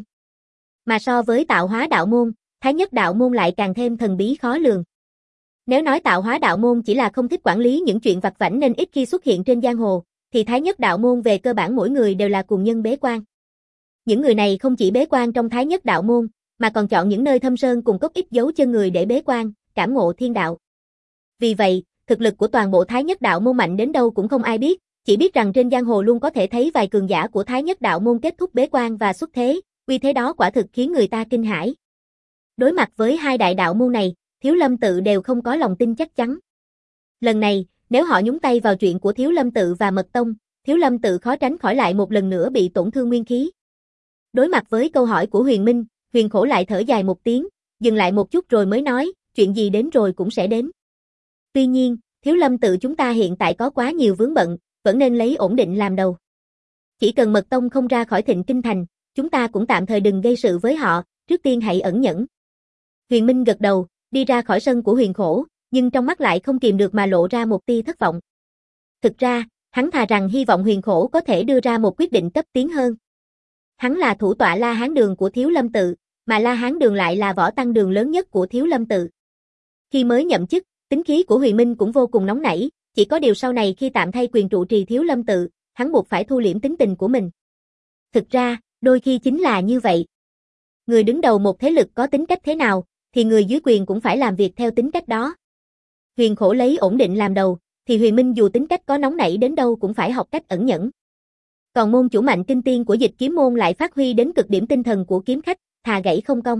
Mà so với Tạo Hóa đạo môn, Thái Nhất đạo môn lại càng thêm thần bí khó lường. Nếu nói Tạo Hóa đạo môn chỉ là không thích quản lý những chuyện vặt vãnh nên ít khi xuất hiện trên giang hồ, thì Thái Nhất đạo môn về cơ bản mỗi người đều là cuồng nhân bế quan. Những người này không chỉ bế quan trong Thái Nhất đạo môn, mà còn chọn những nơi thâm sơn cùng cốc ít dấu chân người để bế quan, cảm ngộ thiên đạo. Vì vậy, thực lực của toàn bộ Thái Nhất đạo môn mạnh đến đâu cũng không ai biết, chỉ biết rằng trên giang hồ luôn có thể thấy vài cường giả của Thái Nhất đạo môn kết thúc bế quan và xuất thế, uy thế đó quả thực khiến người ta kinh hãi. Đối mặt với hai đại đạo môn này, Thiếu Lâm tự đều không có lòng tin chắc chắn. Lần này, nếu họ nhúng tay vào chuyện của Thiếu Lâm tự và Mật Tông, Thiếu Lâm tự khó tránh khỏi lại một lần nữa bị tổn thương nguyên khí. Đối mặt với câu hỏi của Huyền Minh, Huyền Khổ lại thở dài một tiếng, dừng lại một chút rồi mới nói, chuyện gì đến rồi cũng sẽ đến. Tuy nhiên, Thiếu Lâm tự chúng ta hiện tại có quá nhiều vướng bận, vẫn nên lấy ổn định làm đầu. Chỉ cần Mật Tông không ra khỏi Thịnh Kinh Thành, chúng ta cũng tạm thời đừng gây sự với họ, trước tiên hãy ẩn nhẫn. Huyền Minh gật đầu, đi ra khỏi sân của Huyền Khổ, nhưng trong mắt lại không kìm được mà lộ ra một tia thất vọng. Thực ra, hắn thà rằng hy vọng Huyền Khổ có thể đưa ra một quyết định cấp tiến hơn. Hắn là thủ tọa La Hán Đường của Thiếu Lâm tự, mà La Hán Đường lại là võ tăng đường lớn nhất của Thiếu Lâm tự. Khi mới nhậm chức, tính khí của Huyền Minh cũng vô cùng nóng nảy, chỉ có điều sau này khi tạm thay quyền trụ trì Thiếu Lâm tự, hắn buộc phải thu liễm tính tình của mình. Thực ra, đôi khi chính là như vậy. Người đứng đầu một thế lực có tính cách thế nào, thì người dưới quyền cũng phải làm việc theo tính cách đó. Huyền Khổ lấy ổn định làm đầu, thì Huyền Minh dù tính cách có nóng nảy đến đâu cũng phải học cách ẩn nhẫn. Còn môn chủ mạnh kinh tiên của Dịch Kiếm môn lại phát huy đến cực điểm tinh thần của kiếm khách, thà gãy không cong.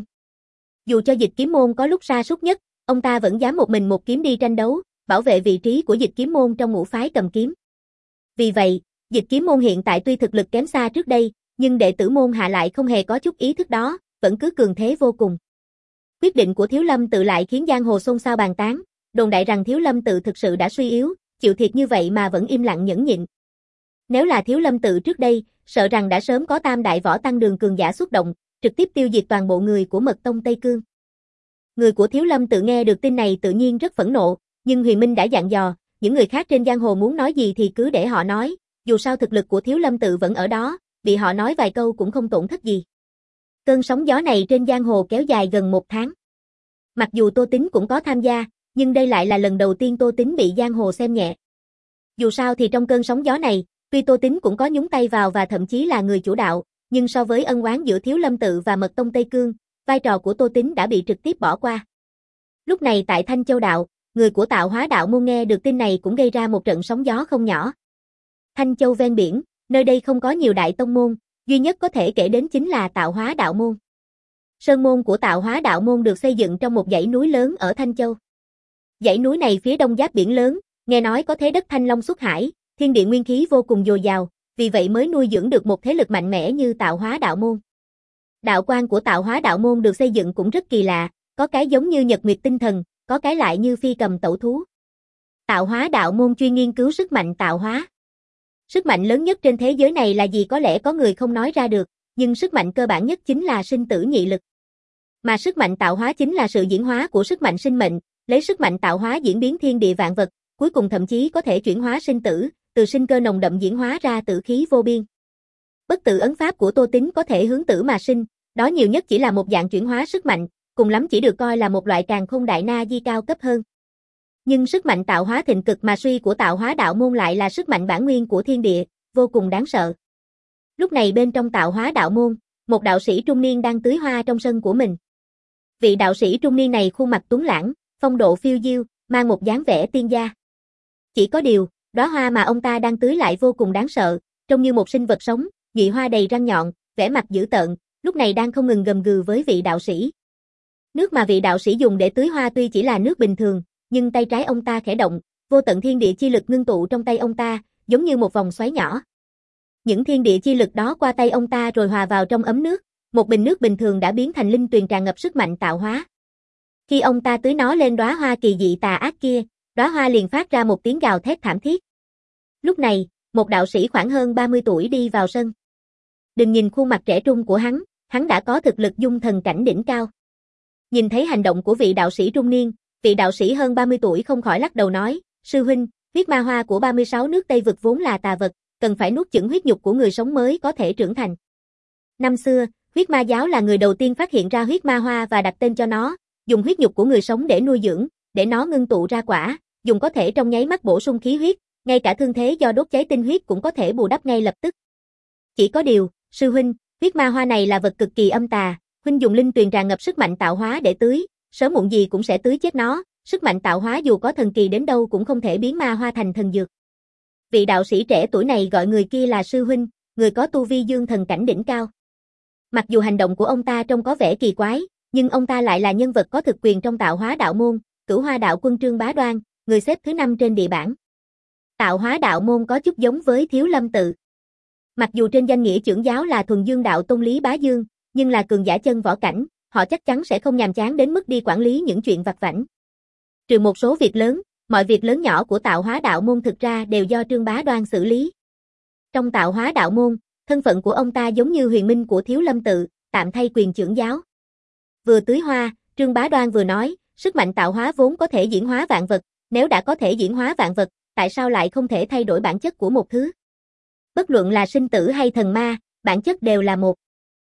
Dù cho Dịch Kiếm môn có lúc sa sút nhất, ông ta vẫn dám một mình một kiếm đi tranh đấu, bảo vệ vị trí của Dịch Kiếm môn trong ngũ phái cầm kiếm. Vì vậy, Dịch Kiếm môn hiện tại tuy thực lực kém xa trước đây, nhưng đệ tử môn hạ lại không hề có chút ý thức đó, vẫn cứ cường thế vô cùng. Quyết định của Thiếu Lâm tự lại khiến giang hồ xôn xao bàn tán, đồn đại rằng Thiếu Lâm tự thực sự đã suy yếu, chịu thiệt như vậy mà vẫn im lặng nhẫn nhịn. Nếu là Thiếu Lâm tự trước đây, sợ rằng đã sớm có tam đại võ tăng đường cường giả xuất động, trực tiếp tiêu diệt toàn bộ người của Mật Tông Tây Cương. Người của Thiếu Lâm tự nghe được tin này tự nhiên rất phẫn nộ, nhưng Huyền Minh đã dặn dò, những người khác trên giang hồ muốn nói gì thì cứ để họ nói, dù sao thực lực của Thiếu Lâm tự vẫn ở đó, bị họ nói vài câu cũng không tổn thất gì. Cơn sóng gió này trên giang hồ kéo dài gần một tháng. Mặc dù Tô Tín cũng có tham gia, nhưng đây lại là lần đầu tiên Tô Tín bị giang hồ xem nhẹ. Dù sao thì trong cơn sóng gió này, tuy Tô Tín cũng có nhúng tay vào và thậm chí là người chủ đạo, nhưng so với ân oán giữa Thiếu Lâm tự và Mật Tông Tây Cương, vai trò của Tô Tín đã bị trực tiếp bỏ qua. Lúc này tại Thanh Châu đạo, người của Tạo Hóa đạo môn nghe được tin này cũng gây ra một trận sóng gió không nhỏ. Thanh Châu ven biển, nơi đây không có nhiều đại tông môn, duy nhất có thể kể đến chính là Tạo Hóa đạo môn. Sơn môn của Tạo Hóa đạo môn được xây dựng trong một dãy núi lớn ở Thanh Châu. Dãy núi này phía đông giáp biển lớn, nghe nói có thế đất Thanh Long xuất hải, thiên địa nguyên khí vô cùng dồi dào, vì vậy mới nuôi dưỡng được một thế lực mạnh mẽ như Tạo Hóa đạo môn. Đạo quan của Tạo Hóa đạo môn được xây dựng cũng rất kỳ lạ, có cái giống như nhật nguyệt tinh thần, có cái lại như phi cầm tẩu thú. Tạo Hóa đạo môn chuyên nghiên cứu sức mạnh tạo hóa. Sức mạnh lớn nhất trên thế giới này là gì có lẽ có người không nói ra được, nhưng sức mạnh cơ bản nhất chính là sinh tử nhị lực. Mà sức mạnh tạo hóa chính là sự diễn hóa của sức mạnh sinh mệnh, lấy sức mạnh tạo hóa diễn biến thiên địa vạn vật, cuối cùng thậm chí có thể chuyển hóa sinh tử, từ sinh cơ nồng đậm diễn hóa ra tử khí vô biên. Bất tử ấn pháp của Tô Tín có thể hướng tử mà sinh, đó nhiều nhất chỉ là một dạng chuyển hóa sức mạnh, cùng lắm chỉ được coi là một loại càn khôn đại na di cao cấp hơn. Nhưng sức mạnh tạo hóa thịnh cực mà suy của Tạo Hóa đạo môn lại là sức mạnh bản nguyên của thiên địa, vô cùng đáng sợ. Lúc này bên trong Tạo Hóa đạo môn, một đạo sĩ trung niên đang tưới hoa trong sân của mình. Vị đạo sĩ trung niên này khuôn mặt tuấn lãng, phong độ phiêu diêu, mang một dáng vẻ tiên gia. Chỉ có điều, đóa hoa mà ông ta đang tưới lại vô cùng đáng sợ, trông như một sinh vật sống, nhụy hoa đầy răng nhọn, vẻ mặt dữ tợn, lúc này đang không ngừng gầm gừ với vị đạo sĩ. Nước mà vị đạo sĩ dùng để tưới hoa tuy chỉ là nước bình thường, nhưng tay trái ông ta khẽ động, vô tận thiên địa chi lực ngưng tụ trong tay ông ta, giống như một vòng xoáy nhỏ. Những thiên địa chi lực đó qua tay ông ta rồi hòa vào trong ấm nước, một bình nước bình thường đã biến thành linh tuyền tràn ngập sức mạnh tạo hóa. Khi ông ta tưới nó lên đóa hoa kỳ dị tà ác kia, đóa hoa liền phát ra một tiếng gào thét thảm thiết. Lúc này, một đạo sĩ khoảng hơn ba mươi tuổi đi vào sân. Đừng nhìn khuôn mặt trẻ trung của hắn, hắn đã có thực lực dung thần cảnh đỉnh cao. Nhìn thấy hành động của vị đạo sĩ trung niên, vị đạo sĩ hơn ba mươi tuổi không khỏi lắc đầu nói, sư huynh, huyết ma hoa của ba mươi sáu nước Tây vực vốn là tà vật, cần phải nuốt chửng huyết nhục của người sống mới có thể trưởng thành. Năm xưa, huyết ma giáo là người đầu tiên phát hiện ra huyết ma hoa và đặt tên cho nó, dùng huyết nhục của người sống để nuôi dưỡng, để nó ngưng tụ ra quả, dùng có thể trong nháy mắt bổ sung khí huyết, ngay cả thương thế do đốt cháy tinh huyết cũng có thể bù đắp ngay lập tức. Chỉ có điều, sư huynh, huyết ma hoa này là vật cực kỳ âm tà, huynh dùng linh tuyền tràn ngập sức mạnh tạo hóa để tưới, sớm muộn gì cũng sẽ tưới chết nó, sức mạnh tạo hóa dù có thần kỳ đến đâu cũng không thể biến ma hoa thành thần dược. Vị đạo sĩ trẻ tuổi này gọi người kia là sư huynh, người có tu vi dương thần cảnh đỉnh cao. Mặc dù hành động của ông ta trông có vẻ kỳ quái, nhưng ông ta lại là nhân vật có thực quyền trong tạo hóa đạo môn, Cửu Hoa đạo quân Trương Bá Đoan, người xếp thứ năm trên địa bảng. Tạo hóa đạo môn có chút giống với Thiếu Lâm tự. Mặc dù trên danh nghĩa trưởng giáo là Thuần Dương đạo tôn Lý Bá Dương, nhưng là cường giả chân võ cảnh, họ chắc chắn sẽ không nhàm chán đến mức đi quản lý những chuyện vặt vãnh. Trừ một số việc lớn, mọi việc lớn nhỏ của tạo hóa đạo môn thực ra đều do Trương Bá Đoan xử lý. Trong tạo hóa đạo môn, thân phận của ông ta giống như huyền minh của Thiếu Lâm tự, tạm thay quyền trưởng giáo. Vừa tưới hoa, Trương Bá Đoan vừa nói, sức mạnh tạo hóa vốn có thể diễn hóa vạn vật, nếu đã có thể diễn hóa vạn vật, tại sao lại không thể thay đổi bản chất của một thứ? Bất luận là sinh tử hay thần ma, bản chất đều là một.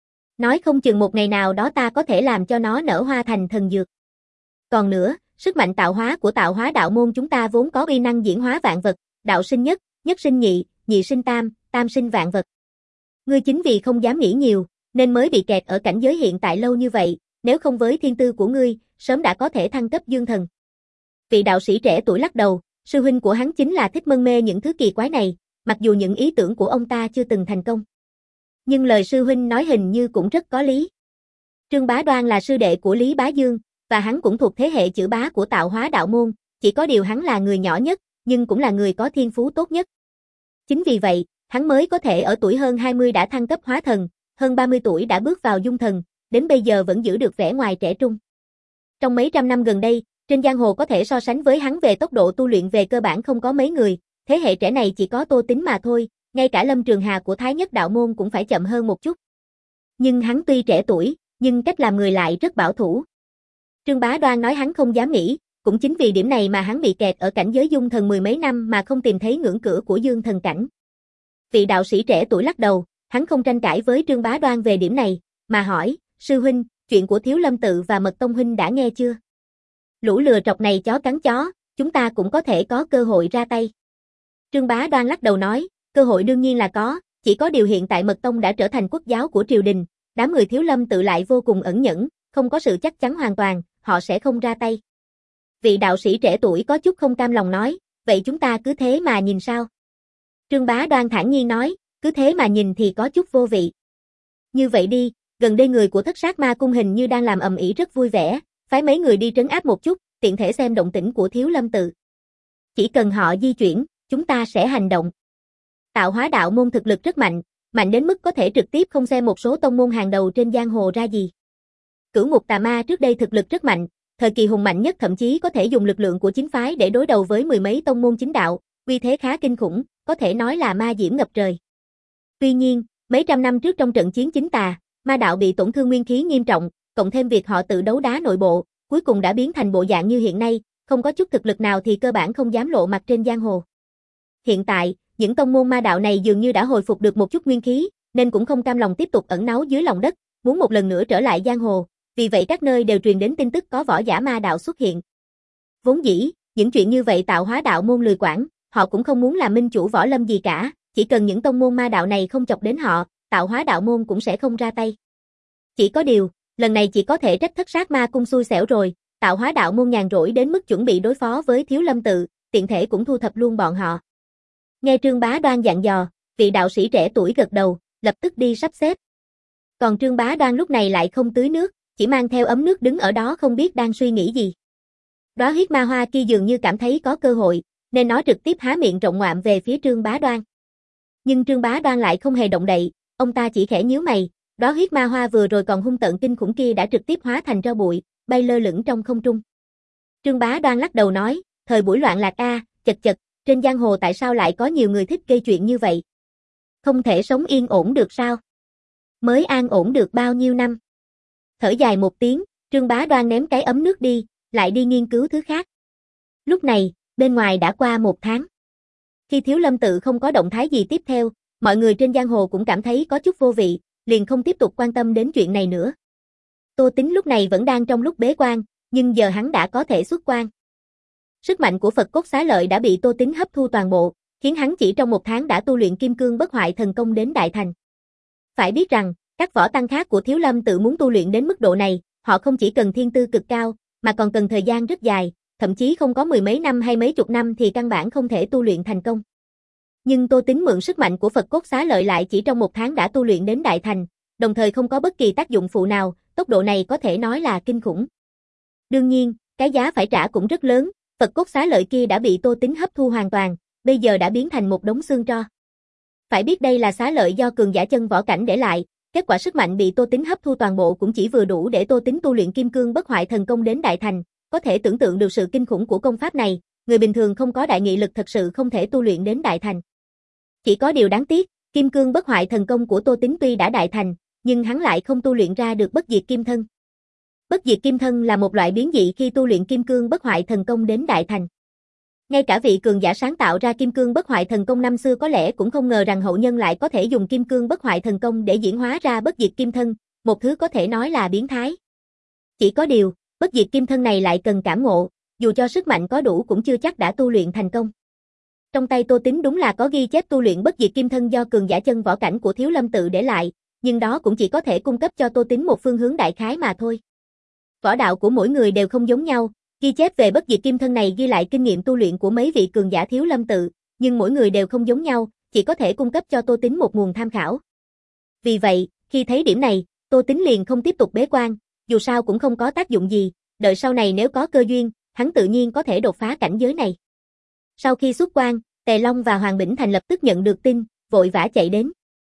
Nói không chừng một ngày nào đó ta có thể làm cho nó nở hoa thành thần dược. Còn nữa, sức mạnh tạo hóa của tạo hóa đạo môn chúng ta vốn có uy năng diễn hóa vạn vật, đạo sinh nhất, nhất sinh nhị, nhị sinh tam, tam sinh vạn vật. Ngươi chính vì không dám nghĩ nhiều, nên mới bị kẹt ở cảnh giới hiện tại lâu như vậy, nếu không với thiên tư của ngươi, sớm đã có thể thăng cấp dương thần. Vị đạo sĩ trẻ tuổi lắc đầu, sư huynh của hắn chính là thích mân mê những thứ kỳ quái này, mặc dù những ý tưởng của ông ta chưa từng thành công. Nhưng lời sư huynh nói hình như cũng rất có lý. Trương Bá Đoan là sư đệ của Lý Bá Dương, và hắn cũng thuộc thế hệ chữ bá của tạo hóa đạo môn, chỉ có điều hắn là người nhỏ nhất, nhưng cũng là người có thiên phú tốt nhất. Chính vì vậy, hắn mới có thể ở tuổi hơn hai mươi đã thăng cấp hóa thần, hơn ba mươi tuổi đã bước vào dung thần, đến bây giờ vẫn giữ được vẻ ngoài trẻ trung. Trong mấy trăm năm gần đây, trên giang hồ có thể so sánh với hắn về tốc độ tu luyện về cơ bản không có mấy người, thế hệ trẻ này chỉ có Tô Tính mà thôi, ngay cả Lâm Trường Hà của Thái Nhất đạo môn cũng phải chậm hơn một chút. Nhưng hắn tuy trẻ tuổi, nhưng cách làm người lại rất bảo thủ. Trương Bá Đoan nói hắn không dám nghĩ, cũng chính vì điểm này mà hắn bị kẹt ở cảnh giới dung thần mười mấy năm mà không tìm thấy ngưỡng cửa của dương thần cảnh. Vị đạo sĩ trẻ tuổi lắc đầu, hắn không tranh cãi với Trương Bá Đoan về điểm này, mà hỏi, sư huynh, chuyện của Thiếu Lâm tự và Mật Tông huynh đã nghe chưa? Lũ lừa trọc này chó cắn chó, chúng ta cũng có thể có cơ hội ra tay. Trương Bá Đoan lắc đầu nói, cơ hội đương nhiên là có, chỉ có điều hiện tại Mật Tông đã trở thành quốc giáo của triều đình, đám người Thiếu Lâm tự lại vô cùng ẩn nhẫn, không có sự chắc chắn hoàn toàn, họ sẽ không ra tay. Vị đạo sĩ trẻ tuổi có chút không cam lòng nói, vậy chúng ta cứ thế mà nhìn sao? Trương Bá Đoan thản nhiên nói, cứ thế mà nhìn thì có chút vô vị. Như vậy đi, gần đây người của Thất Sát Ma Cung hình như đang làm ầm ĩ rất vui vẻ, phái mấy người đi trấn áp một chút, tiện thể xem động tĩnh của Thiếu Lâm tự. Chỉ cần họ di chuyển, chúng ta sẽ hành động. Tạo hóa đạo môn thực lực rất mạnh, mạnh đến mức có thể trực tiếp không xem một số tông môn hàng đầu trên giang hồ ra gì. Cửu Ngục Tà Ma trước đây thực lực rất mạnh, thời kỳ hùng mạnh nhất thậm chí có thể dùng lực lượng của chính phái để đối đầu với mười mấy tông môn chính đạo, uy thế khá kinh khủng, có thể nói là ma diễm ngập trời. Tuy nhiên, mấy trăm năm trước trong trận chiến chính tà, ma đạo bị tổn thương nguyên khí nghiêm trọng, cộng thêm việc họ tự đấu đá nội bộ, cuối cùng đã biến thành bộ dạng như hiện nay, không có chút thực lực nào thì cơ bản không dám lộ mặt trên giang hồ. Hiện tại, những tông môn ma đạo này dường như đã hồi phục được một chút nguyên khí, nên cũng không cam lòng tiếp tục ẩn náu dưới lòng đất, muốn một lần nữa trở lại giang hồ, vì vậy các nơi đều truyền đến tin tức có võ giả ma đạo xuất hiện. Vốn dĩ, những chuyện như vậy tạo hóa đạo môn lười quản, họ cũng không muốn làm minh chủ võ lâm gì cả, chỉ cần những tông môn ma đạo này không chọc đến họ, tạo hóa đạo môn cũng sẽ không ra tay. Chỉ có điều, lần này chỉ có thể trách Thất Sát Ma Cung xui xẻo rồi, tạo hóa đạo môn nhàn rỗi đến mức chuẩn bị đối phó với Thiếu Lâm tự, tiện thể cũng thu thập luôn bọn họ. Nghe Trương Bá Đoan dặn dò, Vị đạo sĩ trẻ tuổi gật đầu, lập tức đi sắp xếp. Còn Trương Bá Đoan lúc này lại không tưới nước, chỉ mang theo ấm nước đứng ở đó không biết đang suy nghĩ gì. Đóa huyết ma hoa kia dường như cảm thấy có cơ hội, nên nó trực tiếp há miệng rộng ngoạm về phía Trương Bá Đoan. Nhưng Trương Bá Đoan lại không hề động đậy, ông ta chỉ khẽ nhíu mày, đóa huyết ma hoa vừa rồi còn hung tợn kinh khủng kia đã trực tiếp hóa thành tro bụi, bay lơ lửng trong không trung. Trương Bá Đoan lắc đầu nói, thời buổi loạn lạc a, chật chật, trên giang hồ tại sao lại có nhiều người thích gây chuyện như vậy? Không thể sống yên ổn được sao? Mới an ổn được bao nhiêu năm? Thở dài một tiếng, Trương Bá Đoan ném cái ấm nước đi, lại đi nghiên cứu thứ khác. Lúc này, bên ngoài đã qua một tháng. Khi Thiếu Lâm tự không có động thái gì tiếp theo, mọi người trên giang hồ cũng cảm thấy có chút vô vị, liền không tiếp tục quan tâm đến chuyện này nữa. Tô Tín lúc này vẫn đang trong lúc bế quan, nhưng giờ hắn đã có thể xuất quan. Sức mạnh của Phật cốt xá lợi đã bị Tô Tín hấp thu toàn bộ, khiến hắn chỉ trong một tháng đã tu luyện kim cương bất hoại thần công đến đại thành. Phải biết rằng, các võ tăng khác của Thiếu Lâm tự muốn tu luyện đến mức độ này, họ không chỉ cần thiên tư cực cao, mà còn cần thời gian rất dài, thậm chí không có mười mấy năm hay mấy chục năm thì căn bản không thể tu luyện thành công. Nhưng Tô Tín mượn sức mạnh của Phật cốt xá lợi lại chỉ trong một tháng đã tu luyện đến đại thành, đồng thời không có bất kỳ tác dụng phụ nào, tốc độ này có thể nói là kinh khủng. Đương nhiên, cái giá phải trả cũng rất lớn, Phật cốt xá lợi kia đã bị Tô Tín hấp thu hoàn toàn, bây giờ đã biến thành một đống xương tro. Phải biết đây là xá lợi do cường giả chân võ cảnh để lại, kết quả sức mạnh bị Tô Tín hấp thu toàn bộ cũng chỉ vừa đủ để Tô Tín tu luyện kim cương bất hoại thần công đến đại thành, có thể tưởng tượng được sự kinh khủng của công pháp này, người bình thường không có đại nghị lực thật sự không thể tu luyện đến đại thành. Chỉ có điều đáng tiếc, kim cương bất hoại thần công của Tô Tín tuy đã đại thành, nhưng hắn lại không tu luyện ra được bất diệt kim thân. Bất diệt kim thân là một loại biến dị khi tu luyện kim cương bất hoại thần công đến đại thành. Ngay cả vị cường giả sáng tạo ra kim cương bất hoại thần công năm xưa có lẽ cũng không ngờ rằng hậu nhân lại có thể dùng kim cương bất hoại thần công để diễn hóa ra bất diệt kim thân, một thứ có thể nói là biến thái. Chỉ có điều, bất diệt kim thân này lại cần cảm ngộ, dù cho sức mạnh có đủ cũng chưa chắc đã tu luyện thành công. Trong tay Tô Tín đúng là có ghi chép tu luyện bất diệt kim thân do cường giả chân võ cảnh của Thiếu Lâm tự để lại, nhưng đó cũng chỉ có thể cung cấp cho Tô Tín một phương hướng đại khái mà thôi. Võ đạo của mỗi người đều không giống nhau, ghi chép về bất diệt kim thân này ghi lại kinh nghiệm tu luyện của mấy vị cường giả Thiếu Lâm tự, nhưng mỗi người đều không giống nhau, chỉ có thể cung cấp cho Tô Tín một nguồn tham khảo. Vì vậy, khi thấy điểm này, Tô Tín liền không tiếp tục bế quan, dù sao cũng không có tác dụng gì, đợi sau này nếu có cơ duyên, hắn tự nhiên có thể đột phá cảnh giới này. Sau khi xuất quan, Tề Long và Hoàng Bỉnh Thành lập tức nhận được tin, vội vã chạy đến.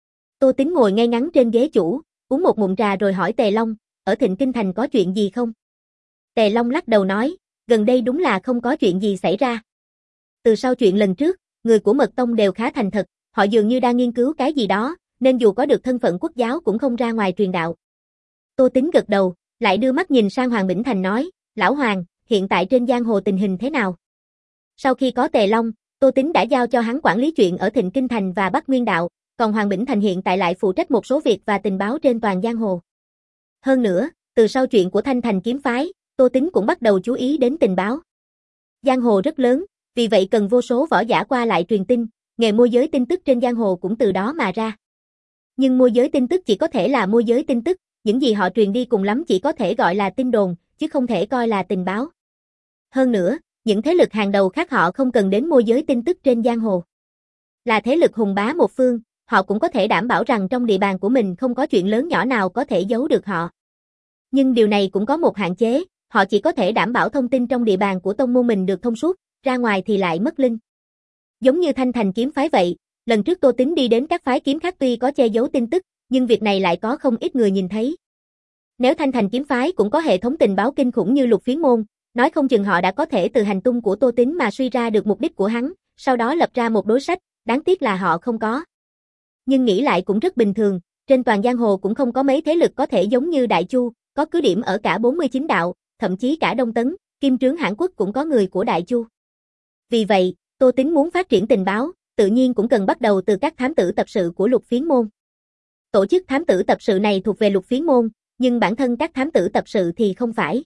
Tô Tín ngồi ngay ngắn trên ghế chủ, uống một ngụm trà rồi hỏi Tề Long, ở Thịnh Kinh Thành có chuyện gì không? Tề Long lắc đầu nói, gần đây đúng là không có chuyện gì xảy ra. Từ sau chuyện lần trước, người của Mật Tông đều khá thành thật, họ dường như đang nghiên cứu cái gì đó, nên dù có được thân phận quốc giáo cũng không ra ngoài truyền đạo. Tô Tín gật đầu, lại đưa mắt nhìn sang Hoàng Bỉnh Thành nói, Lão Hoàng, hiện tại trên giang hồ tình hình thế nào? Sau khi có Tề Long, Tô Tín đã giao cho hắn quản lý chuyện ở Thịnh Kinh Thành và Bắc Nguyên Đạo, còn Hoàng Bỉnh Thành hiện tại lại phụ trách một số việc và tình báo trên toàn giang hồ. Hơn nữa, từ sau chuyện của Thanh Thành kiếm phái, Tô Tín cũng bắt đầu chú ý đến tình báo. Giang hồ rất lớn, vì vậy cần vô số võ giả qua lại truyền tin, nghề môi giới tin tức trên giang hồ cũng từ đó mà ra. Nhưng môi giới tin tức chỉ có thể là môi giới tin tức, những gì họ truyền đi cùng lắm chỉ có thể gọi là tin đồn, chứ không thể coi là tình báo. Hơn nữa, những thế lực hàng đầu khác họ không cần đến môi giới tin tức trên giang hồ. Là thế lực hùng bá một phương, họ cũng có thể đảm bảo rằng trong địa bàn của mình không có chuyện lớn nhỏ nào có thể giấu được họ. Nhưng điều này cũng có một hạn chế, họ chỉ có thể đảm bảo thông tin trong địa bàn của tông môn mình được thông suốt, ra ngoài thì lại mất linh. Giống như Thanh Thành kiếm phái vậy, lần trước Tô Tín đi đến các phái kiếm khác tuy có che giấu tin tức, nhưng việc này lại có không ít người nhìn thấy. Nếu Thanh Thành kiếm phái cũng có hệ thống tình báo kinh khủng như Lục Phiến môn, nói không chừng họ đã có thể từ hành tung của Tô Tín mà suy ra được mục đích của hắn, sau đó lập ra một đối sách, đáng tiếc là họ không có. Nhưng nghĩ lại cũng rất bình thường, trên toàn giang hồ cũng không có mấy thế lực có thể giống như Đại Chu, có cứ điểm ở cả bốn mươi chín đạo, thậm chí cả Đông Tấn, Kim Trướng Hãn Quốc cũng có người của Đại Chu. Vì vậy, Tô Tín muốn phát triển tình báo, tự nhiên cũng cần bắt đầu từ các thám tử tập sự của Lục Phiến môn. Tổ chức thám tử tập sự này thuộc về Lục Phiến môn, nhưng bản thân các thám tử tập sự thì không phải.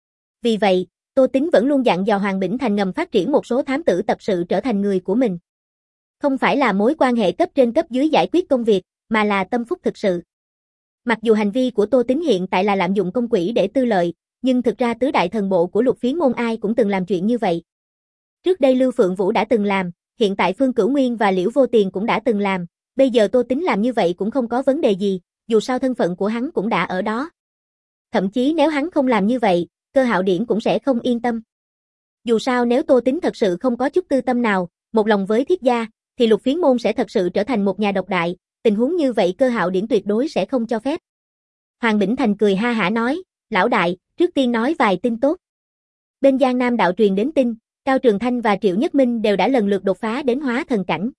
Vì vậy, Tô Tín vẫn luôn dặn dò Hoàng Bỉnh Thành ngầm phát triển một số thám tử tập sự trở thành người của mình. Không phải là mối quan hệ cấp trên cấp dưới giải quyết công việc, mà là tâm phúc thực sự. Mặc dù hành vi của Tô Tín hiện tại là lạm dụng công quỹ để tư lợi, nhưng thực ra tứ đại thần bộ của Lục Phiến môn ai cũng từng làm chuyện như vậy. Trước đây Lưu Phượng Vũ đã từng làm, hiện tại Phương Cửu Nguyên và Liễu Vô Tiền cũng đã từng làm, Bây giờ Tô Tính làm như vậy cũng không có vấn đề gì, dù sao thân phận của hắn cũng đã ở đó. Thậm chí nếu hắn không làm như vậy, Cơ Hạo Điển cũng sẽ không yên tâm. Dù sao nếu Tô Tính thật sự không có chút tư tâm nào, một lòng với Thiết gia, thì Lục Phiến môn sẽ thật sự trở thành một nhà độc đại, tình huống như vậy Cơ Hạo Điển tuyệt đối sẽ không cho phép. Hoàng Bỉnh Thành cười ha hả nói, lão đại, trước tiên nói vài tin tốt. Bên Giang Nam đạo truyền đến tin, Cao Trường Thanh và Triệu Nhất Minh đều đã lần lượt đột phá đến hóa thần cảnh.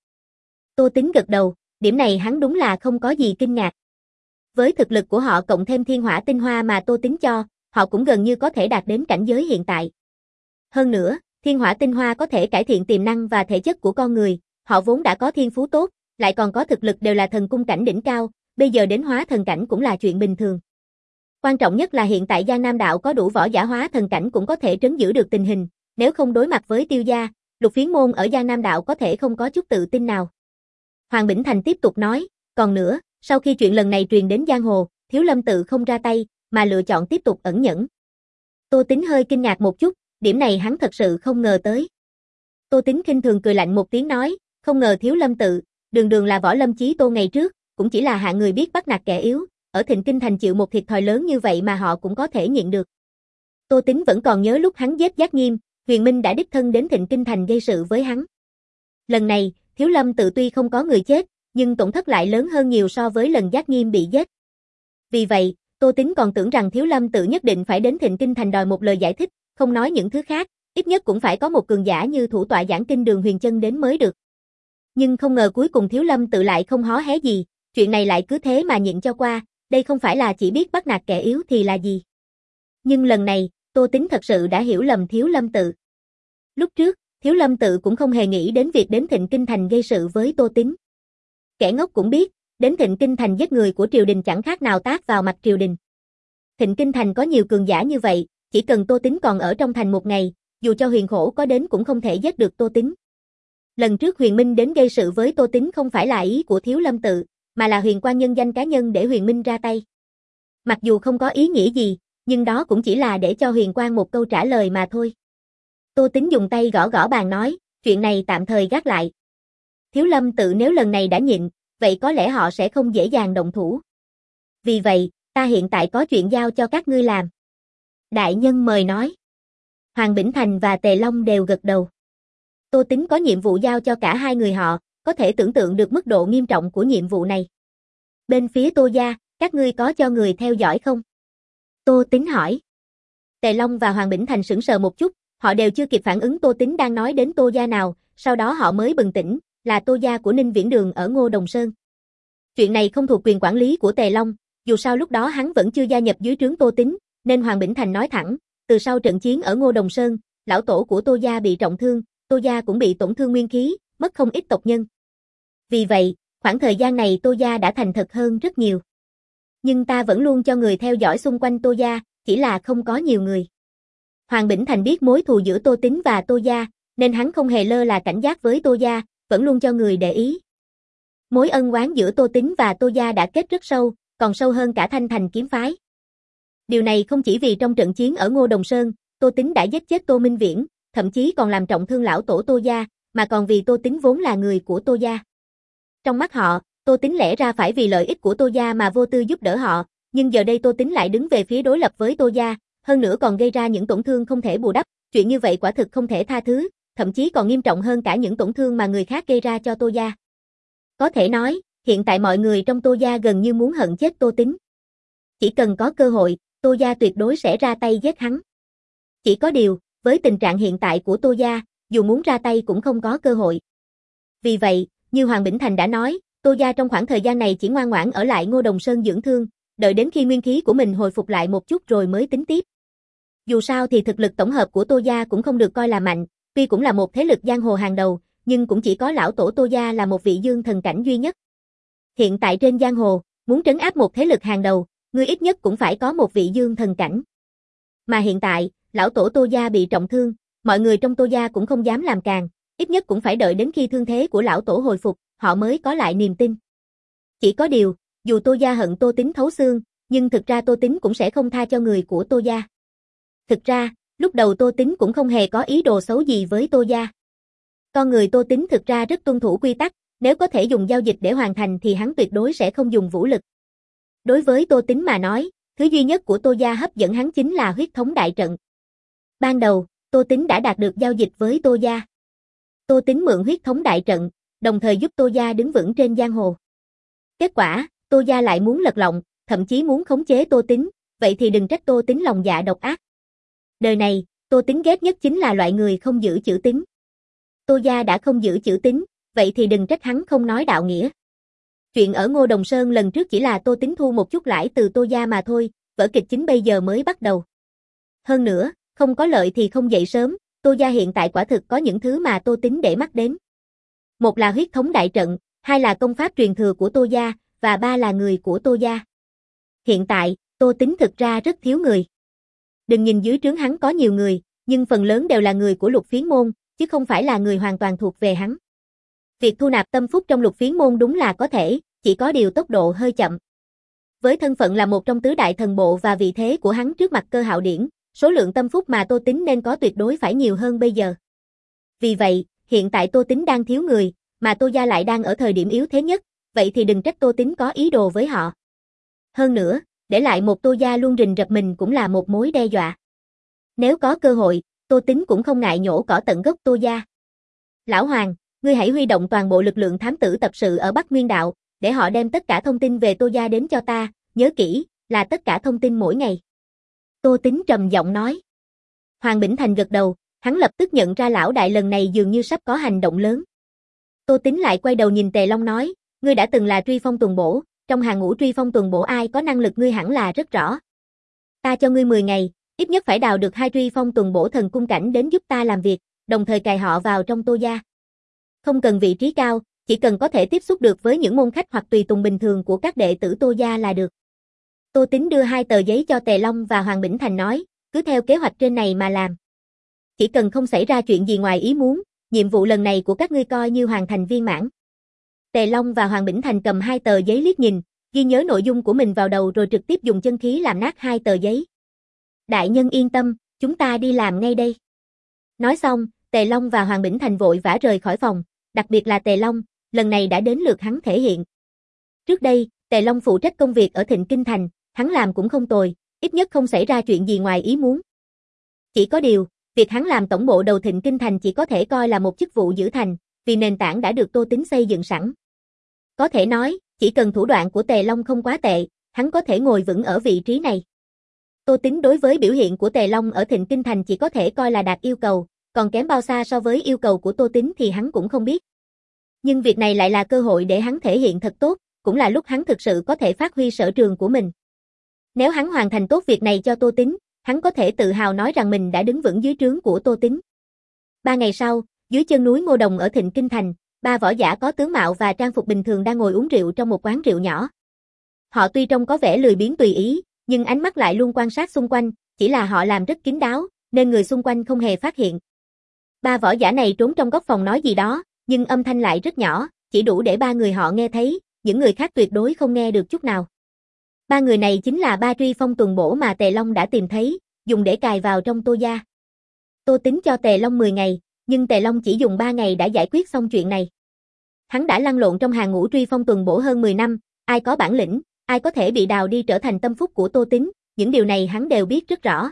Tô Tính gật đầu, điểm này hắn đúng là không có gì kinh ngạc. Với thực lực của họ cộng thêm thiên hỏa tinh hoa mà Tô Tính cho, họ cũng gần như có thể đạt đến cảnh giới hiện tại. Hơn nữa, thiên hỏa tinh hoa có thể cải thiện tiềm năng và thể chất của con người, họ vốn đã có thiên phú tốt, lại còn có thực lực đều là thần cung cảnh đỉnh cao, bây giờ đến hóa thần cảnh cũng là chuyện bình thường. Quan trọng nhất là hiện tại Giang Nam đạo có đủ võ giả hóa thần cảnh cũng có thể trấn giữ được tình hình, nếu không đối mặt với Tiêu gia, Lục Phiến môn ở Giang Nam đạo có thể không có chút tự tin nào. Hoàng Bỉnh Thành tiếp tục nói, còn nữa, sau khi chuyện lần này truyền đến giang hồ, Thiếu Lâm tự không ra tay, mà lựa chọn tiếp tục ẩn nhẫn. Tô Tính hơi kinh ngạc một chút, điểm này hắn thật sự không ngờ tới. Tô Tính khinh thường cười lạnh một tiếng nói, không ngờ Thiếu Lâm tự, đường đường là võ lâm chí tôn ngày trước, cũng chỉ là hạng người biết bắt nạt kẻ yếu, ở Thịnh Kinh thành chịu một thiệt thòi lớn như vậy mà họ cũng có thể nhịn được. Tô Tính vẫn còn nhớ lúc hắn giết Giác Nghiêm, Huyền Minh đã đích thân đến Thịnh Kinh thành gây sự với hắn. Lần này, Thiếu Lâm tự tuy không có người chết, nhưng tổn thất lại lớn hơn nhiều so với lần Giác Nghiêm bị giết. Vì vậy, Tô Tính còn tưởng rằng Thiếu Lâm tự nhất định phải đến Thịnh Kinh thành đòi một lời giải thích, không nói những thứ khác, ít nhất cũng phải có một cường giả như thủ tọa giảng kinh Đường Huyền Chân đến mới được. Nhưng không ngờ cuối cùng Thiếu Lâm tự lại không hó hé gì, chuyện này lại cứ thế mà nhịn cho qua, đây không phải là chỉ biết bắt nạt kẻ yếu thì là gì. Nhưng lần này, Tô Tính thật sự đã hiểu lầm Thiếu Lâm tự. Lúc trước, Thiếu Lâm tự cũng không hề nghĩ đến việc đến Thịnh Kinh thành gây sự với Tô Tính. Kẻ ngốc cũng biết, đến Thịnh Kinh thành giết người của triều đình chẳng khác nào tát vào mặt triều đình. Thịnh Kinh thành có nhiều cường giả như vậy, chỉ cần Tô Tính còn ở trong thành một ngày, dù cho Huyền Khổ có đến cũng không thể giết được Tô Tính. Lần trước Huyền Minh đến gây sự với Tô Tính không phải là ý của Thiếu Lâm tự, mà là Huyền Quan nhân danh cá nhân để Huyền Minh ra tay. Mặc dù không có ý nghĩa gì, nhưng đó cũng chỉ là để cho Huyền Quan một câu trả lời mà thôi. Tô Tính dùng tay gõ gõ bàn nói, chuyện này tạm thời gác lại. Thiếu Lâm tự nếu lần này đã nhịn, vậy có lẽ họ sẽ không dễ dàng động thủ. Vì vậy, ta hiện tại có chuyện giao cho các ngươi làm. Đại nhân mời nói. Hoàng Bỉnh Thành và Tề Long đều gật đầu. Tô Tính có nhiệm vụ giao cho cả hai người họ, có thể tưởng tượng được mức độ nghiêm trọng của nhiệm vụ này. Bên phía Tô gia, các ngươi có cho người theo dõi không? Tô Tính hỏi. Tề Long và Hoàng Bỉnh Thành sững sờ một chút, họ đều chưa kịp phản ứng Tô Tính đang nói đến Tô gia nào, sau đó họ mới bừng tỉnh, là Tô gia của Ninh Viễn Đường ở Ngô Đồng Sơn. Chuyện này không thuộc quyền quản lý của Tề Long, dù sao lúc đó hắn vẫn chưa gia nhập dưới trướng Tô Tính, nên Hoàng Bỉnh Thành nói thẳng, từ sau trận chiến ở Ngô Đồng Sơn, lão tổ của Tô gia bị trọng thương, Tô gia cũng bị tổn thương nguyên khí, mất không ít tộc nhân. Vì vậy, khoảng thời gian này Tô gia đã thành thật hơn rất nhiều. Nhưng ta vẫn luôn cho người theo dõi xung quanh Tô gia, chỉ là không có nhiều người. Hoàng Bỉnh Thành biết mối thù giữa Tô Tính và Tô gia, nên hắn không hề lơ là cảnh giác với Tô gia, vẫn luôn cho người để ý. Mối ân oán giữa Tô Tính và Tô gia đã kết rất sâu, còn sâu hơn cả Thanh Thành kiếm phái. Điều này không chỉ vì trong trận chiến ở Ngô Đồng Sơn, Tô Tính đã giết chết Tô Minh Viễn, thậm chí còn làm trọng thương lão tổ Tô gia, mà còn vì Tô Tính vốn là người của Tô gia. Trong mắt họ, Tô Tính lẽ ra phải vì lợi ích của Tô gia mà vô tư giúp đỡ họ, nhưng giờ đây Tô Tính lại đứng về phía đối lập với Tô gia, hơn nữa còn gây ra những tổn thương không thể bù đắp, chuyện như vậy quả thực không thể tha thứ, thậm chí còn nghiêm trọng hơn cả những tổn thương mà người khác gây ra cho Tô gia. Có thể nói, hiện tại mọi người trong Tô gia gần như muốn hận chết Tô Tính. Chỉ cần có cơ hội, Tô gia tuyệt đối sẽ ra tay giết hắn. Chỉ có điều, với tình trạng hiện tại của Tô gia, dù muốn ra tay cũng không có cơ hội. Vì vậy, như Hoàng Bỉnh Thành đã nói, Tô gia trong khoảng thời gian này chỉ ngoan ngoãn ở lại Ngô Đồng Sơn dưỡng thương, đợi đến khi nguyên khí của mình hồi phục lại một chút rồi mới tính tiếp. Dù sao thì thực lực tổng hợp của Tô gia cũng không được coi là mạnh, tuy cũng là một thế lực giang hồ hàng đầu, nhưng cũng chỉ có lão tổ Tô gia là một vị dương thần cảnh duy nhất. Hiện tại trên giang hồ, muốn trấn áp một thế lực hàng đầu, ngươi ít nhất cũng phải có một vị dương thần cảnh. Mà hiện tại, lão tổ Tô gia bị trọng thương, mọi người trong Tô gia cũng không dám làm càng, ít nhất cũng phải đợi đến khi thương thế của lão tổ hồi phục, họ mới có lại niềm tin. Chỉ có điều, dù Tô gia hận Tô Tính thấu xương, nhưng thực ra Tô Tính cũng sẽ không tha cho người của Tô gia. Thực ra, lúc đầu Tô Tính cũng không hề có ý đồ xấu gì với Tô gia. Con người Tô Tính thực ra rất tuân thủ quy tắc, Nếu có thể dùng giao dịch để hoàn thành thì hắn tuyệt đối sẽ không dùng vũ lực. Đối với Tô Tính mà nói, thứ duy nhất của Tô gia hấp dẫn hắn chính là huyết thống đại trận. Ban đầu, Tô Tính đã đạt được giao dịch với Tô gia. Tô Tính mượn huyết thống đại trận, đồng thời giúp Tô gia đứng vững trên giang hồ. Kết quả, Tô gia lại muốn lật lọng, thậm chí muốn khống chế Tô Tính, vậy thì đừng trách Tô Tính lòng dạ độc ác. Đời này, Tô Tính ghét nhất chính là loại người không giữ chữ tín. Tô gia đã không giữ chữ tín, vậy thì đừng trách hắn không nói đạo nghĩa. Chuyện ở Ngô Đồng Sơn lần trước chỉ là Tô Tính thu một chút lãi từ Tô gia mà thôi, vở kịch chính bây giờ mới bắt đầu. Hơn nữa, không có lợi thì không dậy sớm, Tô gia hiện tại quả thực có những thứ mà Tô Tính để mắt đến. Một là huyết thống đại trận, hai là công pháp truyền thừa của Tô gia, và ba là người của Tô gia. Hiện tại, Tô Tính thực ra rất thiếu người. Đừng nhìn dưới trướng hắn có nhiều người, nhưng phần lớn đều là người của Lục Phiến môn, chứ không phải là người hoàn toàn thuộc về hắn. Việc thu nạp tâm phúc trong Lục Phiến môn đúng là có thể, chỉ có điều tốc độ hơi chậm. Với thân phận là một trong tứ đại thần bộ và vị thế của hắn trước mặt Cơ Hạo Điển, số lượng tâm phúc mà Tô Tính nên có tuyệt đối phải nhiều hơn bây giờ. Vì vậy, hiện tại Tô Tính đang thiếu người, mà Tô gia lại đang ở thời điểm yếu thế nhất, vậy thì đừng trách Tô Tính có ý đồ với họ. Hơn nữa, để lại một Tô gia luôn rình rập mình cũng là một mối đe dọa. Nếu có cơ hội, Tô Tính cũng không ngại nhổ cỏ tận gốc Tô gia. Lão Hoàng, ngươi hãy huy động toàn bộ lực lượng thám tử tập sự ở Bắc Nguyên Đạo, để họ đem tất cả thông tin về Tô gia đến cho ta, nhớ kỹ, là tất cả thông tin mỗi ngày. Tô Tính trầm giọng nói. Hoàng Bỉnh Thành gật đầu, hắn lập tức nhận ra lão đại lần này dường như sắp có hành động lớn. Tô Tính lại quay đầu nhìn Tề Long nói, ngươi đã từng là truy phong tuần bổ, trong hàng ngũ truy phong tuần bổ ai có năng lực ngươi hẳn là rất rõ. Ta cho ngươi mười ngày, ít nhất phải đào được hai truy phong tuần bổ thần cung cảnh đến giúp ta làm việc, đồng thời cài họ vào trong Tô gia. Không cần vị trí cao, chỉ cần có thể tiếp xúc được với những môn khách hoặc tùy tùng bình thường của các đệ tử Tô gia là được. Tô Tính đưa hai tờ giấy cho Tề Long và Hoàng Bỉnh Thành nói, cứ theo kế hoạch trên này mà làm. Chỉ cần không xảy ra chuyện gì ngoài ý muốn, nhiệm vụ lần này của các ngươi coi như hoàn thành viên mãn. Tề Long và Hoàng Bỉnh Thành cầm hai tờ giấy liếc nhìn, ghi nhớ nội dung của mình vào đầu rồi trực tiếp dùng chân khí làm nát hai tờ giấy. Đại nhân yên tâm, chúng ta đi làm ngay đây. Nói xong, Tề Long và Hoàng Bỉnh Thành vội vã rời khỏi phòng, đặc biệt là Tề Long, lần này đã đến lượt hắn thể hiện. Trước đây, Tề Long phụ trách công việc ở Thịnh Kinh Thành, hắn làm cũng không tồi, ít nhất không xảy ra chuyện gì ngoài ý muốn. Chỉ có điều, việc hắn làm tổng bộ đầu Thịnh Kinh Thành chỉ có thể coi là một chức vụ giữ thành, vì nền tảng đã được Tô Tính xây dựng sẵn. Có thể nói, chỉ cần thủ đoạn của Tề Long không quá tệ, hắn có thể ngồi vững ở vị trí này. Tô Tính đối với biểu hiện của Tề Long ở Thịnh Kinh Thành chỉ có thể coi là đạt yêu cầu, còn kém bao xa so với yêu cầu của Tô Tính thì hắn cũng không biết. Nhưng việc này lại là cơ hội để hắn thể hiện thật tốt, cũng là lúc hắn thực sự có thể phát huy sở trường của mình. Nếu hắn hoàn thành tốt việc này cho Tô Tính, hắn có thể tự hào nói rằng mình đã đứng vững dưới trướng của Tô Tính. Ba ngày sau, dưới chân núi Ngô Đồng ở Thịnh Kinh Thành, ba võ giả có tướng mạo và trang phục bình thường đang ngồi uống rượu trong một quán rượu nhỏ. Họ tuy trông có vẻ lười biếng tùy ý, nhưng ánh mắt lại luôn quan sát xung quanh, chỉ là họ làm rất kín đáo, nên người xung quanh không hề phát hiện. Ba võ giả này trốn trong góc phòng nói gì đó, nhưng âm thanh lại rất nhỏ, chỉ đủ để ba người họ nghe thấy, những người khác tuyệt đối không nghe được chút nào. Ba người này chính là ba truy phong tuần bổ mà Tề Long đã tìm thấy, dùng để cài vào trong Tô gia. Tô Tính cho Tề Long mười ngày, nhưng Tề Long chỉ dùng ba ngày đã giải quyết xong chuyện này. Hắn đã lăn lộn trong hàng ngũ truy phong tuần bổ hơn mười năm, ai có bản lĩnh, ai có thể bị đào đi trở thành tâm phúc của Tô Tính, những điều này hắn đều biết rất rõ.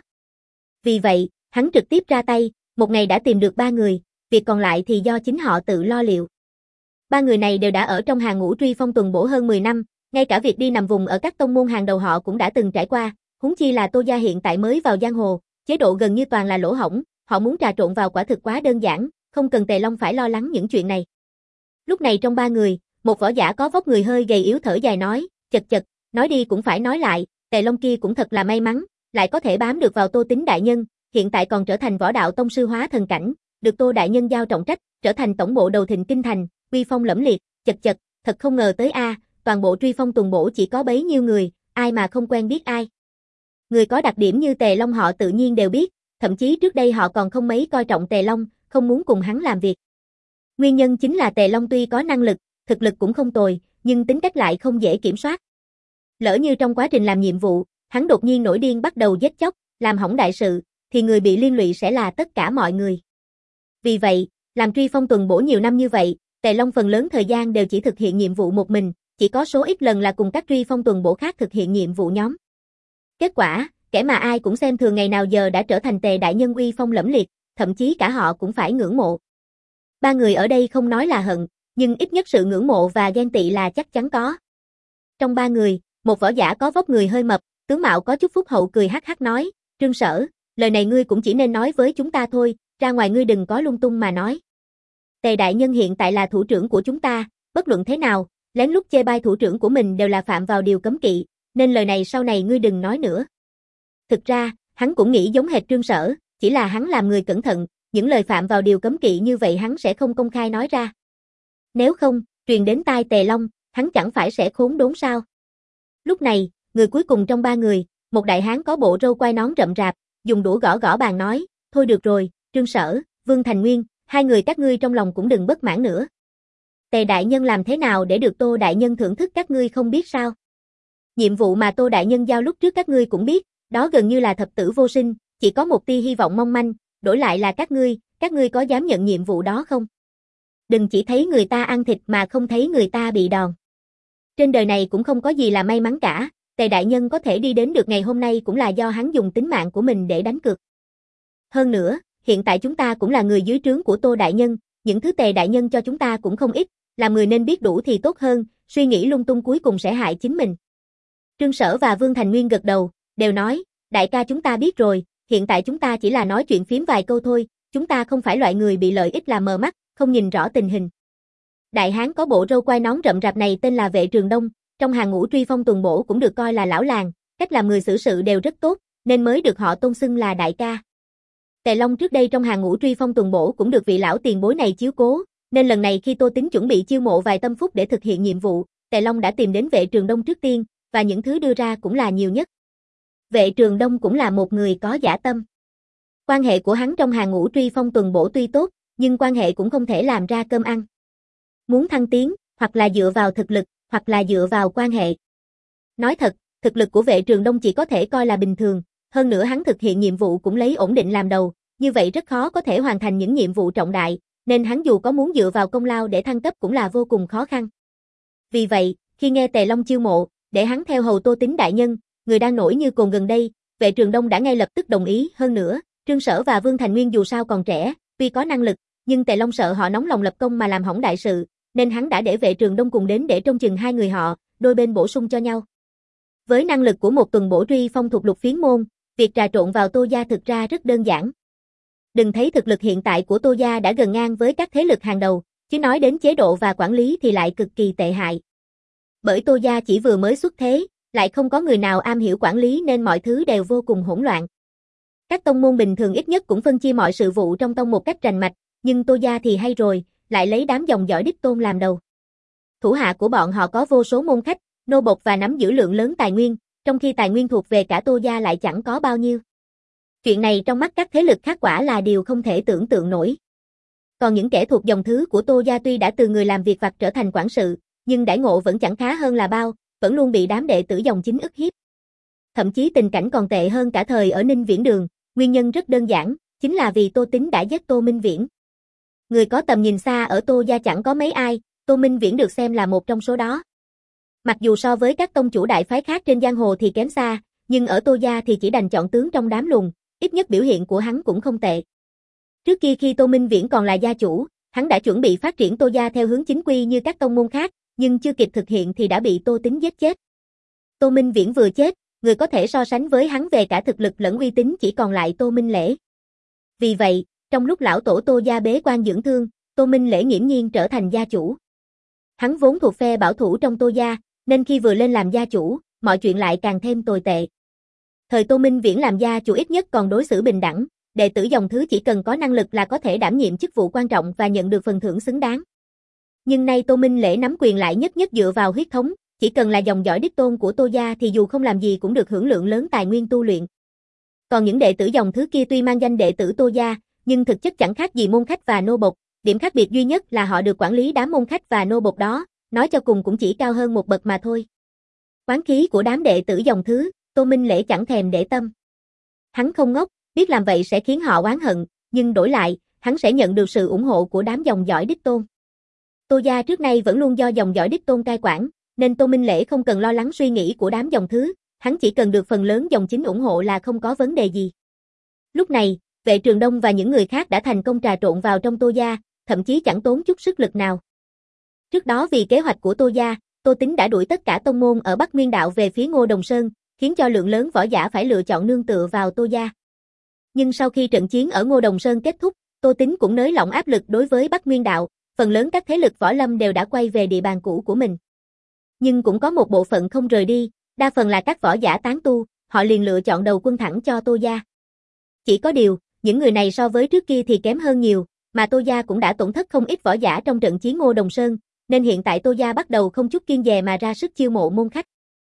Vì vậy, hắn trực tiếp ra tay, một ngày đã tìm được ba người, việc còn lại thì do chính họ tự lo liệu. Ba người này đều đã ở trong hàng ngũ truy phong tuần bổ hơn mười năm, ngay cả việc đi nằm vùng ở các tông môn hàng đầu họ cũng đã từng trải qua, huống chi là Tô gia hiện tại mới vào giang hồ, chế độ gần như toàn là lỗ hổng, họ muốn trà trộn vào quả thực quá đơn giản, không cần Tề Long phải lo lắng những chuyện này. Lúc này trong ba người, một võ giả có vóc người hơi gầy yếu thở dài nói, chật chật, nói đi cũng phải nói lại, Tề Long kia cũng thật là may mắn, lại có thể bám được vào Tô Tính đại nhân, hiện tại còn trở thành võ đạo tông sư hóa thần cảnh, được Tô đại nhân giao trọng trách, trở thành tổng bộ đầu Thịnh Kinh Thành, uy phong lẫm liệt, chật chật, thật không ngờ tới a, toàn bộ truy phong tuần bổ chỉ có bấy nhiêu người, ai mà không quen biết ai. Người có đặc điểm như Tề Long họ tự nhiên đều biết, thậm chí trước đây họ còn không mấy coi trọng Tề Long, không muốn cùng hắn làm việc. Nguyên nhân chính là Tề Long tuy có năng lực, thực lực cũng không tồi, nhưng tính cách lại không dễ kiểm soát. Lỡ như trong quá trình làm nhiệm vụ, hắn đột nhiên nổi điên bắt đầu giết chóc, làm hỏng đại sự, thì người bị liên lụy sẽ là tất cả mọi người. Vì vậy, làm truy phong tuần bổ nhiều năm như vậy, Tề Long phần lớn thời gian đều chỉ thực hiện nhiệm vụ một mình, chỉ có số ít lần là cùng các truy phong tuần bổ khác thực hiện nhiệm vụ nhóm. Kết quả, kẻ mà ai cũng xem thường ngày nào giờ đã trở thành Tề đại nhân uy phong lẫm liệt, thậm chí cả họ cũng phải ngưỡng mộ. Ba người ở đây không nói là hận, nhưng ít nhất sự ngưỡng mộ và ghen tị là chắc chắn có. Trong ba người, một võ giả có vóc người hơi mập, tướng mạo có chút phúc hậu cười hắc hắc nói, Trương Sở, lời này ngươi cũng chỉ nên nói với chúng ta thôi, ra ngoài ngươi đừng có lung tung mà nói. Tề đại nhân hiện tại là thủ trưởng của chúng ta, bất luận thế nào, lén lút chê bai thủ trưởng của mình đều là phạm vào điều cấm kỵ, nên lời này sau này ngươi đừng nói nữa. Thực ra, hắn cũng nghĩ giống hệt Trương Sở, chỉ là hắn làm người cẩn thận, những lời phạm vào điều cấm kỵ như vậy hắn sẽ không công khai nói ra. Nếu không, truyền đến tai Tề Long, hắn chẳng phải sẽ khốn đốn sao. Lúc này, người cuối cùng trong ba người, một đại hán có bộ râu quai nón rậm rạp, dùng đũa gõ gõ bàn nói, thôi được rồi, Trương Sở, Vương Thành Nguyên, hai người các ngươi trong lòng cũng đừng bất mãn nữa. Tề đại nhân làm thế nào để được Tô đại nhân thưởng thức các ngươi không biết sao? Nhiệm vụ mà Tô đại nhân giao lúc trước các ngươi cũng biết, đó gần như là thập tử vô sinh, chỉ có một tia hy vọng mong manh, đổi lại là các ngươi, các ngươi có dám nhận nhiệm vụ đó không? Đừng chỉ thấy người ta ăn thịt mà không thấy người ta bị đòn. Trên đời này cũng không có gì là may mắn cả, Tề đại nhân có thể đi đến được ngày hôm nay cũng là do hắn dùng tính mạng của mình để đánh cược. Hơn nữa, hiện tại chúng ta cũng là người dưới trướng của Tô đại nhân, những thứ Tề đại nhân cho chúng ta cũng không ít, làm người nên biết đủ thì tốt hơn, suy nghĩ lung tung cuối cùng sẽ hại chính mình. Trương Sở và Vương Thành Nguyên gật đầu, đều nói, đại ca chúng ta biết rồi, hiện tại chúng ta chỉ là nói chuyện phím vài câu thôi, chúng ta không phải loại người bị lợi ích làm mờ mắt, không nhìn rõ tình hình. Đại hán có bộ râu quai nón rậm rạp này tên là Vệ Trường Đông, trong hàng ngũ truy phong tuần bổ cũng được coi là lão làng, cách làm người xử sự đều rất tốt, nên mới được họ tôn xưng là đại ca. Tề Long trước đây trong hàng ngũ truy phong tuần bổ cũng được vị lão tiền bối này chiếu cố, nên lần này khi Tô Tính chuẩn bị chiêu mộ vài tâm phúc để thực hiện nhiệm vụ, Tề Long đã tìm đến Vệ Trường Đông trước tiên, và những thứ đưa ra cũng là nhiều nhất. Vệ Trường Đông cũng là một người có dã tâm. Quan hệ của hắn trong hàng ngũ truy phong tuần bổ tuy tốt, nhưng quan hệ cũng không thể làm ra cơm ăn. Muốn thăng tiến, hoặc là dựa vào thực lực, hoặc là dựa vào quan hệ. Nói thật, thực lực của Vệ Trường Đông chỉ có thể coi là bình thường, hơn nữa hắn thực hiện nhiệm vụ cũng lấy ổn định làm đầu, như vậy rất khó có thể hoàn thành những nhiệm vụ trọng đại, nên hắn dù có muốn dựa vào công lao để thăng cấp cũng là vô cùng khó khăn. Vì vậy, khi nghe Tề Long chiêu mộ, để hắn theo hầu Tô Tính đại nhân, người đang nổi như cồn gần đây, Vệ Trường Đông đã ngay lập tức đồng ý, hơn nữa, Trương Sở và Vương Thành Nguyên dù sao còn trẻ, tuy có năng lực, nhưng Tề Long sợ họ nóng lòng lập công mà làm hỏng đại sự, nên hắn đã để Vệ Trường Đông cùng đến để trông chừng hai người họ, đôi bên bổ sung cho nhau. Với năng lực của một tuần bổ truy phong thuộc lục phiến môn, việc trà trộn vào Tô gia thực ra rất đơn giản. Đừng thấy thực lực hiện tại của Tô gia đã gần ngang với các thế lực hàng đầu, chứ nói đến chế độ và quản lý thì lại cực kỳ tệ hại. Bởi Tô gia chỉ vừa mới xuất thế, lại không có người nào am hiểu quản lý nên mọi thứ đều vô cùng hỗn loạn. Các tông môn bình thường ít nhất cũng phân chia mọi sự vụ trong tông một cách rành mạch, nhưng Tô gia thì hay rồi, lại lấy đám dòng dõi đích tôn làm đầu. Thủ hạ của bọn họ có vô số môn khách, nô bộc và nắm giữ lượng lớn tài nguyên, trong khi tài nguyên thuộc về cả Tô gia lại chẳng có bao nhiêu. Chuyện này trong mắt các thế lực khác quả là điều không thể tưởng tượng nổi. Còn những kẻ thuộc dòng thứ của Tô gia tuy đã từ người làm việc vặt trở thành quản sự, nhưng đãi ngộ vẫn chẳng khá hơn là bao, vẫn luôn bị đám đệ tử dòng chính ức hiếp. Thậm chí tình cảnh còn tệ hơn cả thời ở Ninh Viễn Đường, nguyên nhân rất đơn giản, chính là vì Tô Tính đã giết Tô Minh Viễn. Người có tầm nhìn xa ở Tô gia chẳng có mấy ai, Tô Minh Viễn được xem là một trong số đó. Mặc dù so với các tông chủ đại phái khác trên giang hồ thì kém xa, nhưng ở Tô gia thì chỉ đành chọn tướng trong đám lùn, ít nhất biểu hiện của hắn cũng không tệ. Trước kia khi Tô Minh Viễn còn là gia chủ, hắn đã chuẩn bị phát triển Tô gia theo hướng chính quy như các tông môn khác, nhưng chưa kịp thực hiện thì đã bị Tô Tính giết chết. Tô Minh Viễn vừa chết, người có thể so sánh với hắn về cả thực lực lẫn uy tín chỉ còn lại Tô Minh Lễ. Vì vậy, trong lúc lão tổ Tô gia bế quan dưỡng thương, Tô Minh Lễ nghiễm nhiên trở thành gia chủ. Hắn vốn thuộc phe bảo thủ trong Tô gia, nên khi vừa lên làm gia chủ, mọi chuyện lại càng thêm tồi tệ. Thời Tô Minh Viễn làm gia chủ ít nhất còn đối xử bình đẳng, đệ tử dòng thứ chỉ cần có năng lực là có thể đảm nhiệm chức vụ quan trọng và nhận được phần thưởng xứng đáng. Nhưng nay Tô Minh Lễ nắm quyền lại nhất nhất dựa vào huyết thống, chỉ cần là dòng dõi đích tôn của Tô gia thì dù không làm gì cũng được hưởng lượng lớn tài nguyên tu luyện. Còn những đệ tử dòng thứ kia tuy mang danh đệ tử Tô gia, nhưng thực chất chẳng khác gì môn khách và nô bộc, điểm khác biệt duy nhất là họ được quản lý đám môn khách và nô bộc đó, nói cho cùng cũng chỉ cao hơn một bậc mà thôi. Oán khí của đám đệ tử dòng thứ, Tô Minh Lễ chẳng thèm để tâm. Hắn không ngốc, biết làm vậy sẽ khiến họ oán hận, nhưng đổi lại, hắn sẽ nhận được sự ủng hộ của đám dòng dõi đích tôn. Tô gia trước nay vẫn luôn do dòng dõi đích tôn cai quản, nên Tô Minh Lễ không cần lo lắng suy nghĩ của đám dòng thứ, hắn chỉ cần được phần lớn dòng chính ủng hộ là không có vấn đề gì. Lúc này, Vệ Trường Đông và những người khác đã thành công trà trộn vào trong Tô gia, thậm chí chẳng tốn chút sức lực nào. Trước đó vì kế hoạch của Tô gia, Tô Tính đã đuổi tất cả tông môn ở Bắc Nguyên Đạo về phía Ngô Đồng Sơn, khiến cho lượng lớn võ giả phải lựa chọn nương tựa vào Tô gia. Nhưng sau khi trận chiến ở Ngô Đồng Sơn kết thúc, Tô Tính cũng nới lỏng áp lực đối với Bắc Nguyên Đạo, phần lớn các thế lực võ lâm đều đã quay về địa bàn cũ của mình. Nhưng cũng có một bộ phận không rời đi, đa phần là các võ giả tán tu, họ liền lựa chọn đầu quân thẳng cho Tô gia. Chỉ có điều, những người này so với trước kia thì kém hơn nhiều, mà Tô gia cũng đã tổn thất không ít võ giả trong trận chiến Ngô Đồng Sơn, nên hiện tại Tô gia bắt đầu không chút kiêng dè mà ra sức chiêu mộ môn khách.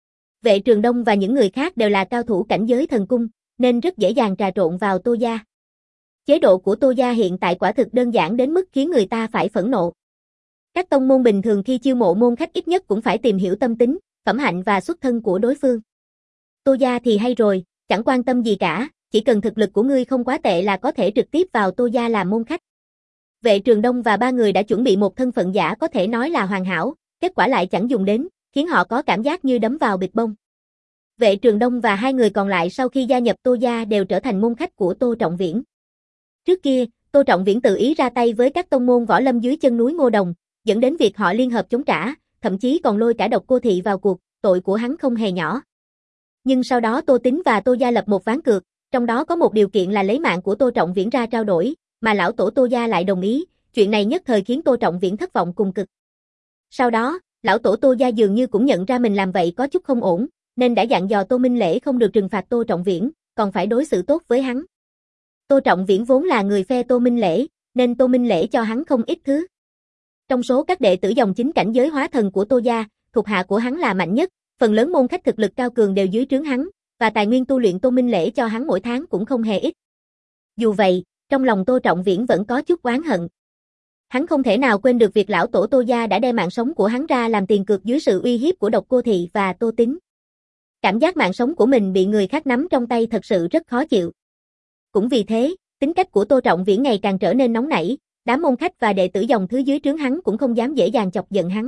Vệ Trường Đông và những người khác đều là cao thủ cảnh giới thần cung, nên rất dễ dàng trà trộn vào Tô gia. Chế độ của Tô gia hiện tại quả thực đơn giản đến mức khiến người ta phải phẫn nộ. Các tông môn bình thường khi chiêu mộ môn khách ít nhất cũng phải tìm hiểu tâm tính, phẩm hạnh và xuất thân của đối phương. Tô gia thì hay rồi, chẳng quan tâm gì cả, chỉ cần thực lực của ngươi không quá tệ là có thể trực tiếp vào Tô gia làm môn khách. Vệ Trường Đông và ba người đã chuẩn bị một thân phận giả có thể nói là hoàn hảo, kết quả lại chẳng dùng đến, khiến họ có cảm giác như đấm vào bịch bông. Vệ Trường Đông và hai người còn lại sau khi gia nhập Tô gia đều trở thành môn khách của Tô Trọng Viễn. Trước kia, Tô Trọng Viễn tự ý ra tay với các tông môn võ lâm dưới chân núi Ngô Đồng, dẫn đến việc họ liên hợp chống trả, thậm chí còn lôi cả Độc Cô Thị vào cuộc, tội của hắn không hề nhỏ. Nhưng sau đó Tô Tính và Tô gia lập một ván cược, trong đó có một điều kiện là lấy mạng của Tô Trọng Viễn ra trao đổi, mà lão tổ Tô gia lại đồng ý, chuyện này nhất thời khiến Tô Trọng Viễn thất vọng cùng cực. Sau đó, lão tổ Tô gia dường như cũng nhận ra mình làm vậy có chút không ổn, nên đã dặn dò Tô Minh Lễ không được trừng phạt Tô Trọng Viễn, còn phải đối xử tốt với hắn. Tô Trọng Viễn vốn là người phe Tô Minh Lễ, nên Tô Minh Lễ cho hắn không ít thứ. Trong số các đệ tử dòng chính cảnh giới hóa thần của Tô gia, thuộc hạ của hắn là mạnh nhất, phần lớn môn khách thực lực cao cường đều dưới trướng hắn, và tài nguyên tu luyện Tô Minh Lễ cho hắn mỗi tháng cũng không hề ít. Dù vậy, trong lòng Tô Trọng Viễn vẫn có chút oán hận. Hắn không thể nào quên được việc lão tổ Tô gia đã đem mạng sống của hắn ra làm tiền cược dưới sự uy hiếp của Độc Cô Thị và Tô Tính. Cảm giác mạng sống của mình bị người khác nắm trong tay thật sự rất khó chịu. Cũng vì thế, tính cách của Tô Trọng Viễn ngày càng trở nên nóng nảy, đám môn khách và đệ tử dòng thứ dưới trướng hắn cũng không dám dễ dàng chọc giận hắn.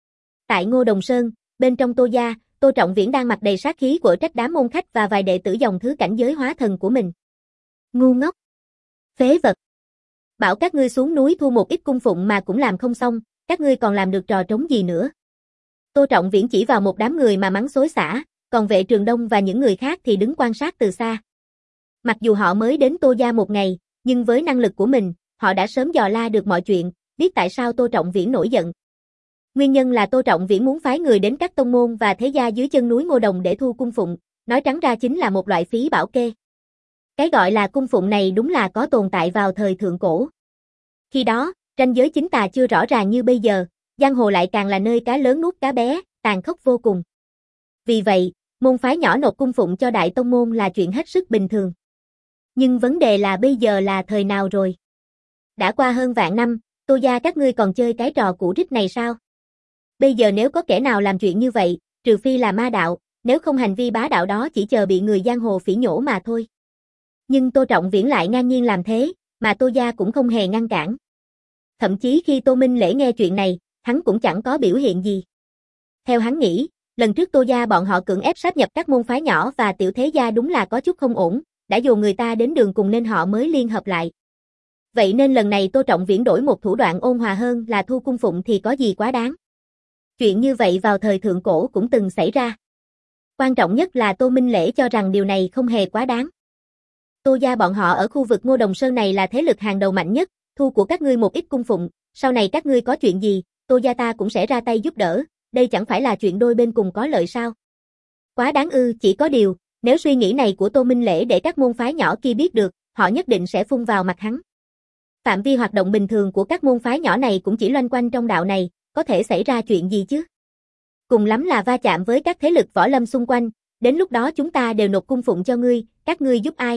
Tại Ngô Đồng Sơn, bên trong Tô gia, Tô Trọng Viễn đang mặt đầy sát khí quở trách đám môn khách và vài đệ tử dòng thứ cảnh giới hóa thần của mình. Ngu ngốc! Phế vật! Bảo các ngươi xuống núi thu một ít cung phụng mà cũng làm không xong, các ngươi còn làm được trò trống gì nữa? Tô Trọng Viễn chỉ vào một đám người mà mắng xối xả, còn Vệ Trường Đông và những người khác thì đứng quan sát từ xa. Mặc dù họ mới đến Tô gia một ngày, nhưng với năng lực của mình, họ đã sớm dò la được mọi chuyện, biết tại sao Tô Trọng Viễn nổi giận. Nguyên nhân là Tô Trọng Viễn muốn phái người đến các tông môn và thế gia dưới chân núi Ngô Đồng để thu cung phụng, nói trắng ra chính là một loại phí bảo kê. Cái gọi là cung phụng này đúng là có tồn tại vào thời thượng cổ. Khi đó, ranh giới chính tà chưa rõ ràng như bây giờ, giang hồ lại càng là nơi cá lớn nuốt cá bé, tàn khốc vô cùng. Vì vậy, môn phái nhỏ nộp cung phụng cho đại tông môn là chuyện hết sức bình thường. Nhưng vấn đề là bây giờ là thời nào rồi? Đã qua hơn vạn năm, Tô gia các ngươi còn chơi cái trò cũ rích này sao? Bây giờ nếu có kẻ nào làm chuyện như vậy, trừ phi là ma đạo, nếu không hành vi bá đạo đó chỉ chờ bị người giang hồ phỉ nhổ mà thôi. Nhưng Tô Trọng Viễn lại ngang nhiên làm thế, mà Tô gia cũng không hề ngăn cản. Thậm chí khi Tô Minh Lễ nghe chuyện này, hắn cũng chẳng có biểu hiện gì. Theo hắn nghĩ, lần trước Tô gia bọn họ cưỡng ép sáp nhập các môn phái nhỏ và tiểu thế gia đúng là có chút không ổn, đã dồn người ta đến đường cùng nên họ mới liên hợp lại. Vậy nên lần này Tô Trọng Viễn đổi một thủ đoạn ôn hòa hơn là thu cung phụng thì có gì quá đáng. Chuyện như vậy vào thời thượng cổ cũng từng xảy ra. Quan trọng nhất là Tô Minh Lễ cho rằng điều này không hề quá đáng. Tô gia bọn họ ở khu vực Ngô Đồng Sơn này là thế lực hàng đầu mạnh nhất, thu của các ngươi một ít cung phụng, sau này các ngươi có chuyện gì, Tô gia ta cũng sẽ ra tay giúp đỡ, đây chẳng phải là chuyện đôi bên cùng có lợi sao? Quá đáng ư, chỉ có điều, nếu suy nghĩ này của Tô Minh Lễ để các môn phái nhỏ kia biết được, họ nhất định sẽ phun vào mặt hắn. Phạm vi hoạt động bình thường của các môn phái nhỏ này cũng chỉ loanh quanh trong đạo này, có thể xảy ra chuyện gì chứ? Cùng lắm là va chạm với các thế lực võ lâm xung quanh, đến lúc đó chúng ta đều nộp cung phụng cho ngươi, các ngươi giúp ai?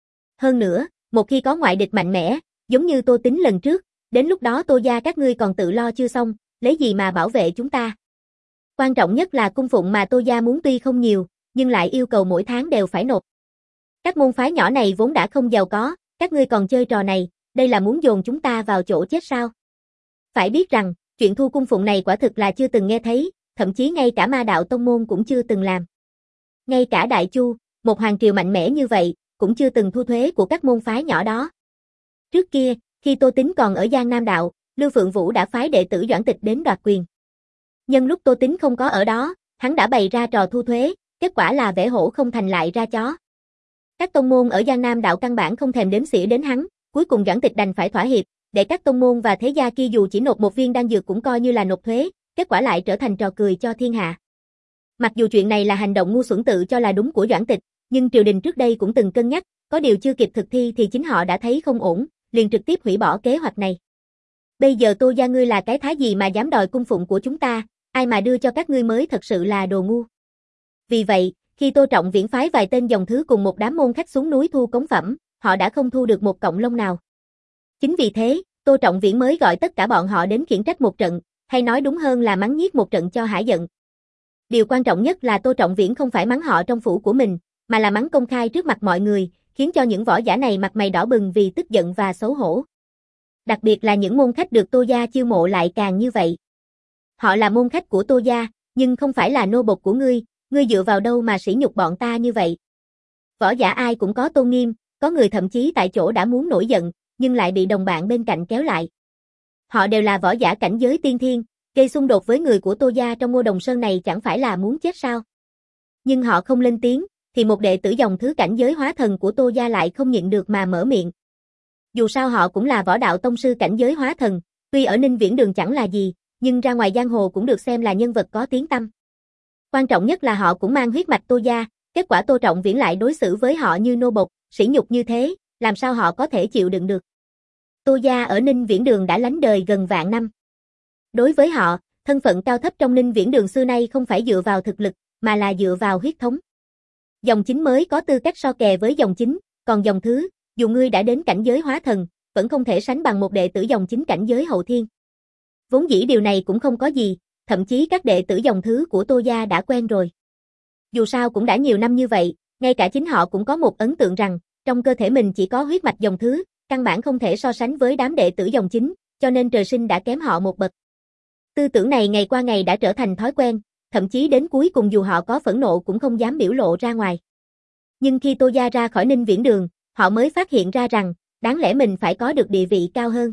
Hơn nữa, một khi có ngoại địch mạnh mẽ, giống như Tô Tính lần trước, đến lúc đó Tô gia các ngươi còn tự lo chưa xong, lấy gì mà bảo vệ chúng ta? Quan trọng nhất là cung phụng mà Tô gia muốn tuy không nhiều, nhưng lại yêu cầu mỗi tháng đều phải nộp. Các môn phái nhỏ này vốn đã không giàu có, các ngươi còn chơi trò này, đây là muốn dồn chúng ta vào chỗ chết sao? Phải biết rằng, Chuyện thu cung phụng này quả thực là chưa từng nghe thấy, thậm chí ngay cả ma đạo tông môn cũng chưa từng làm. Ngay cả Đại Chu, một hoàng triều mạnh mẽ như vậy, cũng chưa từng thu thuế của các môn phái nhỏ đó. Trước kia, khi Tô Tín còn ở Giang Nam Đạo, Lưu Phượng Vũ đã phái đệ tử Doãn Tịch đến đoạt quyền. Nhân lúc Tô Tín không có ở đó, hắn đã bày ra trò thu thuế, kết quả là vẽ hổ không thành lại ra chó. Các tông môn ở Giang Nam Đạo căn bản không thèm đếm xỉa đến hắn, cuối cùng Doãn Tịch đành phải thỏa hiệp, để các tông môn và thế gia kia dù chỉ nộp một viên đan dược cũng coi như là nộp thuế, kết quả lại trở thành trò cười cho thiên hạ. Mặc dù chuyện này là hành động ngu xuẩn tự cho là đúng của Doãn Tịch, nhưng triều đình trước đây cũng từng cân nhắc, có điều chưa kịp thực thi thì chính họ đã thấy không ổn, liền trực tiếp hủy bỏ kế hoạch này. Bây giờ Tô gia ngươi là cái thái gì mà dám đòi cung phụng của chúng ta, ai mà đưa cho các ngươi mới thật sự là đồ ngu. Vì vậy, khi Tô Trọng Viễn phái vài tên dòng thứ cùng một đám môn khách xuống núi thu cống phẩm, họ đã không thu được một cọng lông nào. Chính vì thế, Tô Trọng Viễn mới gọi tất cả bọn họ đến khiển trách một trận, hay nói đúng hơn là mắng nhiếc một trận cho hả giận. Điều quan trọng nhất là Tô Trọng Viễn không phải mắng họ trong phủ của mình, mà là mắng công khai trước mặt mọi người, khiến cho những võ giả này mặt mày đỏ bừng vì tức giận và xấu hổ. Đặc biệt là những môn khách được Tô gia chiêu mộ lại càng như vậy. Họ là môn khách của Tô gia, nhưng không phải là nô bộc của ngươi, ngươi dựa vào đâu mà sỉ nhục bọn ta như vậy? Võ giả ai cũng có tôn nghiêm, có người thậm chí tại chỗ đã muốn nổi giận, nhưng lại bị đồng bạn bên cạnh kéo lại. Họ đều là võ giả cảnh giới tiên thiên, gây xung đột với người của Tô gia trong Ngô Đồng Sơn này chẳng phải là muốn chết sao? Nhưng họ không lên tiếng, thì một đệ tử dòng thứ cảnh giới hóa thần của Tô gia lại không nhịn được mà mở miệng. Dù sao họ cũng là võ đạo tông sư cảnh giới hóa thần, tuy ở Ninh Viễn Đường chẳng là gì, nhưng ra ngoài giang hồ cũng được xem là nhân vật có tiếng tăm. Quan trọng nhất là họ cũng mang huyết mạch Tô gia, kết quả Tô Trọng Viễn lại đối xử với họ như nô bộc, sỉ nhục như thế, làm sao họ có thể chịu đựng được. Tô gia ở Ninh Viễn Đường đã lánh đời gần vạn năm. Đối với họ, thân phận cao thấp trong Ninh Viễn Đường xưa nay không phải dựa vào thực lực, mà là dựa vào huyết thống. Dòng chính mới có tư cách so kè với dòng chính, còn dòng thứ, dù ngươi đã đến cảnh giới hóa thần, vẫn không thể sánh bằng một đệ tử dòng chính cảnh giới hậu thiên. Vốn dĩ điều này cũng không có gì, thậm chí các đệ tử dòng thứ của Tô gia đã quen rồi. Dù sao cũng đã nhiều năm như vậy, ngay cả chính họ cũng có một ấn tượng rằng, trong cơ thể mình chỉ có huyết mạch dòng thứ, căn bản không thể so sánh với đám đệ tử dòng chính, cho nên trời sinh đã kém họ một bậc. Tư tưởng này ngày qua ngày đã trở thành thói quen, thậm chí đến cuối cùng dù họ có phẫn nộ cũng không dám biểu lộ ra ngoài. Nhưng khi Tô gia ra khỏi Ninh Viễn Đường, họ mới phát hiện ra rằng, đáng lẽ mình phải có được địa vị cao hơn.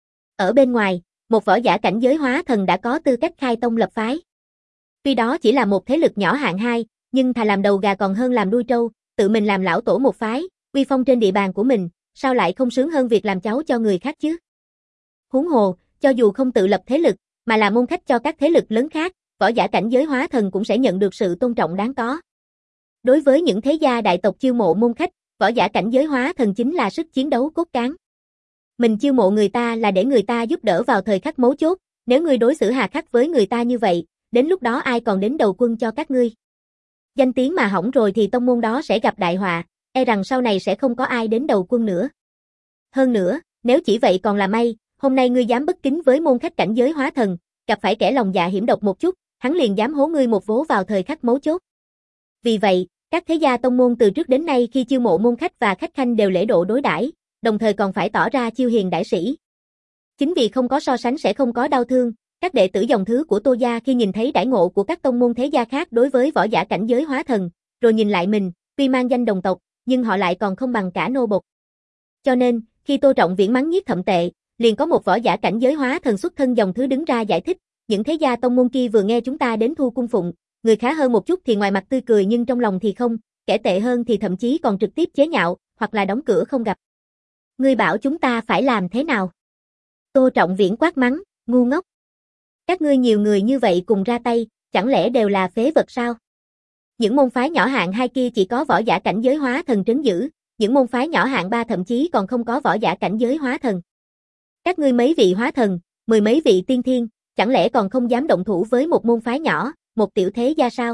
Ở bên ngoài, một võ giả cảnh giới hóa thần đã có tư cách khai tông lập phái. Tuy đó chỉ là một thế lực nhỏ hạng hai, nhưng thà làm đầu gà còn hơn làm đuôi trâu, tự mình làm lão tổ một phái, uy phong trên địa bàn của mình, sao lại không sướng hơn việc làm cháu cho người khác chứ? Huống hồ, cho dù không tự lập thế lực, mà là môn khách cho các thế lực lớn khác, võ giả cảnh giới hóa thần cũng sẽ nhận được sự tôn trọng đáng có. Đối với những thế gia đại tộc chiêu mộ môn khách, võ giả cảnh giới hóa thần chính là sức chiến đấu cốt cán. Mình chiêu mộ người ta là để người ta giúp đỡ vào thời khắc mấu chốt, nếu ngươi đối xử hà khắc với người ta như vậy, đến lúc đó ai còn đến đầu quân cho các ngươi. Danh tiếng mà hỏng rồi thì tông môn đó sẽ gặp đại họa, e rằng sau này sẽ không có ai đến đầu quân nữa. Hơn nữa, nếu chỉ vậy còn là may, hôm nay ngươi dám bất kính với môn khách cảnh giới hóa thần, gặp phải kẻ lòng dạ hiểm độc một chút, hắn liền dám hố ngươi một vố vào thời khắc mấu chốt. Vì vậy, các thế gia tông môn từ trước đến nay khi chiêu mộ môn khách và khách khanh đều lễ độ đối đãi, đồng thời còn phải tỏ ra chiêu hiền đãi sĩ. Chính vì không có so sánh sẽ không có đau thương, các đệ tử dòng thứ của Tô gia khi nhìn thấy đãi ngộ của các tông môn thế gia khác đối với võ giả cảnh giới hóa thần, rồi nhìn lại mình, tuy mang danh đồng tộc, nhưng họ lại còn không bằng cả nô bộc. Cho nên, khi Tô Trọng Viễn mắng nhiếc thậm tệ, liền có một võ giả cảnh giới hóa thần xuất thân dòng thứ đứng ra giải thích, những thế gia tông môn kia vừa nghe chúng ta đến thu cung phụng, người khá hơn một chút thì ngoài mặt tươi cười nhưng trong lòng thì không, kẻ tệ hơn thì thậm chí còn trực tiếp chế nhạo, hoặc là đóng cửa không gặp. Ngươi bảo chúng ta phải làm thế nào? Tô Trọng Viễn quát mắng, ngu ngốc. Các ngươi nhiều người như vậy cùng ra tay, chẳng lẽ đều là phế vật sao? Những môn phái nhỏ hạng hai kia chỉ có võ giả cảnh giới hóa thần trấn giữ, những môn phái nhỏ hạng ba thậm chí còn không có võ giả cảnh giới hóa thần. Các ngươi mấy vị hóa thần, mười mấy vị tiên thiên, chẳng lẽ còn không dám động thủ với một môn phái nhỏ, một tiểu thế gia sao?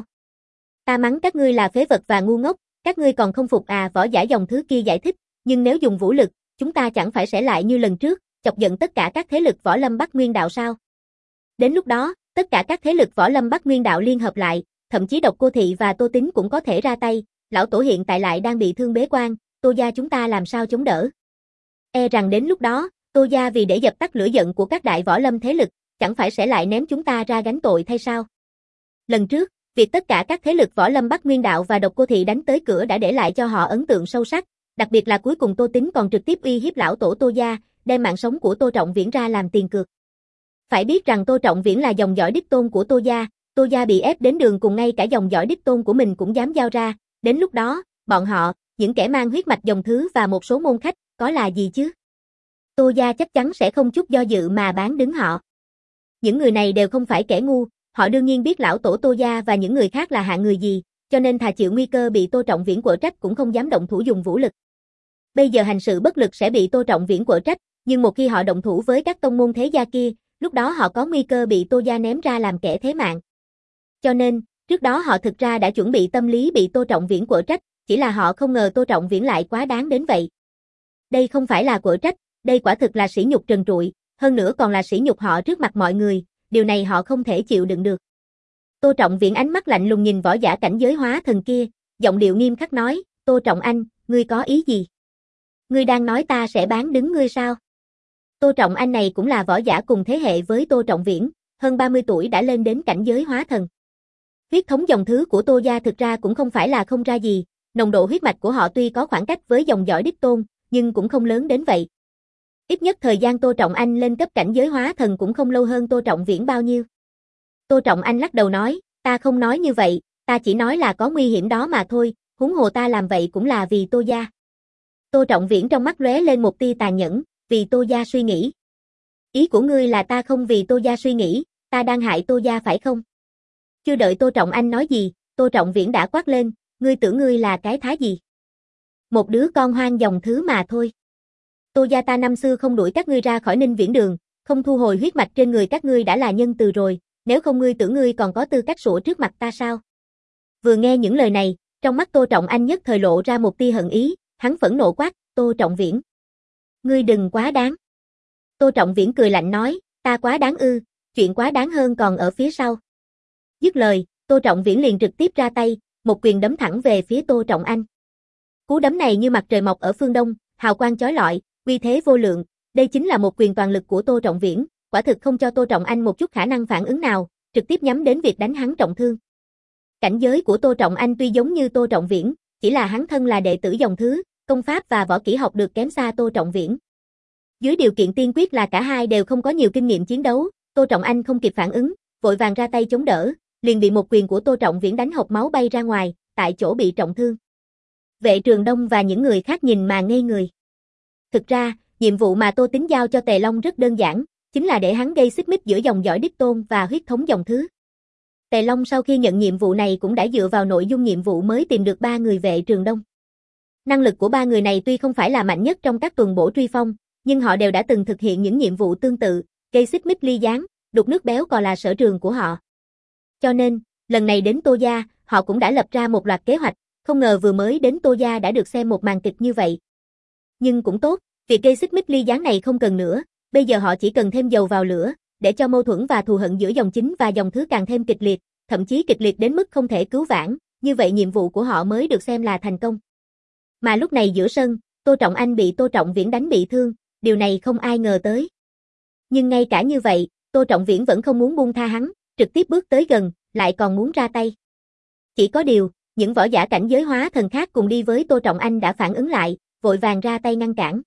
Ta mắng các ngươi là phế vật và ngu ngốc, các ngươi còn không phục à? Võ giả dòng thứ kia giải thích, nhưng nếu dùng vũ lực, chúng ta chẳng phải sẽ lại như lần trước, chọc giận tất cả các thế lực võ lâm Bắc Nguyên đạo sao? Đến lúc đó, tất cả các thế lực võ lâm Bắc Nguyên đạo liên hợp lại, thậm chí Độc Cô Thị và Tô Tín cũng có thể ra tay, lão tổ hiện tại lại đang bị thương bế quan, Tô gia chúng ta làm sao chống đỡ? E rằng đến lúc đó, Tô gia vì để dập tắt lửa giận của các đại võ lâm thế lực, chẳng phải sẽ lại ném chúng ta ra gánh tội thay sao? Lần trước, việc tất cả các thế lực võ lâm Bắc Nguyên Đạo và Độc Cô Thị đánh tới cửa đã để lại cho họ ấn tượng sâu sắc, đặc biệt là cuối cùng Tô Tín còn trực tiếp uy hiếp lão tổ Tô gia, đem mạng sống của Tô Trọng Viễn ra làm tiền cược. Phải biết rằng Tô Trọng Viễn là dòng dõi đích tôn của Tô gia, Tô gia bị ép đến đường cùng ngay cả dòng dõi đích tôn của mình cũng dám giao ra, đến lúc đó, bọn họ, những kẻ mang huyết mạch dòng thứ và một số môn khách, có là gì chứ? Tô gia chắc chắn sẽ không chút do dự mà bán đứng họ. Những người này đều không phải kẻ ngu, họ đương nhiên biết lão tổ Tô gia và những người khác là hạng người gì, cho nên thà chịu nguy cơ bị Tô Trọng Viễn quở trách cũng không dám động thủ dùng vũ lực. Bây giờ hành sự bất lực sẽ bị Tô Trọng Viễn quở trách, nhưng một khi họ động thủ với các tông môn thế gia kia, lúc đó họ có nguy cơ bị Tô gia ném ra làm kẻ thế mạng. Cho nên, trước đó họ thực ra đã chuẩn bị tâm lý bị Tô Trọng Viễn quở trách, chỉ là họ không ngờ Tô Trọng Viễn lại quá đáng đến vậy. Đây không phải là quở trách, đây quả thực là sỉ nhục trần trụi, hơn nữa còn là sỉ nhục họ trước mặt mọi người, điều này họ không thể chịu đựng được. Tô Trọng Viễn ánh mắt lạnh lùng nhìn võ giả cảnh giới hóa thần kia, giọng điệu nghiêm khắc nói, Tô Trọng Anh, ngươi có ý gì? Ngươi đang nói ta sẽ bán đứng ngươi sao? Tô Trọng Anh này cũng là võ giả cùng thế hệ với Tô Trọng Viễn, hơn ba mươi tuổi đã lên đến cảnh giới hóa thần. Huyết thống dòng thứ của Tô gia thực ra cũng không phải là không ra gì, nồng độ huyết mạch của họ tuy có khoảng cách với dòng dõi đích tôn, nhưng cũng không lớn đến vậy. Ít nhất thời gian Tô Trọng Anh lên cấp cảnh giới hóa thần cũng không lâu hơn Tô Trọng Viễn bao nhiêu. Tô Trọng Anh lắc đầu nói, ta không nói như vậy, ta chỉ nói là có nguy hiểm đó mà thôi, huống hồ ta làm vậy cũng là vì Tô gia. Tô Trọng Viễn trong mắt lóe lên một tia tàn nhẫn, vì Tô gia suy nghĩ. Ý của ngươi là ta không vì Tô gia suy nghĩ, ta đang hại Tô gia phải không? Chưa đợi Tô Trọng Anh nói gì, Tô Trọng Viễn đã quát lên, ngươi tưởng ngươi là cái thá gì? Một đứa con hoang dòng thứ mà thôi. Tô gia ta năm xưa không đuổi các ngươi ra khỏi Ninh Viễn Đường, không thu hồi huyết mạch trên người các ngươi đã là nhân từ rồi, nếu không ngươi tưởng ngươi còn có tư cách sủa trước mặt ta sao? Vừa nghe những lời này, trong mắt Tô Trọng Anh nhất thời lộ ra một tia hận ý, hắn phẫn nộ quát, Tô Trọng Viễn. Ngươi đừng quá đáng. Tô Trọng Viễn cười lạnh nói, ta quá đáng ư, chuyện quá đáng hơn còn ở phía sau. Dứt lời, Tô Trọng Viễn liền trực tiếp ra tay, một quyền đấm thẳng về phía Tô Trọng Anh. Cú đấm này như mặt trời mọc ở phương Đông, hào quang chói lọi, uy thế vô lượng, đây chính là một quyền toàn lực của Tô Trọng Viễn, quả thực không cho Tô Trọng Anh một chút khả năng phản ứng nào, trực tiếp nhắm đến việc đánh hắn trọng thương. Cảnh giới của Tô Trọng Anh tuy giống như Tô Trọng Viễn, chỉ là hắn thân là đệ tử dòng thứ, công pháp và võ kỹ học được kém xa Tô Trọng Viễn. Dưới điều kiện tiên quyết là cả hai đều không có nhiều kinh nghiệm chiến đấu, Tô Trọng Anh không kịp phản ứng, vội vàng ra tay chống đỡ, liền bị một quyền của Tô Trọng Viễn đánh hộc máu bay ra ngoài, tại chỗ bị trọng thương. Vệ Trường Đông và những người khác nhìn mà ngây người. Thực ra, nhiệm vụ mà Tô Tín giao cho Tề Long rất đơn giản, chính là để hắn gây xích mích giữa dòng dõi đích tôn và huyết thống dòng thứ. Tề Long sau khi nhận nhiệm vụ này cũng đã dựa vào nội dung nhiệm vụ mới tìm được ba người Vệ Trường Đông. Năng lực của ba người này tuy không phải là mạnh nhất trong các tuần bổ truy phong, nhưng họ đều đã từng thực hiện những nhiệm vụ tương tự, gây xích mích ly gián, đục nước béo còn là sở trường của họ. Cho nên, lần này đến Tô gia, họ cũng đã lập ra một loạt kế hoạch, không ngờ vừa mới đến Tô gia đã được xem một màn kịch như vậy. Nhưng cũng tốt, việc gây xích mích ly gián này không cần nữa, bây giờ họ chỉ cần thêm dầu vào lửa, để cho mâu thuẫn và thù hận giữa dòng chính và dòng thứ càng thêm kịch liệt, thậm chí kịch liệt đến mức không thể cứu vãn, như vậy nhiệm vụ của họ mới được xem là thành công. Mà lúc này giữa sân, Tô Trọng Anh bị Tô Trọng Viễn đánh bị thương, điều này không ai ngờ tới. Nhưng ngay cả như vậy, Tô Trọng Viễn vẫn không muốn buông tha hắn, trực tiếp bước tới gần, lại còn muốn ra tay. Chỉ có điều, những võ giả cảnh giới hóa thần khác cùng đi với Tô Trọng Anh đã phản ứng lại, vội vàng ra tay ngăn cản.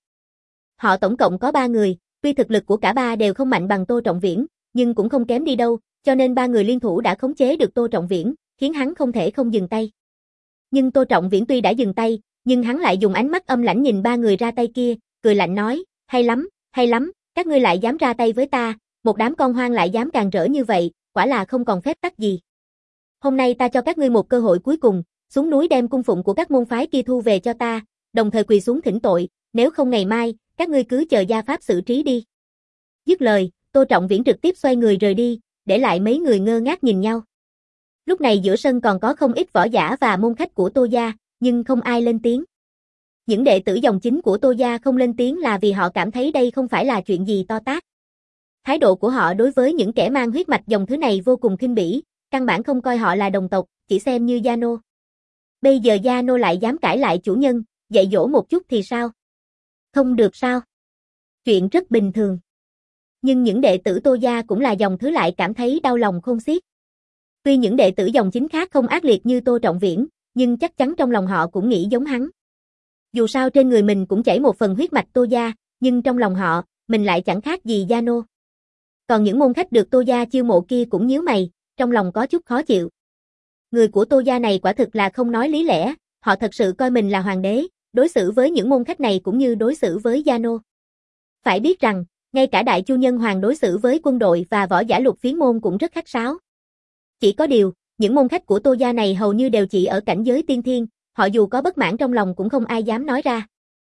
Họ tổng cộng có ba người, tuy thực lực của cả ba đều không mạnh bằng Tô Trọng Viễn, nhưng cũng không kém đi đâu, cho nên ba người liên thủ đã khống chế được Tô Trọng Viễn, khiến hắn không thể không dừng tay. Nhưng Tô Trọng Viễn tuy đã dừng tay, nhưng hắn lại dùng ánh mắt âm lãnh nhìn ba người ra tay kia, cười lạnh nói, hay lắm, hay lắm, các ngươi lại dám ra tay với ta, một đám con hoang lại dám càn rỡ như vậy, quả là không còn phép tắc gì. Hôm nay ta cho các ngươi một cơ hội cuối cùng, xuống núi đem cung phụng của các môn phái kia thu về cho ta, đồng thời quỳ xuống thỉnh tội, nếu không ngày mai, các ngươi cứ chờ gia pháp xử trí đi. Dứt lời, Tô Trọng Viễn trực tiếp xoay người rời đi, để lại mấy người ngơ ngác nhìn nhau. Lúc này giữa sân còn có không ít võ giả và môn khách của Tô gia, nhưng không ai lên tiếng. Những đệ tử dòng chính của Tô gia không lên tiếng là vì họ cảm thấy đây không phải là chuyện gì to tát. Thái độ của họ đối với những kẻ mang huyết mạch dòng thứ này vô cùng khinh bỉ, căn bản không coi họ là đồng tộc, chỉ xem như gia nô. Bây giờ gia nô lại dám cãi lại chủ nhân, dạy dỗ một chút thì sao? Không được sao? Chuyện rất bình thường. Nhưng những đệ tử Tô gia cũng là dòng thứ lại cảm thấy đau lòng khôn xiết. Tuy những đệ tử dòng chính khác không ác liệt như Tô Trọng Viễn, nhưng chắc chắn trong lòng họ cũng nghĩ giống hắn. Dù sao trên người mình cũng chảy một phần huyết mạch Tô gia, nhưng trong lòng họ, mình lại chẳng khác gì gia nô. Còn những môn khách được Tô gia chiêu mộ kia cũng nhíu mày, trong lòng có chút khó chịu. Người của Tô gia này quả thực là không nói lý lẽ, họ thật sự coi mình là hoàng đế, đối xử với những môn khách này cũng như đối xử với gia nô. Phải biết rằng, ngay cả đại chu nhân hoàng đối xử với quân đội và võ giả lục phiến môn cũng rất khách sáo. Chỉ có điều, những môn khách của Tô gia này hầu như đều chỉ ở cảnh giới tiên thiên, họ dù có bất mãn trong lòng cũng không ai dám nói ra.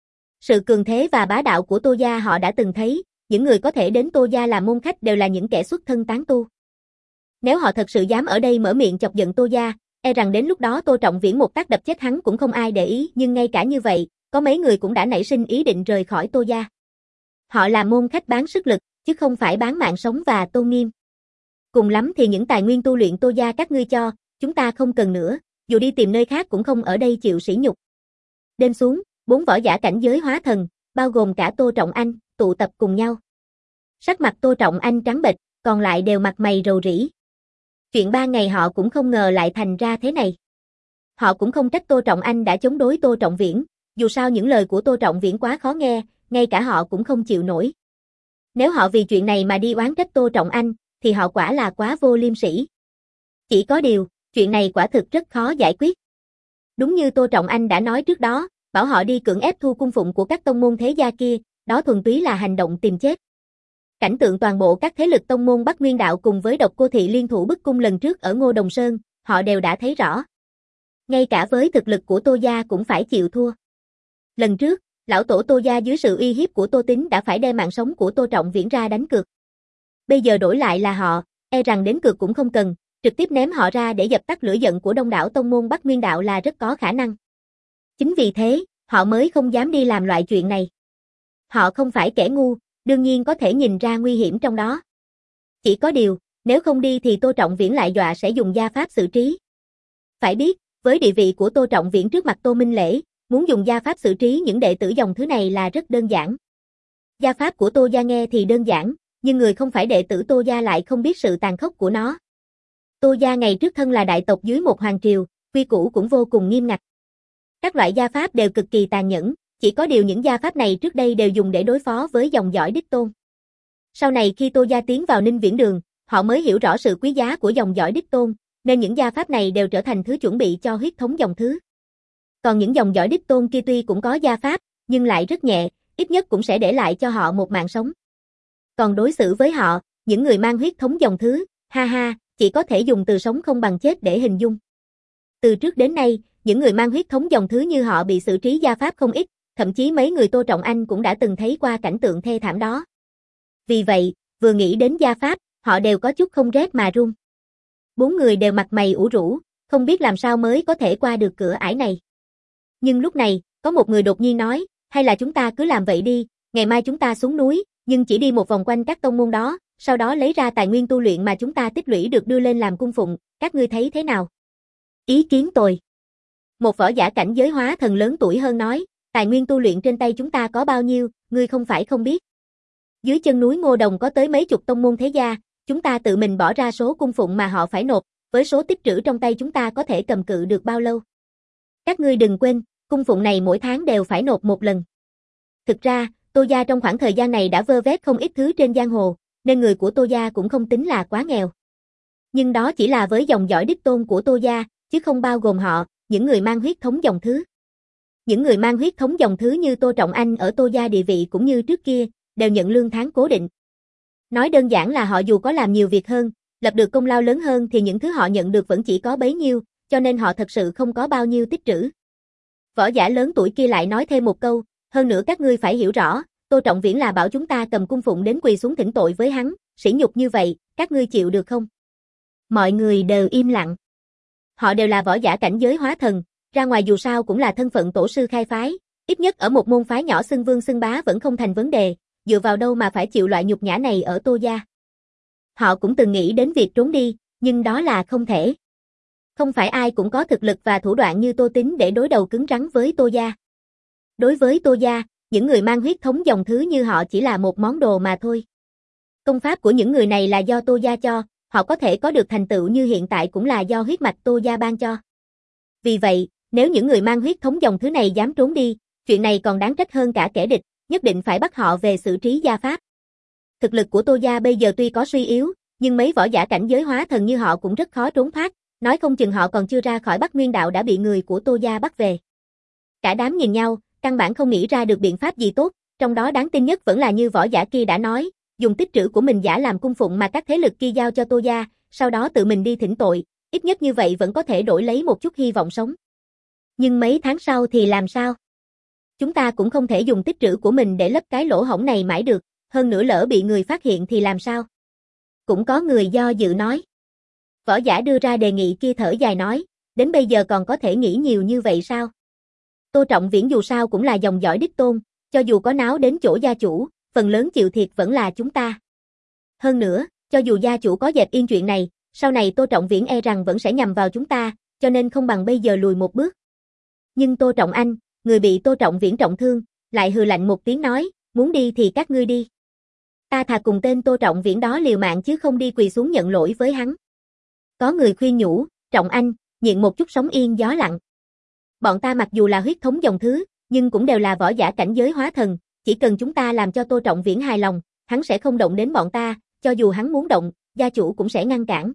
Sự cường thế và bá đạo của Tô gia họ đã từng thấy, những người có thể đến Tô gia làm môn khách đều là những kẻ xuất thân tán tu. Nếu họ thật sự dám ở đây mở miệng chọc giận Tô gia, e rằng đến lúc đó Tô Trọng Viễn một tác đập chết hắn cũng không ai để ý, nhưng ngay cả như vậy, có mấy người cũng đã nảy sinh ý định rời khỏi Tô gia. Họ là môn khách bán sức lực, chứ không phải bán mạng sống và tôn nghiêm. Cùng lắm thì những tài nguyên tu luyện Tô gia các ngươi cho, chúng ta không cần nữa, dù đi tìm nơi khác cũng không ở đây chịu sỉ nhục. Đêm xuống, bốn võ giả cảnh giới hóa thần, bao gồm cả Tô Trọng Anh, tụ tập cùng nhau. Sắc mặt Tô Trọng Anh trắng bệch, còn lại đều mặt mày rầu rĩ. Chuyện ba ngày họ cũng không ngờ lại thành ra thế này. Họ cũng không trách Tô Trọng Anh đã chống đối Tô Trọng Viễn, dù sao những lời của Tô Trọng Viễn quá khó nghe, ngay cả họ cũng không chịu nổi. Nếu họ vì chuyện này mà đi oán trách Tô Trọng Anh, thì họ quả là quá vô liêm sỉ. Chỉ có điều, chuyện này quả thực rất khó giải quyết. Đúng như Tô Trọng Anh đã nói trước đó, bảo họ đi cưỡng ép thu cung phụng của các tông môn thế gia kia, đó thuần túy là hành động tìm chết. Cảnh tượng toàn bộ các thế lực tông môn Bắc Nguyên Đạo cùng với Độc Cô Thị liên thủ bức cung lần trước ở Ngô Đồng Sơn, họ đều đã thấy rõ. Ngay cả với thực lực của Tô gia cũng phải chịu thua. Lần trước, lão tổ Tô gia dưới sự uy hiếp của Tô Tín đã phải đem mạng sống của Tô Trọng Viễn ra đánh cược. Bây giờ đổi lại là họ, e rằng đến cược cũng không cần, trực tiếp ném họ ra để dập tắt lửa giận của đông đảo tông môn Bắc Nguyên Đạo là rất có khả năng. Chính vì thế, họ mới không dám đi làm loại chuyện này. Họ không phải kẻ ngu, đương nhiên có thể nhìn ra nguy hiểm trong đó. Chỉ có điều, nếu không đi thì Tô Trọng Viễn lại dọa sẽ dùng gia pháp xử trí. Phải biết, với địa vị của Tô Trọng Viễn trước mặt Tô Minh Lễ, muốn dùng gia pháp xử trí những đệ tử dòng thứ này là rất đơn giản. Gia pháp của Tô gia nghe thì đơn giản, nhưng người không phải đệ tử Tô gia lại không biết sự tàn khốc của nó. Tô gia ngày trước thân là đại tộc dưới một hoàng triều, quy củ cũng vô cùng nghiêm ngặt. Các loại gia pháp đều cực kỳ tàn nhẫn, chỉ có điều những gia pháp này trước đây đều dùng để đối phó với dòng dõi đích tôn. Sau này khi Tô gia tiến vào Ninh Viễn Đường, họ mới hiểu rõ sự quý giá của dòng dõi đích tôn, nên những gia pháp này đều trở thành thứ chuẩn bị cho huyết thống dòng thứ. Còn những dòng dõi đích tôn kia tuy cũng có gia pháp, nhưng lại rất nhẹ, ít nhất cũng sẽ để lại cho họ một mạng sống. Còn đối xử với họ, những người mang huyết thống dòng thứ, ha ha, chỉ có thể dùng từ sống không bằng chết để hình dung. Từ trước đến nay, những người mang huyết thống dòng thứ như họ bị xử trí gia pháp không ít, thậm chí mấy người Tô Trọng Anh cũng đã từng thấy qua cảnh tượng thê thảm đó. Vì vậy, vừa nghĩ đến gia pháp, họ đều có chút không rét mà run. Bốn người đều mặt mày ủ rũ, không biết làm sao mới có thể qua được cửa ải này. Nhưng lúc này, có một người đột nhiên nói, hay là chúng ta cứ làm vậy đi, ngày mai chúng ta xuống núi, nhưng chỉ đi một vòng quanh các tông môn đó, sau đó lấy ra tài nguyên tu luyện mà chúng ta tích lũy được đưa lên làm cung phụng, các ngươi thấy thế nào? Ý kiến tồi. Một võ giả cảnh giới hóa thần lớn tuổi hơn nói, tài nguyên tu luyện trên tay chúng ta có bao nhiêu, ngươi không phải không biết. Dưới chân núi Ngô Đồng có tới mấy chục tông môn thế gia, chúng ta tự mình bỏ ra số cung phụng mà họ phải nộp, với số tích trữ trong tay chúng ta có thể cầm cự được bao lâu. Các ngươi đừng quên, cung phụng này mỗi tháng đều phải nộp một lần. Thực ra, Tô gia trong khoảng thời gian này đã vơ vét không ít thứ trên giang hồ, nên người của Tô gia cũng không tính là quá nghèo. Nhưng đó chỉ là với dòng dõi đích tôn của Tô gia, chứ không bao gồm họ, những người mang huyết thống dòng thứ. Những người mang huyết thống dòng thứ như Tô Trọng Anh ở Tô gia địa vị cũng như trước kia, đều nhận lương tháng cố định. Nói đơn giản là họ dù có làm nhiều việc hơn, lập được công lao lớn hơn thì những thứ họ nhận được vẫn chỉ có bấy nhiêu, cho nên họ thật sự không có bao nhiêu tích trữ. Võ giả lớn tuổi kia lại nói thêm một câu, hơn nữa các ngươi phải hiểu rõ, Tô Trọng Viễn là bảo chúng ta cầm cung phụng đến quỳ xuống thỉnh tội với hắn, sỉ nhục như vậy, các ngươi chịu được không? Mọi người đều im lặng. Họ đều là võ giả cảnh giới hóa thần, ra ngoài dù sao cũng là thân phận tổ sư khai phái, ít nhất ở một môn phái nhỏ xưng vương xưng bá vẫn không thành vấn đề, dựa vào đâu mà phải chịu loại nhục nhã này ở Tô gia. Họ cũng từng nghĩ đến việc trốn đi, nhưng đó là không thể. Không phải ai cũng có thực lực và thủ đoạn như Tô Tín để đối đầu cứng rắn với Tô gia. Đối với Tô gia, những người mang huyết thống dòng thứ như họ chỉ là một món đồ mà thôi. Công pháp của những người này là do Tô gia cho, họ có thể có được thành tựu như hiện tại cũng là do huyết mạch Tô gia ban cho. Vì vậy, nếu những người mang huyết thống dòng thứ này dám trốn đi, chuyện này còn đáng trách hơn cả kẻ địch, nhất định phải bắt họ về xử trí gia pháp. Thực lực của Tô gia bây giờ tuy có suy yếu, nhưng mấy võ giả cảnh giới hóa thần như họ cũng rất khó trốn thoát, nói không chừng họ còn chưa ra khỏi Bắc Nguyên đạo đã bị người của Tô gia bắt về. Cả đám nhìn nhau, căn bản không nghĩ ra được biện pháp gì tốt, trong đó đáng tin nhất vẫn là như võ giả kia đã nói, dùng tích trữ của mình giả làm cung phụng mà các thế lực kia giao cho Tô gia, sau đó tự mình đi thỉnh tội, ít nhất như vậy vẫn có thể đổi lấy một chút hy vọng sống. Nhưng mấy tháng sau thì làm sao? Chúng ta cũng không thể dùng tích trữ của mình để lấp cái lỗ hổng này mãi được, hơn nữa lỡ bị người phát hiện thì làm sao? Cũng có người do dự nói. Võ giả đưa ra đề nghị kia thở dài nói, đến bây giờ còn có thể nghĩ nhiều như vậy sao? Tô Trọng Viễn dù sao cũng là dòng dõi đích tôn, cho dù có náo đến chỗ gia chủ, phần lớn chịu thiệt vẫn là chúng ta. Hơn nữa, cho dù gia chủ có dẹp yên chuyện này, sau này Tô Trọng Viễn e rằng vẫn sẽ nhằm vào chúng ta, cho nên không bằng bây giờ lùi một bước. Nhưng Tô Trọng Anh, người bị Tô Trọng Viễn trọng thương, lại hừ lạnh một tiếng nói, muốn đi thì các ngươi đi. Ta thà cùng tên Tô Trọng Viễn đó liều mạng chứ không đi quỳ xuống nhận lỗi với hắn. Có người khuyên nhủ, Trọng Anh, nhịn một chút sóng yên gió lặng. Bọn ta mặc dù là huyết thống dòng thứ, nhưng cũng đều là võ giả cảnh giới hóa thần, chỉ cần chúng ta làm cho Tô Trọng Viễn hài lòng, hắn sẽ không động đến bọn ta, cho dù hắn muốn động, gia chủ cũng sẽ ngăn cản.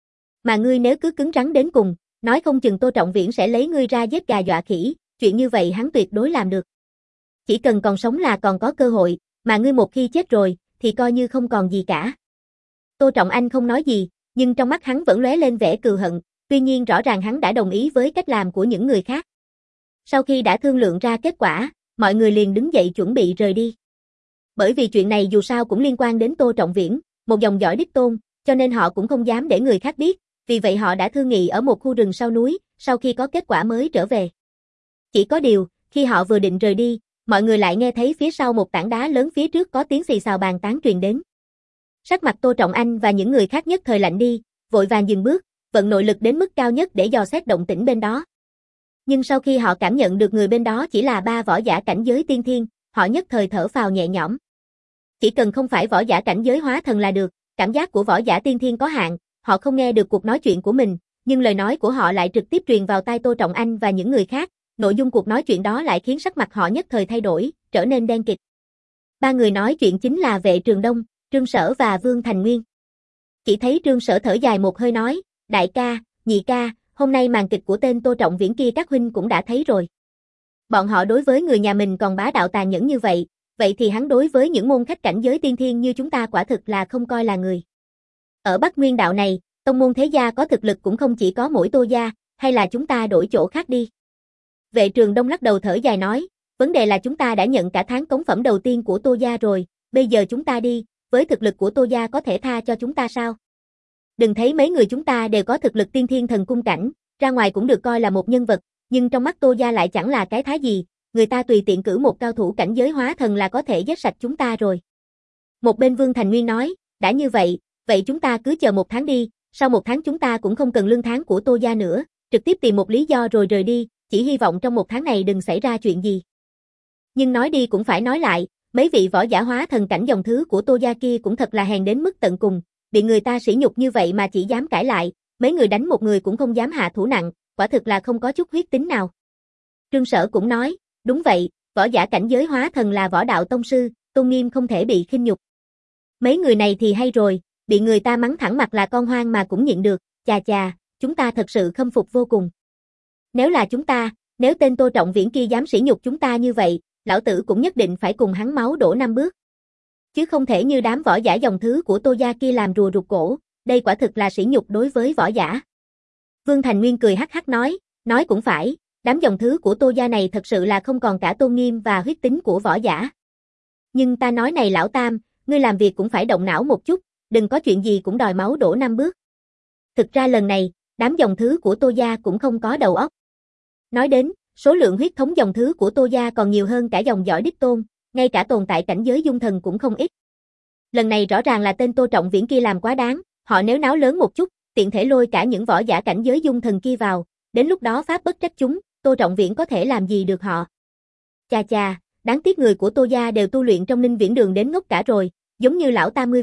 Mà ngươi nếu cứ cứng rắn đến cùng, nói không chừng Tô Trọng Viễn sẽ lấy ngươi ra giết gà dọa khỉ, chuyện như vậy hắn tuyệt đối làm được. Chỉ cần còn sống là còn có cơ hội, mà ngươi một khi chết rồi, thì coi như không còn gì cả. Tô Trọng Anh không nói gì, nhưng trong mắt hắn vẫn lóe lên vẻ cừu hận, tuy nhiên rõ ràng hắn đã đồng ý với cách làm của những người khác. Sau khi đã thương lượng ra kết quả, mọi người liền đứng dậy chuẩn bị rời đi. Bởi vì chuyện này dù sao cũng liên quan đến Tô Trọng Viễn, một dòng dõi đích tôn, cho nên họ cũng không dám để người khác biết, vì vậy họ đã thương nghị ở một khu rừng sau núi, sau khi có kết quả mới trở về. Chỉ có điều, khi họ vừa định rời đi, mọi người lại nghe thấy phía sau một tảng đá lớn phía trước có tiếng xì xào bàn tán truyền đến. Sắc mặt Tô Trọng Anh và những người khác nhất thời lạnh đi, vội vàng dừng bước, vận nội lực đến mức cao nhất để dò xét động tĩnh bên đó. Nhưng sau khi họ cảm nhận được người bên đó chỉ là ba võ giả cảnh giới tiên thiên, họ nhất thời thở phào nhẹ nhõm. Chỉ cần không phải võ giả cảnh giới hóa thần là được, cảm giác của võ giả tiên thiên có hạn, họ không nghe được cuộc nói chuyện của mình, nhưng lời nói của họ lại trực tiếp truyền vào tai Tô Trọng Anh và những người khác, nội dung cuộc nói chuyện đó lại khiến sắc mặt họ nhất thời thay đổi, trở nên đen kịt. Ba người nói chuyện chính là Vệ Trường Đông, Trương Sở và Vương Thành Nguyên. Chỉ thấy Trương Sở thở dài một hơi nói, đại ca, nhị ca, hôm nay màn kịch của tên Tô Trọng Viễn kia các huynh cũng đã thấy rồi. Bọn họ đối với người nhà mình còn bá đạo tàn nhẫn như vậy, vậy thì hắn đối với những môn khách cảnh giới tiên thiên như chúng ta quả thực là không coi là người. Ở Bắc Nguyên đạo này, tông môn thế gia có thực lực cũng không chỉ có mỗi Tô gia, hay là chúng ta đổi chỗ khác đi. Vệ Trường Đông lắc đầu thở dài nói, vấn đề là chúng ta đã nhận cả tháng cống phẩm đầu tiên của Tô gia rồi, bây giờ chúng ta đi, với thực lực của Tô gia có thể tha cho chúng ta sao? Đừng thấy mấy người chúng ta đều có thực lực tiên thiên thần cung cảnh, ra ngoài cũng được coi là một nhân vật, nhưng trong mắt Tô gia lại chẳng là cái thái gì, người ta tùy tiện cử một cao thủ cảnh giới hóa thần là có thể giết sạch chúng ta rồi. Một bên Vương Thành Nguyên nói, đã như vậy, vậy chúng ta cứ chờ một tháng đi, sau một tháng chúng ta cũng không cần lương tháng của Tô gia nữa, trực tiếp tìm một lý do rồi rời đi, chỉ hy vọng trong một tháng này đừng xảy ra chuyện gì. Nhưng nói đi cũng phải nói lại, mấy vị võ giả hóa thần cảnh dòng thứ của Tô gia kia cũng thật là hèn đến mức tận cùng, bị người ta sỉ nhục như vậy mà chỉ dám cãi lại, mấy người đánh một người cũng không dám hạ thủ nặng, quả thực là không có chút huyết tính nào. Trương Sở cũng nói, đúng vậy, võ giả cảnh giới hóa thần là võ đạo tông sư, tôn nghiêm không thể bị khinh nhục. Mấy người này thì hay rồi, bị người ta mắng thẳng mặt là con hoang mà cũng nhịn được, chà chà, chúng ta thật sự khâm phục vô cùng. Nếu là chúng ta, nếu tên Tô Trọng Viễn kia dám sỉ nhục chúng ta như vậy, lão tử cũng nhất định phải cùng hắn máu đổ năm bước. Chứ không thể như đám võ giả dòng thứ của Tô gia kia làm rùa rụt cổ, đây quả thực là sỉ nhục đối với võ giả. Vương Thành Nguyên cười hắc hắc nói, nói cũng phải, đám dòng thứ của Tô gia này thật sự là không còn cả tôn nghiêm và huyết tính của võ giả. Nhưng ta nói này lão Tam, ngươi làm việc cũng phải động não một chút, đừng có chuyện gì cũng đòi máu đổ năm bước. Thực ra lần này, đám dòng thứ của Tô gia cũng không có đầu óc. Nói đến, số lượng huyết thống dòng thứ của Tô gia còn nhiều hơn cả dòng dõi đích tôn, ngay cả tồn tại cảnh giới dung thần cũng không ít. Lần này rõ ràng là tên Tô Trọng Viễn kia làm quá đáng, họ nếu náo lớn một chút, tiện thể lôi cả những võ giả cảnh giới dung thần kia vào, đến lúc đó pháp bất trách chúng, Tô Trọng Viễn có thể làm gì được họ. Chà chà, đáng tiếc người của Tô gia đều tu luyện trong Ninh Viễn Đường đến ngốc cả rồi, giống như lão Tam ngươi vậy,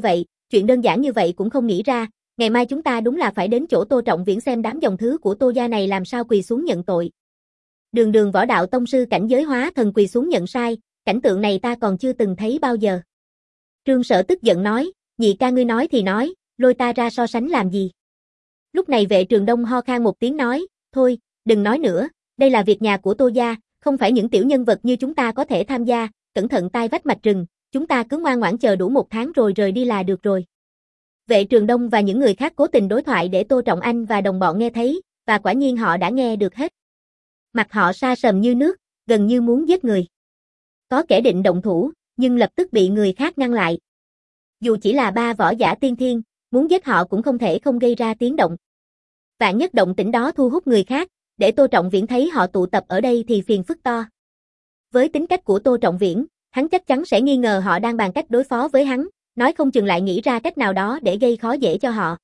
chuyện đơn giản như vậy cũng không nghĩ ra, ngày mai chúng ta đúng là phải đến chỗ Tô Trọng Viễn xem đám dòng thứ của Tô gia này làm sao quỳ xuống nhận tội. Đường đường võ đạo tông sư cảnh giới hóa thần quỳ xuống nhận sai, cảnh tượng này ta còn chưa từng thấy bao giờ. Trương Sở tức giận nói, nhị ca ngươi nói thì nói, lôi ta ra so sánh làm gì. Lúc này Vệ Trường Đông ho khan một tiếng nói, thôi, đừng nói nữa, đây là việc nhà của Tô gia, không phải những tiểu nhân vật như chúng ta có thể tham gia, cẩn thận tai vách mạch rừng, chúng ta cứ ngoan ngoãn chờ đủ một tháng rồi rời đi là được rồi. Vệ Trường Đông và những người khác cố tình đối thoại để Tô Trọng Anh và đồng bọn nghe thấy, và quả nhiên họ đã nghe được hết. Mặt họ sa sầm như nước, gần như muốn giết người. Có kẻ định động thủ, nhưng lập tức bị người khác ngăn lại. Dù chỉ là ba võ giả tiên thiên, muốn giết họ cũng không thể không gây ra tiếng động. Vạn nhất động tĩnh đó thu hút người khác, để Tô Trọng Viễn thấy họ tụ tập ở đây thì phiền phức to. Với tính cách của Tô Trọng Viễn, hắn chắc chắn sẽ nghi ngờ họ đang bàn cách đối phó với hắn, nói không chừng lại nghĩ ra cách nào đó để gây khó dễ cho họ.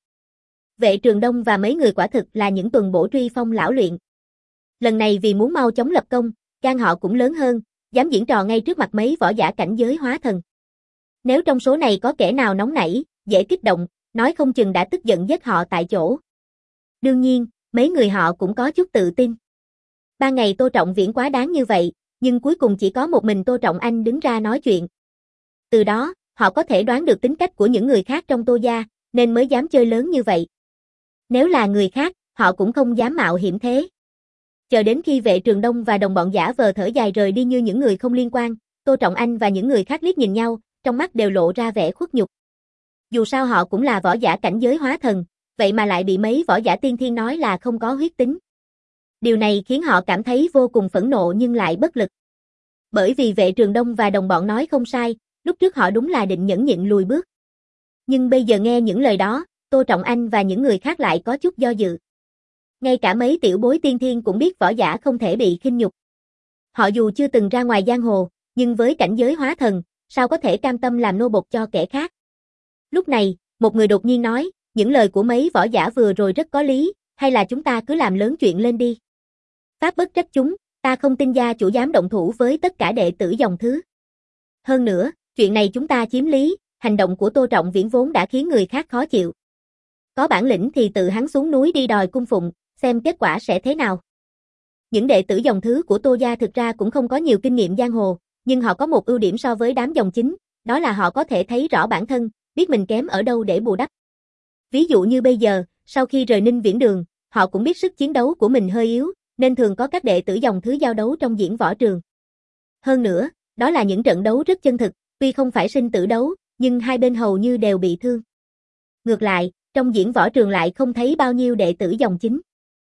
Vệ Trường Đông và mấy người quả thực là những tuần bổ truy phong lão luyện. Lần này vì muốn mau chóng lập công, gan họ cũng lớn hơn, dám diễn trò ngay trước mặt mấy võ giả cảnh giới hóa thần. Nếu trong số này có kẻ nào nóng nảy, dễ kích động, nói không chừng đã tức giận giết họ tại chỗ. Đương nhiên, mấy người họ cũng có chút tự tin. Ban ngày Tô Trọng Viễn quá đáng như vậy, nhưng cuối cùng chỉ có một mình Tô Trọng Anh đứng ra nói chuyện. Từ đó, họ có thể đoán được tính cách của những người khác trong Tô gia, nên mới dám chơi lớn như vậy. Nếu là người khác, họ cũng không dám mạo hiểm thế. Chờ đến khi Vệ Trường Đông và đồng bọn giả vờ thở dài rời đi như những người không liên quan, Tô Trọng Anh và những người khác liếc nhìn nhau, trong mắt đều lộ ra vẻ khuất nhục. Dù sao họ cũng là võ giả cảnh giới hóa thần, vậy mà lại bị mấy võ giả tiên thiên nói là không có huyết tính. Điều này khiến họ cảm thấy vô cùng phẫn nộ nhưng lại bất lực. Bởi vì Vệ Trường Đông và đồng bọn nói không sai, lúc trước họ đúng là định nhẫn nhịn lùi bước. Nhưng bây giờ nghe những lời đó, Tô Trọng Anh và những người khác lại có chút do dự. Ngay cả mấy tiểu bối tiên thiên cũng biết võ giả không thể bị khinh nhục. Họ dù chưa từng ra ngoài giang hồ, nhưng với cảnh giới hóa thần, sao có thể cam tâm làm nô bộc cho kẻ khác. Lúc này, một người đột nhiên nói, những lời của mấy võ giả vừa rồi rất có lý, hay là chúng ta cứ làm lớn chuyện lên đi. Pháp bất trách chúng, ta không tin gia chủ dám động thủ với tất cả đệ tử dòng thứ. Hơn nữa, chuyện này chúng ta chiếm lý, hành động của Tô Trọng Viễn vốn đã khiến người khác khó chịu. Có bản lĩnh thì tự hắn xuống núi đi đòi cung phụng, xem kết quả sẽ thế nào. Những đệ tử dòng thứ của Tô gia thực ra cũng không có nhiều kinh nghiệm giang hồ, nhưng họ có một ưu điểm so với đám dòng chính, đó là họ có thể thấy rõ bản thân, biết mình kém ở đâu để bù đắp. Ví dụ như bây giờ, sau khi rời Ninh Viễn Đường, họ cũng biết sức chiến đấu của mình hơi yếu, nên thường có các đệ tử dòng thứ giao đấu trong diễn võ trường. Hơn nữa, đó là những trận đấu rất chân thực, tuy không phải sinh tử đấu, nhưng hai bên hầu như đều bị thương. Ngược lại, trong diễn võ trường lại không thấy bao nhiêu đệ tử dòng chính.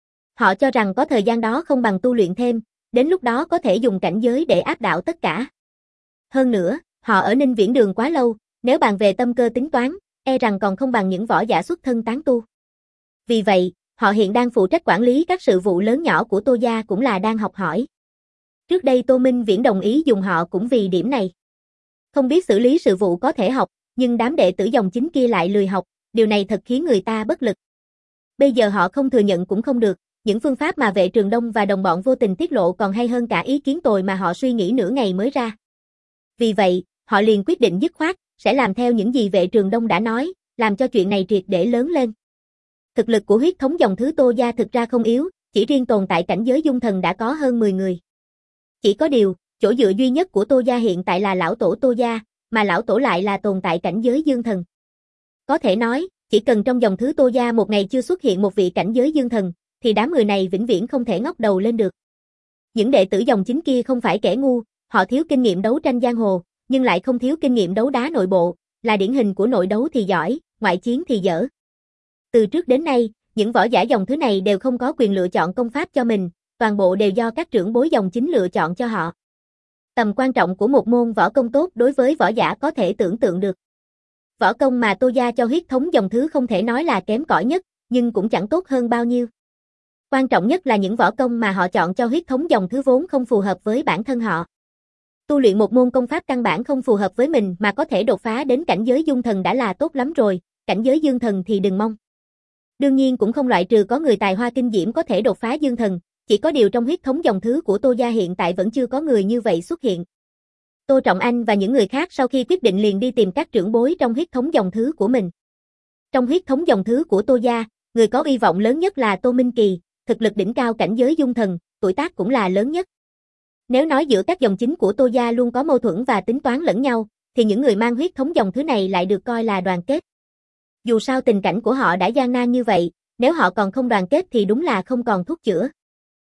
Họ cho rằng có thời gian đó không bằng tu luyện thêm, đến lúc đó có thể dùng cảnh giới để áp đảo tất cả. Hơn nữa, họ ở Ninh Viễn Đường quá lâu, nếu bàn về tâm cơ tính toán, e rằng còn không bằng những võ giả xuất thân tán tu. Vì vậy, họ hiện đang phụ trách quản lý các sự vụ lớn nhỏ của Tô gia cũng là đang học hỏi. Trước đây Tô Minh Viễn đồng ý dùng họ cũng vì điểm này. Không biết xử lý sự vụ có thể học, nhưng đám đệ tử dòng chính kia lại lười học, điều này thật khiến người ta bất lực. Bây giờ họ không thừa nhận cũng không được, những phương pháp mà Vệ Trường Đông và đồng bọn vô tình tiết lộ còn hay hơn cả ý kiến tồi mà họ suy nghĩ nửa ngày mới ra. Vì vậy, họ liền quyết định dứt khoát, sẽ làm theo những gì Vệ Trường Đông đã nói, làm cho chuyện này triệt để lớn lên. Thực lực của huyết thống dòng thứ Tô gia thực ra không yếu, chỉ riêng tồn tại cảnh giới dung thần đã có hơn mười người. Chỉ có điều, chỗ dựa duy nhất của Tô gia hiện tại là lão tổ Tô gia, mà lão tổ lại là tồn tại cảnh giới dương thần. Có thể nói, chỉ cần trong dòng thứ Tô gia một ngày chưa xuất hiện một vị cảnh giới dương thần, thì đám người này vĩnh viễn không thể ngóc đầu lên được. Những đệ tử dòng chính kia không phải kẻ ngu, họ thiếu kinh nghiệm đấu tranh giang hồ, nhưng lại không thiếu kinh nghiệm đấu đá nội bộ, là điển hình của nội đấu thì giỏi, ngoại chiến thì dở. Từ trước đến nay, những võ giả dòng thứ này đều không có quyền lựa chọn công pháp cho mình, toàn bộ đều do các trưởng bối dòng chính lựa chọn cho họ. Tầm quan trọng của một môn võ công tốt đối với võ giả có thể tưởng tượng được. Võ công mà Tô gia cho huyết thống dòng thứ không thể nói là kém cỏi nhất, nhưng cũng chẳng tốt hơn bao nhiêu. Quan trọng nhất là những võ công mà họ chọn cho huyết thống dòng thứ vốn không phù hợp với bản thân họ. Tu luyện một môn công pháp căn bản không phù hợp với mình mà có thể đột phá đến cảnh giới dung thần đã là tốt lắm rồi, cảnh giới dương thần thì đừng mong. Đương nhiên cũng không loại trừ có người tài hoa kinh diễm có thể đột phá dương thần, chỉ có điều trong huyết thống dòng thứ của Tô gia hiện tại vẫn chưa có người như vậy xuất hiện. Tô Trọng Anh và những người khác sau khi quyết định liền đi tìm các trưởng bối trong huyết thống dòng thứ của mình. Trong huyết thống dòng thứ của Tô gia, người có uy vọng lớn nhất là Tô Minh Kỳ, thực lực đỉnh cao cảnh giới dung thần, tuổi tác cũng là lớn nhất. Nếu nói giữa các dòng chính của Tô gia luôn có mâu thuẫn và tính toán lẫn nhau, thì những người mang huyết thống dòng thứ này lại được coi là đoàn kết. Dù sao tình cảnh của họ đã gian nan như vậy, nếu họ còn không đoàn kết thì đúng là không còn thuốc chữa.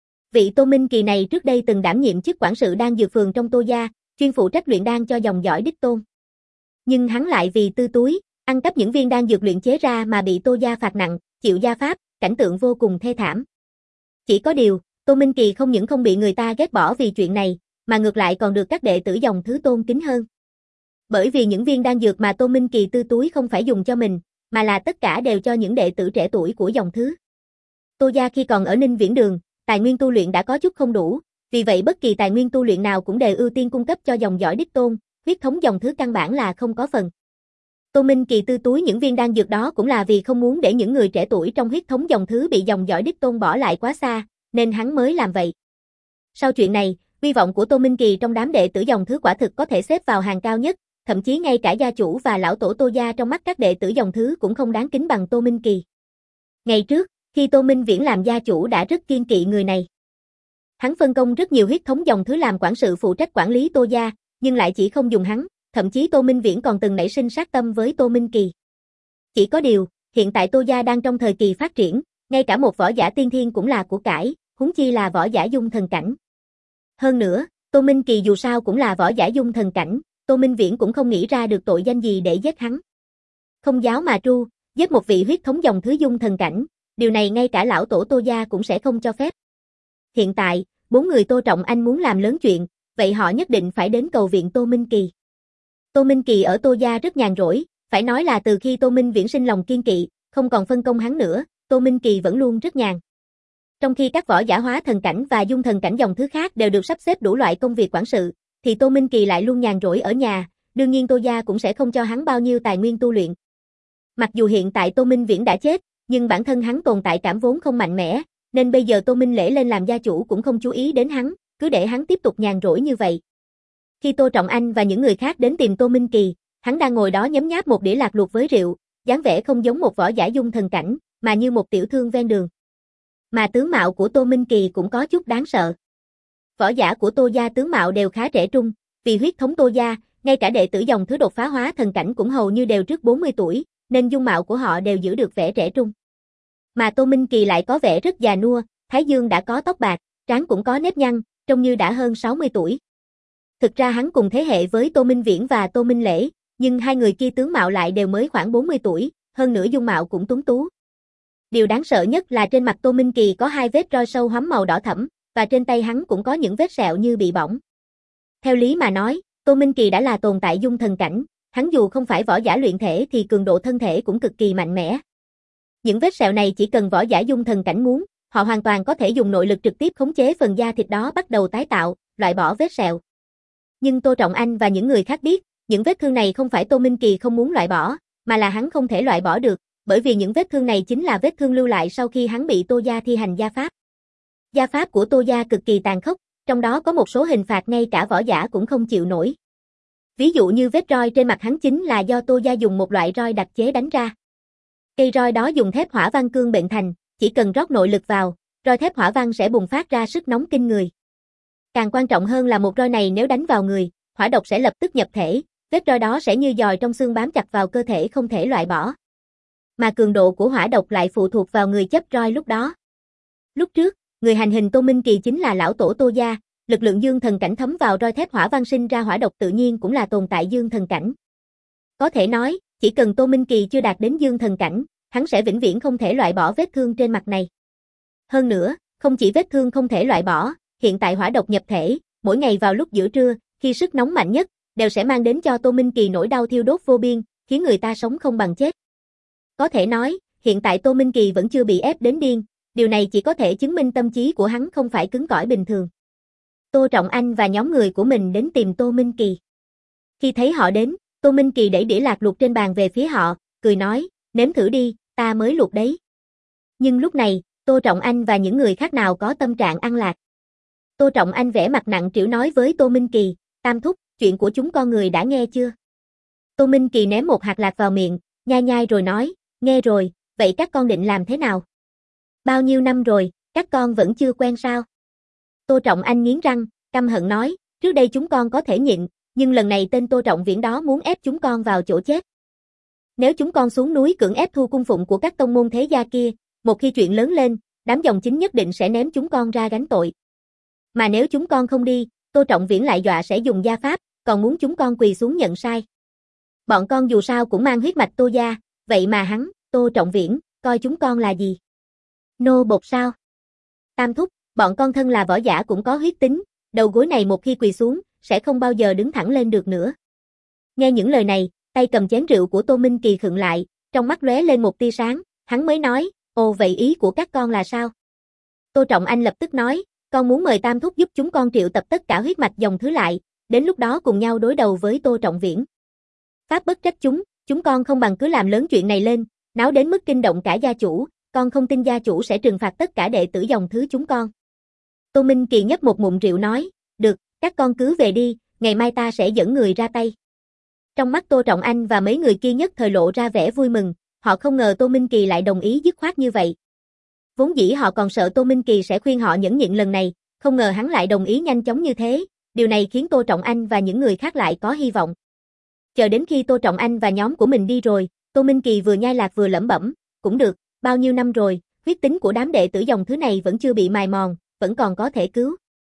Vị Tô Minh Kỳ này trước đây từng đảm nhiệm chức quản sự đan dược phường trong Tô gia, chuyên phụ trách luyện đan cho dòng dõi đích tôn. Nhưng hắn lại vì tư túi, ăn cắp những viên đan dược luyện chế ra mà bị Tô gia phạt nặng, chịu gia pháp, cảnh tượng vô cùng thê thảm. Chỉ có điều, Tô Minh Kỳ không những không bị người ta ghét bỏ vì chuyện này, mà ngược lại còn được các đệ tử dòng thứ tôn kính hơn. Bởi vì những viên đan dược mà Tô Minh Kỳ tư túi không phải dùng cho mình, mà là tất cả đều cho những đệ tử trẻ tuổi của dòng thứ. Tô gia khi còn ở Ninh Viễn Đường, tài nguyên tu luyện đã có chút không đủ, vì vậy bất kỳ tài nguyên tu luyện nào cũng đều ưu tiên cung cấp cho dòng dõi đích tôn, huyết thống dòng thứ căn bản là không có phần. Tô Minh Kỳ tư túi những viên đan dược đó cũng là vì không muốn để những người trẻ tuổi trong huyết thống dòng thứ bị dòng dõi đích tôn bỏ lại quá xa, nên hắn mới làm vậy. Sau chuyện này, uy vọng của Tô Minh Kỳ trong đám đệ tử dòng thứ quả thực có thể xếp vào hàng cao nhất, thậm chí ngay cả gia chủ và lão tổ Tô gia trong mắt các đệ tử dòng thứ cũng không đáng kính bằng Tô Minh Kỳ. Ngày trước, khi Tô Minh Viễn làm gia chủ đã rất kiêng kỵ người này. Hắn phân công rất nhiều huyết thống dòng thứ làm quản sự phụ trách quản lý Tô gia, nhưng lại chỉ không dùng hắn, thậm chí Tô Minh Viễn còn từng nảy sinh sát tâm với Tô Minh Kỳ. Chỉ có điều, hiện tại Tô gia đang trong thời kỳ phát triển, ngay cả một võ giả tiên thiên cũng là của cải, huống chi là võ giả dung thần cảnh. Hơn nữa, Tô Minh Kỳ dù sao cũng là võ giả dung thần cảnh, Tô Minh Viễn cũng không nghĩ ra được tội danh gì để giết hắn. Không giáo mà tru, giết một vị huyết thống dòng thứ dung thần cảnh, điều này ngay cả lão tổ Tô gia cũng sẽ không cho phép. Hiện tại, bốn người Tô Trọng Anh muốn làm lớn chuyện, vậy họ nhất định phải đến cầu viện Tô Minh Kỳ. Tô Minh Kỳ ở Tô gia rất nhàn rỗi, phải nói là từ khi Tô Minh Viễn sinh lòng kiên kỵ, không còn phân công hắn nữa, Tô Minh Kỳ vẫn luôn rất nhàn. Trong khi các võ giả hóa thần cảnh và dung thần cảnh dòng thứ khác đều được sắp xếp đủ loại công việc quản sự, thì Tô Minh Kỳ lại luôn nhàn rỗi ở nhà, đương nhiên Tô gia cũng sẽ không cho hắn bao nhiêu tài nguyên tu luyện. Mặc dù hiện tại Tô Minh Viễn đã chết, nhưng bản thân hắn tồn tại cảm vốn không mạnh mẽ, nên bây giờ Tô Minh Lễ lên làm gia chủ cũng không chú ý đến hắn, cứ để hắn tiếp tục nhàn rỗi như vậy. Khi Tô Trọng Anh và những người khác đến tìm Tô Minh Kỳ, hắn đang ngồi đó nhấm nháp một đĩa lạc luộc với rượu, dáng vẻ không giống một võ giả dung thần cảnh, mà như một tiểu thương ven đường. Mà tướng mạo của Tô Minh Kỳ cũng có chút đáng sợ. Võ giả của Tô gia tướng mạo đều khá trẻ trung, vì huyết thống Tô gia, ngay cả đệ tử dòng thứ đột phá hóa thần cảnh cũng hầu như đều trước bốn mươi tuổi, nên dung mạo của họ đều giữ được vẻ trẻ trung. Mà Tô Minh Kỳ lại có vẻ rất già nua, thái dương đã có tóc bạc, trán cũng có nếp nhăn, trông như đã hơn sáu mươi tuổi. Thực ra hắn cùng thế hệ với Tô Minh Viễn và Tô Minh Lễ, nhưng hai người kia tướng mạo lại đều mới khoảng bốn mươi tuổi, hơn nữa dung mạo cũng tuấn tú. Điều đáng sợ nhất là trên mặt Tô Minh Kỳ có hai vết roi sâu hoắm màu đỏ thẫm, và trên tay hắn cũng có những vết sẹo như bị bỏng. Theo lý mà nói, Tô Minh Kỳ đã là tồn tại dung thần cảnh, hắn dù không phải võ giả luyện thể thì cường độ thân thể cũng cực kỳ mạnh mẽ. Những vết sẹo này chỉ cần võ giả dung thần cảnh muốn, họ hoàn toàn có thể dùng nội lực trực tiếp khống chế phần da thịt đó bắt đầu tái tạo, loại bỏ vết sẹo. Nhưng Tô Trọng Anh và những người khác biết, những vết thương này không phải Tô Minh Kỳ không muốn loại bỏ, mà là hắn không thể loại bỏ được, bởi vì những vết thương này chính là vết thương lưu lại sau khi hắn bị Tô gia thi hành gia pháp. Gia pháp của Tô gia cực kỳ tàn khốc, trong đó có một số hình phạt ngay cả võ giả cũng không chịu nổi. Ví dụ như vết roi trên mặt hắn chính là do Tô gia dùng một loại roi đặc chế đánh ra. Cây roi đó dùng thép hỏa văn cương bệnh thành, chỉ cần rót nội lực vào, roi thép hỏa văn sẽ bùng phát ra sức nóng kinh người. Càng quan trọng hơn là một roi này nếu đánh vào người, hỏa độc sẽ lập tức nhập thể, vết roi đó sẽ như giòi trong xương bám chặt vào cơ thể không thể loại bỏ. Mà cường độ của hỏa độc lại phụ thuộc vào người chấp roi lúc đó. Lúc trước, người hành hình Tô Minh Kỳ chính là lão tổ Tô gia, lực lượng dương thần cảnh thấm vào roi thép hỏa văn sinh ra hỏa độc tự nhiên cũng là tồn tại dương thần cảnh. Có thể nói, chỉ cần Tô Minh Kỳ chưa đạt đến dương thần cảnh, hắn sẽ vĩnh viễn không thể loại bỏ vết thương trên mặt này. Hơn nữa, không chỉ vết thương không thể loại bỏ, hiện tại hỏa độc nhập thể, mỗi ngày vào lúc giữa trưa, khi sức nóng mạnh nhất, đều sẽ mang đến cho Tô Minh Kỳ nỗi đau thiêu đốt vô biên, khiến người ta sống không bằng chết. Có thể nói, hiện tại Tô Minh Kỳ vẫn chưa bị ép đến điên, điều này chỉ có thể chứng minh tâm trí của hắn không phải cứng cỏi bình thường. Tô Trọng Anh và nhóm người của mình đến tìm Tô Minh Kỳ. Khi thấy họ đến, Tô Minh Kỳ đẩy đĩa lạc luộc trên bàn về phía họ, cười nói, nếm thử đi, ta mới luộc đấy. Nhưng lúc này, Tô Trọng Anh và những người khác nào có tâm trạng ăn lạc. Tô Trọng Anh vẻ mặt nặng trĩu nói với Tô Minh Kỳ, Tam thúc, chuyện của chúng con người đã nghe chưa? Tô Minh Kỳ ném một hạt lạc vào miệng, nhai nhai rồi nói, nghe rồi, vậy các con định làm thế nào? Bao nhiêu năm rồi, các con vẫn chưa quen sao? Tô Trọng Anh nghiến răng, căm hận nói, trước đây chúng con có thể nhịn, nhưng lần này tên Tô Trọng Viễn đó muốn ép chúng con vào chỗ chết. Nếu chúng con xuống núi cưỡng ép thu cung phụng của các tông môn thế gia kia, một khi chuyện lớn lên, đám dòng chính nhất định sẽ ném chúng con ra gánh tội. Mà nếu chúng con không đi, Tô Trọng Viễn lại dọa sẽ dùng gia pháp, còn muốn chúng con quỳ xuống nhận sai. Bọn con dù sao cũng mang huyết mạch Tô gia, vậy mà hắn, Tô Trọng Viễn, coi chúng con là gì? Nô bộc sao? Tam thúc, bọn con thân là võ giả cũng có huyết tính, đầu gối này một khi quỳ xuống, sẽ không bao giờ đứng thẳng lên được nữa. Nghe những lời này, tay cầm chén rượu của Tô Minh Kỳ khựng lại, trong mắt lóe lên một tia sáng, hắn mới nói, ồ vậy ý của các con là sao? Tô Trọng Anh lập tức nói, con muốn mời Tam thúc giúp chúng con triệu tập tất cả huyết mạch dòng thứ lại, đến lúc đó cùng nhau đối đầu với Tô Trọng Viễn. Pháp bất trách chúng, chúng con không bằng cứ làm lớn chuyện này lên, náo đến mức kinh động cả gia chủ, con không tin gia chủ sẽ trừng phạt tất cả đệ tử dòng thứ chúng con. Tô Minh Kỳ nhấp một ngụm rượu nói, được, các con cứ về đi, ngày mai ta sẽ dẫn người ra tay. Trong mắt Tô Trọng Anh và mấy người kia nhất thời lộ ra vẻ vui mừng, họ không ngờ Tô Minh Kỳ lại đồng ý dứt khoát như vậy. Vốn dĩ họ còn sợ Tô Minh Kỳ sẽ khuyên họ nhẫn nhịn lần này, không ngờ hắn lại đồng ý nhanh chóng như thế, điều này khiến Tô Trọng Anh và những người khác lại có hy vọng. Chờ đến khi Tô Trọng Anh và nhóm của mình đi rồi, Tô Minh Kỳ vừa nhai lạc vừa lẩm bẩm, cũng được, bao nhiêu năm rồi, huyết tính của đám đệ tử dòng thứ này vẫn chưa bị mài mòn, vẫn còn có thể cứu.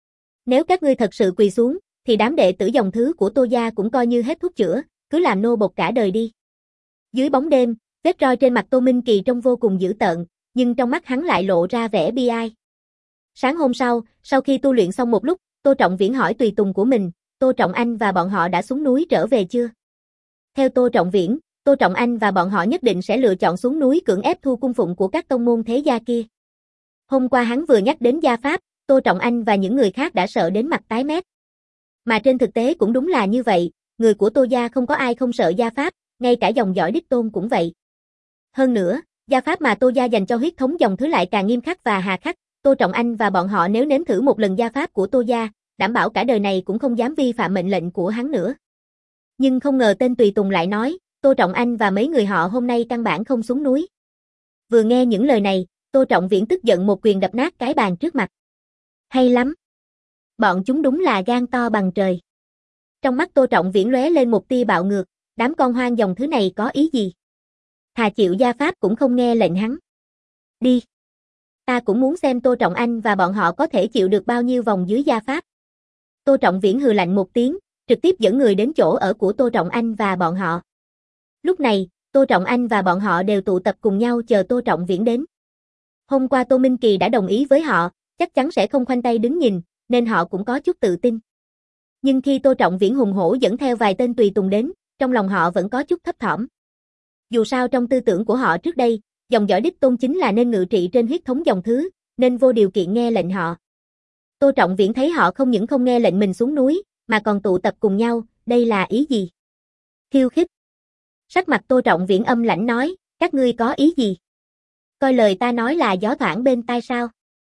Nếu các ngươi thật sự quỳ xuống, thì đám đệ tử dòng thứ của Tô gia cũng coi như hết thuốc chữa, cứ làm nô bộc cả đời đi. Dưới bóng đêm, vết roi trên mặt Tô Minh Kỳ trông vô cùng dữ tợn, nhưng trong mắt hắn lại lộ ra vẻ bi ai. Sáng hôm sau, sau khi tu luyện xong một lúc, Tô Trọng Viễn hỏi tùy tùng của mình, Tô Trọng Anh và bọn họ đã xuống núi trở về chưa? Theo Tô Trọng Viễn, Tô Trọng Anh và bọn họ nhất định sẽ lựa chọn xuống núi cưỡng ép thu cung phụng của các tông môn thế gia kia. Hôm qua hắn vừa nhắc đến gia pháp, Tô Trọng Anh và những người khác đã sợ đến mặt tái mét. Mà trên thực tế cũng đúng là như vậy, người của Tô gia không có ai không sợ gia pháp, ngay cả dòng dõi đích tôn cũng vậy. Hơn nữa, gia pháp mà Tô gia dành cho huyết thống dòng thứ lại càng nghiêm khắc và hà khắc, Tô Trọng Anh và bọn họ nếu nếm thử một lần gia pháp của Tô gia, đảm bảo cả đời này cũng không dám vi phạm mệnh lệnh của hắn nữa. Nhưng không ngờ tên tùy tùng lại nói, Tô Trọng Anh và mấy người họ hôm nay căn bản không xuống núi. Vừa nghe những lời này, Tô Trọng Viễn tức giận một quyền đập nát cái bàn trước mặt. Hay lắm. Bọn chúng đúng là gan to bằng trời. Trong mắt Tô Trọng Viễn lóe lên một tia bạo ngược, đám con hoang dòng thứ này có ý gì? Thà chịu gia pháp cũng không nghe lệnh hắn. Đi. Ta cũng muốn xem Tô Trọng Anh và bọn họ có thể chịu được bao nhiêu vòng dưới gia pháp. Tô Trọng Viễn hừ lạnh một tiếng, trực tiếp dẫn người đến chỗ ở của Tô Trọng Anh và bọn họ. Lúc này, Tô Trọng Anh và bọn họ đều tụ tập cùng nhau chờ Tô Trọng Viễn đến. Hôm qua Tô Minh Kỳ đã đồng ý với họ, chắc chắn sẽ không khoanh tay đứng nhìn, nên họ cũng có chút tự tin. Nhưng khi Tô Trọng Viễn hùng hổ dẫn theo vài tên tùy tùng đến, trong lòng họ vẫn có chút thấp thỏm. Dù sao trong tư tưởng của họ trước đây, dòng dõi đích tôn chính là nên ngự trị trên huyết thống dòng thứ, nên vô điều kiện nghe lệnh họ. Tô Trọng Viễn thấy họ không những không nghe lệnh mình xuống núi, mà còn tụ tập cùng nhau, đây là ý gì? Khiêu khích. Sắc mặt Tô Trọng Viễn âm lãnh nói, các ngươi có ý gì? Coi lời ta nói là gió thoảng bên tai sao?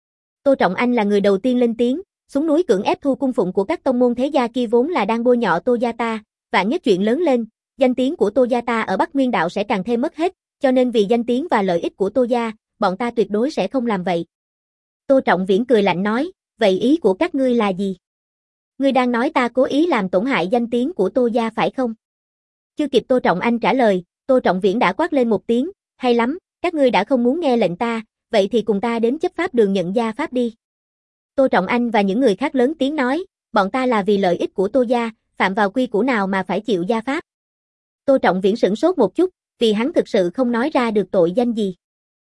Tô Trọng Anh là người đầu tiên lên tiếng, xuống núi cưỡng ép thu cung phụng của các tông môn thế gia kia vốn là đang bôi nhọ Tô gia ta, vạn nhất chuyện lớn lên, danh tiếng của Tô gia ta ở Bắc Nguyên đạo sẽ càng thêm mất hết, cho nên vì danh tiếng và lợi ích của Tô gia, bọn ta tuyệt đối sẽ không làm vậy. Tô Trọng Viễn cười lạnh nói, vậy ý của các ngươi là gì? Ngươi đang nói ta cố ý làm tổn hại danh tiếng của Tô gia phải không? Chưa kịp Tô Trọng Anh trả lời, Tô Trọng Viễn đã quát lên một tiếng, hay lắm, các ngươi đã không muốn nghe lệnh ta, vậy thì cùng ta đến chấp pháp đường nhận gia pháp đi. Tô Trọng Anh và những người khác lớn tiếng nói, bọn ta là vì lợi ích của Tô gia, phạm vào quy củ nào mà phải chịu gia pháp. Tô Trọng Viễn sửng sốt một chút, vì hắn thực sự không nói ra được tội danh gì.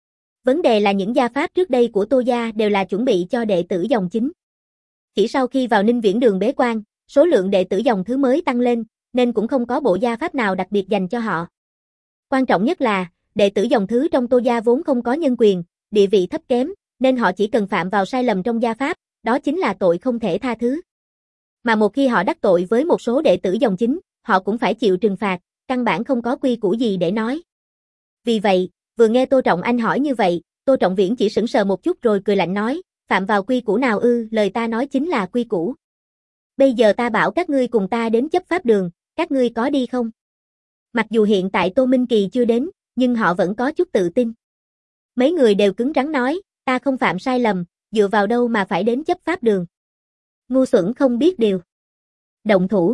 Vấn đề là những gia pháp trước đây của Tô gia đều là chuẩn bị cho đệ tử dòng chính. Chỉ sau khi vào Ninh Viễn đường bế quan, số lượng đệ tử dòng thứ mới tăng lên, nên cũng không có bộ gia pháp nào đặc biệt dành cho họ. Quan trọng nhất là, đệ tử dòng thứ trong Tô gia vốn không có nhân quyền, địa vị thấp kém, nên họ chỉ cần phạm vào sai lầm trong gia pháp, đó chính là tội không thể tha thứ. Mà một khi họ đắc tội với một số đệ tử dòng chính, họ cũng phải chịu trừng phạt, căn bản không có quy củ gì để nói. Vì vậy, vừa nghe Tô Trọng Anh hỏi như vậy, Tô Trọng Viễn chỉ sững sờ một chút rồi cười lạnh nói, phạm vào quy củ nào ư, lời ta nói chính là quy củ. Bây giờ ta bảo các ngươi cùng ta đến chấp pháp đường, các ngươi có đi không? Mặc dù hiện tại Tô Minh Kỳ chưa đến, nhưng họ vẫn có chút tự tin. Mấy người đều cứng rắn nói, ta không phạm sai lầm, dựa vào đâu mà phải đến chấp pháp đường. Ngu xuẩn không biết điều. Động thủ.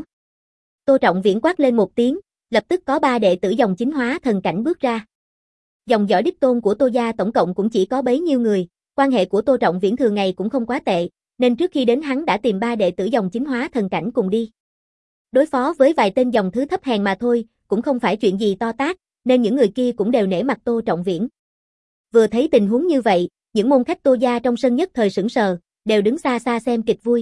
Tô Trọng Viễn quát lên một tiếng, lập tức có ba đệ tử dòng chính hóa thần cảnh bước ra. Dòng dõi đích tôn của Tô gia tổng cộng cũng chỉ có bấy nhiêu người, quan hệ của Tô Trọng Viễn thường ngày cũng không quá tệ, nên trước khi đến hắn đã tìm ba đệ tử dòng chính hóa thần cảnh cùng đi. Đối phó với vài tên dòng thứ thấp hèn mà thôi, cũng không phải chuyện gì to tát, nên những người kia cũng đều nể mặt Tô Trọng Viễn. Vừa thấy tình huống như vậy, những môn khách Tô gia trong sân nhất thời sững sờ, đều đứng xa xa xem kịch vui.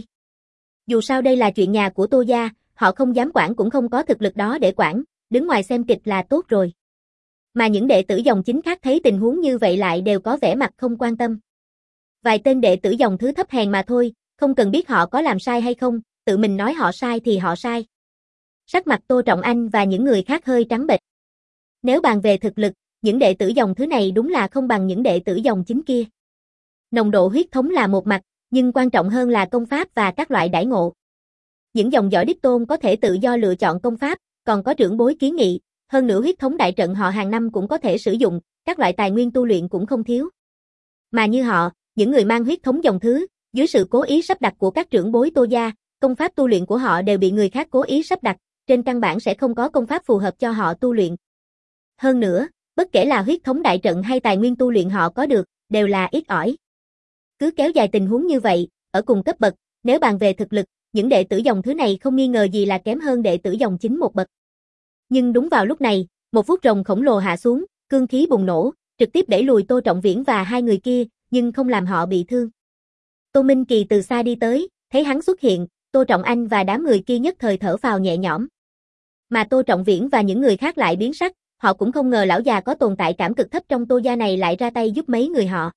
Dù sao đây là chuyện nhà của Tô gia, họ không dám quản cũng không có thực lực đó để quản, đứng ngoài xem kịch là tốt rồi. Mà những đệ tử dòng chính khác thấy tình huống như vậy lại đều có vẻ mặt không quan tâm. Vài tên đệ tử dòng thứ thấp hèn mà thôi, không cần biết họ có làm sai hay không, tự mình nói họ sai thì họ sai. Sắc mặt Tô Trọng Anh và những người khác hơi trắng bệch. Nếu bàn về thực lực, những đệ tử dòng thứ này đúng là không bằng những đệ tử dòng chính kia. Nồng độ huyết thống là một mặt, nhưng quan trọng hơn là công pháp và các loại đãi ngộ. Những dòng dõi đích tôn có thể tự do lựa chọn công pháp, còn có trưởng bối kiến nghị, hơn nữa huyết thống đại trận họ hàng năm cũng có thể sử dụng, các loại tài nguyên tu luyện cũng không thiếu. Mà như họ, những người mang huyết thống dòng thứ, dưới sự cố ý sắp đặt của các trưởng bối Tô gia, công pháp tu luyện của họ đều bị người khác cố ý sắp đặt, trên căn bản sẽ không có công pháp phù hợp cho họ tu luyện. Hơn nữa, bất kể là huyết thống đại trận hay tài nguyên tu luyện họ có được, đều là ít ỏi. Cứ kéo dài tình huống như vậy, ở cùng cấp bậc, nếu bàn về thực lực, những đệ tử dòng thứ này không nghi ngờ gì là kém hơn đệ tử dòng chính một bậc. Nhưng đúng vào lúc này, một vuốt rồng khổng lồ hạ xuống, cương khí bùng nổ, trực tiếp đẩy lùi Tô Trọng Viễn và hai người kia, nhưng không làm họ bị thương. Tô Minh Kỳ từ xa đi tới, thấy hắn xuất hiện, Tô Trọng Anh và đám người kia nhất thời thở phào nhẹ nhõm. Mà Tô Trọng Viễn và những người khác lại biến sắc, họ cũng không ngờ lão già có tồn tại cảm cực thấp trong Tô gia này lại ra tay giúp mấy người họ.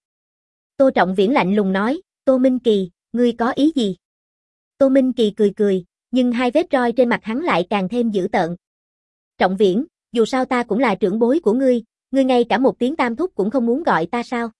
Tô Trọng Viễn lạnh lùng nói, Tô Minh Kỳ, ngươi có ý gì? Tô Minh Kỳ cười cười, nhưng hai vết roi trên mặt hắn lại càng thêm dữ tợn. Trọng Viễn, dù sao ta cũng là trưởng bối của ngươi, ngươi ngay cả một tiếng tam thúc cũng không muốn gọi ta sao?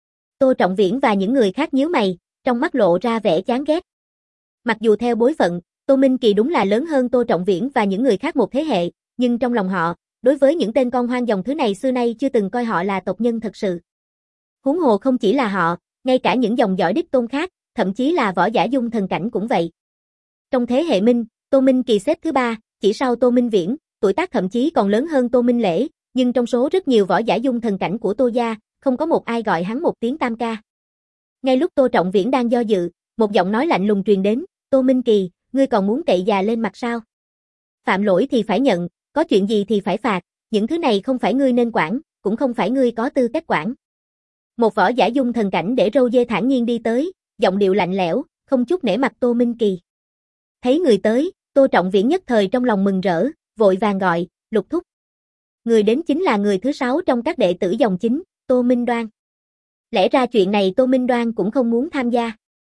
Tô Trọng Viễn và những người khác nhíu mày, trong mắt lộ ra vẻ chán ghét. Mặc dù theo bối phận, Tô Minh Kỳ đúng là lớn hơn Tô Trọng Viễn và những người khác một thế hệ, nhưng trong lòng họ, đối với những tên con hoang dòng thứ này xưa nay chưa từng coi họ là tộc nhân thật sự. Huống hồ không chỉ là họ, ngay cả những dòng dõi đích tôn khác, thậm chí là võ giả dung thần cảnh cũng vậy. Trong thế hệ Minh, Tô Minh Kỳ xếp thứ ba, chỉ sau Tô Minh Viễn, tuổi tác thậm chí còn lớn hơn Tô Minh Lễ, nhưng trong số rất nhiều võ giả dung thần cảnh của Tô gia, không có một ai gọi hắn một tiếng tam ca. Ngay lúc Tô Trọng Viễn đang do dự, một giọng nói lạnh lùng truyền đến, Tô Minh Kỳ, ngươi còn muốn cậy già lên mặt sao? Phạm lỗi thì phải nhận, có chuyện gì thì phải phạt, những thứ này không phải ngươi nên quản, cũng không phải ngươi có tư cách quản. Một võ giả dung thần cảnh để râu dê thản nhiên đi tới, giọng điệu lạnh lẽo, không chút nể mặt Tô Minh Kỳ. Thấy người tới, Tô Trọng Viễn nhất thời trong lòng mừng rỡ, vội vàng gọi, Lục thúc. Người đến chính là người thứ sáu trong các đệ tử dòng chính, Tô Minh Đoan. Lẽ ra chuyện này Tô Minh Đoan cũng không muốn tham gia.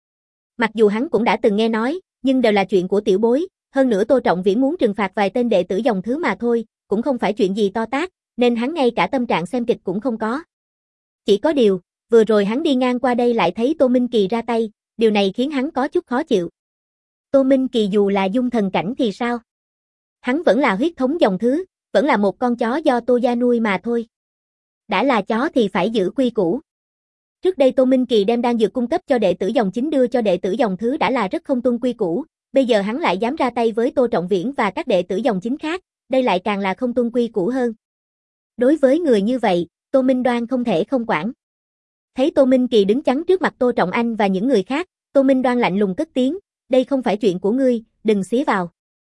Mặc dù hắn cũng đã từng nghe nói, nhưng đều là chuyện của tiểu bối, hơn nữa Tô Trọng Viễn muốn trừng phạt vài tên đệ tử dòng thứ mà thôi, cũng không phải chuyện gì to tát, nên hắn ngay cả tâm trạng xem kịch cũng không có. Chỉ có điều, vừa rồi hắn đi ngang qua đây lại thấy Tô Minh Kỳ ra tay, điều này khiến hắn có chút khó chịu. Tô Minh Kỳ dù là dung thần cảnh thì sao? Hắn vẫn là huyết thống dòng thứ, vẫn là một con chó do Tô gia nuôi mà thôi. Đã là chó thì phải giữ quy củ. Trước đây Tô Minh Kỳ đem đan dược cung cấp cho đệ tử dòng chính đưa cho đệ tử dòng thứ đã là rất không tuân quy củ, bây giờ hắn lại dám ra tay với Tô Trọng Viễn và các đệ tử dòng chính khác, đây lại càng là không tuân quy củ hơn. Đối với người như vậy, Tô Minh Đoan không thể không quản. Thấy Tô Minh Kỳ đứng chắn trước mặt Tô Trọng Anh và những người khác, Tô Minh Đoan lạnh lùng cất tiếng, đây không phải chuyện của ngươi, đừng xía vào.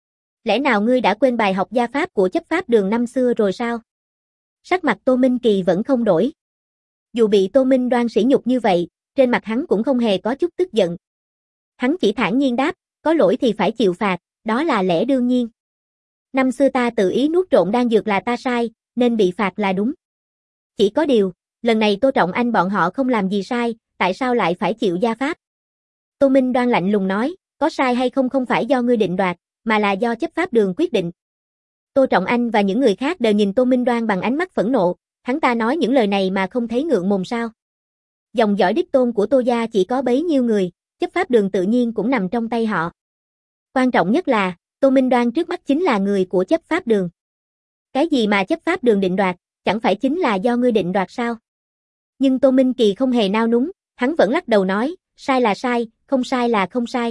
Lẽ nào ngươi đã quên bài học gia pháp của chấp pháp đường năm xưa rồi sao? Sắc mặt Tô Minh Kỳ vẫn không đổi. Dù bị Tô Minh Đoan sỉ nhục như vậy, trên mặt hắn cũng không hề có chút tức giận. Hắn chỉ thản nhiên đáp, có lỗi thì phải chịu phạt, đó là lẽ đương nhiên. Năm xưa ta tự ý nuốt trộn đan dược là ta sai, nên bị phạt là đúng. Chỉ có điều, lần này Tô Trọng Anh bọn họ không làm gì sai, tại sao lại phải chịu gia pháp? Tô Minh Đoan lạnh lùng nói, có sai hay không không phải do ngươi định đoạt, mà là do chấp pháp đường quyết định. Tô Trọng Anh và những người khác đều nhìn Tô Minh Đoan bằng ánh mắt phẫn nộ, hắn ta nói những lời này mà không thấy ngượng mồm sao? Dòng dõi đích tôn của Tô gia chỉ có bấy nhiêu người, chấp pháp đường tự nhiên cũng nằm trong tay họ. Quan trọng nhất là, Tô Minh Đoan trước mắt chính là người của chấp pháp đường. Cái gì mà chấp pháp đường định đoạt, chẳng phải chính là do ngươi định đoạt sao? Nhưng Tô Minh Kỳ không hề nao núng, hắn vẫn lắc đầu nói, sai là sai, không sai là không sai.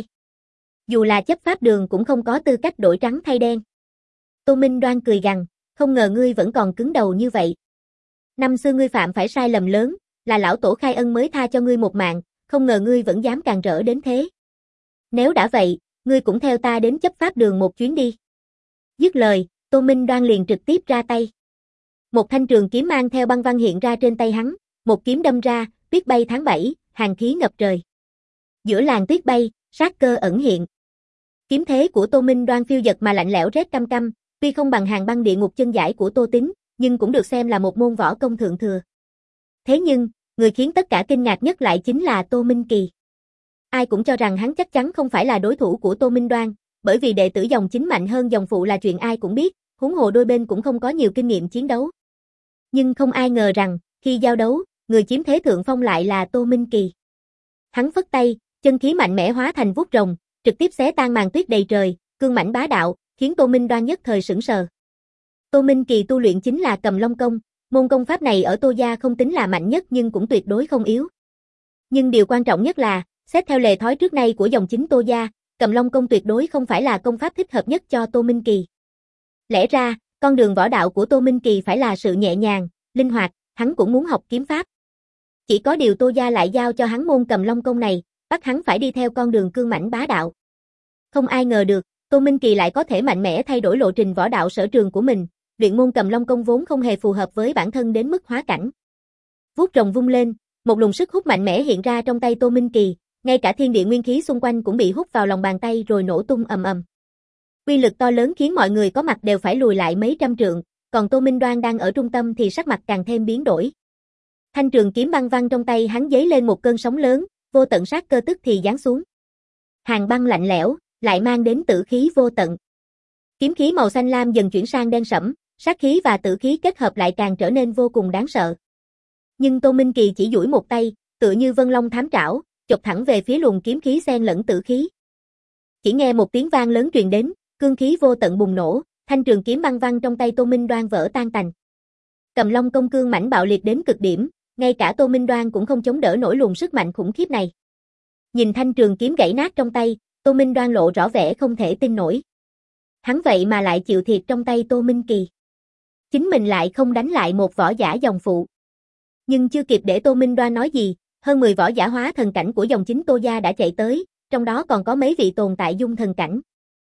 Dù là chấp pháp đường cũng không có tư cách đổi trắng thay đen. Tô Minh Đoan cười gằn, không ngờ ngươi vẫn còn cứng đầu như vậy. Năm xưa ngươi phạm phải sai lầm lớn, là lão tổ khai ân mới tha cho ngươi một mạng, không ngờ ngươi vẫn dám càn rỡ đến thế. Nếu đã vậy, ngươi cũng theo ta đến chấp pháp đường một chuyến đi. Dứt lời, Tô Minh Đoan liền trực tiếp ra tay. Một thanh trường kiếm mang theo băng văn hiện ra trên tay hắn, một kiếm đâm ra, tuyết bay tháng bảy, hàn khí ngập trời. Giữa làn tuyết bay, sát cơ ẩn hiện. Kiếm thế của Tô Minh Đoan phiêu dật mà lạnh lẽo rét căm căm, tuy không bằng Hàn Băng Địa Ngục chân giải của Tô Tín, nhưng cũng được xem là một môn võ công thượng thừa. Thế nhưng, người khiến tất cả kinh ngạc nhất lại chính là Tô Minh Kỳ. Ai cũng cho rằng hắn chắc chắn không phải là đối thủ của Tô Minh Đoan, bởi vì đệ tử dòng chính mạnh hơn dòng phụ là chuyện ai cũng biết, huống hồ đôi bên cũng không có nhiều kinh nghiệm chiến đấu. Nhưng không ai ngờ rằng, khi giao đấu, người chiếm thế thượng phong lại là Tô Minh Kỳ. Hắn phất tay, chân khí mạnh mẽ hóa thành vuốt rồng, trực tiếp xé tan màn tuyết đầy trời, cương mãnh bá đạo, khiến Tô Minh Đoan nhất thời sửng sờ. Tô Minh Kỳ tu luyện chính là Cầm Long công, môn công pháp này ở Tô gia không tính là mạnh nhất nhưng cũng tuyệt đối không yếu. Nhưng điều quan trọng nhất là, xét theo lề thói trước nay của dòng chính Tô gia, Cầm Long công tuyệt đối không phải là công pháp thích hợp nhất cho Tô Minh Kỳ. Lẽ ra, con đường võ đạo của Tô Minh Kỳ phải là sự nhẹ nhàng, linh hoạt, hắn cũng muốn học kiếm pháp. Chỉ có điều Tô gia lại giao cho hắn môn Cầm Long công này, bắt hắn phải đi theo con đường cương mãnh bá đạo. Không ai ngờ được, Tô Minh Kỳ lại có thể mạnh mẽ thay đổi lộ trình võ đạo sở trường của mình, luyện môn Cầm Long công vốn không hề phù hợp với bản thân đến mức hóa cảnh. Vuốt rồng vung lên, một luồng sức hút mạnh mẽ hiện ra trong tay Tô Minh Kỳ, ngay cả thiên địa nguyên khí xung quanh cũng bị hút vào lòng bàn tay rồi nổ tung ầm ầm. Uy lực to lớn khiến mọi người có mặt đều phải lùi lại mấy trăm trượng, còn Tô Minh Đoan đang ở trung tâm thì sắc mặt càng thêm biến đổi. Thanh trường kiếm băng văng trong tay hắn giấy lên một cơn sóng lớn, vô tận sát cơ tức thì giáng xuống. Hàn băng lạnh lẽo, lại mang đến tử khí vô tận. Kiếm khí màu xanh lam dần chuyển sang đen sẫm, sát khí và tử khí kết hợp lại càng trở nên vô cùng đáng sợ. Nhưng Tô Minh Kỳ chỉ duỗi một tay, tựa như vân long thám trảo, chộp thẳng về phía luồng kiếm khí xen lẫn tử khí. Chỉ nghe một tiếng vang lớn truyền đến, cương khí vô tận bùng nổ, thanh trường kiếm băng văng trong tay Tô Minh Đoan vỡ tan tành. Cầm Long công cương mãnh bạo liệt đến cực điểm, ngay cả Tô Minh Đoan cũng không chống đỡ nổi luồng sức mạnh khủng khiếp này. Nhìn thanh trường kiếm gãy nát trong tay, Tô Minh Đoan lộ rõ vẻ không thể tin nổi. Hắn vậy mà lại chịu thiệt trong tay Tô Minh Kỳ. Chính mình lại không đánh lại một võ giả dòng phụ. Nhưng chưa kịp để Tô Minh Đoan nói gì, hơn mười võ giả hóa thần cảnh của dòng chính Tô gia đã chạy tới, trong đó còn có mấy vị tồn tại dung thần cảnh.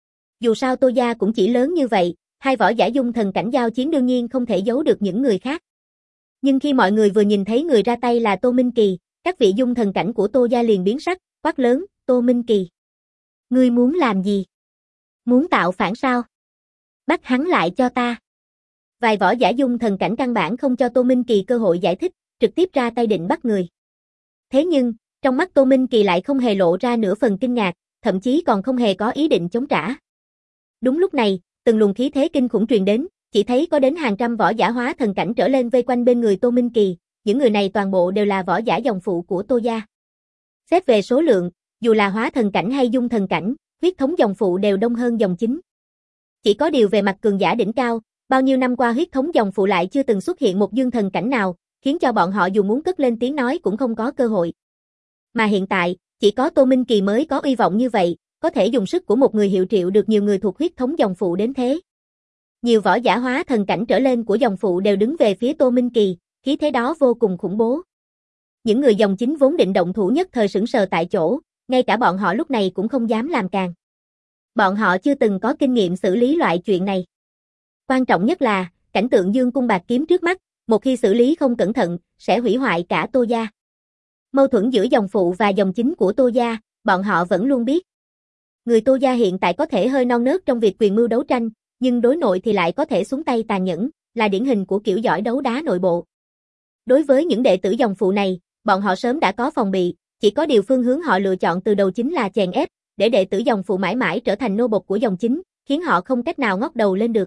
Dù sao Tô gia cũng chỉ lớn như vậy, hai võ giả dung thần cảnh giao chiến đương nhiên không thể giấu được những người khác. Nhưng khi mọi người vừa nhìn thấy người ra tay là Tô Minh Kỳ, các vị dung thần cảnh của Tô gia liền biến sắc, quát lớn, Tô Minh Kỳ. Ngươi muốn làm gì? Muốn tạo phản sao? Bắt hắn lại cho ta. Vài võ giả dung thần cảnh căn bản không cho Tô Minh Kỳ cơ hội giải thích, trực tiếp ra tay định bắt người. Thế nhưng, trong mắt Tô Minh Kỳ lại không hề lộ ra nửa phần kinh ngạc, thậm chí còn không hề có ý định chống trả. Đúng lúc này, từng luồng khí thế kinh khủng truyền đến, chỉ thấy có đến hàng trăm võ giả hóa thần cảnh trở lên vây quanh bên người Tô Minh Kỳ, những người này toàn bộ đều là võ giả dòng phụ của Tô gia. Xét về số lượng, dù là hóa thần cảnh hay dung thần cảnh, huyết thống dòng phụ đều đông hơn dòng chính. Chỉ có điều về mặt cường giả đỉnh cao, bao nhiêu năm qua huyết thống dòng phụ lại chưa từng xuất hiện một dương thần cảnh nào, khiến cho bọn họ dù muốn cất lên tiếng nói cũng không có cơ hội. Mà hiện tại, chỉ có Tô Minh Kỳ mới có uy vọng như vậy, có thể dùng sức của một người hiệu triệu được nhiều người thuộc huyết thống dòng phụ đến thế. Nhiều võ giả hóa thần cảnh trở lên của dòng phụ đều đứng về phía Tô Minh Kỳ, khí thế đó vô cùng khủng bố. Những người dòng chính vốn định động thủ nhất thời sững sờ tại chỗ, ngay cả bọn họ lúc này cũng không dám làm càng. Bọn họ chưa từng có kinh nghiệm xử lý loại chuyện này. Quan trọng nhất là, cảnh tượng dương cung bạc kiếm trước mắt, một khi xử lý không cẩn thận, sẽ hủy hoại cả Tô gia. Mâu thuẫn giữa dòng phụ và dòng chính của Tô gia, bọn họ vẫn luôn biết. Người Tô gia hiện tại có thể hơi non nớt trong việc quyền mưu đấu tranh, nhưng đối nội thì lại có thể xuống tay tàn nhẫn, là điển hình của kiểu giỏi đấu đá nội bộ. Đối với những đệ tử dòng phụ này, bọn họ sớm đã có phòng bị, chỉ có điều phương hướng họ lựa chọn từ đầu chính là chèn ép, để đệ tử dòng phụ mãi mãi trở thành nô bộc của dòng chính, khiến họ không cách nào ngóc đầu lên được.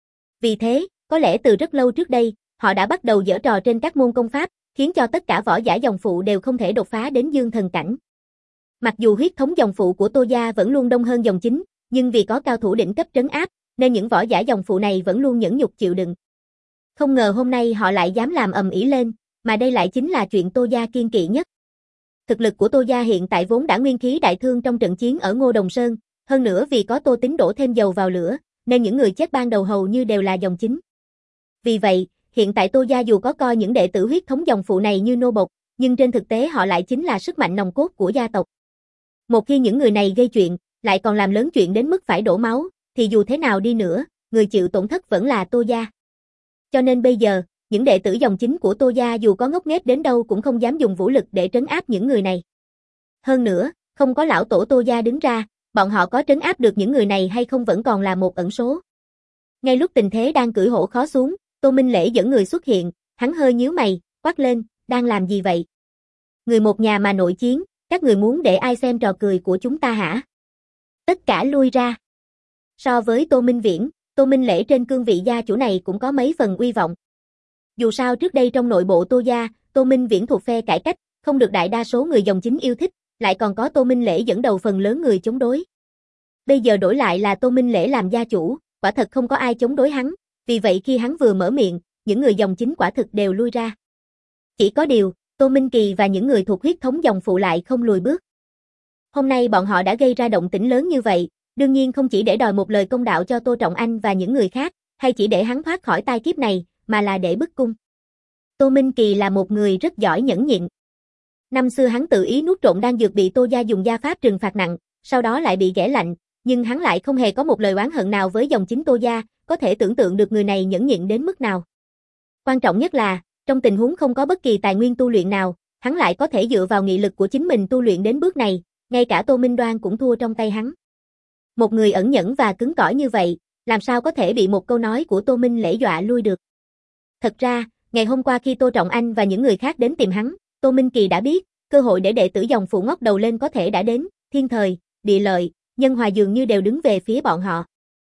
Vì thế, có lẽ từ rất lâu trước đây, họ đã bắt đầu giở trò trên các môn công pháp, khiến cho tất cả võ giả dòng phụ đều không thể đột phá đến dương thần cảnh. Mặc dù huyết thống dòng phụ của Tô gia vẫn luôn đông hơn dòng chính, nhưng vì có cao thủ đỉnh cấp trấn áp, nên những võ giả dòng phụ này vẫn luôn nhẫn nhục chịu đựng. Không ngờ hôm nay họ lại dám làm ầm ĩ lên, mà đây lại chính là chuyện Tô gia kiêng kỵ nhất. Thực lực của Tô gia hiện tại vốn đã nguyên khí đại thương trong trận chiến ở Ngô Đồng Sơn, hơn nữa vì có Tô Tín đổ thêm dầu vào lửa, nên những người chết ban đầu hầu như đều là dòng chính. Vì vậy, hiện tại Tô gia dù có coi những đệ tử huyết thống dòng phụ này như nô bộc, nhưng trên thực tế họ lại chính là sức mạnh nòng cốt của gia tộc. Một khi những người này gây chuyện, lại còn làm lớn chuyện đến mức phải đổ máu, thì dù thế nào đi nữa, người chịu tổn thất vẫn là Tô gia. Cho nên bây giờ, những đệ tử dòng chính của Tô gia dù có ngốc nghếch đến đâu cũng không dám dùng vũ lực để trấn áp những người này. Hơn nữa, không có lão tổ Tô gia đứng ra, bọn họ có trấn áp được những người này hay không vẫn còn là một ẩn số. Ngay lúc tình thế đang cưỡi hổ khó xuống, Tô Minh Lễ dẫn người xuất hiện, hắn hơi nhíu mày, quát lên, đang làm gì vậy? Người một nhà mà nội chiến, các người muốn để ai xem trò cười của chúng ta hả? Tất cả lui ra. So với Tô Minh Viễn, Tô Minh Lễ trên cương vị gia chủ này cũng có mấy phần uy vọng. Dù sao trước đây trong nội bộ Tô gia, Tô Minh Viễn thuộc phe cải cách, không được đại đa số người dòng chính yêu thích, lại còn có Tô Minh Lễ dẫn đầu phần lớn người chống đối. Bây giờ đổi lại là Tô Minh Lễ làm gia chủ, quả thật không có ai chống đối hắn, vì vậy khi hắn vừa mở miệng, những người dòng chính quả thực đều lui ra. Chỉ có điều, Tô Minh Kỳ và những người thuộc huyết thống dòng phụ lại không lùi bước. Hôm nay bọn họ đã gây ra động tĩnh lớn như vậy, đương nhiên không chỉ để đòi một lời công đạo cho Tô Trọng Anh và những người khác, hay chỉ để hắn thoát khỏi tai kiếp này, mà là để bức cung. Tô Minh Kỳ là một người rất giỏi nhẫn nhịn. Năm xưa hắn tự ý nuốt trộn đan dược bị Tô gia dùng gia pháp trừng phạt nặng, sau đó lại bị ghẻ lạnh, nhưng hắn lại không hề có một lời oán hận nào với dòng chính Tô gia, có thể tưởng tượng được người này nhẫn nhịn đến mức nào. Quan trọng nhất là, trong tình huống không có bất kỳ tài nguyên tu luyện nào, hắn lại có thể dựa vào nghị lực của chính mình tu luyện đến bước này, ngay cả Tô Minh Đoan cũng thua trong tay hắn. Một người ẩn nhẫn và cứng cỏi như vậy, làm sao có thể bị một câu nói của Tô Minh Lễ dọa lui được. Thật ra, ngày hôm qua khi Tô Trọng Anh và những người khác đến tìm hắn, Tô Minh Kỳ đã biết, cơ hội để đệ tử dòng phụ ngóc đầu lên có thể đã đến, Thiên Thời, Địa Lợi, Nhân Hòa dường như đều đứng về phía bọn họ.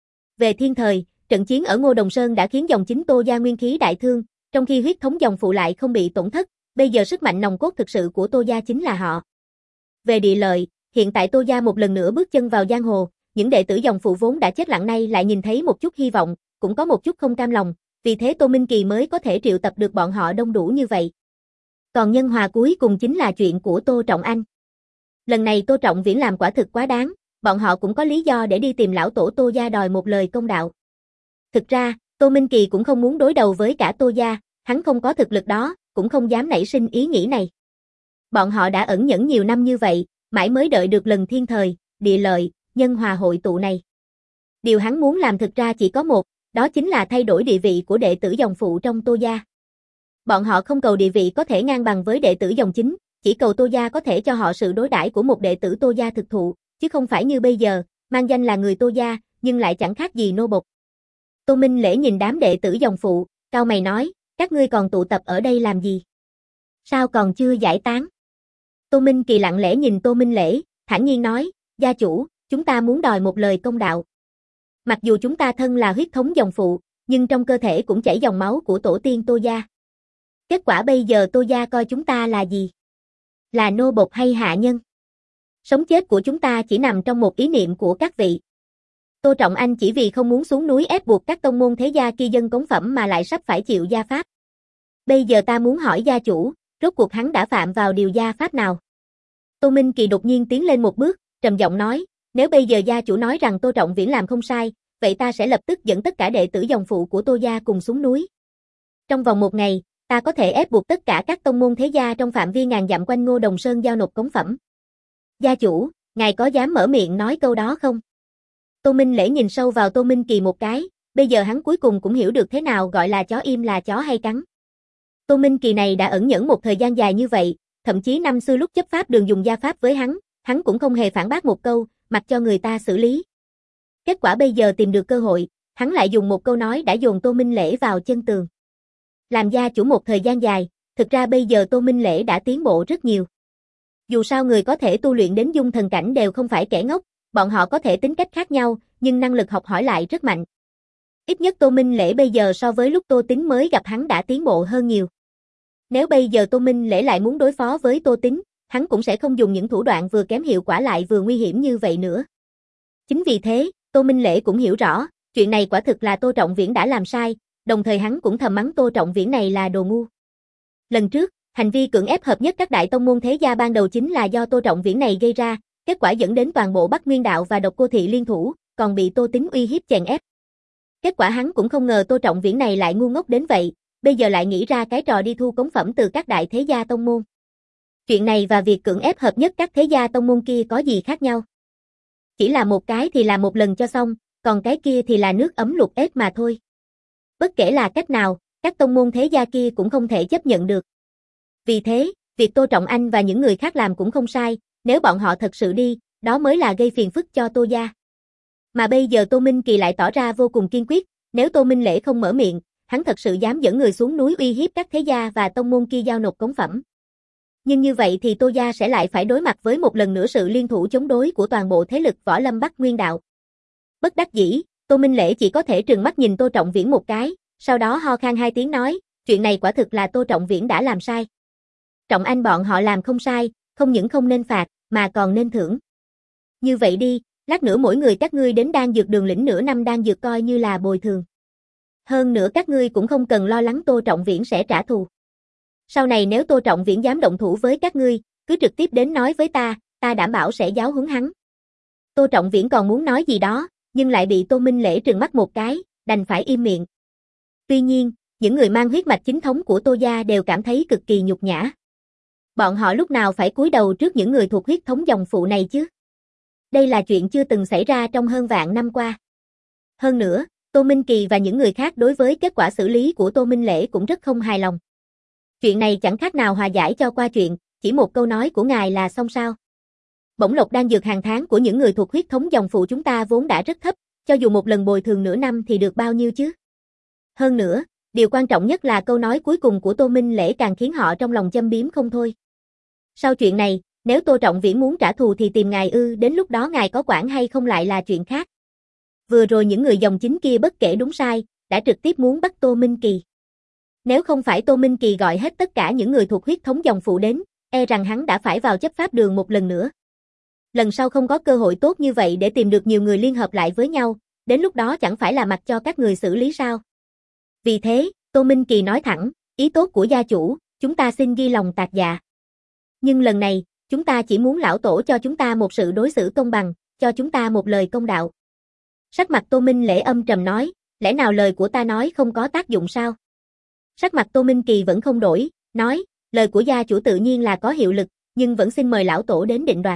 Về Thiên Thời, trận chiến ở Ngô Đồng Sơn đã khiến dòng chính Tô gia nguyên khí đại thương, trong khi huyết thống dòng phụ lại không bị tổn thất, bây giờ sức mạnh nòng cốt thực sự của Tô gia chính là họ. Về Địa Lợi, hiện tại Tô gia một lần nữa bước chân vào giang hồ, những đệ tử dòng phụ vốn đã chết lặng nay lại nhìn thấy một chút hy vọng, cũng có một chút không cam lòng, vì thế Tô Minh Kỳ mới có thể triệu tập được bọn họ đông đủ như vậy. Còn Nhân Hòa cuối cùng chính là chuyện của Tô Trọng Anh. Lần này Tô Trọng Viễn làm quả thực quá đáng, bọn họ cũng có lý do để đi tìm lão tổ Tô gia đòi một lời công đạo. Thực ra, Tô Minh Kỳ cũng không muốn đối đầu với cả Tô gia, hắn không có thực lực đó, cũng không dám nảy sinh ý nghĩ này. Bọn họ đã ẩn nhẫn nhiều năm như vậy, mãi mới đợi được lần Thiên Thời, Địa Lợi, Nhân Hòa hội tụ này. Điều hắn muốn làm thực ra chỉ có một, đó chính là thay đổi địa vị của đệ tử dòng phụ trong Tô gia. Bọn họ không cầu địa vị có thể ngang bằng với đệ tử dòng chính, chỉ cầu Tô gia có thể cho họ sự đối đãi của một đệ tử Tô gia thực thụ, chứ không phải như bây giờ, mang danh là người Tô gia, nhưng lại chẳng khác gì nô bộc. Tô Minh Lễ nhìn đám đệ tử dòng phụ, cau mày nói, các ngươi còn tụ tập ở đây làm gì? Sao còn chưa giải tán? Tô Minh Kỳ lặng lẽ nhìn Tô Minh Lễ, thản nhiên nói, gia chủ, chúng ta muốn đòi một lời công đạo. Mặc dù chúng ta thân là huyết thống dòng phụ, nhưng trong cơ thể cũng chảy dòng máu của tổ tiên Tô gia. Kết quả bây giờ Tô gia coi chúng ta là gì? Là nô bộc hay hạ nhân? Sống chết của chúng ta chỉ nằm trong một ý niệm của các vị. Tô Trọng Anh chỉ vì không muốn xuống núi ép buộc các tông môn thế gia kia dân cống phẩm mà lại sắp phải chịu gia pháp. Bây giờ ta muốn hỏi gia chủ, rốt cuộc hắn đã phạm vào điều gia pháp nào? Tô Minh Kỳ đột nhiên tiến lên một bước, trầm giọng nói, nếu bây giờ gia chủ nói rằng Tô Trọng Viễn làm không sai, vậy ta sẽ lập tức dẫn tất cả đệ tử dòng phụ của Tô gia cùng xuống núi. Trong vòng một ngày, ta có thể ép buộc tất cả các tông môn thế gia trong phạm vi ngàn dặm quanh Ngô Đồng Sơn giao nộp cống phẩm. Gia chủ, ngài có dám mở miệng nói câu đó không? Tô Minh Lễ nhìn sâu vào Tô Minh Kỳ một cái, bây giờ hắn cuối cùng cũng hiểu được thế nào gọi là chó im là chó hay cắn. Tô Minh Kỳ này đã ẩn nhẫn một thời gian dài như vậy, thậm chí năm xưa lúc chấp pháp đường dùng gia pháp với hắn, hắn cũng không hề phản bác một câu, mặc cho người ta xử lý. Kết quả bây giờ tìm được cơ hội, hắn lại dùng một câu nói đã dồn Tô Minh Lễ vào chân tường. Làm gia chủ một thời gian dài, thực ra bây giờ Tô Minh Lễ đã tiến bộ rất nhiều. Dù sao người có thể tu luyện đến dung thần cảnh đều không phải kẻ ngốc, bọn họ có thể tính cách khác nhau, nhưng năng lực học hỏi lại rất mạnh. Ít nhất Tô Minh Lễ bây giờ so với lúc Tô Tín mới gặp hắn đã tiến bộ hơn nhiều. Nếu bây giờ Tô Minh Lễ lại muốn đối phó với Tô Tín, hắn cũng sẽ không dùng những thủ đoạn vừa kém hiệu quả lại vừa nguy hiểm như vậy nữa. Chính vì thế, Tô Minh Lễ cũng hiểu rõ, chuyện này quả thực là Tô Trọng Viễn đã làm sai, đồng thời hắn cũng thầm mắng Tô Trọng Viễn này là đồ ngu. Lần trước, hành vi cưỡng ép hợp nhất các đại tông môn thế gia ban đầu chính là do Tô Trọng Viễn này gây ra, kết quả dẫn đến toàn bộ Bắc Nguyên Đạo và Độc Cô Thị liên thủ, còn bị Tô Tính uy hiếp chèn ép. Kết quả hắn cũng không ngờ Tô Trọng Viễn này lại ngu ngốc đến vậy, bây giờ lại nghĩ ra cái trò đi thu cống phẩm từ các đại thế gia tông môn. Chuyện này và việc cưỡng ép hợp nhất các thế gia tông môn kia có gì khác nhau? Chỉ là một cái thì là một lần cho xong, còn cái kia thì là nước ấm luộc ếch mà thôi. Bất kể là cách nào, các tông môn thế gia kia cũng không thể chấp nhận được. Vì thế, việc Tô Trọng Anh và những người khác làm cũng không sai, nếu bọn họ thật sự đi, đó mới là gây phiền phức cho Tô gia. Mà bây giờ Tô Minh Kỳ lại tỏ ra vô cùng kiên quyết, nếu Tô Minh Lễ không mở miệng, hắn thật sự dám dẫn người xuống núi uy hiếp các thế gia và tông môn kia giao nộp cống phẩm. Nhưng như vậy thì Tô gia sẽ lại phải đối mặt với một lần nữa sự liên thủ chống đối của toàn bộ thế lực võ lâm Bắc Nguyên Đạo. Bất đắc dĩ, Tô Minh Lễ chỉ có thể trừng mắt nhìn Tô Trọng Viễn một cái, sau đó ho khan hai tiếng nói, chuyện này quả thực là Tô Trọng Viễn đã làm sai. Trọng Anh bọn họ làm không sai, không những không nên phạt, mà còn nên thưởng. Như vậy đi, lát nữa mỗi người các ngươi đến đan dược đường lĩnh nửa năm đan dược coi như là bồi thường. Hơn nữa các ngươi cũng không cần lo lắng Tô Trọng Viễn sẽ trả thù. Sau này nếu Tô Trọng Viễn dám động thủ với các ngươi, cứ trực tiếp đến nói với ta, ta đảm bảo sẽ giáo huấn hắn. Tô Trọng Viễn còn muốn nói gì đó, nhưng lại bị Tô Minh Lễ trừng mắt một cái, đành phải im miệng. Tuy nhiên, những người mang huyết mạch chính thống của Tô gia đều cảm thấy cực kỳ nhục nhã. Bọn họ lúc nào phải cúi đầu trước những người thuộc huyết thống dòng phụ này chứ? Đây là chuyện chưa từng xảy ra trong hơn vạn năm qua. Hơn nữa, Tô Minh Kỳ và những người khác đối với kết quả xử lý của Tô Minh Lễ cũng rất không hài lòng. Chuyện này chẳng khác nào hòa giải cho qua chuyện, chỉ một câu nói của ngài là xong sao? Bổng lộc đan dược hàng tháng của những người thuộc huyết thống dòng phụ chúng ta vốn đã rất thấp, cho dù một lần bồi thường nửa năm thì được bao nhiêu chứ? Hơn nữa, điều quan trọng nhất là câu nói cuối cùng của Tô Minh Lễ càng khiến họ trong lòng châm biếm không thôi. Sau chuyện này, nếu Tô Trọng Viễn muốn trả thù thì tìm ngài ư, đến lúc đó ngài có quản hay không lại là chuyện khác. Vừa rồi những người dòng chính kia bất kể đúng sai, đã trực tiếp muốn bắt Tô Minh Kỳ. Nếu không phải Tô Minh Kỳ gọi hết tất cả những người thuộc huyết thống dòng phụ đến, e rằng hắn đã phải vào chấp pháp đường một lần nữa. Lần sau không có cơ hội tốt như vậy để tìm được nhiều người liên hợp lại với nhau, đến lúc đó chẳng phải là mặc cho các người xử lý sao. Vì thế, Tô Minh Kỳ nói thẳng, ý tốt của gia chủ, chúng ta xin ghi lòng tạc dạ. Nhưng lần này, chúng ta chỉ muốn lão tổ cho chúng ta một sự đối xử công bằng, cho chúng ta một lời công đạo. Sắc mặt Tô Minh Lễ âm trầm nói, lẽ nào lời của ta nói không có tác dụng sao? Sắc mặt Tô Minh Kỳ vẫn không đổi, nói, lời của gia chủ tự nhiên là có hiệu lực, nhưng vẫn xin mời lão tổ đến định đoạt.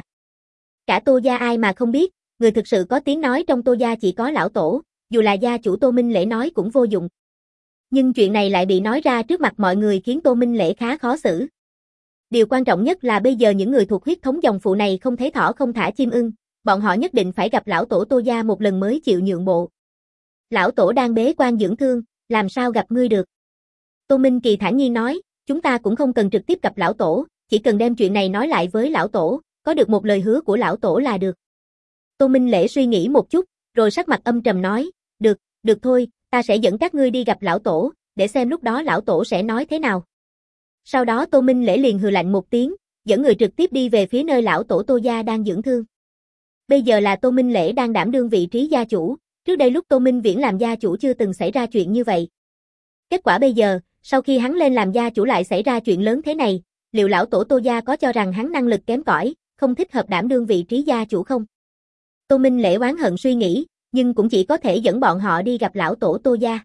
Cả Tô gia ai mà không biết, người thực sự có tiếng nói trong Tô gia chỉ có lão tổ, dù là gia chủ Tô Minh Lễ nói cũng vô dụng. Nhưng chuyện này lại bị nói ra trước mặt mọi người khiến Tô Minh Lễ khá khó xử. Điều quan trọng nhất là bây giờ những người thuộc huyết thống dòng phụ này không thấy thỏ không thả chim ưng, bọn họ nhất định phải gặp lão tổ Tô gia một lần mới chịu nhượng bộ. Lão tổ đang bế quan dưỡng thương, làm sao gặp ngươi được? Tô Minh Kỳ thản nhiên nói, chúng ta cũng không cần trực tiếp gặp lão tổ, chỉ cần đem chuyện này nói lại với lão tổ, có được một lời hứa của lão tổ là được. Tô Minh Lễ suy nghĩ một chút, rồi sắc mặt âm trầm nói, được, được thôi, ta sẽ dẫn các ngươi đi gặp lão tổ, để xem lúc đó lão tổ sẽ nói thế nào. Sau đó Tô Minh Lễ liền hừ lạnh một tiếng, dẫn người trực tiếp đi về phía nơi lão tổ Tô gia đang dưỡng thương. Bây giờ là Tô Minh Lễ đang đảm đương vị trí gia chủ, trước đây lúc Tô Minh Viễn làm gia chủ chưa từng xảy ra chuyện như vậy. Kết quả bây giờ, sau khi hắn lên làm gia chủ lại xảy ra chuyện lớn thế này, liệu lão tổ Tô gia có cho rằng hắn năng lực kém cỏi, không thích hợp đảm đương vị trí gia chủ không? Tô Minh Lễ oán hận suy nghĩ, nhưng cũng chỉ có thể dẫn bọn họ đi gặp lão tổ Tô gia.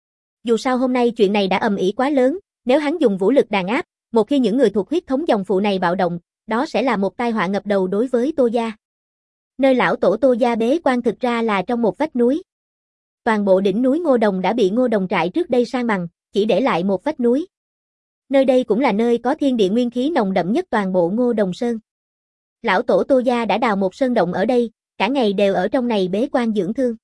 Dù sao hôm nay chuyện này đã ầm ĩ quá lớn, nếu hắn dùng vũ lực đàn áp, một khi những người thuộc huyết thống dòng phụ này bạo động, đó sẽ là một tai họa ngập đầu đối với Tô gia. Nơi lão tổ Tô gia bế quan thực ra là trong một vách núi. Toàn bộ đỉnh núi Ngô Đồng đã bị Ngô Đồng trại trước đây san bằng, chỉ để lại một vách núi. Nơi đây cũng là nơi có thiên địa nguyên khí nồng đậm nhất toàn bộ Ngô Đồng Sơn. Lão tổ Tô gia đã đào một sơn động ở đây, cả ngày đều ở trong này bế quan dưỡng thương.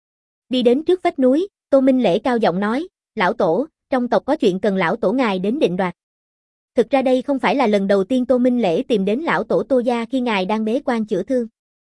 Đi đến trước vách núi, Tô Minh Lễ cao giọng nói, lão tổ, trong tộc có chuyện cần lão tổ ngài đến định đoạt. Thực ra đây không phải là lần đầu tiên Tô Minh Lễ tìm đến lão tổ Tô gia khi ngài đang bế quan chữa thương.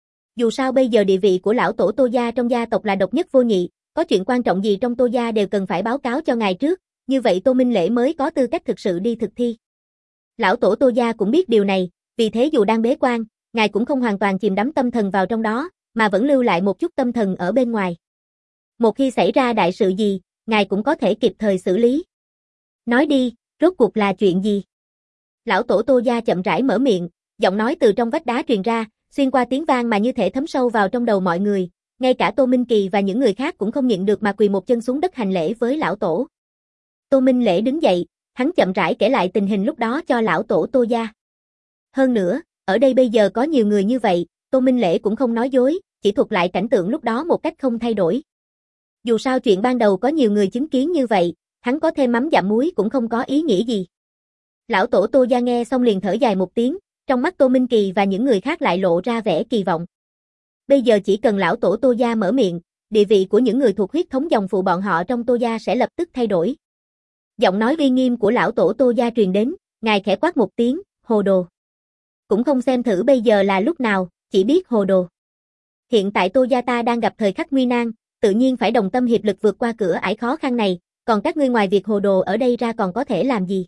Dù sao bây giờ địa vị của lão tổ Tô gia trong gia tộc là độc nhất vô nhị, có chuyện quan trọng gì trong Tô gia đều cần phải báo cáo cho ngài trước, như vậy Tô Minh Lễ mới có tư cách thực sự đi thực thi. Lão tổ Tô gia cũng biết điều này, vì thế dù đang bế quan, ngài cũng không hoàn toàn chìm đắm tâm thần vào trong đó, mà vẫn lưu lại một chút tâm thần ở bên ngoài. Một khi xảy ra đại sự gì, ngài cũng có thể kịp thời xử lý. Nói đi, rốt cuộc là chuyện gì? Lão tổ Tô Gia chậm rãi mở miệng, giọng nói từ trong vách đá truyền ra, xuyên qua tiếng vang mà như thể thấm sâu vào trong đầu mọi người, ngay cả Tô Minh Kỳ và những người khác cũng không nhịn được mà quỳ một chân xuống đất hành lễ với lão tổ. Tô Minh Lễ đứng dậy, hắn chậm rãi kể lại tình hình lúc đó cho lão tổ Tô Gia. Hơn nữa, ở đây bây giờ có nhiều người như vậy, Tô Minh Lễ cũng không nói dối, chỉ thuật lại cảnh tượng lúc đó một cách không thay đổi. Dù sao chuyện ban đầu có nhiều người chứng kiến như vậy, hắn có thêm mắm dặm muối cũng không có ý nghĩa gì. Lão tổ Tô Gia nghe xong liền thở dài một tiếng, trong mắt Tô Minh Kỳ và những người khác lại lộ ra vẻ kỳ vọng. Bây giờ chỉ cần lão tổ Tô Gia mở miệng, địa vị của những người thuộc huyết thống dòng phụ bọn họ trong Tô Gia sẽ lập tức thay đổi. Giọng nói uy nghiêm của lão tổ Tô Gia truyền đến, ngài khẽ quát một tiếng, hồ đồ. Cũng không xem thử bây giờ là lúc nào, chỉ biết hồ đồ. Hiện tại Tô Gia ta đang gặp thời khắc nguy nan, tự nhiên phải đồng tâm hiệp lực vượt qua cửa ải khó khăn này, còn các ngươi ngoài việc hồ đồ ở đây ra còn có thể làm gì?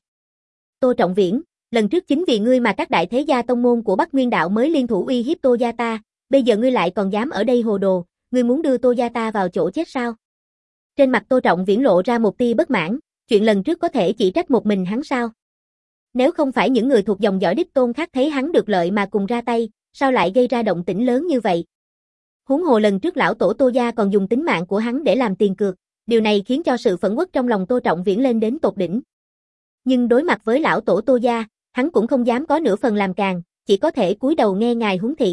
Tô Trọng Viễn, lần trước chính vì ngươi mà các đại thế gia tông môn của Bắc Nguyên Đạo mới liên thủ uy hiếp Tô Gia ta, bây giờ ngươi lại còn dám ở đây hồ đồ, ngươi muốn đưa Tô Gia ta vào chỗ chết sao? Trên mặt Tô Trọng Viễn lộ ra một tia bất mãn, chuyện lần trước có thể chỉ trách một mình hắn sao? Nếu không phải những người thuộc dòng dõi đích tôn khác thấy hắn được lợi mà cùng ra tay, sao lại gây ra động tĩnh lớn như vậy? Huống hồ lần trước lão tổ Tô Gia còn dùng tính mạng của hắn để làm tiền cược, điều này khiến cho sự phẫn uất trong lòng Tô Trọng Viễn lên đến tột đỉnh. Nhưng đối mặt với lão tổ Tô Gia, hắn cũng không dám có nửa phần làm càng, chỉ có thể cúi đầu nghe ngài huấn thị.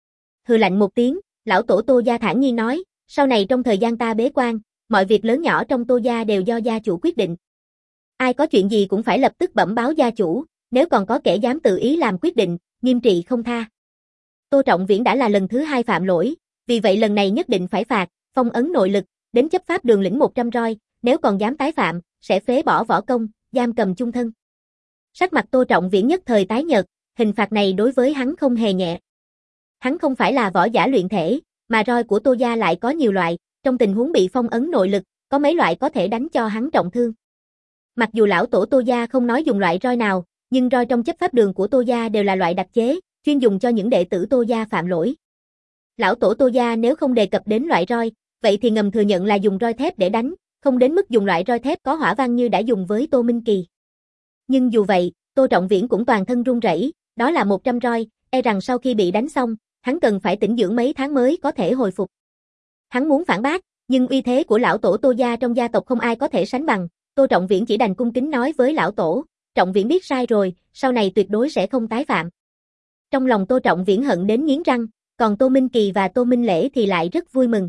Hừ lạnh một tiếng, lão tổ Tô Gia thản nhiên nói, sau này trong thời gian ta bế quan, mọi việc lớn nhỏ trong Tô Gia đều do gia chủ quyết định. Ai có chuyện gì cũng phải lập tức bẩm báo gia chủ, nếu còn có kẻ dám tự ý làm quyết định, nghiêm trị không tha. Tô Trọng Viễn đã là lần thứ hai phạm lỗi, vì vậy lần này nhất định phải phạt, phong ấn nội lực, đến chấp pháp đường lĩnh một trăm roi, nếu còn dám tái phạm, sẽ phế bỏ võ công, giam cầm chung thân. Sắc mặt Tô Trọng Viễn nhất thời tái nhợt, hình phạt này đối với hắn không hề nhẹ. Hắn không phải là võ giả luyện thể, mà roi của Tô Gia lại có nhiều loại, trong tình huống bị phong ấn nội lực, có mấy loại có thể đánh cho hắn trọng thương. Mặc dù lão tổ Tô Gia không nói dùng loại roi nào, nhưng roi trong chấp pháp đường của Tô Gia đều là loại đặc chế, chuyên dùng cho những đệ tử Tô Gia phạm lỗi. Lão tổ Tô Gia nếu không đề cập đến loại roi, vậy thì ngầm thừa nhận là dùng roi thép để đánh, không đến mức dùng loại roi thép có hỏa văn như đã dùng với Tô Minh Kỳ. Nhưng dù vậy, Tô Trọng Viễn cũng toàn thân run rẩy, đó là một trăm roi, e rằng sau khi bị đánh xong, hắn cần phải tĩnh dưỡng mấy tháng mới có thể hồi phục. Hắn muốn phản bác, nhưng uy thế của lão tổ Tô Gia trong gia tộc không ai có thể sánh bằng, Tô Trọng Viễn chỉ đành cung kính nói với lão tổ, Trọng Viễn biết sai rồi, sau này tuyệt đối sẽ không tái phạm. Trong lòng Tô Trọng Viễn hận đến nghiến răng, còn Tô Minh Kỳ và Tô Minh Lễ thì lại rất vui mừng.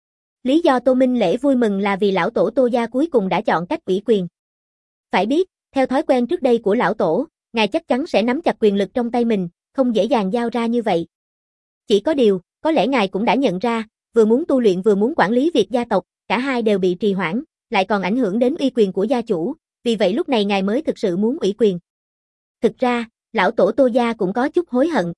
Lý do Tô Minh Lễ vui mừng là vì lão tổ Tô Gia cuối cùng đã chọn cách ủy quyền. Phải biết, theo thói quen trước đây của lão tổ, ngài chắc chắn sẽ nắm chặt quyền lực trong tay mình, không dễ dàng giao ra như vậy. Chỉ có điều, có lẽ ngài cũng đã nhận ra, vừa muốn tu luyện vừa muốn quản lý việc gia tộc, cả hai đều bị trì hoãn, lại còn ảnh hưởng đến uy quyền của gia chủ, vì vậy lúc này ngài mới thực sự muốn ủy quyền. Thực ra, lão tổ Tô Gia cũng có chút hối hận.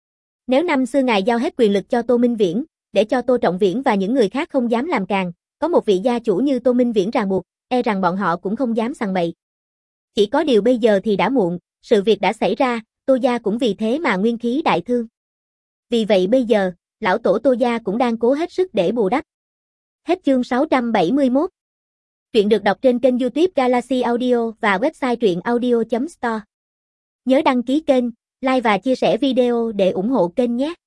Nếu năm xưa ngài giao hết quyền lực cho Tô Minh Viễn, để cho Tô Trọng Viễn và những người khác không dám làm càng, có một vị gia chủ như Tô Minh Viễn ràng buộc, e rằng bọn họ cũng không dám sằng bậy. Chỉ có điều bây giờ thì đã muộn, sự việc đã xảy ra, Tô Gia cũng vì thế mà nguyên khí đại thương. Vì vậy bây giờ, lão tổ Tô Gia cũng đang cố hết sức để bù đắp. Hết chương sáu trăm bảy mươi mốt. Truyện được đọc trên kênh YouTube Galaxy Audio và website truyện audio chấm store. Nhớ đăng ký kênh, like và chia sẻ video để ủng hộ kênh nhé.